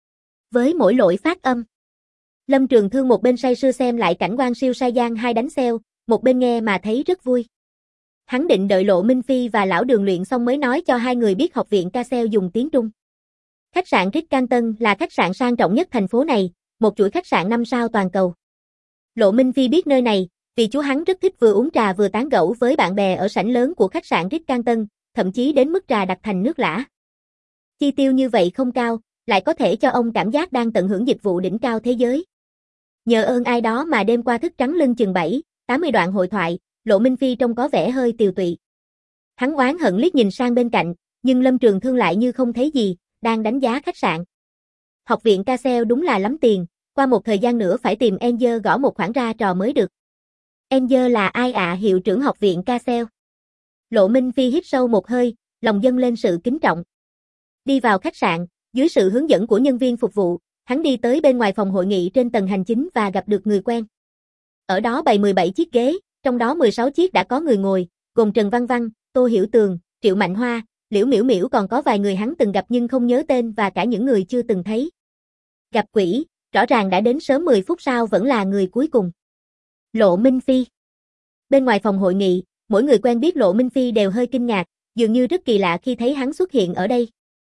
Với mỗi lỗi phát âm. Lâm Trường Thương một bên say sưa xem lại cảnh quan siêu Saiyan 2 đánh xeo, một bên nghe mà thấy rất vui. Hắn định đợi Lộ Minh Phi và Lão Đường luyện xong mới nói cho hai người biết học viện Casel dùng tiếng Trung. Khách sạn Ritz-Carlton là khách sạn sang trọng nhất thành phố này, một chuỗi khách sạn 5 sao toàn cầu. Lộ Minh Phi biết nơi này, vì chú hắn rất thích vừa uống trà vừa tán gẫu với bạn bè ở sảnh lớn của khách sạn Ritz-Carlton, thậm chí đến mức trà đặt thành nước lã. Chi tiêu như vậy không cao, lại có thể cho ông cảm giác đang tận hưởng dịch vụ đỉnh cao thế giới. Nhờ ơn ai đó mà đêm qua thức trắng lưng chừng 7-80 đoạn hội thoại, Lộ Minh Phi trông có vẻ hơi tiều tụy. Hắn oán hận liếc nhìn sang bên cạnh, nhưng Lâm Trường Thương lại như không thấy gì, đang đánh giá khách sạn. Học viện Casel đúng là lắm tiền, qua một thời gian nữa phải tìm Angel gõ một khoản ra trò mới được. Angel là ai hiệu trưởng học viện Casel? Lộ Minh Phi hít sâu một hơi, lòng dâng lên sự kính trọng. Đi vào khách sạn, dưới sự hướng dẫn của nhân viên phục vụ, hắn đi tới bên ngoài phòng hội nghị trên tầng hành chính và gặp được người quen. Ở đó bày 17 chiếc ghế, trong đó 16 chiếc đã có người ngồi, gồm Trần Văn Văn, Tô Hiểu Tường, Triệu Mạnh Hoa, Liễu Miễu Miễu, còn có vài người hắn từng gặp nhưng không nhớ tên và cả những người chưa từng thấy. Gặp quỷ, rõ ràng đã đến sớm 10 phút sau vẫn là người cuối cùng. Lộ Minh Phi. Bên ngoài phòng hội nghị, mỗi người quen biết Lộ Minh Phi đều hơi kinh ngạc, dường như rất kỳ lạ khi thấy hắn xuất hiện ở đây.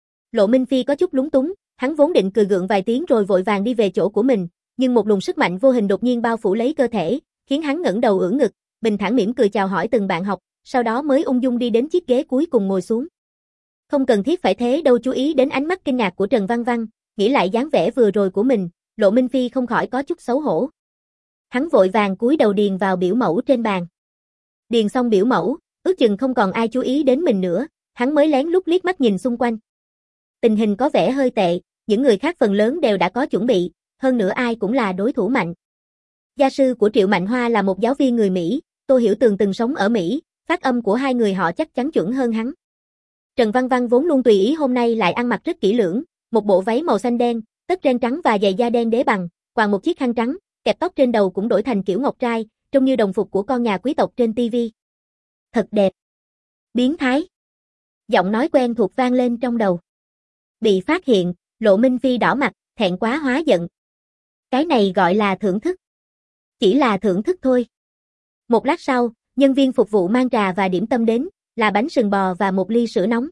Lộ Minh Phi có chút lúng túng, hắn vốn định cười gượng vài tiếng rồi vội vàng đi về chỗ của mình, nhưng một luồng sức mạnh vô hình đột nhiên bao phủ lấy cơ thể, khiến hắn ngẩng đầu ưỡn ngực, bình thản mỉm cười chào hỏi từng bạn học, sau đó mới ung dung đi đến chiếc ghế cuối cùng ngồi xuống. Không cần thiết phải thế đâu, chú ý đến ánh mắt kinh ngạc của Trần Văn Văn, nghĩ lại dáng vẻ vừa rồi của mình, Lộ Minh Phi không khỏi có chút xấu hổ. Hắn vội vàng cúi đầu điền vào biểu mẫu trên bàn. Điền xong biểu mẫu, ước chừng không còn ai chú ý đến mình nữa, hắn mới lén lút liếc mắt nhìn xung quanh. Tình hình có vẻ hơi tệ, những người khác phần lớn đều đã có chuẩn bị, hơn nữa ai cũng là đối thủ mạnh. Gia sư của Triệu Mạnh Hoa là một giáo viên người Mỹ, Tô Hiểu Tường từng sống ở Mỹ, phát âm của hai người họ chắc chắn chuẩn hơn hắn. Trần Văn Văn vốn luôn tùy ý hôm nay lại ăn mặc rất kỹ lưỡng, một bộ váy màu xanh đen, tất ren trắng và giày da đen đế bằng, quàng một chiếc khăn trắng, kẹp tóc trên đầu cũng đổi thành kiểu ngọc trai, trông như đồng phục của con nhà quý tộc trên TV. Thật đẹp. Biến thái. Giọng nói quen thuộc vang lên trong đầu. Bị phát hiện, Lộ Minh Phi đỏ mặt, thẹn quá hóa giận. Cái này gọi là thưởng thức. Chỉ là thưởng thức thôi. Một lát sau, nhân viên phục vụ mang trà và điểm tâm đến, là bánh sừng bò và một ly sữa nóng.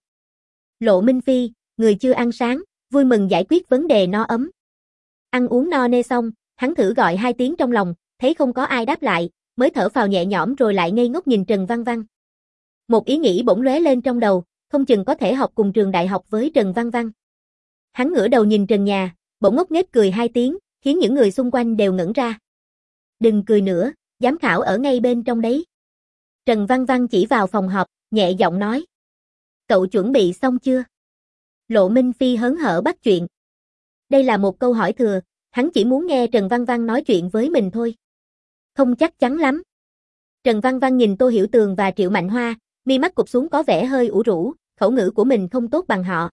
Lộ Minh Phi, người chưa ăn sáng, vui mừng giải quyết vấn đề no ấm. Ăn uống no nê xong, hắn thử gọi 2 tiếng trong lòng, thấy không có ai đáp lại, mới thở phào nhẹ nhõm rồi lại ngây ngốc nhìn Trần Văn Văn. Một ý nghĩ bỗng lóe lên trong đầu, không chừng có thể học cùng trường đại học với Trần Văn Văn. Hắn ngửa đầu nhìn trần nhà, bỗng ngốc nghếch cười 2 tiếng, khiến những người xung quanh đều ngẩn ra. Đừng cười nữa, giám khảo ở ngay bên trong đấy. Trần Văn Văn chỉ vào phòng họp, nhẹ giọng nói. Cậu chuẩn bị xong chưa? Lộ Minh Phi hớn hở bắt chuyện. Đây là một câu hỏi thừa, hắn chỉ muốn nghe Trần Văn Văn nói chuyện với mình thôi. Không chắc chắn lắm. Trần Văn Văn nhìn Tô Hiểu Tường và Triệu Mạnh Hoa, mi mắt cụp xuống có vẻ hơi ủ rũ, khẩu ngữ của mình không tốt bằng họ.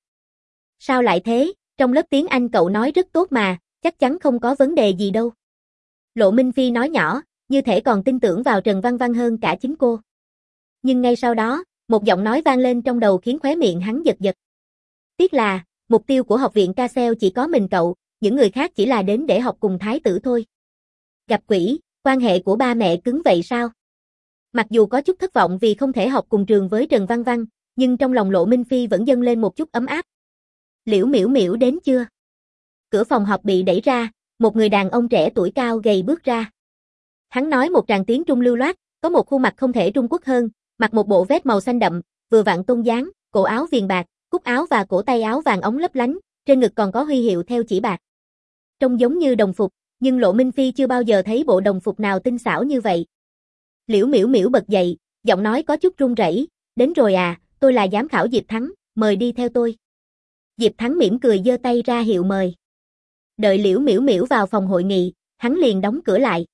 Sao lại thế, trong lớp tiếng Anh cậu nói rất tốt mà, chắc chắn không có vấn đề gì đâu. Lộ Minh Phi nói nhỏ, như thể còn tin tưởng vào Trần Văn Văn hơn cả chính cô. Nhưng ngay sau đó, một giọng nói vang lên trong đầu khiến khóe miệng hắn giật giật. Tiếc là, mục tiêu của học viện Ca-xeo chỉ có mình cậu, những người khác chỉ là đến để học cùng thái tử thôi. Gặp quỷ, quan hệ của ba mẹ cứng vậy sao? Mặc dù có chút thất vọng vì không thể học cùng trường với Trần Văn Văn, nhưng trong lòng Lộ Minh Phi vẫn dâng lên một chút ấm áp. Liễu Miễu Miễu đến chưa? Cửa phòng họp bị đẩy ra, một người đàn ông trẻ tuổi cao gầy bước ra. Hắn nói một tràng tiếng Trung lưu loát, có một khuôn mặt không thể Trung Quốc hơn, mặc một bộ vest màu xanh đậm, vừa vặn tôn dáng, cổ áo viền bạc, cúc áo và cổ tay áo vàng óng lấp lánh, trên ngực còn có huy hiệu theo chỉ bạc. Trông giống như đồng phục, nhưng Lộ Minh Phi chưa bao giờ thấy bộ đồng phục nào tinh xảo như vậy. Liễu Miễu Miễu bật dậy, giọng nói có chút run rẩy, đến rồi à, tôi là giám khảo Diệp Thắng, mời đi theo tôi. Diệp Thắng mỉm cười giơ tay ra hiệu mời. Đợi Liễu Miễu Miễu vào phòng hội nghị, hắn liền đóng cửa lại.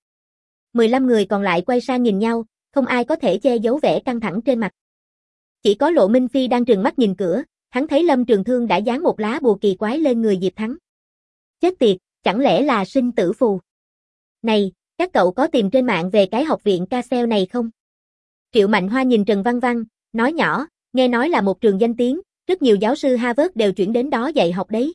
15 người còn lại quay sang nhìn nhau, không ai có thể che giấu vẻ căng thẳng trên mặt. Chỉ có Lộ Minh Phi đang trừng mắt nhìn cửa, hắn thấy Lâm Trường Thương đã dán một lá bùa kỳ quái lên người Diệp Thắng. Chết tiệt, chẳng lẽ là sinh tử phù? Này, các cậu có tìm trên mạng về cái học viện Ca-xeo này không? Triệu Mạnh Hoa nhìn Trần Văn Văn, nói nhỏ, nghe nói là một trường danh tiếng, rất nhiều giáo sư Harvard đều chuyển đến đó dạy học đấy.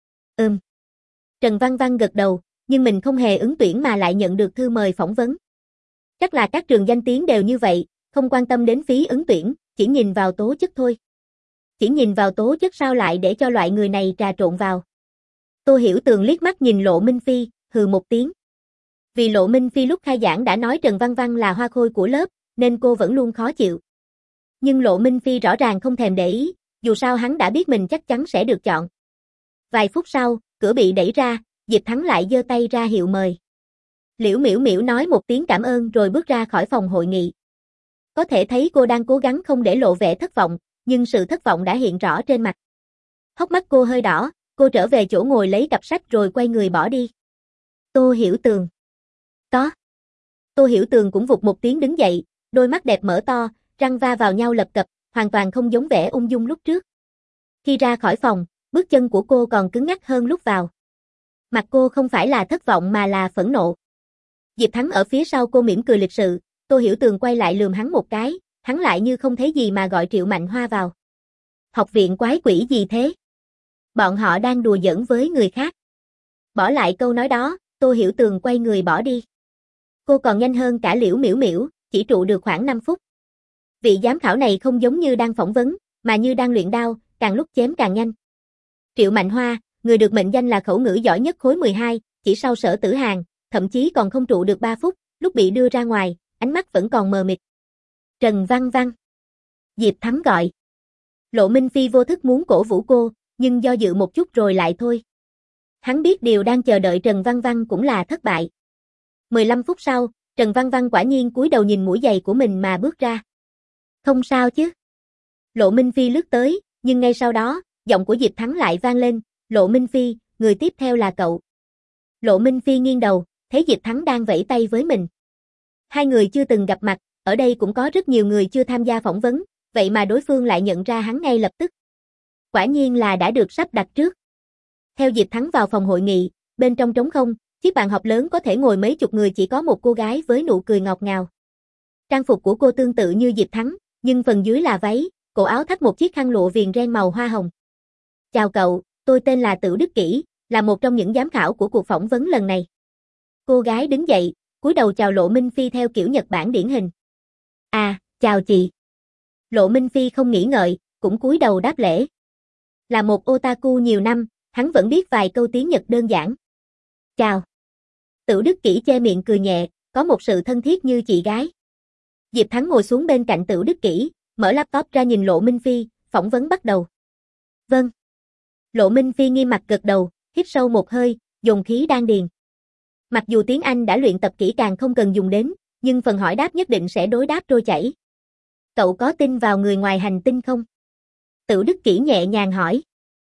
Trần Văn Văn gật đầu, nhưng mình không hề ứng tuyển mà lại nhận được thư mời phỏng vấn. Chắc là các trường danh tiếng đều như vậy, không quan tâm đến phí ứng tuyển, chỉ nhìn vào tố chất thôi. Chỉ nhìn vào tố chất sao lại để cho loại người này trà trộn vào. Tô Hiểu Tường liếc mắt nhìn Lộ Minh Phi, hừ một tiếng. Vì Lộ Minh Phi lúc khai giảng đã nói Trần Văn Văn là hoa khôi của lớp, nên cô vẫn luôn khó chịu. Nhưng Lộ Minh Phi rõ ràng không thèm để ý, dù sao hắn đã biết mình chắc chắn sẽ được chọn. Vài phút sau, cửa bị đẩy ra, Diệp Thắng lại giơ tay ra hiệu mời. Liễu Miễu Miễu nói một tiếng cảm ơn rồi bước ra khỏi phòng hội nghị. Có thể thấy cô đang cố gắng không để lộ vẻ thất vọng, nhưng sự thất vọng đã hiện rõ trên mặt. Hốc mắt cô hơi đỏ, cô trở về chỗ ngồi lấy cặp sách rồi quay người bỏ đi. Tô Hiểu Tường. Có. Tô Hiểu Tường cũng vụt một tiếng đứng dậy, đôi mắt đẹp mở to, răng va vào nhau lập cập, hoàn toàn không giống vẻ ung dung lúc trước. Khi ra khỏi phòng, bước chân của cô còn cứng ngắc hơn lúc vào. Mặt cô không phải là thất vọng mà là phẫn nộ. Diệp Thắng ở phía sau cô mỉm cười lịch sự, Tô Hiểu Tường quay lại lườm hắn một cái, hắn lại như không thấy gì mà gọi Triệu Mạnh Hoa vào. Học viện quái quỷ gì thế? Bọn họ đang đùa giỡn với người khác. Bỏ lại câu nói đó, Tô Hiểu Tường quay người bỏ đi. Cô còn nhanh hơn cả Liễu Miễu Miễu, chỉ trụ được khoảng 5 phút. Vị giám khảo này không giống như đang phỏng vấn, mà như đang luyện đao, càng lúc chém càng nhanh. Triệu Mạnh Hoa, người được mệnh danh là khẩu ngữ giỏi nhất khối 12, chỉ sau Sở Tử Hàn, thậm chí còn không trụ được 3 phút, lúc bị đưa ra ngoài, ánh mắt vẫn còn mờ mịt. Trần Văn Văn. Diệp Thắng gọi. Lộ Minh Phi vô thức muốn cổ vũ cô, nhưng do dự một chút rồi lại thôi. Hắn biết điều đang chờ đợi Trần Văn Văn cũng là thất bại. 15 phút sau, Trần Văn Văn quả nhiên cúi đầu nhìn mũi giày của mình mà bước ra. Không sao chứ? Lộ Minh Phi lướt tới, nhưng ngay sau đó, giọng của Diệp Thắng lại vang lên, Lộ Minh Phi, người tiếp theo là cậu. Lộ Minh Phi nghiêng đầu, thấy Diệp Thắng đang vẫy tay với mình. Hai người chưa từng gặp mặt, ở đây cũng có rất nhiều người chưa tham gia phỏng vấn, vậy mà đối phương lại nhận ra hắn ngay lập tức. Quả nhiên là đã được sắp đặt trước. Theo Diệp Thắng vào phòng hội nghị, bên trong trống không, chiếc bàn họp lớn có thể ngồi mấy chục người, chỉ có một cô gái với nụ cười ngọt ngào. Trang phục của cô tương tự như Diệp Thắng, nhưng phần dưới là váy, cổ áo thắt một chiếc khăn lụa viền ren màu hoa hồng. Chào cậu, tôi tên là Tửu Đức Kỷ, là một trong những giám khảo của cuộc phỏng vấn lần này. Cô gái đứng dậy, cúi đầu chào Lộ Minh Phi theo kiểu Nhật Bản điển hình. À, chào chị. Lộ Minh Phi không nghĩ ngợi, cũng cúi đầu đáp lễ. Là một otaku nhiều năm, hắn vẫn biết vài câu tiếng Nhật đơn giản. Chào. Tửu Đức Kỷ che miệng cười nhẹ, có một sự thân thiết như chị gái. Diệp Thắng ngồi xuống bên cạnh Tửu Đức Kỷ, mở laptop ra nhìn Lộ Minh Phi, phỏng vấn bắt đầu. Vâng. Lộ Minh Phi nghiêm mặt gật đầu, hít sâu một hơi, dồn khí đan điền. Mặc dù tiếng Anh đã luyện tập kỹ càng không cần dùng đến, nhưng phần hỏi đáp nhất định sẽ đối đáp trôi chảy. Cậu có tin vào người ngoài hành tinh không? Tửu Đức Kỷ nhẹ nhàng hỏi.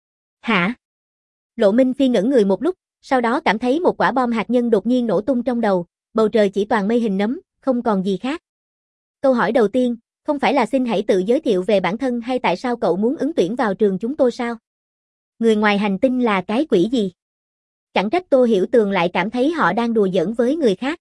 Hả? Lộ Minh Phi ngẩn người một lúc, sau đó cảm thấy một quả bom hạt nhân đột nhiên nổ tung trong đầu, bầu trời chỉ toàn mây hình nấm, không còn gì khác. Câu hỏi đầu tiên, không phải là xin hãy tự giới thiệu về bản thân hay tại sao cậu muốn ứng tuyển vào trường chúng tôi sao? Người ngoài hành tinh là cái quỷ gì? Chẳng trách Tô Hiểu Tường lại cảm thấy họ đang đùa giỡn với người khác.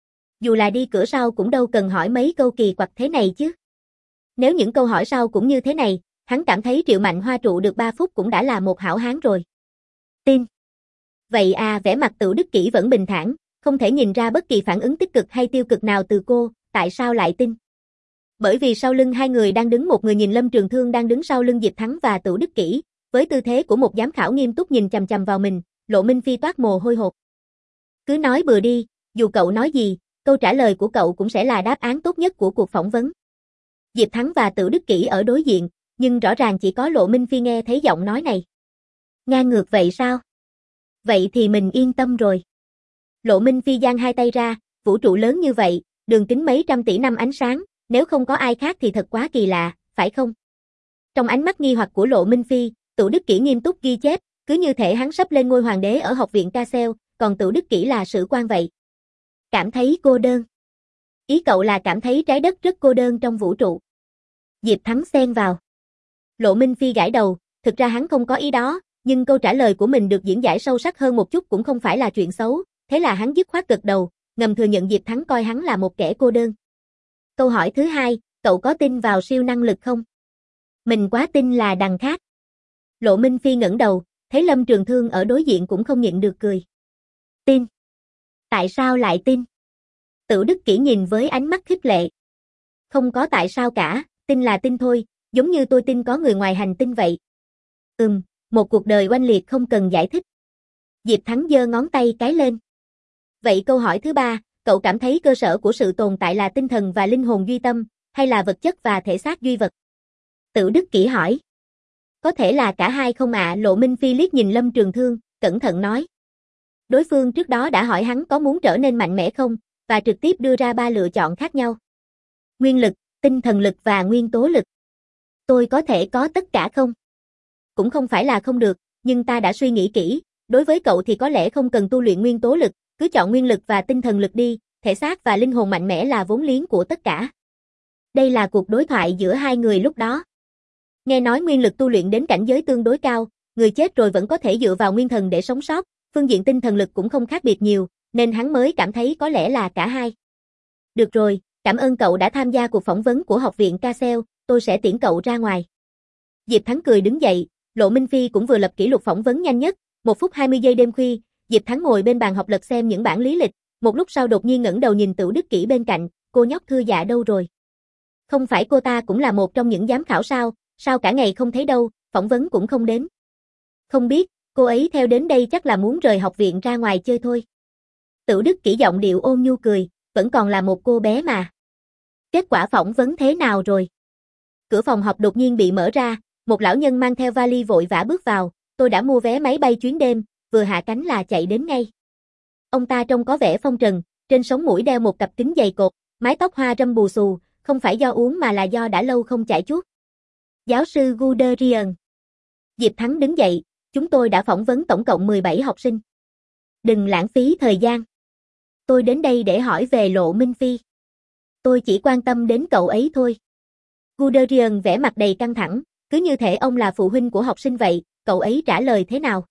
Dù là đi cửa sau cũng đâu cần hỏi mấy câu kỳ quặc thế này chứ. Nếu những câu hỏi sau cũng như thế này, hắn cảm thấy Triệu Mạnh Hoa trụ được 3 phút cũng đã là một hảo hán rồi. Tin. Vậy à, vẻ mặt Tửu Đức Kỷ vẫn bình thản, không thể nhìn ra bất kỳ phản ứng tích cực hay tiêu cực nào từ cô, tại sao lại tin? Bởi vì sau lưng hai người đang đứng, một người nhìn Lâm Trường Thương đang đứng sau lưng Diệp Thắng và Tửu Đức Kỷ, với tư thế của một giám khảo nghiêm túc nhìn chằm chằm vào mình, Lộ Minh Phi toát mồ hôi hột. Cứ nói bừa đi, dù cậu nói gì, câu trả lời của cậu cũng sẽ là đáp án tốt nhất của cuộc phỏng vấn. Diệp Thắng và Tửu Đức Kỷ ở đối diện, nhưng rõ ràng chỉ có Lộ Minh Phi nghe thấy giọng nói này. Ngang ngược vậy sao? Vậy thì mình yên tâm rồi. Lộ Minh Phi giang hai tay ra, vũ trụ lớn như vậy, đường kính mấy trăm tỷ năm ánh sáng, nếu không có ai khác thì thật quá kỳ lạ, phải không? Trong ánh mắt nghi hoặc của Lộ Minh Phi, Tửu Đức Kỷ nghiêm túc ghi chép, cứ như thể hắn sắp lên ngôi hoàng đế ở học viện Cassel, còn Tửu Đức Kỷ là sử quan vậy. Cảm thấy cô đơn. Ý cậu là cảm thấy trái đất rất cô đơn trong vũ trụ. Diệp Thắng xen vào. Lộ Minh Phi gãi đầu, thực ra hắn không có ý đó, nhưng câu trả lời của mình được diễn giải sâu sắc hơn một chút cũng không phải là chuyện xấu, thế là hắn dứt khoát gật đầu, ngầm thừa nhận Diệp Thắng coi hắn là một kẻ cô đơn. Câu hỏi thứ hai, cậu có tin vào siêu năng lực không? Mình quá tin là đằng khác. Lộ Minh Phi ngẩng đầu, thấy Lâm Trường Thương ở đối diện cũng không nhịn được cười. Tin. Tại sao lại tin? Tửu Đức Kỷ nhìn với ánh mắt khích lệ. Không có tại sao cả, tin là tin thôi, giống như tôi tin có người ngoài hành tinh vậy. Một cuộc đời oanh liệt không cần giải thích. Diệp Thắng giơ ngón tay cái lên. Vậy câu hỏi thứ ba, cậu cảm thấy cơ sở của sự tồn tại là tinh thần và linh hồn duy tâm, hay là vật chất và thể xác duy vật? Tửu Đức Kỷ hỏi. Có thể là cả hai không ạ? Lộ Minh Phi liếc nhìn Lâm Trường Thương, cẩn thận nói. Đối phương trước đó đã hỏi hắn có muốn trở nên mạnh mẽ không, và trực tiếp đưa ra 3 lựa chọn khác nhau. Nguyên lực, tinh thần lực và nguyên tố lực. Tôi có thể có tất cả không? Cũng không phải là không được, nhưng ta đã suy nghĩ kỹ, đối với cậu thì có lẽ không cần tu luyện nguyên tố lực, cứ chọn nguyên lực và tinh thần lực đi, thể xác và linh hồn mạnh mẽ là vốn liếng của tất cả. Đây là cuộc đối thoại giữa hai người lúc đó. Nghe nói nguyên lực tu luyện đến cảnh giới tương đối cao, người chết rồi vẫn có thể dựa vào nguyên thần để sống sót, phương diện tinh thần lực cũng không khác biệt nhiều, nên hắn mới cảm thấy có lẽ là cả hai. Được rồi, cảm ơn cậu đã tham gia cuộc phỏng vấn của học viện Cassel, tôi sẽ tiễn cậu ra ngoài. Diệp Thắng cười đứng dậy, Lộ Minh Phi cũng vừa lập kỷ lục phỏng vấn nhanh nhất, 1 phút 20 giây đêm khuya, Diệp Thắng ngồi bên bàn học lật xem những bản lý lịch, một lúc sau đột nhiên ngẩng đầu nhìn Tửu Đức Kỷ bên cạnh, cô nhóc Thư Dạ đâu rồi? Không phải cô ta cũng là một trong những giám khảo sao cả ngày không thấy đâu, phỏng vấn cũng không đến. Không biết, cô ấy theo đến đây chắc là muốn rời học viện ra ngoài chơi thôi. Tửu Đức Kỷ giọng điệu ôn nhu cười, vẫn còn là một cô bé mà. Kết quả phỏng vấn thế nào rồi? Cửa phòng học đột nhiên bị mở ra, một lão nhân mang theo vali vội vã bước vào, tôi đã mua vé máy bay chuyến đêm, vừa hạ cánh là chạy đến ngay. Ông ta trông có vẻ phong trần, trên sống mũi đeo một cặp kính dày cột, mái tóc hoa râm bù xù, không phải do uống mà là do đã lâu không chải chuốt. Giáo sư Guderian. Diệp Thắng đứng dậy, chúng tôi đã phỏng vấn tổng cộng 17 học sinh. Đừng lãng phí thời gian. Tôi đến đây để hỏi về Lộ Minh Phi. Tôi chỉ quan tâm đến cậu ấy thôi. Guderian vẻ mặt đầy căng thẳng, cứ như thể ông là phụ huynh của học sinh vậy, cậu ấy trả lời thế nào?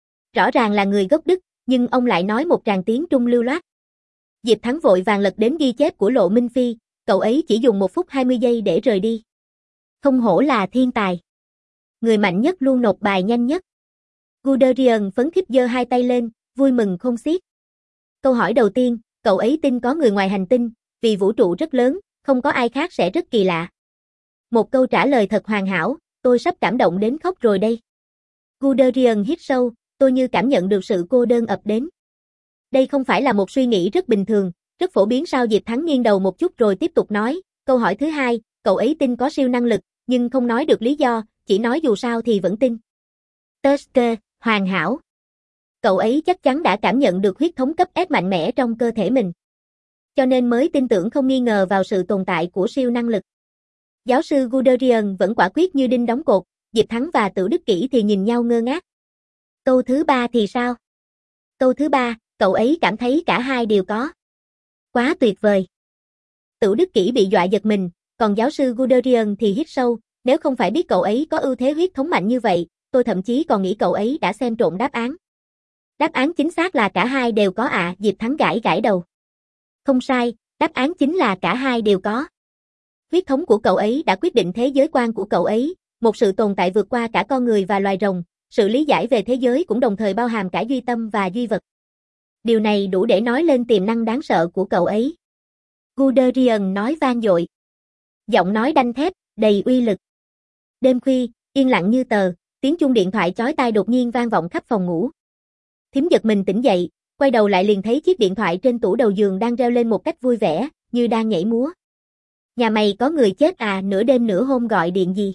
Rõ ràng là người gốc Đức, nhưng ông lại nói một tràng tiếng Trung lưu loát. Diệp Thắng vội vàng lật đến ghi chép của Lộ Minh Phi, cậu ấy chỉ dùng 1 phút 20 giây để rời đi. Không hổ là thiên tài. Người mạnh nhất luôn nộp bài nhanh nhất. Guderian phấn khích giơ hai tay lên, vui mừng khôn xiết. Câu hỏi đầu tiên, cậu ấy tin có người ngoài hành tinh, vì vũ trụ rất lớn, không có ai khác sẽ rất kỳ lạ. Một câu trả lời thật hoàn hảo, tôi sắp cảm động đến khóc rồi đây. Guderian hít sâu, tôi như cảm nhận được sự cô đơn ập đến. Đây không phải là một suy nghĩ rất bình thường, rất phổ biến sao? Diệp Thắng nghiêng đầu một chút rồi tiếp tục nói, câu hỏi thứ hai, cậu ấy tin có siêu năng lực, nhưng không nói được lý do, chỉ nói dù sao thì vẫn tin. Tusker, hoàn hảo. Cậu ấy chắc chắn đã cảm nhận được huyết thống cấp S mạnh mẽ trong cơ thể mình. Cho nên mới tin tưởng không nghi ngờ vào sự tồn tại của siêu năng lực. Giáo sư Guderian vẫn quả quyết như đinh đóng cột, Diệp Thắng và Tử Đức Kỷ thì nhìn nhau ngơ ngác. Câu thứ ba thì sao? Câu thứ ba, cậu ấy cảm thấy cả hai đều có. Quá tuyệt vời. Tử Đức Kỷ bị dọa giật mình, còn giáo sư Guderian thì hít sâu, nếu không phải biết cậu ấy có ưu thế huyết thống mạnh như vậy, tôi thậm chí còn nghĩ cậu ấy đã xem trộm đáp án. Đáp án chính xác là cả hai đều có ạ, Diệp Thắng gãi gãi đầu. Không sai, đáp án chính là cả hai đều có. Huyết thống của cậu ấy đã quyết định thế giới quan của cậu ấy, một sự tồn tại vượt qua cả con người và loài rồng, sự lý giải về thế giới cũng đồng thời bao hàm cả duy tâm và duy vật. Điều này đủ để nói lên tiềm năng đáng sợ của cậu ấy. Guderian nói vang dội. Giọng nói đanh thép, đầy uy lực. Đêm khuya, yên lặng như tờ, tiếng chuông điện thoại chói tai đột nhiên vang vọng khắp phòng ngủ. Thím giật mình tỉnh dậy, quay đầu lại liền thấy chiếc điện thoại trên tủ đầu giường đang reo lên một cách vui vẻ, như đang nhảy múa. Nhà mày có người chết à, nửa đêm nửa hôm gọi điện gì?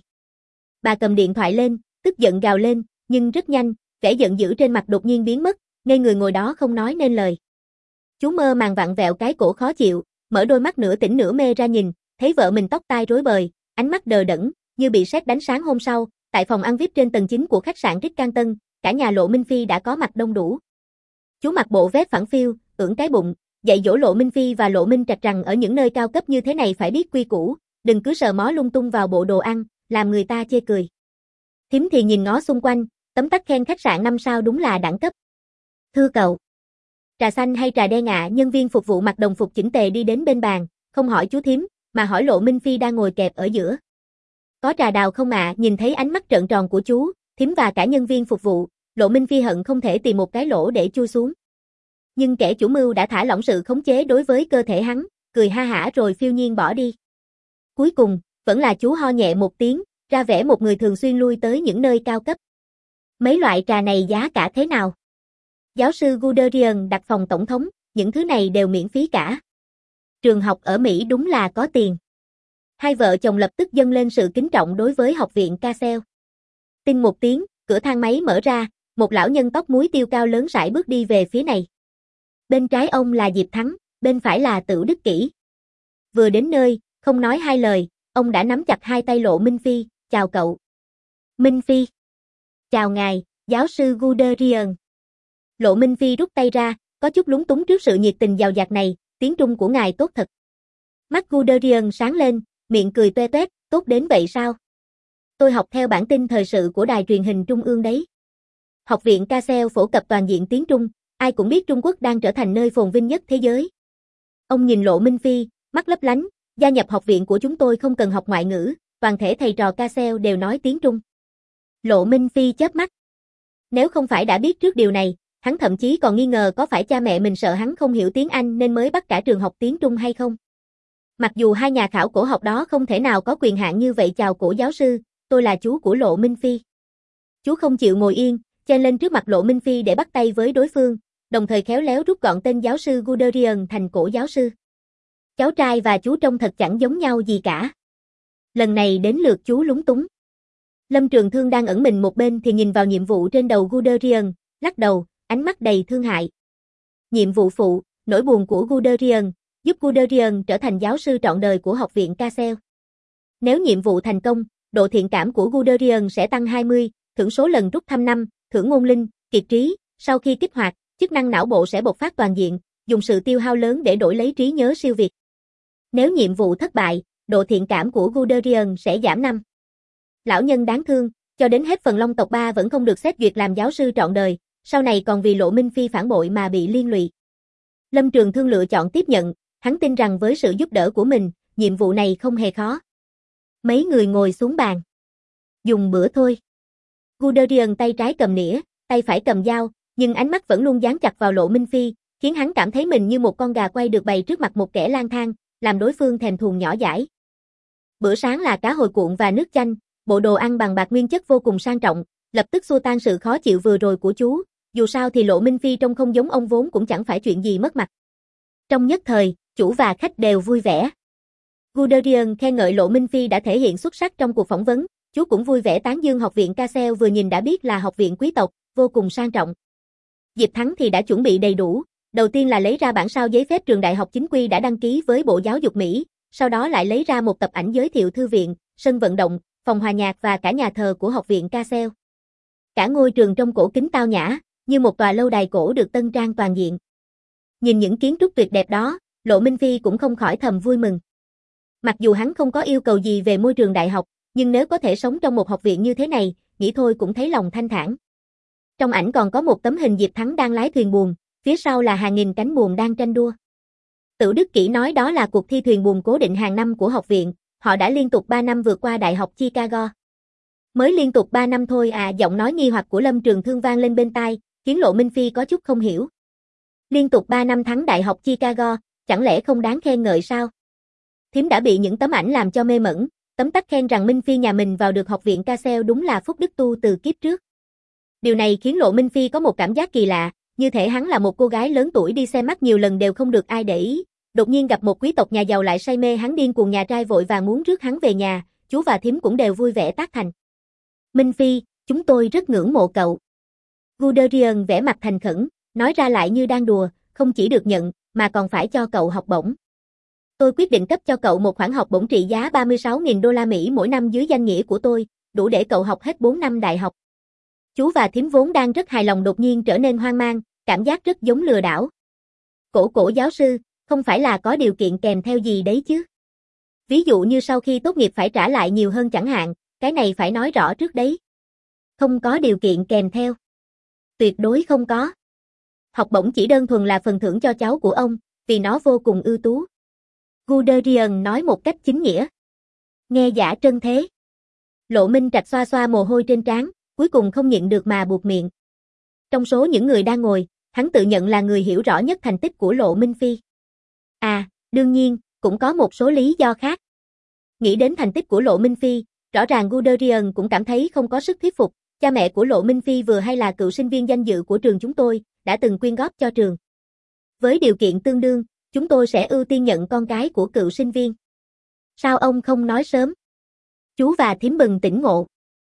Bà cầm điện thoại lên, tức giận gào lên, nhưng rất nhanh, vẻ giận dữ trên mặt đột nhiên biến mất, ngây người ngồi đó không nói nên lời. Chú mơ màng vặn vẹo cái cổ khó chịu, mở đôi mắt nửa tỉnh nửa mê ra nhìn, thấy vợ mình tóc tai rối bời, ánh mắt đờ đẫn, như bị sét đánh. Sáng hôm sau, tại phòng ăn VIP trên tầng 9 của khách sạn Ritz-Carlton, cả nhà Lộ Minh Phi đã có mặt đông đủ. Chú mặc bộ vest phẳng phiu, ưỡn cái bụng, dạy dỗ Lộ Minh Phi và Lộ Minh Trạch rằng ở những nơi cao cấp như thế này phải biết quy củ, đừng cứ sờ mó lung tung vào bộ đồ ăn, làm người ta chê cười. Thím thì nhìn ngó xung quanh, tấm tắc khen khách sạn 5 sao đúng là đẳng cấp. Thưa cậu, trà xanh hay trà đen ạ? Nhân viên phục vụ mặc đồng phục chỉnh tề đi đến bên bàn, không hỏi chú thím, mà hỏi Lộ Minh Phi đang ngồi kẹp ở giữa. Có trà đào không ạ? Nhìn thấy ánh mắt trợn tròn của chú, thím và cả nhân viên phục vụ, Lộ Minh Phi hận không thể tìm một cái lỗ để chui xuống. Nhưng kẻ chủ mưu đã thả lỏng sự khống chế đối với cơ thể hắn, cười ha hả rồi phiêu nhiên bỏ đi. Cuối cùng, vẫn là chú ho nhẹ một tiếng, ra vẻ một người thường xuyên lui tới những nơi cao cấp. Mấy loại trà này giá cả thế nào? Giáo sư Guderian đặt phòng tổng thống, những thứ này đều miễn phí cả. Trường học ở Mỹ đúng là có tiền. Hai vợ chồng lập tức dâng lên sự kính trọng đối với học viện Cassell. Tinh một tiếng, cửa thang máy mở ra, một lão nhân tóc muối tiêu cao lớn rải bước đi về phía này. Bên trái ông là Diệp Thắng, bên phải là Tử Đức Kỷ. Vừa đến nơi, không nói hai lời, ông đã nắm chặt hai tay Lộ Minh Phi, chào cậu. Minh Phi. Chào ngài, giáo sư Guderian. Lộ Minh Phi rút tay ra, có chút lúng túng trước sự nhiệt tình dào dạt này, tiếng Trung của ngài tốt thật. Mắt Guderian sáng lên, miệng cười toe toét, tốt đến vậy sao? Tôi học theo bản tin thời sự của đài truyền hình Trung ương đấy. Học viện Cassell phổ cập toàn diện tiếng Trung, ai cũng biết Trung Quốc đang trở thành nơi phồn vinh nhất thế giới. Ông nhìn Lộ Minh Phi, mắt lấp lánh, gia nhập học viện của chúng tôi không cần học ngoại ngữ, toàn thể thầy trò Cassell đều nói tiếng Trung. Lộ Minh Phi chớp mắt. Nếu không phải đã biết trước điều này, hắn thậm chí còn nghi ngờ có phải cha mẹ mình sợ hắn không hiểu tiếng Anh nên mới bắt cả trường học tiếng Trung hay không. Mặc dù hai nhà khảo cổ học đó không thể nào có quyền hạn như vậy. Chào cổ giáo sư, tôi là chú của Lộ Minh Phi. Chú không chịu ngồi yên, chen lên trước mặt Lộ Minh Phi để bắt tay với đối phương, đồng thời khéo léo rút gọn tên giáo sư Guderian thành cổ giáo sư. Cháu trai và chú trông thật chẳng giống nhau gì cả. Lần này đến lượt chú lúng túng. Lâm Trường Thương đang ẩn mình một bên thì nhìn vào nhiệm vụ trên đầu Guderian, lắc đầu, ánh mắt đầy thương hại. Nhiệm vụ phụ, nỗi buồn của Guderian, giúp Guderian trở thành giáo sư trọn đời của học viện Cassell. Nếu nhiệm vụ thành công, độ thiện cảm của Guderian sẽ tăng 20, thưởng số lần rút thăm 5, thưởng ngôn linh, kiệt trí, sau khi kích hoạt, chức năng não bộ sẽ bộc phát toàn diện, dùng sự tiêu hao lớn để đổi lấy trí nhớ siêu việt. Nếu nhiệm vụ thất bại, độ thiện cảm của Guderian sẽ giảm 5. Lão nhân đáng thương, cho đến hết phần Long tộc 3 vẫn không được xét duyệt làm giáo sư trọn đời, sau này còn vì Lộ Minh Phi phản bội mà bị liên lụy. Lâm Trường Thương lựa chọn tiếp nhận, hắn tin rằng với sự giúp đỡ của mình, nhiệm vụ này không hề khó. Mấy người ngồi xuống bàn. Dùng bữa thôi. Guderian tay trái cầm nĩa, tay phải cầm dao, nhưng ánh mắt vẫn luôn dán chặt vào Lộ Minh Phi, khiến hắn cảm thấy mình như một con gà quay được bày trước mặt một kẻ lang thang, làm đối phương thèm thuồng nhỏ dãi. Bữa sáng là cá hồi cuộn và nước chanh, bộ đồ ăn bằng bạc nguyên chất vô cùng sang trọng, lập tức xua tan sự khó chịu vừa rồi của chú, dù sao thì Lộ Minh Phi trông không giống ông vốn cũng chẳng phải chuyện gì mất mặt. Trong nhất thời, chủ và khách đều vui vẻ. Guderian khen ngợi Lộ Minh Phi đã thể hiện xuất sắc trong cuộc phỏng vấn, chú cũng vui vẻ tán dương học viện Castle vừa nhìn đã biết là học viện quý tộc, vô cùng sang trọng. Diệp Thắng thì đã chuẩn bị đầy đủ, đầu tiên là lấy ra bản sao giấy phép trường đại học chính quy đã đăng ký với Bộ Giáo dục Mỹ, sau đó lại lấy ra một tập ảnh giới thiệu thư viện, sân vận động, phòng hòa nhạc và cả nhà thờ của học viện Castle. Cả ngôi trường trông cổ kính tao nhã, như một tòa lâu đài cổ được tân trang toàn diện. Nhìn những kiến trúc tuyệt đẹp đó, Lộ Minh Phi cũng không khỏi thầm vui mừng. Mặc dù hắn không có yêu cầu gì về môi trường đại học, nhưng nếu có thể sống trong một học viện như thế này, nghĩ thôi cũng thấy lòng thanh thản. Trong ảnh còn có một tấm hình Diệp Thắng đang lái thuyền buồm, phía sau là hàng nghìn cánh buồm đang tranh đua. Tửu Đức Kỷ nói đó là cuộc thi thuyền buồm cố định hàng năm của học viện, họ đã liên tục 3 năm vượt qua Đại học Chicago. Mới liên tục 3 năm thôi à, giọng nói nghi hoặc của Lâm Trường Thương vang lên bên tai, khiến Lộ Minh Phi có chút không hiểu. Liên tục 3 năm thắng Đại học Chicago, chẳng lẽ không đáng khen ngợi sao? Thím đã bị những tấm ảnh làm cho mê mẩn, tấm tắc khen rằng Minh Phi nhà mình vào được học viện Castle đúng là phúc đức tu từ kiếp trước. Điều này khiến Lộ Minh Phi có một cảm giác kỳ lạ, như thể hắn là một cô gái lớn tuổi đi xem mắt nhiều lần đều không được ai để ý, đột nhiên gặp một quý tộc nhà giàu lại say mê hắn điên cuồng, nhà trai vội vàng muốn rước hắn về nhà, chú và thím cũng đều vui vẻ tác thành. Minh Phi, chúng tôi rất ngưỡng mộ cậu. Guderian vẻ mặt thành khẩn, nói ra lại như đang đùa, không chỉ được nhận, mà còn phải cho cậu học bổng. Tôi quyết định cấp cho cậu một khoản học bổng trị giá 36.000 đô la Mỹ mỗi năm dưới danh nghĩa của tôi, đủ để cậu học hết 4 năm đại học. Chú và thím vốn đang rất hài lòng đột nhiên trở nên hoang mang, cảm giác rất giống lừa đảo. Cổ giáo sư, không phải là có điều kiện kèm theo gì đấy chứ? Ví dụ như sau khi tốt nghiệp phải trả lại nhiều hơn chẳng hạn, cái này phải nói rõ trước đấy. Không có điều kiện kèm theo. Tuyệt đối không có. Học bổng chỉ đơn thuần là phần thưởng cho cháu của ông, vì nó vô cùng ưu tú. Guderian nói một cách chính nghĩa. Nghe giả trân thế. Lộ Minh Trạch xoa xoa mồ hôi trên trán, cuối cùng không nhịn được mà buột miệng. Trong số những người đang ngồi, hắn tự nhận là người hiểu rõ nhất thành tích của Lộ Minh Phi. À, đương nhiên, cũng có một số lý do khác. Nghĩ đến thành tích của Lộ Minh Phi, rõ ràng Guderian cũng cảm thấy không có sức thuyết phục. Cha mẹ của Lộ Minh Phi vừa hay là cựu sinh viên danh dự của trường chúng tôi, đã từng quyên góp cho trường. Với điều kiện tương đương, chúng tôi sẽ ưu tiên nhận con cái của cựu sinh viên. Sao ông không nói sớm? Chú và thím bừng tỉnh ngộ.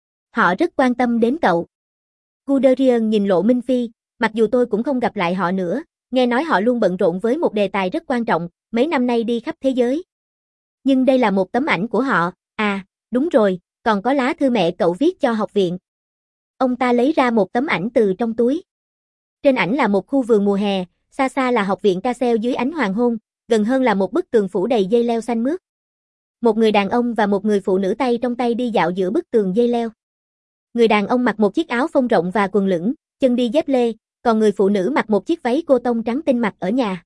Họ rất quan tâm đến cậu. Guderian nhìn Lộ Minh Phi, mặc dù tôi cũng không gặp lại họ nữa, nghe nói họ luôn bận rộn với một đề tài rất quan trọng, mấy năm nay đi khắp thế giới. Nhưng đây là một tấm ảnh của họ, à, đúng rồi, còn có lá thư mẹ cậu viết cho học viện. Ông ta lấy ra một tấm ảnh từ trong túi. Trên ảnh là một khu vườn mùa hè, xa xa là học viện Castle dưới ánh hoàng hôn, gần hơn là một bức tường phủ đầy dây leo xanh mướt. Một người đàn ông và một người phụ nữ tay trong tay đi dạo giữa bức tường dây leo. Người đàn ông mặc một chiếc áo phông rộng và quần lửng, chân đi dép lê, còn người phụ nữ mặc một chiếc váy cô tông trắng tinh mặc ở nhà.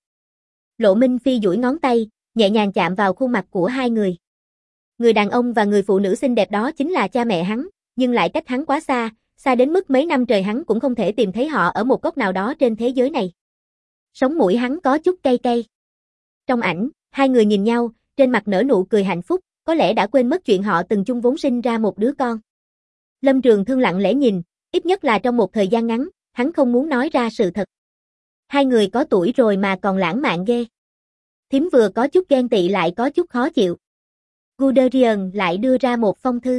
Lộ Minh Phi duỗi ngón tay, nhẹ nhàng chạm vào khuôn mặt của hai người. Người đàn ông và người phụ nữ xinh đẹp đó chính là cha mẹ hắn, nhưng lại cách hắn quá xa, xa đến mức mấy năm trời hắn cũng không thể tìm thấy họ ở một góc nào đó trên thế giới này. Sống mũi hắn có chút cay cay. Trong ảnh, hai người nhìn nhau, trên mặt nở nụ cười hạnh phúc, có lẽ đã quên mất chuyện họ từng chung vốn sinh ra một đứa con. Lâm Trường Thương lặng lẽ nhìn, ít nhất là trong một thời gian ngắn, hắn không muốn nói ra sự thật. Hai người có tuổi rồi mà còn lãng mạn ghê. Thím vừa có chút ghen tị lại có chút khó chịu. Guderian lại đưa ra một phong thư.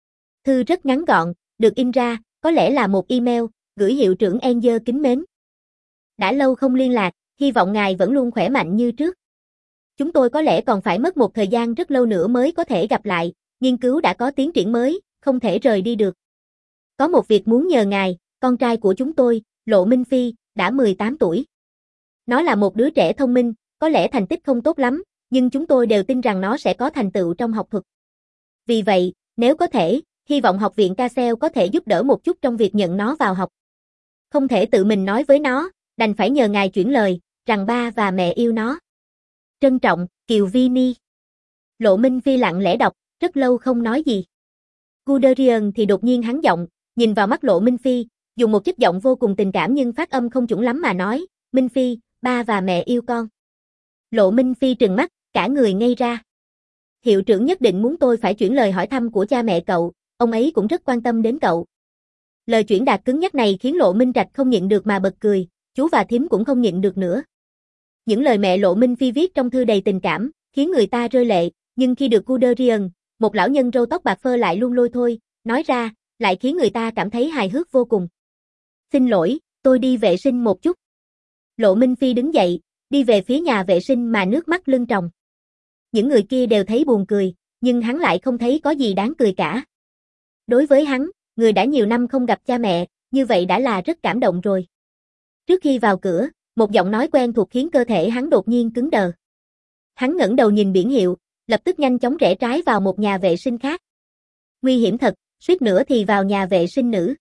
Thư rất ngắn gọn, được in ra, có lẽ là một email, gửi hiệu trưởng Angel kính mến. Đã lâu không liên lạc, hy vọng ngài vẫn luôn khỏe mạnh như trước. Chúng tôi có lẽ còn phải mất một thời gian rất lâu nữa mới có thể gặp lại, nghiên cứu đã có tiến triển mới, không thể rời đi được. Có một việc muốn nhờ ngài, con trai của chúng tôi, Lộ Minh Phi, đã 18 tuổi. Nó là một đứa trẻ thông minh, có lẽ thành tích không tốt lắm, nhưng chúng tôi đều tin rằng nó sẽ có thành tựu trong học thuật. Vì vậy, nếu có thể, hy vọng học viện Castle có thể giúp đỡ một chút trong việc nhận nó vào học. Không thể tự mình nói với nó, đành phải nhờ ngài chuyển lời, rằng ba và mẹ yêu nó. Trân trọng, Kiều Vi Ni. Lộ Minh Phi lặng lẽ đọc, rất lâu không nói gì. Guderian thì đột nhiên hắn giọng, nhìn vào mắt Lộ Minh Phi, dùng một chất giọng vô cùng tình cảm nhưng phát âm không chuẩn lắm mà nói, Minh Phi, ba và mẹ yêu con. Lộ Minh Phi trừng mắt, cả người ngây ra. Hiệu trưởng nhất định muốn tôi phải chuyển lời hỏi thăm của cha mẹ cậu, ông ấy cũng rất quan tâm đến cậu. Lời chuyển đạt cứng nhắc này khiến Lộ Minh Trạch không nhịn được mà bật cười, chú và thím cũng không nhịn được nữa. Những lời mẹ Lộ Minh Phi viết trong thư đầy tình cảm, khiến người ta rơi lệ, nhưng khi được Guderian, một lão nhân râu tóc bạc phơ lại luôn lôi thôi, nói ra, lại khiến người ta cảm thấy hài hước vô cùng. Xin lỗi, tôi đi vệ sinh một chút. Lộ Minh Phi đứng dậy, đi về phía nhà vệ sinh mà nước mắt lưng tròng. Những người kia đều thấy buồn cười, nhưng hắn lại không thấy có gì đáng cười cả. Đối với hắn, người đã nhiều năm không gặp cha mẹ, như vậy đã là rất cảm động rồi. Trước khi vào cửa, một giọng nói quen thuộc khiến cơ thể hắn đột nhiên cứng đờ. Hắn ngẩng đầu nhìn biển hiệu, lập tức nhanh chóng rẽ trái vào một nhà vệ sinh khác. Nguy hiểm thật, suýt nữa thì vào nhà vệ sinh nữ.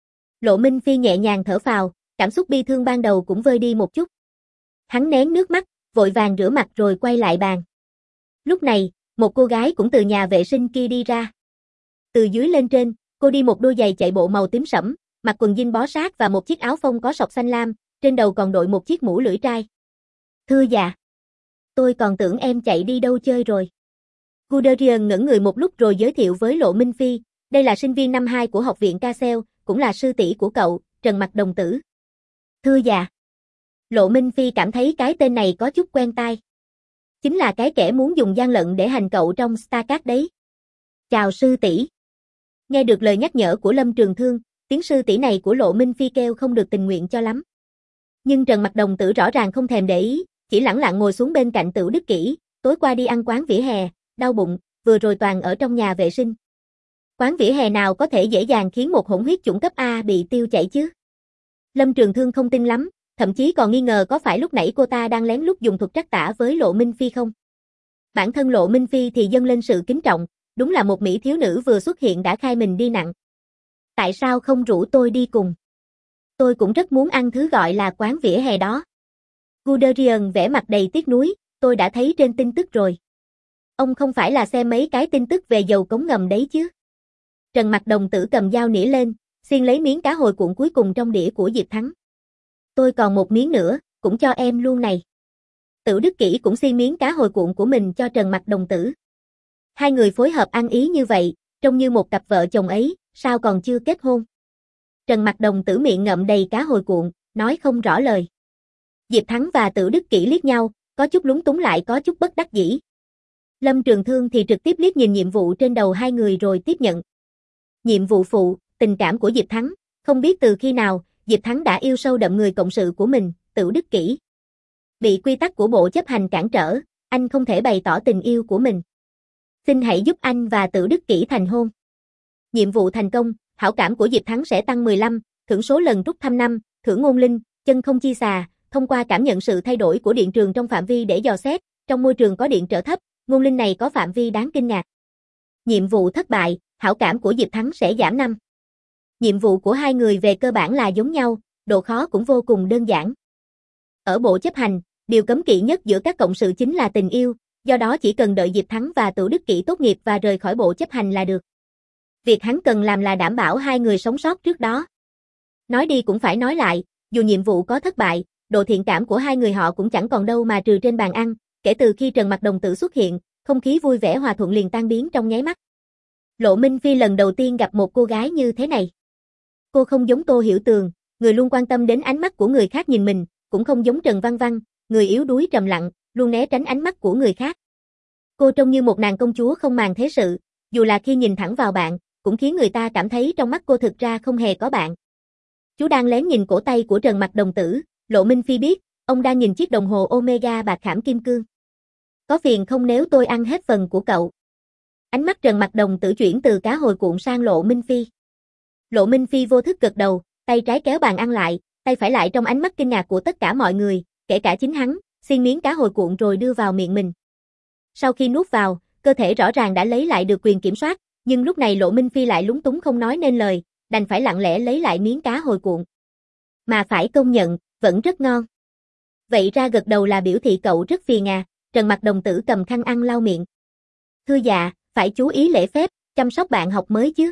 Lộ Minh Phi nhẹ nhàng thở phào, cảm xúc bi thương ban đầu cũng vơi đi một chút. Hắn nén nước mắt, vội vàng rửa mặt rồi quay lại bàn. Lúc này, một cô gái cũng từ nhà vệ sinh kia đi ra. Từ dưới lên trên, cô đi một đôi giày chạy bộ màu tím sẫm, mặc quần jean bó sát và một chiếc áo phông có sọc xanh lam, trên đầu còn đội một chiếc mũ lưỡi trai. Thưa dạ. Tôi còn tưởng em chạy đi đâu chơi rồi. Guderian ngẩn người một lúc rồi giới thiệu với Lộ Minh Phi, đây là sinh viên năm 2 của học viện Cassel, cũng là sư tỷ của cậu, Trần Mặc Đồng Tử. Thưa dạ. Lộ Minh Phi cảm thấy cái tên này có chút quen tai. Chính là cái kẻ muốn dùng gian lận để hành cậu trong Starcraft đấy. Chào sư tỷ. Nghe được lời nhắc nhở của Lâm Trường Thương, tiếng sư tỷ này của Lộ Minh Phi kêu không được tình nguyện cho lắm. Nhưng Trần Mặc Đồng Tử rõ ràng không thèm để ý, chỉ lẳng lặng ngồi xuống bên cạnh Tửu Đức Kỷ, tối qua đi ăn quán vỉa hè, đau bụng, vừa rồi toàn ở trong nhà vệ sinh. Quán vỉa hè nào có thể dễ dàng khiến một hỗn huyết chủng cấp A bị tiêu chảy chứ? Lâm Trường Thương không tin lắm, thậm chí còn nghi ngờ có phải lúc nãy cô ta đang lén lút dùng thuật trắc tả với Lộ Minh Phi không? Bản thân Lộ Minh Phi thì dâng lên sự kính trọng, đúng là một mỹ thiếu nữ vừa xuất hiện đã khai mình đi nặng. Tại sao không rủ tôi đi cùng? Tôi cũng rất muốn ăn thứ gọi là quán vỉa hè đó. Guderian vẽ mặt đầy tiếc nuối, tôi đã thấy trên tin tức rồi. Ông không phải là xem mấy cái tin tức về dầu cống ngầm đấy chứ? Trần Mặc Đồng Tử cầm dao nĩa lên, xiên lấy miếng cá hồi cuộn cuối cùng trong đĩa của Diệp Thắng. Tôi còn một miếng nữa, cũng cho em luôn này. Tửu Đức Kỷ cũng xiên miếng cá hồi cuộn của mình cho Trần Mặc Đồng Tử. Hai người phối hợp ăn ý như vậy, trông như một cặp vợ chồng ấy, sao còn chưa kết hôn? Trần Mặc Đồng Tử miệng ngậm đầy cá hồi cuộn, nói không rõ lời. Diệp Thắng và Tửu Đức Kỷ liếc nhau, có chút lúng túng lại có chút bất đắc dĩ. Lâm Trường Thương thì trực tiếp liếc nhìn nhiệm vụ trên đầu hai người rồi tiếp nhận. Nhiệm vụ phụ, tình cảm của Diệp Thắng, không biết từ khi nào, Diệp Thắng đã yêu sâu đậm người cộng sự của mình, Tửu Đức Kỷ. Bị quy tắc của bộ chấp hành cản trở, anh không thể bày tỏ tình yêu của mình. Xin hãy giúp anh và Tửu Đức Kỷ thành hôn. Nhiệm vụ thành công, hảo cảm của Diệp Thắng sẽ tăng 15, thưởng số lần rút thăm 5, thưởng ngôn linh, chân không chi xà, thông qua cảm nhận sự thay đổi của điện trường trong phạm vi để dò xét, trong môi trường có điện trở thấp, ngôn linh này có phạm vi đáng kinh ngạc. Nhiệm vụ thất bại, hảo cảm của Diệp Thắng sẽ giảm 5. Nhiệm vụ của hai người về cơ bản là giống nhau, độ khó cũng vô cùng đơn giản. Ở bộ chấp hành, điều cấm kỵ nhất giữa các cộng sự chính là tình yêu, do đó chỉ cần đợi Diệp Thắng và Tửu Đức Kỷ tốt nghiệp và rời khỏi bộ chấp hành là được. Việc hắn cần làm là đảm bảo hai người sống sót trước đó. Nói đi cũng phải nói lại, dù nhiệm vụ có thất bại, độ thiện cảm của hai người họ cũng chẳng còn đâu mà trừ trên bàn ăn, kể từ khi Trần Mặc Đồng Tử xuất hiện, không khí vui vẻ hòa thuận liền tan biến trong nháy mắt. Lộ Minh Phi lần đầu tiên gặp một cô gái như thế này. Cô không giống Tô Hiểu Tường, người luôn quan tâm đến ánh mắt của người khác nhìn mình, cũng không giống Trần Văn Văn, người yếu đuối trầm lặng, luôn né tránh ánh mắt của người khác. Cô trông như một nàng công chúa không màng thế sự, dù là khi nhìn thẳng vào bạn, cũng khiến người ta cảm thấy trong mắt cô thực ra không hề có bạn. Chú đang lén nhìn cổ tay của Trần Mặc Đồng Tử, Lộ Minh Phi biết, ông đang nhìn chiếc đồng hồ Omega bạc khảm kim cương. Có phiền không nếu tôi ăn hết phần của cậu? Ánh mắt Trần Mặc Đồng Tử chuyển từ cá hồi cuộn sang Lộ Minh Phi. Lộ Minh Phi vô thức gật đầu, tay trái kéo bàn ăn lại, tay phải lại trong ánh mắt kinh ngạc của tất cả mọi người, kể cả chính hắn, xiên miếng cá hồi cuộn rồi đưa vào miệng mình. Sau khi nuốt vào, cơ thể rõ ràng đã lấy lại được quyền kiểm soát, nhưng lúc này Lộ Minh Phi lại lúng túng không nói nên lời, đành phải lặng lẽ lấy lại miếng cá hồi cuộn. Mà phải công nhận, vẫn rất ngon. Vậy ra gật đầu là biểu thị cậu rất phiền à, Trần Mặc Đồng Tử cầm khăn ăn lau miệng. Thưa dạ, Phải chú ý lễ phép, chăm sóc bạn học mới chứ.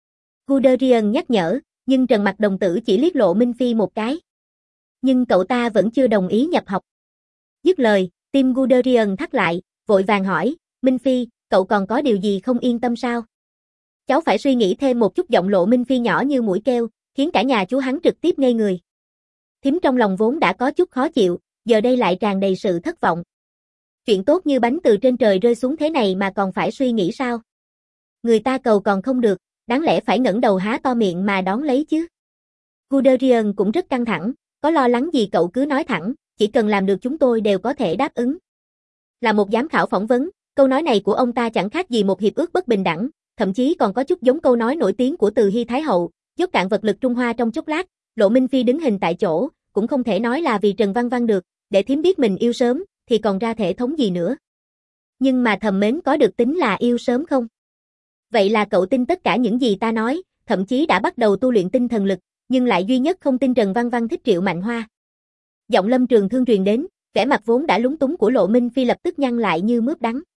Guderian nhắc nhở, nhưng Trần Mặc Đồng tử chỉ liếc Lộ Minh Phi một cái. Nhưng cậu ta vẫn chưa đồng ý nhập học. Dứt lời, tim Guderian thắt lại, vội vàng hỏi, Minh Phi, cậu còn có điều gì không yên tâm sao? Cháu phải suy nghĩ thêm một chút. Giọng Lộ Minh Phi nhỏ như mũi kêu, khiến cả nhà chú hắn trực tiếp ngây người. Thím trong lòng vốn đã có chút khó chịu, giờ đây lại tràn đầy sự thất vọng. Chuyện tốt như bánh từ trên trời rơi xuống thế này mà còn phải suy nghĩ sao? Người ta cầu còn không được, đáng lẽ phải ngẩng đầu há to miệng mà đón lấy chứ. Guderian cũng rất căng thẳng, có lo lắng gì cậu cứ nói thẳng, chỉ cần làm được chúng tôi đều có thể đáp ứng. Là một giám khảo phỏng vấn, câu nói này của ông ta chẳng khác gì một hiệp ước bất bình đẳng, thậm chí còn có chút giống câu nói nổi tiếng của Từ Hy Thái Hậu, dốc cạn vật lực Trung Hoa trong chốc lát. Lộ Minh Phi đứng hình tại chỗ, cũng không thể nói là vì Trần Văn Văn được, để thím biết mình yêu sớm, thì còn ra thể thống gì nữa. Nhưng mà thầm mến có được tính là yêu sớm không? Vậy là cậu tin tất cả những gì ta nói, thậm chí đã bắt đầu tu luyện tinh thần lực, nhưng lại duy nhất không tin Trần Văn Văn thích Triệu Mạnh Hoa. Giọng Lâm Trường Thương truyền đến, vẻ mặt vốn đã lúng túng của Lộ Minh Phi lập tức nhăn lại như mướp đắng.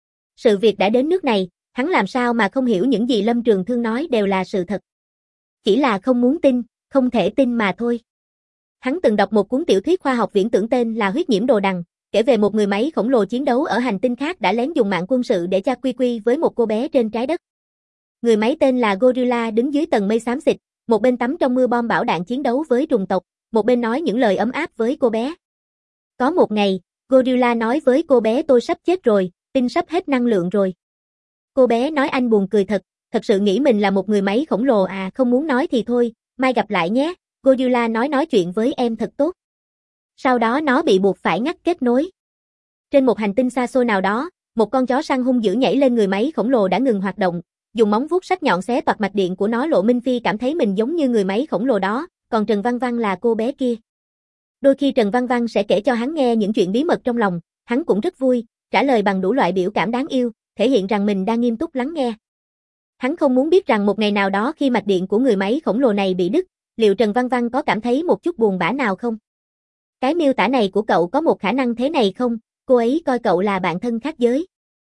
Sự việc đã đến nước này, hắn làm sao mà không hiểu những gì Lâm Trường Thương nói đều là sự thật. Chỉ là không muốn tin, không thể tin mà thôi. Hắn từng đọc một cuốn tiểu thuyết khoa học viễn tưởng tên là Huyết Nhiễm Đồ Đằng, kể về một người máy khổng lồ chiến đấu ở hành tinh khác đã lén dùng mạng quân sự để tra quy quy với một cô bé trên trái đất. Người máy tên là Gorilla đứng dưới tầng mây xám xịt, một bên tắm trong mưa bom bão đạn chiến đấu với trùng tộc, một bên nói những lời ấm áp với cô bé. Có một ngày, Gorilla nói với cô bé tôi sắp chết rồi, pin sắp hết năng lượng rồi. Cô bé nói anh buồn cười thật sự nghĩ mình là một người máy khổng lồ à, không muốn nói thì thôi, mai gặp lại nhé, Gorilla nói chuyện với em thật tốt. Sau đó nó bị buộc phải ngắt kết nối. Trên một hành tinh xa xôi nào đó, một con chó săn hung dữ nhảy lên người máy khổng lồ đã ngừng hoạt động, dùng móng vuốt sắc nhọn xé toạc mạch điện của nó. Lộ Minh Phi cảm thấy mình giống như người máy khổng lồ đó, còn Trần Văn Văn là cô bé kia. Đôi khi Trần Văn Văn sẽ kể cho hắn nghe những chuyện bí mật trong lòng, hắn cũng rất vui, trả lời bằng đủ loại biểu cảm đáng yêu, thể hiện rằng mình đang nghiêm túc lắng nghe. Hắn không muốn biết rằng một ngày nào đó khi mạch điện của người máy khổng lồ này bị đứt, liệu Trần Văn Văn có cảm thấy một chút buồn bã nào không? Cái miêu tả này của cậu có một khả năng thế này không? Cô ấy coi cậu là bạn thân khác giới.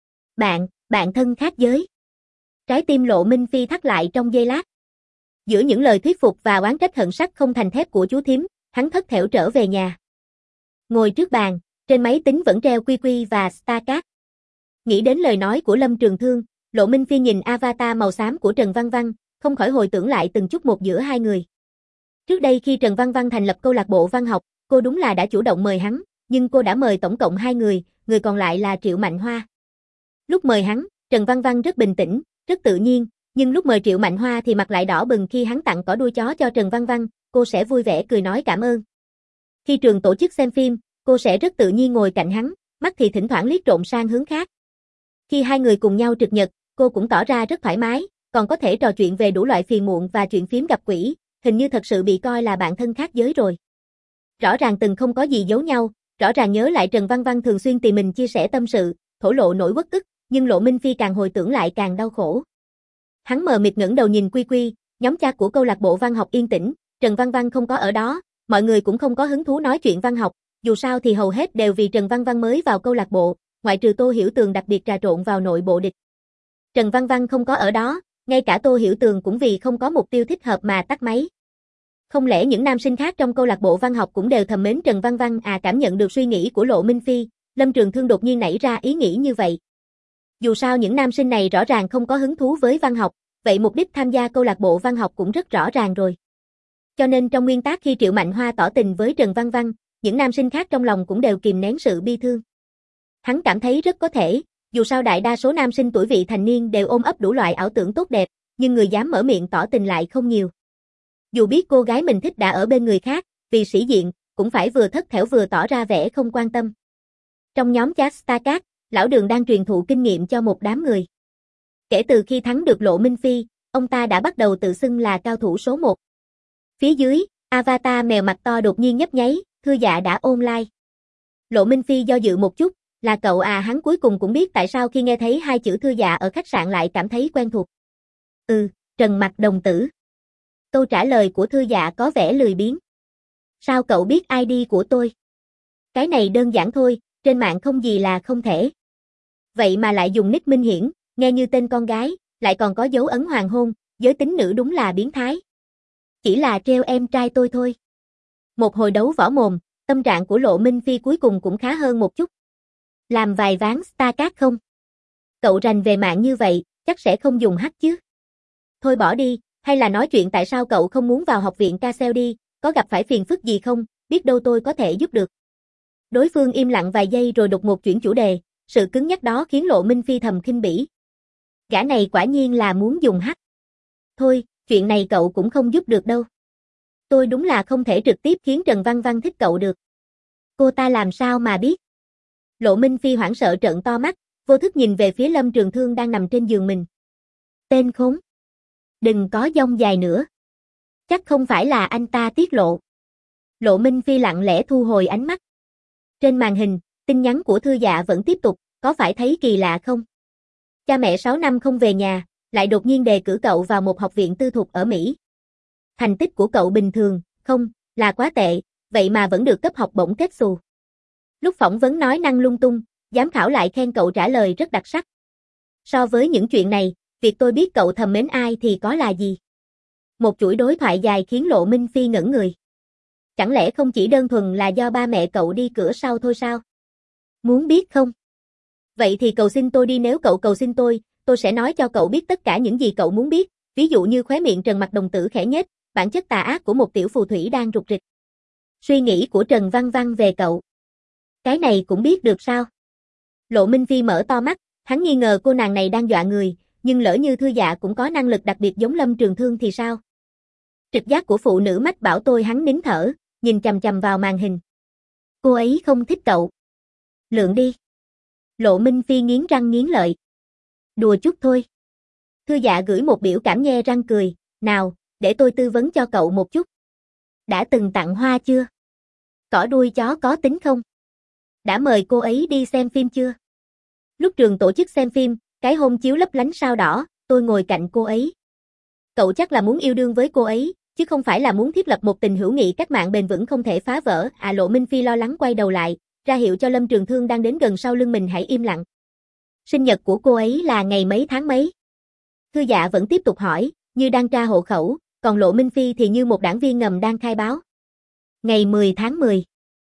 Bạn thân khác giới. Trái tim Lộ Minh Phi thắt lại trong giây lát. Giữa những lời thuyết phục và oán trách hận sắt không thành thép của chú thím, hắn thất thểu trở về nhà. Ngồi trước bàn, trên máy tính vẫn treo quy quy và StarCard. Nghĩ đến lời nói của Lâm Trường Thương, Lộ Minh Phi nhìn avatar màu xám của Trần Văn Văn, không khỏi hồi tưởng lại từng chút một giữa hai người. Trước đây khi Trần Văn Văn thành lập câu lạc bộ văn học, cô đúng là đã chủ động mời hắn, nhưng cô đã mời tổng cộng 2 người, người còn lại là Triệu Mạnh Hoa. Lúc mời hắn, Trần Văn Văn rất bình tĩnh, rất tự nhiên, nhưng lúc mời Triệu Mạnh Hoa thì mặt lại đỏ bừng khi hắn tặng cỏ đuôi chó cho Trần Văn Văn, cô sẽ vui vẻ cười nói cảm ơn. Khi trường tổ chức xem phim, cô sẽ rất tự nhiên ngồi cạnh hắn, mắt thì thỉnh thoảng liếc trộm sang hướng khác. Khi hai người cùng nhau trực nhật, cô cũng tỏ ra rất thoải mái, còn có thể trò chuyện về đủ loại phiền muộn và chuyện phiếm gặp quỷ, hình như thật sự bị coi là bạn thân khác giới rồi. Rõ ràng từng không có gì giấu nhau, rõ ràng nhớ lại Trần Văn Văn thường xuyên tìm mình chia sẻ tâm sự, thổ lộ nỗi uất ức, nhưng Lộ Minh Phi càng hồi tưởng lại càng đau khổ. Hắn mờ mịt ngẩng đầu nhìn Quy Quy, nhóm chat của câu lạc bộ văn học yên tĩnh, Trần Văn Văn không có ở đó, mọi người cũng không có hứng thú nói chuyện văn học, dù sao thì hầu hết đều vì Trần Văn Văn mới vào câu lạc bộ, ngoại trừ Tô Hiểu Tường đặc biệt trà trộn vào nội bộ địch. Trần Văn Văn không có ở đó, ngay cả Tô Hiểu Tường cũng vì không có mục tiêu thích hợp mà tắt máy. Không lẽ những nam sinh khác trong câu lạc bộ văn học cũng đều thầm mến Trần Văn Văn à? Cảm nhận được suy nghĩ của Lộ Minh Phi, Lâm Trường Thương đột nhiên nảy ra ý nghĩ như vậy. Dù sao những nam sinh này rõ ràng không có hứng thú với văn học, vậy mục đích tham gia câu lạc bộ văn học cũng rất rõ ràng rồi. Cho nên trong nguyên tắc khi Triệu Mạnh Hoa tỏ tình với Trần Văn Văn, những nam sinh khác trong lòng cũng đều kìm nén sự bi thương. Hắn cảm thấy rất có thể, dù sao đại đa số nam sinh tuổi vị thành niên đều ôm ấp đủ loại ảo tưởng tốt đẹp, nhưng người dám mở miệng tỏ tình lại không nhiều. Dù biết cô gái mình thích đã ở bên người khác, vì sĩ diện, cũng phải vừa thất thểu vừa tỏ ra vẻ không quan tâm. Trong nhóm chat StarCard, Lão Đường đang truyền thụ kinh nghiệm cho một đám người. Kể từ khi thắng được Lộ Minh Phi, ông ta đã bắt đầu tự xưng là cao thủ số 1. Phía dưới, avatar mèo mặt to đột nhiên nhấp nháy, Thư Dạ đã online. Lộ Minh Phi do dự một chút, là cậu à? Hắn cuối cùng cũng biết tại sao khi nghe thấy 2 chữ Thư Dạ ở khách sạn lại cảm thấy quen thuộc. Trần Mặc đồng tử. Câu trả lời của Thư Dạ có vẻ lười biếng. Sao cậu biết ID của tôi? Cái này đơn giản thôi, trên mạng không gì là không thể. Vậy mà lại dùng nick Minh Hiển, Nghe như tên con gái, lại còn có dấu ấn hoàng hôn, giới tính nữ đúng là biến thái. Chỉ là trêu em trai tôi thôi. Một hồi đấu võ mồm, tâm trạng của Lộ Minh Phi cuối cùng cũng khá hơn một chút. Làm vài ván StarCraft không? Cậu rành về mạng như vậy, chắc sẽ không dùng hack chứ. Thôi bỏ đi, hay là nói chuyện tại sao cậu không muốn vào học viện Castle đi, có gặp phải phiền phức gì không, biết đâu tôi có thể giúp được. Đối phương im lặng vài giây rồi đột ngột chuyển chủ đề, sự cứng nhắc đó khiến Lộ Minh Phi thầm khinh bỉ. Gã này quả nhiên là muốn dùng hack. Thôi, chuyện này cậu cũng không giúp được đâu. Tôi đúng là không thể trực tiếp khiến Trần Văn Văn thích cậu được. Cô ta làm sao mà biết? Lộ Minh Phi hoảng sợ trợn to mắt, vô thức nhìn về phía Lâm Trường Thương đang nằm trên giường mình. Tên khốn. Đừng có dông dài nữa. Chắc không phải là anh ta tiết lộ. Lộ Minh Phi lặng lẽ thu hồi ánh mắt. Trên màn hình, tin nhắn của Thư Dạ vẫn tiếp tục, có phải thấy kỳ lạ không? Cha mẹ 6 năm không về nhà, lại đột nhiên đề cử cậu vào một học viện tư thục ở Mỹ. Thành tích của cậu bình thường, không, là quá tệ, vậy mà vẫn được cấp học bổng kết xù. Lúc phỏng vấn nói năng lung tung, giám khảo lại khen cậu trả lời rất đặc sắc. So với những chuyện này, việc tôi biết cậu thầm mến ai thì có là gì? Một chuỗi đối thoại dài khiến Lộ Minh Phi ngẩn người. Chẳng lẽ không chỉ đơn thuần là do ba mẹ cậu đi cửa sau thôi sao? Muốn biết không? Vậy thì cầu xin tôi đi, nếu cậu cầu xin tôi sẽ nói cho cậu biết tất cả những gì cậu muốn biết, ví dụ như khóe miệng Trần Mặc Đồng Tử khẽ nhếch, bản chất tà ác của một tiểu phù thủy đang rục rịch. Suy nghĩ của Trần Văn Văn về cậu. Cái này cũng biết được sao? Lộ Minh Phi mở to mắt, hắn nghi ngờ cô nàng này đang dọa người, nhưng lỡ như Thư Dạ cũng có năng lực đặc biệt giống Lâm Trường Thương thì sao? Trực giác của phụ nữ mách bảo tôi, hắn nín thở, nhìn chằm chằm vào màn hình. Cô ấy không thích cậu. Lượng đi. Lộ Minh Phi nghiến răng nghiến lợi. Đùa chút thôi. Thư Dạ gửi một biểu cảm nhe răng cười, nào, để tôi tư vấn cho cậu một chút. Đã từng tặng hoa chưa? Cỏ đuôi chó có tính không? Đã mời cô ấy đi xem phim chưa? Lúc trường tổ chức xem phim, cái hôm chiếu lấp lánh sao đỏ, tôi ngồi cạnh cô ấy. Cậu chắc là muốn yêu đương với cô ấy, chứ không phải là muốn thiết lập một tình hữu nghị cách mạng bền vững không thể phá vỡ. Lộ Minh Phi lo lắng quay đầu lại, ra hiệu cho Lâm Trường Thương đang đến gần sau lưng mình hãy im lặng. Sinh nhật của cô ấy là ngày mấy tháng mấy? Thư Dạ vẫn tiếp tục hỏi, như đang tra hộ khẩu, còn Lộ Minh Phi thì như một đảng viên ngầm đang khai báo. Ngày 10 tháng 10.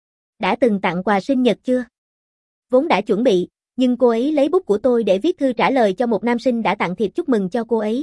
Đã từng tặng quà sinh nhật chưa? Vốn đã chuẩn bị, nhưng cô ấy lấy bút của tôi để viết thư trả lời cho một nam sinh đã tặng thiệp chúc mừng cho cô ấy.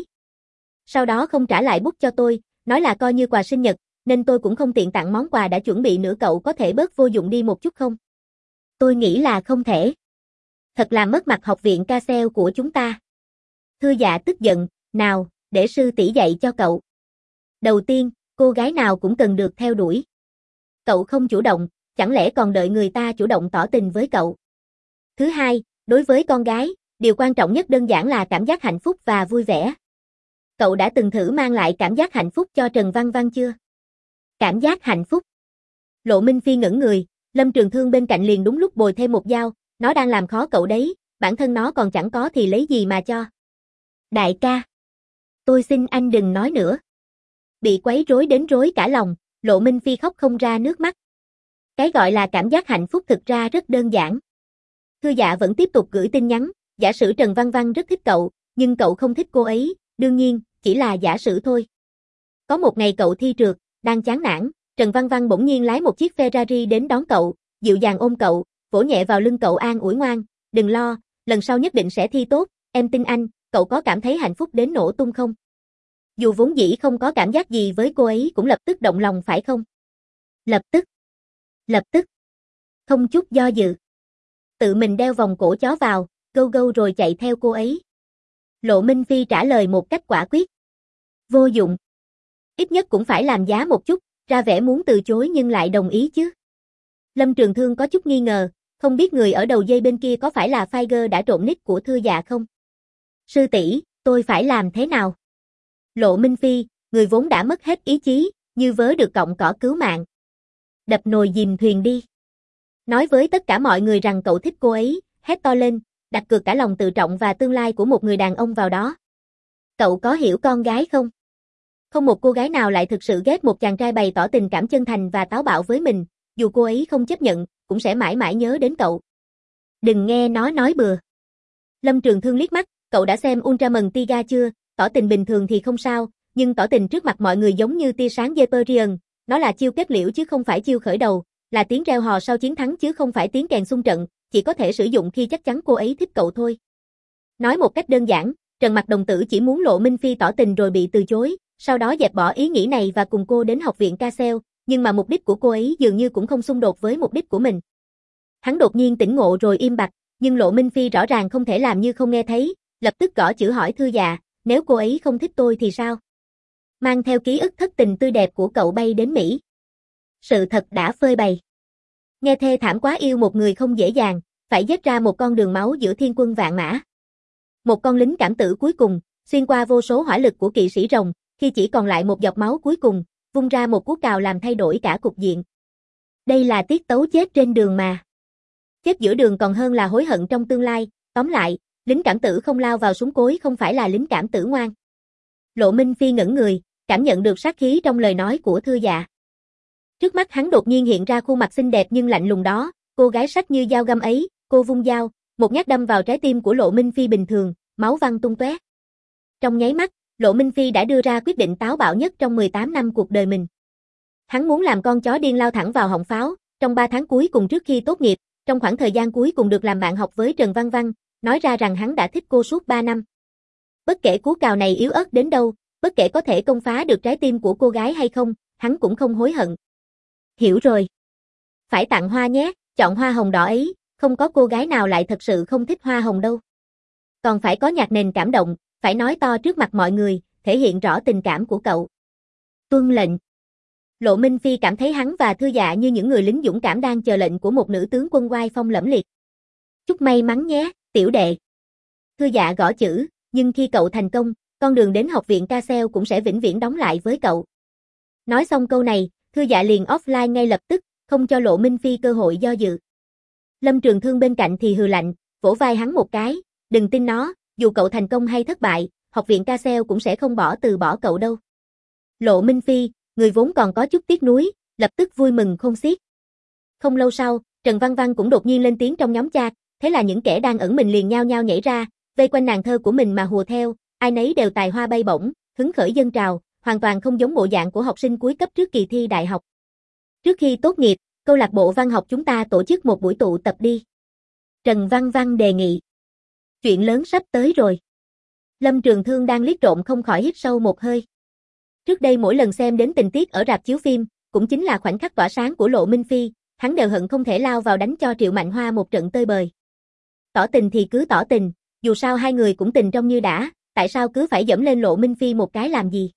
Sau đó không trả lại bút cho tôi, nói là coi như quà sinh nhật, nên tôi cũng không tiện tặng món quà đã chuẩn bị nữa, cậu có thể bớt vô dụng đi một chút không? Tôi nghĩ là không thể. Thật là mất mặt học viện Castle của chúng ta. Thư Dạ tức giận, nào, để sư tỷ dạy cho cậu. Đầu tiên, cô gái nào cũng cần được theo đuổi. Cậu không chủ động, chẳng lẽ còn đợi người ta chủ động tỏ tình với cậu? Thứ hai, đối với con gái, điều quan trọng nhất đơn giản là cảm giác hạnh phúc và vui vẻ. Cậu đã từng thử mang lại cảm giác hạnh phúc cho Trần Văn Văn chưa? Cảm giác hạnh phúc. Lộ Minh Phi ngẩn người, Lâm Trường Thương bên cạnh liền đúng lúc bồi thêm một dao, nó đang làm khó cậu đấy, bản thân nó còn chẳng có thì lấy gì mà cho. Đại ca, tôi xin anh đừng nói nữa. Bị quấy rối đến rối cả lòng, Lộ Minh Phi khóc không ra nước mắt. Cái gọi là cảm giác hạnh phúc thực ra rất đơn giản. Thư Dạ vẫn tiếp tục gửi tin nhắn, giả sử Trần Văn Văn rất thích cậu, nhưng cậu không thích cô ấy, đương nhiên, chỉ là giả sử thôi. Có một ngày cậu thi trượt, đang chán nản, Trần Văn Văn bỗng nhiên lái một chiếc Ferrari đến đón cậu, dịu dàng ôm cậu, vỗ nhẹ vào lưng cậu an ủi ngoan, đừng lo, lần sau nhất định sẽ thi tốt, em tin anh, cậu có cảm thấy hạnh phúc đến nổ tung không? Dù vốn dĩ không có cảm giác gì với cô ấy cũng lập tức động lòng phải không? Lập tức, không chút do dự. Tự mình đeo vòng cổ chó vào, gâu gâu rồi chạy theo cô ấy. Lộ Minh Phi trả lời một cách quả quyết. Vô dụng. Ít nhất cũng phải làm giá một chút, ra vẻ muốn từ chối nhưng lại đồng ý chứ. Lâm Trường Thương có chút nghi ngờ, không biết người ở đầu dây bên kia có phải là Figer đã trộn nick của Thư Dạ không? Sư tỷ, tôi phải làm thế nào? Lộ Minh Phi, người vốn đã mất hết ý chí, như vớ được cọng cỏ cứu mạng. Đập nồi dìm thuyền đi. Nói với tất cả mọi người rằng cậu thích cô ấy, hét to lên, đặt cược cả lòng tự trọng và tương lai của một người đàn ông vào đó. Cậu có hiểu con gái không? Không một cô gái nào lại thực sự ghét một chàng trai bày tỏ tình cảm chân thành và táo bạo với mình, dù cô ấy không chấp nhận, cũng sẽ mãi mãi nhớ đến cậu. Đừng nghe nó nói bừa. Lâm Trường Thương liếc mắt, cậu đã xem Ultraman Tiga chưa? Tỏ tình bình thường thì không sao, nhưng tỏ tình trước mặt mọi người giống như tia sáng Hyperion, nó là chiêu kết liễu chứ không phải chiêu khởi đầu, là tiếng reo hò sau chiến thắng chứ không phải tiếng kèn xung trận, chỉ có thể sử dụng khi chắc chắn cô ấy thích cậu thôi. Nói một cách đơn giản, Trần Mặc Đồng Tử chỉ muốn Lộ Minh Phi tỏ tình rồi bị từ chối, sau đó dẹp bỏ ý nghĩ này và cùng cô đến học viện Ca-xeo, nhưng mà mục đích của cô ấy dường như cũng không xung đột với mục đích của mình. Hắn đột nhiên tỉnh ngộ rồi im bặt, nhưng Lộ Minh Phi rõ ràng không thể làm như không nghe thấy, lập tức gõ chữ hỏi Thư Dạ, nếu cô ấy không thích tôi thì sao? Mang theo ký ức thất tình tươi đẹp của cậu bay đến Mỹ. Sự thật đã phơi bày. Nghe thê thảm quá, yêu một người không dễ dàng, phải giết ra một con đường máu giữa thiên quân vạn mã. Một con lính cảm tử cuối cùng, xuyên qua vô số hỏa lực của kỵ sĩ rồng, khi chỉ còn lại một giọt máu cuối cùng, vung ra một cú cào làm thay đổi cả cục diện. Đây là tiết tấu chết trên đường mà. Chết giữa đường còn hơn là hối hận trong tương lai, tóm lại, lính cảm tử không lao vào súng cối không phải là lính cảm tử ngoan. Lộ Minh Phi ngẩn người, cảm nhận được sát khí trong lời nói của Thư Dạ. Trước mắt hắn đột nhiên hiện ra khuôn mặt xinh đẹp nhưng lạnh lùng đó, cô gái sắc như dao găm ấy, cô vung dao, một nhát đâm vào trái tim của Lộ Minh Phi bình thường, máu văng tung tóe. Trong nháy mắt, Lộ Minh Phi đã đưa ra quyết định táo bạo nhất trong 18 năm cuộc đời mình. Hắn muốn làm con chó điên lao thẳng vào họng pháo, trong 3 tháng cuối cùng trước khi tốt nghiệp, trong khoảng thời gian cuối cùng được làm bạn học với Trần Văn Văn, nói ra rằng hắn đã thích cô suốt 3 năm. Bất kể cú cào này yếu ớt đến đâu, bất kể có thể công phá được trái tim của cô gái hay không, hắn cũng không hối hận. Hiểu rồi. Phải tặng hoa nhé, chọn hoa hồng đỏ ấy, không có cô gái nào lại thật sự không thích hoa hồng đâu. Còn phải có nhạc nền cảm động, phải nói to trước mặt mọi người, thể hiện rõ tình cảm của cậu. Tuân lệnh. Lộ Minh Phi cảm thấy hắn và Thư Dạ như những người lính dũng cảm đang chờ lệnh của một nữ tướng quân oai phong lẫm liệt. Chúc may mắn nhé, tiểu đệ. Thư Dạ gõ chữ, nhưng khi cậu thành công, con đường đến học viện Ca-xeo cũng sẽ vĩnh viễn đóng lại với cậu. Nói xong câu này, Thư Dạ liền offline ngay lập tức, không cho Lộ Minh Phi cơ hội do dự. Lâm Trường Thương bên cạnh thì hừ lạnh, vỗ vai hắn một cái, đừng tin nó, dù cậu thành công hay thất bại, học viện Ca-xeo cũng sẽ không từ bỏ cậu đâu. Lộ Minh Phi, người vốn còn có chút tiếc nuối, lập tức vui mừng khôn xiết. Không lâu sau, Trần Văn Văn cũng đột nhiên lên tiếng trong nhóm chat, thế là những kẻ đang ẩn mình liền nhao nhao nhảy ra, vây quanh nàng thơ của mình mà hùa theo, ai nấy đều tài hoa bay bổng, hứng khởi dâng trào, hoàn toàn không giống bộ dạng của học sinh cuối cấp trước kỳ thi đại học. Trước khi tốt nghiệp, câu lạc bộ văn học chúng ta tổ chức một buổi tụ tập đi. Trần Văn Văn đề nghị. Chuyện lớn sắp tới rồi. Lâm Trường Thương đang liếc trộm không khỏi hít sâu một hơi. Trước đây mỗi lần xem đến tình tiết ở rạp chiếu phim, cũng chính là khoảnh khắc tỏa sáng của Lộ Minh Phi, hắn đều hận không thể lao vào đánh cho Triệu Mạnh Hoa một trận tơi bời. Tỏ tình thì cứ tỏ tình, dù sao hai người cũng tình trong như đã, tại sao cứ phải dẫm lên Lộ Minh Phi một cái làm gì?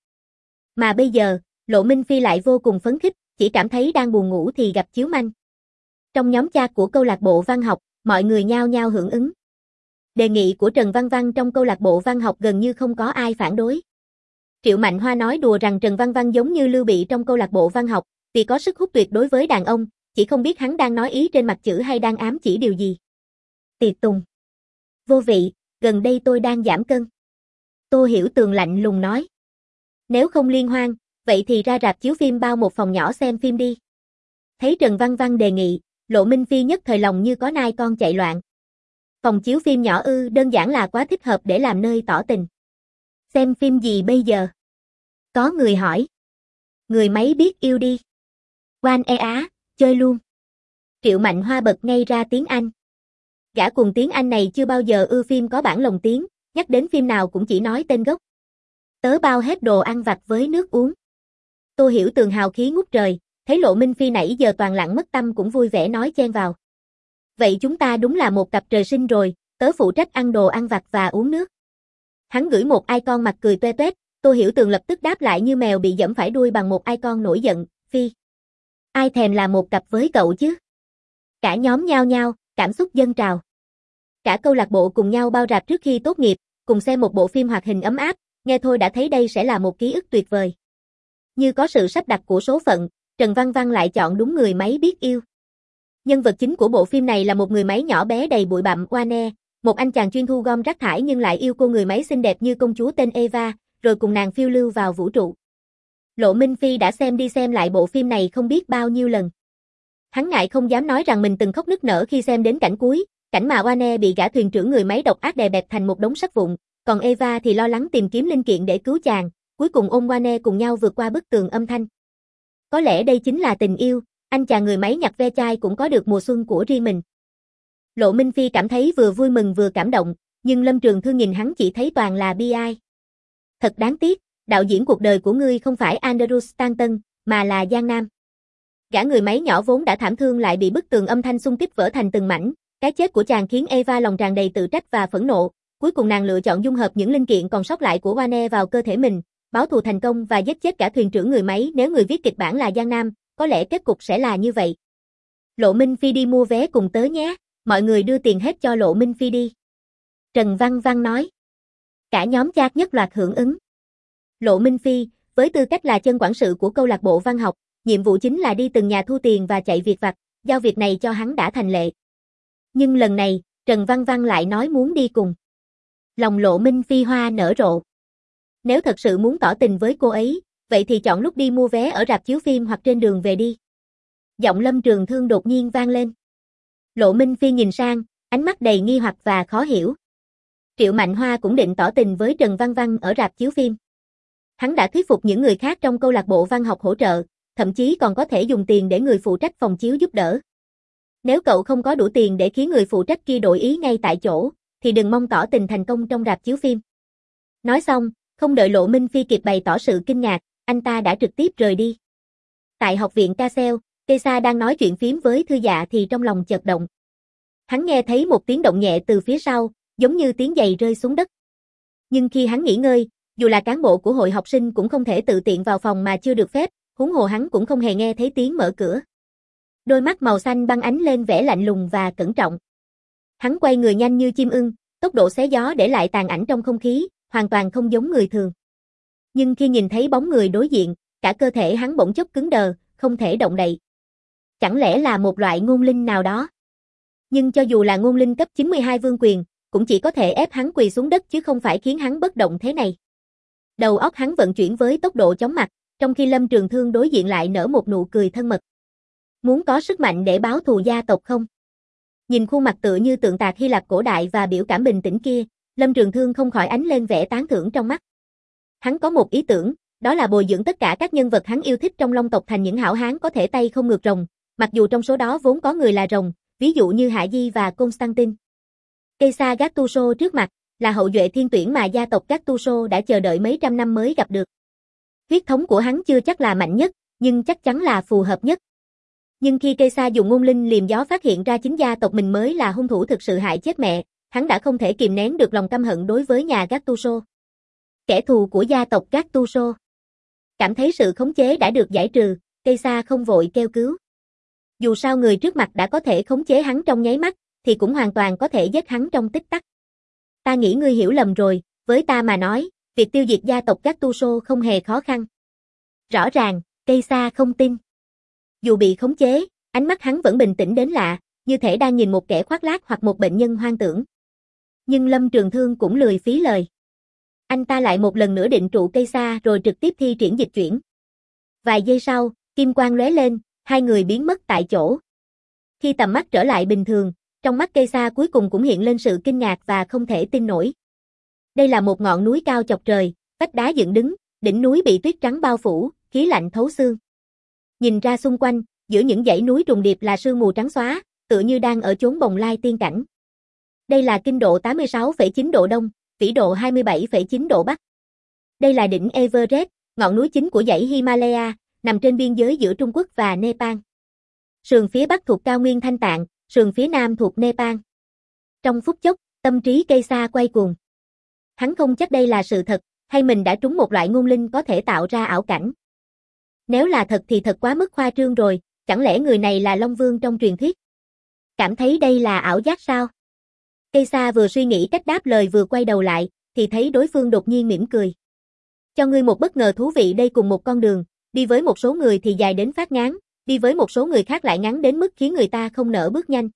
Mà bây giờ, Lộ Minh Phi lại vô cùng phấn khích, chỉ cảm thấy đang buồn ngủ thì gặp chiếu manh. Trong nhóm chat của câu lạc bộ văn học, mọi người nhao nhao hưởng ứng. Đề nghị của Trần Văn Văn trong câu lạc bộ văn học gần như không có ai phản đối. Triệu Mạnh Hoa nói đùa rằng Trần Văn Văn giống như Lưu Bị trong câu lạc bộ văn học, vì có sức hút tuyệt đối với đàn ông, chỉ không biết hắn đang nói ý trên mặt chữ hay đang ám chỉ điều gì. Tiệc tùng. Vô vị, gần đây tôi đang giảm cân. Tô Hiểu Tường lạnh lùng nói. Nếu không liên hoan, vậy thì ra rạp chiếu phim bao một phòng nhỏ xem phim đi. Thấy Trần Văn Văn đề nghị, Lộ Minh Phi nhất thời lòng như có nai con chạy loạn. Phòng chiếu phim nhỏ ư, đơn giản là quá thích hợp để làm nơi tỏ tình. Xem phim gì bây giờ? Có người hỏi. Người máy biết yêu đi. Quan e á, chơi luôn. Triệu Mạnh Hoa bật ngay ra tiếng Anh. Gã cuồng tiếng Anh này chưa bao giờ ưa phim có bản lồng tiếng, nhắc đến phim nào cũng chỉ nói tên gốc. Tớ bao hết đồ ăn vặt với nước uống. Tô Hiểu Tường hào khí ngút trời, thấy Lộ Minh Phi nãy giờ toàn lặng mất tâm cũng vui vẻ nói chen vào. Vậy chúng ta đúng là một cặp trời sinh rồi, tớ phụ trách ăn đồ ăn vặt và uống nước. Hắn gửi một icon mặt cười toe toét, Tô Hiểu Tường lập tức đáp lại như mèo bị giẫm phải đuôi bằng một icon nổi giận, Phi. Ai thèm là một cặp với cậu chứ? Cả nhóm nhao nhao, cảm xúc dâng trào. Cả câu lạc bộ cùng nhau bao rạp trước khi tốt nghiệp, cùng xem một bộ phim hoạt hình ấm áp, nghe thôi đã thấy đây sẽ là một ký ức tuyệt vời. Như có sự sắp đặt của số phận, Trần Văn Văn lại chọn đúng người máy biết yêu. Nhân vật chính của bộ phim này là một người máy nhỏ bé đầy bụi bặm Wane, một anh chàng chuyên thu gom rác thải nhưng lại yêu cô người máy xinh đẹp như công chúa tên Eva, rồi cùng nàng phiêu lưu vào vũ trụ. Lộ Minh Phi đã xem đi xem lại bộ phim này không biết bao nhiêu lần. Hắn ngại không dám nói rằng mình từng khóc nức nở khi xem đến cảnh cuối, cảnh mà Oane bị gã thuyền trưởng người máy độc ác đè bẹp thành một đống sắt vụn, còn Eva thì lo lắng tìm kiếm linh kiện để cứu chàng, cuối cùng ôm Oane cùng nhau vượt qua bức tường âm thanh. Có lẽ đây chính là tình yêu, anh chàng người máy nhặt ve chai cũng có được mùa xuân của riêng mình. Lộ Minh Phi cảm thấy vừa vui mừng vừa cảm động, nhưng Lâm Trường Thương nhìn hắn chỉ thấy toàn là bi ai. Thật đáng tiếc, đạo diễn cuộc đời của ngươi không phải Andrew Stanton, mà là Giang Nam. Gã người máy nhỏ vốn đã thảm thương lại bị bức tường âm thanh xung kích vỡ thành từng mảnh, cái chết của chàng khiến Eva lòng tràn đầy tự trách và phẫn nộ, cuối cùng nàng lựa chọn dung hợp những linh kiện còn sót lại của Oane vào cơ thể mình, báo thù thành công và giết chết cả thuyền trưởng người máy. Nếu người viết kịch bản là Giang Nam, có lẽ kết cục sẽ là như vậy. Lộ Minh Phi đi mua vé cùng tớ nhé, mọi người đưa tiền hết cho Lộ Minh Phi đi. Trần Văn Văn nói. Cả nhóm chat nhất loạt hưởng ứng. Lộ Minh Phi, với tư cách là chân quản sự của câu lạc bộ văn học, nhiệm vụ chính là đi từng nhà thu tiền và chạy việc vặt, giao việc này cho hắn đã thành lệ. Nhưng lần này, Trần Văn Văn lại nói muốn đi cùng. Lòng Lộ Minh Phi hoa nở rộ. Nếu thật sự muốn tỏ tình với cô ấy, vậy thì chọn lúc đi mua vé ở rạp chiếu phim hoặc trên đường về đi. Giọng Lâm Trường Thương đột nhiên vang lên. Lộ Minh Phi nhìn sang, ánh mắt đầy nghi hoặc và khó hiểu. Triệu Mạnh Hoa cũng định tỏ tình với Trần Văn Văn ở rạp chiếu phim. Hắn đã thuyết phục những người khác trong câu lạc bộ văn học hỗ trợ, thậm chí còn có thể dùng tiền để người phụ trách phòng chiếu giúp đỡ. Nếu cậu không có đủ tiền để khiến người phụ trách kia đổi ý ngay tại chỗ, thì đừng mong tỏ tình thành công trong rạp chiếu phim. Nói xong, không đợi Lộ Minh Phi kịp bày tỏ sự kinh ngạc, anh ta đã trực tiếp rời đi. Tại học viện Casel, Kesa đang nói chuyện phím với Thư Dạ thì trong lòng chợt động. Hắn nghe thấy một tiếng động nhẹ từ phía sau, giống như tiếng giày rơi xuống đất. Nhưng khi hắn nghỉ ngơi, dù là cán bộ của hội học sinh cũng không thể tự tiện vào phòng mà chưa được phép, huống hồ hắn cũng không hề nghe thấy tiếng mở cửa. Đôi mắt màu xanh băng ánh lên vẻ lạnh lùng và cẩn trọng. Hắn quay người nhanh như chim ưng, tốc độ xé gió để lại tàn ảnh trong không khí, hoàn toàn không giống người thường. Nhưng khi nhìn thấy bóng người đối diện, cả cơ thể hắn bỗng chốc cứng đờ, không thể động đậy. Chẳng lẽ là một loại ngôn linh nào đó? Nhưng cho dù là ngôn linh cấp 92 vương quyền, cũng chỉ có thể ép hắn quỳ xuống đất chứ không phải khiến hắn bất động thế này. Đầu óc hắn vận chuyển với tốc độ chóng mặt, trong khi Lâm Trường Thương đối diện lại nở một nụ cười thân mật. Muốn có sức mạnh để báo thù gia tộc không? Nhìn khuôn mặt tựa như tượng tạc Hy Lạp cổ đại và biểu cảm bình tĩnh kia, Lâm Trường Thương không khỏi ánh lên vẻ tán thưởng trong mắt. Hắn có một ý tưởng, đó là bồi dưỡng tất cả các nhân vật hắn yêu thích trong Long tộc thành những hảo hán có thể tay không ngược rồng, mặc dù trong số đó vốn có người là rồng, ví dụ như Hạ Di và Constantine. Kesa Gattuso trước mặt, là hậu duệ thiên tuyển mà gia tộc Gattuso đã chờ đợi mấy trăm năm mới gặp được. Huyết thống của hắn chưa chắc là mạnh nhất, nhưng chắc chắn là phù hợp nhất. Nhưng khi Kesa dùng ngôn linh liềm gió phát hiện ra chính gia tộc mình mới là hung thủ thực sự hại chết mẹ, hắn đã không thể kìm nén được lòng căm hận đối với nhà Gattuso. Kẻ thù của gia tộc Gattuso. Cảm thấy sự khống chế đã được giải trừ, Kesa không vội kêu cứu. Dù sao người trước mặt đã có thể khống chế hắn trong nháy mắt, thì cũng hoàn toàn có thể giết hắn trong tích tắc. Ta nghĩ ngươi hiểu lầm rồi, với ta mà nói, việc tiêu diệt gia tộc Gattuso không hề khó khăn. Rõ ràng, Kesa không tin. Dù bị khống chế, ánh mắt hắn vẫn bình tĩnh đến lạ, như thể đang nhìn một kẻ khoác lác hoặc một bệnh nhân hoang tưởng. Nhưng Lâm Trường Thương cũng lười phí lời. Anh ta lại một lần nữa định trụ Kesa rồi trực tiếp thi triển dịch chuyển. Vài giây sau, kim quang lóe lên, hai người biến mất tại chỗ. Khi tầm mắt trở lại bình thường, trong mắt Kesa cuối cùng cũng hiện lên sự kinh ngạc và không thể tin nổi. Đây là một ngọn núi cao chọc trời, vách đá dựng đứng, đỉnh núi bị tuyết trắng bao phủ, khí lạnh thấu xương. Nhìn ra xung quanh, giữa những dãy núi trùng điệp là sương mù trắng xóa, tựa như đang ở chốn bồng lai tiên cảnh. Đây là kinh độ 86,9 độ Đông, vĩ độ 27,9 độ Bắc. Đây là đỉnh Everest, ngọn núi chính của dãy Himalaya, nằm trên biên giới giữa Trung Quốc và Nepal. Sườn phía Bắc thuộc cao nguyên Thanh Tạng, sườn phía Nam thuộc Nepal. Trong phút chốc, tâm trí Kesa quay cuồng. Hắn không chắc đây là sự thật, hay mình đã trúng một loại ngôn linh có thể tạo ra ảo cảnh. Nếu là thật thì thật quá mức khoa trương rồi, chẳng lẽ người này là Long Vương trong truyền thuyết? Cảm thấy đây là ảo giác sao? Kesa vừa suy nghĩ cách đáp lời vừa quay đầu lại, thì thấy đối phương đột nhiên mỉm cười. Cho ngươi một bất ngờ thú vị đây, cùng một con đường, đi với một số người thì dài đến phát ngán, đi với một số người khác lại ngắn đến mức khiến người ta không nỡ bước nhanh.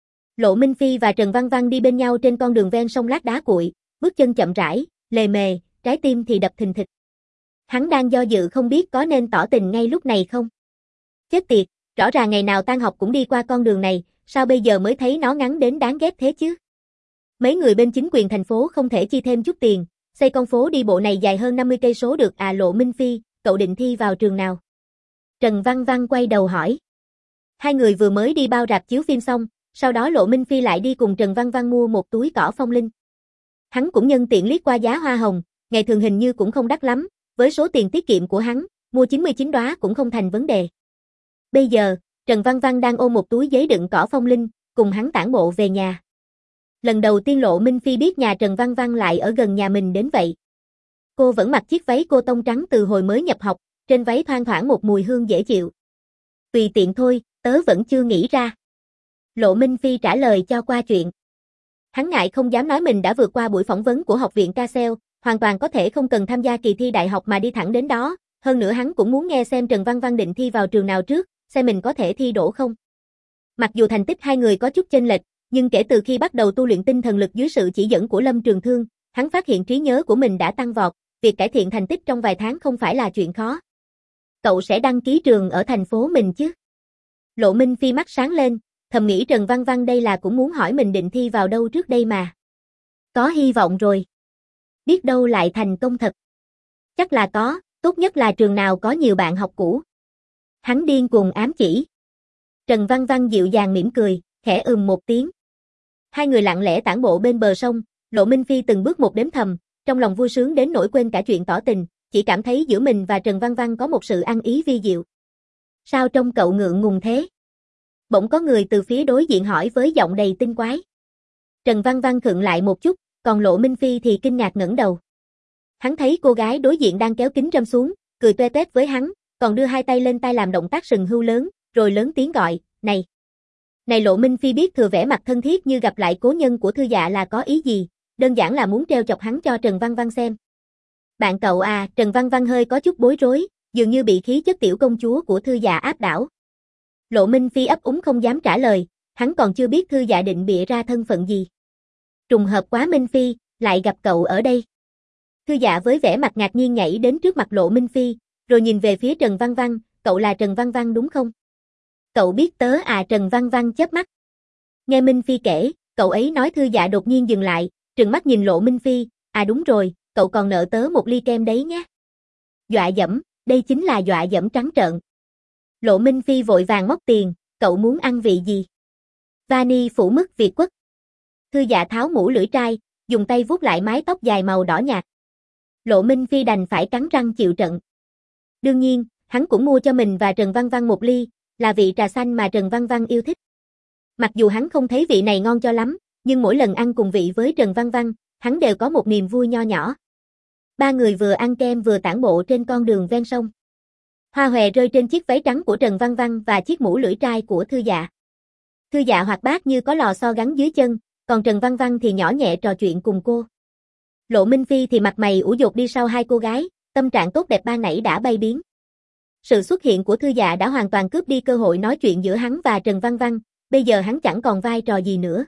Lộ Minh Phi và Trần Văn Văn đi bên nhau trên con đường ven sông lát đá cuội, bước chân chậm rãi, lề mề, trái tim thì đập thình thịch. Hắn đang do dự không biết có nên tỏ tình ngay lúc này không. Chết tiệt, rõ ràng ngày nào tan học cũng đi qua con đường này, sao bây giờ mới thấy nó ngắn đến đáng ghét thế chứ? Mấy người bên chính quyền thành phố không thể chi thêm chút tiền, xây con phố đi bộ này dài hơn 50 cây số được à? Lộ Minh Phi, cậu định thi vào trường nào? Trần Văn Văn quay đầu hỏi. Hai người vừa mới đi bao rạp chiếu phim xong, sau đó Lộ Minh Phi lại đi cùng Trần Văn Văn mua một túi cỏ phong linh. Hắn cũng nhân tiện liếc qua giá hoa hồng, ngày thường hình như cũng không đắt lắm, với số tiền tiết kiệm của hắn, mua 99 đóa cũng không thành vấn đề. Bây giờ, Trần Văn Văn đang ôm một túi giấy đựng cỏ phong linh, cùng hắn tản bộ về nhà. Lần đầu tiên Lộ Minh Phi biết nhà Trần Văn Văn lại ở gần nhà mình đến vậy. Cô vẫn mặc chiếc váy cô tông trắng từ hồi mới nhập học, trên váy thoang thoảng một mùi hương dễ chịu. Tùy tiện thôi, tớ vẫn chưa nghĩ ra. Lộ Minh Phi trả lời cho qua chuyện. Hắn ngại không dám nói mình đã vượt qua buổi phỏng vấn của học viện Casel, hoàn toàn có thể không cần tham gia kỳ thi đại học mà đi thẳng đến đó. Hơn nữa hắn cũng muốn nghe xem Trần Văn Văn định thi vào trường nào trước, xem mình có thể thi đỗ không. Mặc dù thành tích hai người có chút chênh lệch, nhưng kể từ khi bắt đầu tu luyện tinh thần lực dưới sự chỉ dẫn của Lâm Trường Thương, hắn phát hiện trí nhớ của mình đã tăng vọt, việc cải thiện thành tích trong vài tháng không phải là chuyện khó. Cậu sẽ đăng ký trường ở thành phố mình chứ? Lộ Minh Phi mắt sáng lên, thầm nghĩ Trần Văn Văn đây là cũng muốn hỏi mình định thi vào đâu trước đây mà. Có hy vọng rồi. Biết đâu lại thành công thật. Chắc là có, tốt nhất là trường nào có nhiều bạn học cũ. Hắn điên cuồng ám chỉ. Trần Văn Văn dịu dàng mỉm cười, khẽ một tiếng. Hai người lặng lẽ tản bộ bên bờ sông, Lộ Minh Phi từng bước một đếm thầm, trong lòng vui sướng đến nỗi quên cả chuyện tỏ tình, chỉ cảm thấy giữa mình và Trần Văn Văn có một sự ăn ý vi diệu. Sao trông cậu ngượng ngùng thế? Bỗng có người từ phía đối diện hỏi với giọng đầy tinh quái. Trần Văn Văn khựng lại một chút, còn Lộ Minh Phi thì kinh ngạc ngẩng đầu. Hắn thấy cô gái đối diện đang kéo kính râm xuống, cười toe toét với hắn, còn đưa hai tay lên tai làm động tác sừng hưu lớn, rồi lớn tiếng gọi, này. Này Lộ Minh Phi biết thừa vẻ mặt thân thiết như gặp lại cố nhân của Thư Dạ là có ý gì, đơn giản là muốn trêu chọc hắn cho Trần Văn Văn xem. Bạn cậu à? Trần Văn Văn hơi có chút bối rối, dường như bị khí chất tiểu công chúa của Thư Dạ áp đảo. Lộ Minh Phi ấp úng không dám trả lời, hắn còn chưa biết Thư Dạ định bịa ra thân phận gì. Trùng hợp quá Minh Phi, lại gặp cậu ở đây. Thư Dạ với vẻ mặt ngạc nhiên nhảy đến trước mặt Lộ Minh Phi, rồi nhìn về phía Trần Văn Văn, cậu là Trần Văn Văn đúng không? Cậu biết tớ à? Trần Văn Văn chớp mắt. Nghe Minh Phi kể, cậu ấy nói. Thư Dạ đột nhiên dừng lại, trừng mắt nhìn Lộ Minh Phi, à đúng rồi, cậu còn nợ tớ một ly kem đấy nhé. Dọa dẫm, đây chính là dọa dẫm trắng trợn. Lộ Minh Phi vội vàng móc tiền, cậu muốn ăn vị gì? Vani phủ mứt Việt Quất. Thư Dạ tháo mũ lưỡi trai, dùng tay vuốt lại mái tóc dài màu đỏ nhạt. Lộ Minh Phi đành phải cắn răng chịu trận. Đương nhiên, hắn cũng mua cho mình và Trần Văn Văn một ly, là vị trà xanh mà Trần Văn Văn yêu thích. Mặc dù hắn không thấy vị này ngon cho lắm, nhưng mỗi lần ăn cùng vị với Trần Văn Văn, hắn đều có một niềm vui nho nhỏ. Ba người vừa ăn kem vừa tản bộ trên con đường ven sông. Hoa hòe rơi trên chiếc váy trắng của Trần Văn Văn và chiếc mũ lưỡi trai của Thư Dạ. Thư Dạ hoạt bát như có lò xo gắn dưới chân, còn Trần Văn Văn thì nhỏ nhẹ trò chuyện cùng cô. Lộ Minh Phi thì mặt mày ủ dột đi sau hai cô gái, tâm trạng tốt đẹp ban nãy đã bay biến. Sự xuất hiện của Thư Dạ đã hoàn toàn cướp đi cơ hội nói chuyện giữa hắn và Trần Văn Văn, bây giờ hắn chẳng còn vai trò gì nữa.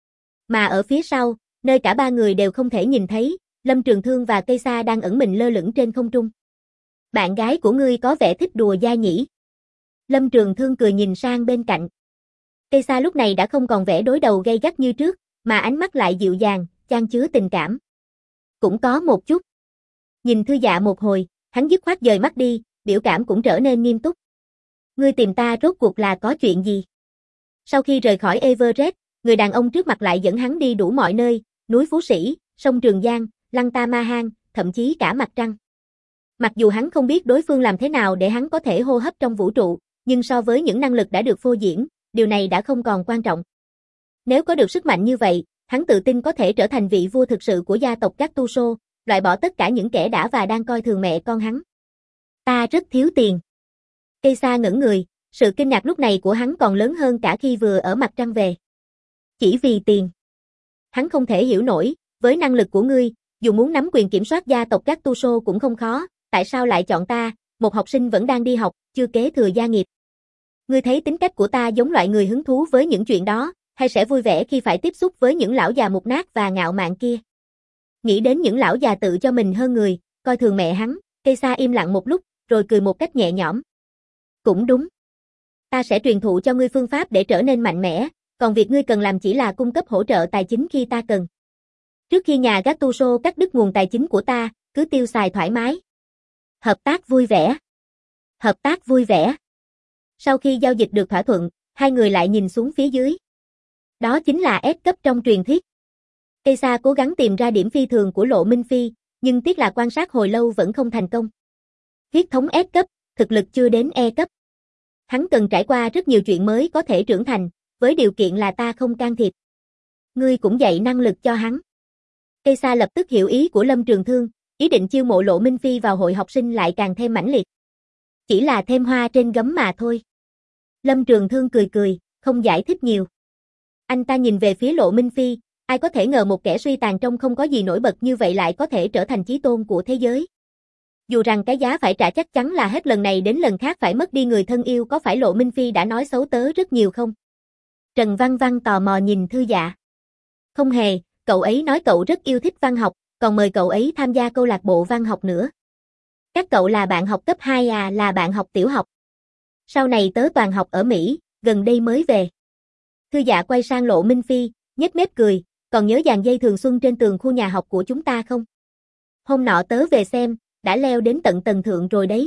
Mà ở phía sau, nơi cả ba người đều không thể nhìn thấy, Lâm Trường Thương và Cây Sa đang ẩn mình lơ lửng trên không trung. Bạn gái của ngươi có vẻ thích đùa dai nhỉ? Lâm Trường Thương cười nhìn sang bên cạnh. Cây Sa lúc này đã không còn vẻ đối đầu gay gắt như trước, mà ánh mắt lại dịu dàng, chan chứa tình cảm. Cũng có một chút. Nhìn Thư Dạ một hồi, hắn dứt khoát dời mắt đi, biểu cảm cũng trở nên nghiêm túc. Ngươi tìm ta rốt cuộc là có chuyện gì? Sau khi rời khỏi Everest, người đàn ông trước mặt lại dẫn hắn đi đủ mọi nơi, núi Phú Sĩ, sông Trường Giang, Lăng Ta Ma Han, thậm chí cả mặt trăng. Mặc dù hắn không biết đối phương làm thế nào để hắn có thể hô hấp trong vũ trụ, nhưng so với những năng lực đã được phô diễn, điều này đã không còn quan trọng. Nếu có được sức mạnh như vậy, hắn tự tin có thể trở thành vị vua thực sự của gia tộc các tu sô, loại bỏ tất cả những kẻ đã và đang coi thường mẹ con hắn. Ta rất thiếu tiền. Cây Sa ngẩn người, sự kinh ngạc lúc này của hắn còn lớn hơn cả khi vừa ở mặt trăng về. Chỉ vì tiền. Hắn không thể hiểu nổi, với năng lực của ngươi, dù muốn nắm quyền kiểm soát gia tộc các tu sô cũng không khó, tại sao lại chọn ta, một học sinh vẫn đang đi học, chưa kế thừa gia nghiệp. Ngươi thấy tính cách của ta giống loại người hứng thú với những chuyện đó, hay sẽ vui vẻ khi phải tiếp xúc với những lão già mục nát và ngạo mạn kia? Nghĩ đến những lão già tự cho mình hơn người, coi thường mẹ hắn, Cây Sa im lặng một lúc, rồi cười một cách nhẹ nhõm. Cũng đúng. Ta sẽ truyền thụ cho ngươi phương pháp để trở nên mạnh mẽ, Còn việc ngươi cần làm chỉ là cung cấp hỗ trợ tài chính khi ta cần. Trước khi nhà Gattuso cắt đứt nguồn tài chính của ta, cứ tiêu xài thoải mái. Hợp tác vui vẻ. Hợp tác vui vẻ. Sau khi giao dịch được thỏa thuận, hai người lại nhìn xuống phía dưới. Đó chính là S cấp trong truyền thuyết. Cây Sa cố gắng tìm ra điểm phi thường của Lộ Minh Phi, nhưng tiếc là quan sát hồi lâu vẫn không thành công. Huyết thống S cấp, thực lực chưa đến E cấp. Hắn cần trải qua rất nhiều chuyện mới có thể trưởng thành, với điều kiện là ta không can thiệp. Ngươi cũng dạy năng lực cho hắn. Cây Sa lập tức hiểu ý của Lâm Trường Thương, ý định chiêu mộ Lộ Minh Phi vào hội học sinh lại càng thêm mãnh liệt. Chỉ là thêm hoa trên gấm mà thôi. Lâm Trường Thương cười cười, không giải thích nhiều. Anh ta nhìn về phía Lộ Minh Phi, ai có thể ngờ một kẻ suy tàn trông không có gì nổi bật như vậy lại có thể trở thành chí tôn của thế giới. Dù rằng cái giá phải trả chắc chắn là hết lần này đến lần khác phải mất đi người thân yêu, có phải Lộ Minh Phi đã nói xấu tớ rất nhiều không? Trần Văn Văn tò mò nhìn Thư Dạ. Không hề, cậu ấy nói cậu rất yêu thích văn học, còn mời cậu ấy tham gia câu lạc bộ văn học nữa. Các cậu là bạn học cấp 2 à? Là bạn học tiểu học. Sau này tớ toàn học ở Mỹ, gần đây mới về. Thư Dạ quay sang Lộ Minh Phi, nhếch mép cười, còn nhớ dàn dây thường xuân trên tường khu nhà học của chúng ta không? Hôm nọ tớ về xem, đã leo đến tận tầng thượng rồi đấy.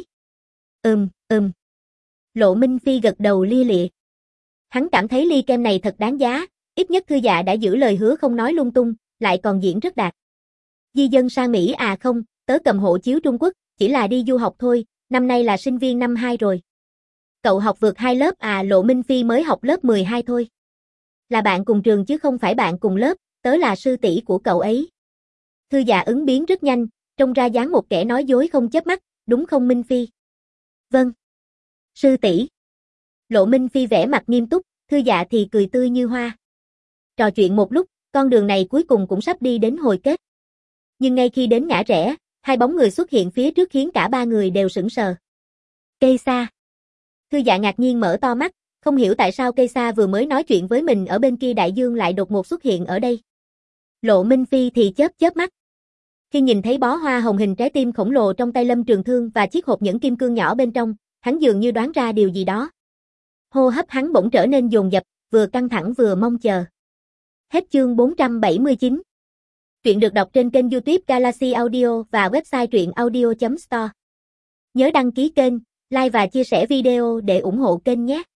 Lộ Minh Phi gật đầu lia lịa. Hắn cảm thấy ly kem này thật đáng giá, ít nhất Thư Dạ đã giữ lời hứa không nói lung tung, lại còn diễn rất đạt. Di dân sang Mỹ à? Không, tớ cầm hộ chiếu Trung Quốc, chỉ là đi du học thôi, năm nay là sinh viên năm 2 rồi. Cậu học vượt 2 lớp à? Lộ Minh Phi mới học lớp 12 thôi. Là bạn cùng trường chứ không phải bạn cùng lớp, tớ là sư tỷ của cậu ấy. Thư Dạ ứng biến rất nhanh, trông ra dáng một kẻ nói dối không chớp mắt, đúng không Minh Phi? Vâng. Sư tỷ. Lộ Minh Phi vẻ mặt nghiêm túc, Thư Dạ thì cười tươi như hoa. Trò chuyện một lúc, con đường này cuối cùng cũng sắp đi đến hồi kết. Nhưng ngay khi đến ngã rẽ, hai bóng người xuất hiện phía trước khiến cả ba người đều sững sờ. Cây Sa. Thư Dạ ngạc nhiên mở to mắt, không hiểu tại sao Cây Sa vừa mới nói chuyện với mình ở bên kia đại dương lại đột ngột xuất hiện ở đây. Lộ Minh Phi thì chớp mắt. Khi nhìn thấy bó hoa hồng hình trái tim khổng lồ trong tay Lâm Trường Thương và chiếc hộp nhẫn kim cương nhỏ bên trong, hắn dường như đoán ra điều gì đó. Hô hấp hắn bỗng trở nên dồn dập, vừa căng thẳng vừa mong chờ. Hết chương 479. Truyện được đọc trên kênh YouTube Galaxy Audio và website truyệnaudio.store. Nhớ đăng ký kênh, like và chia sẻ video để ủng hộ kênh nhé.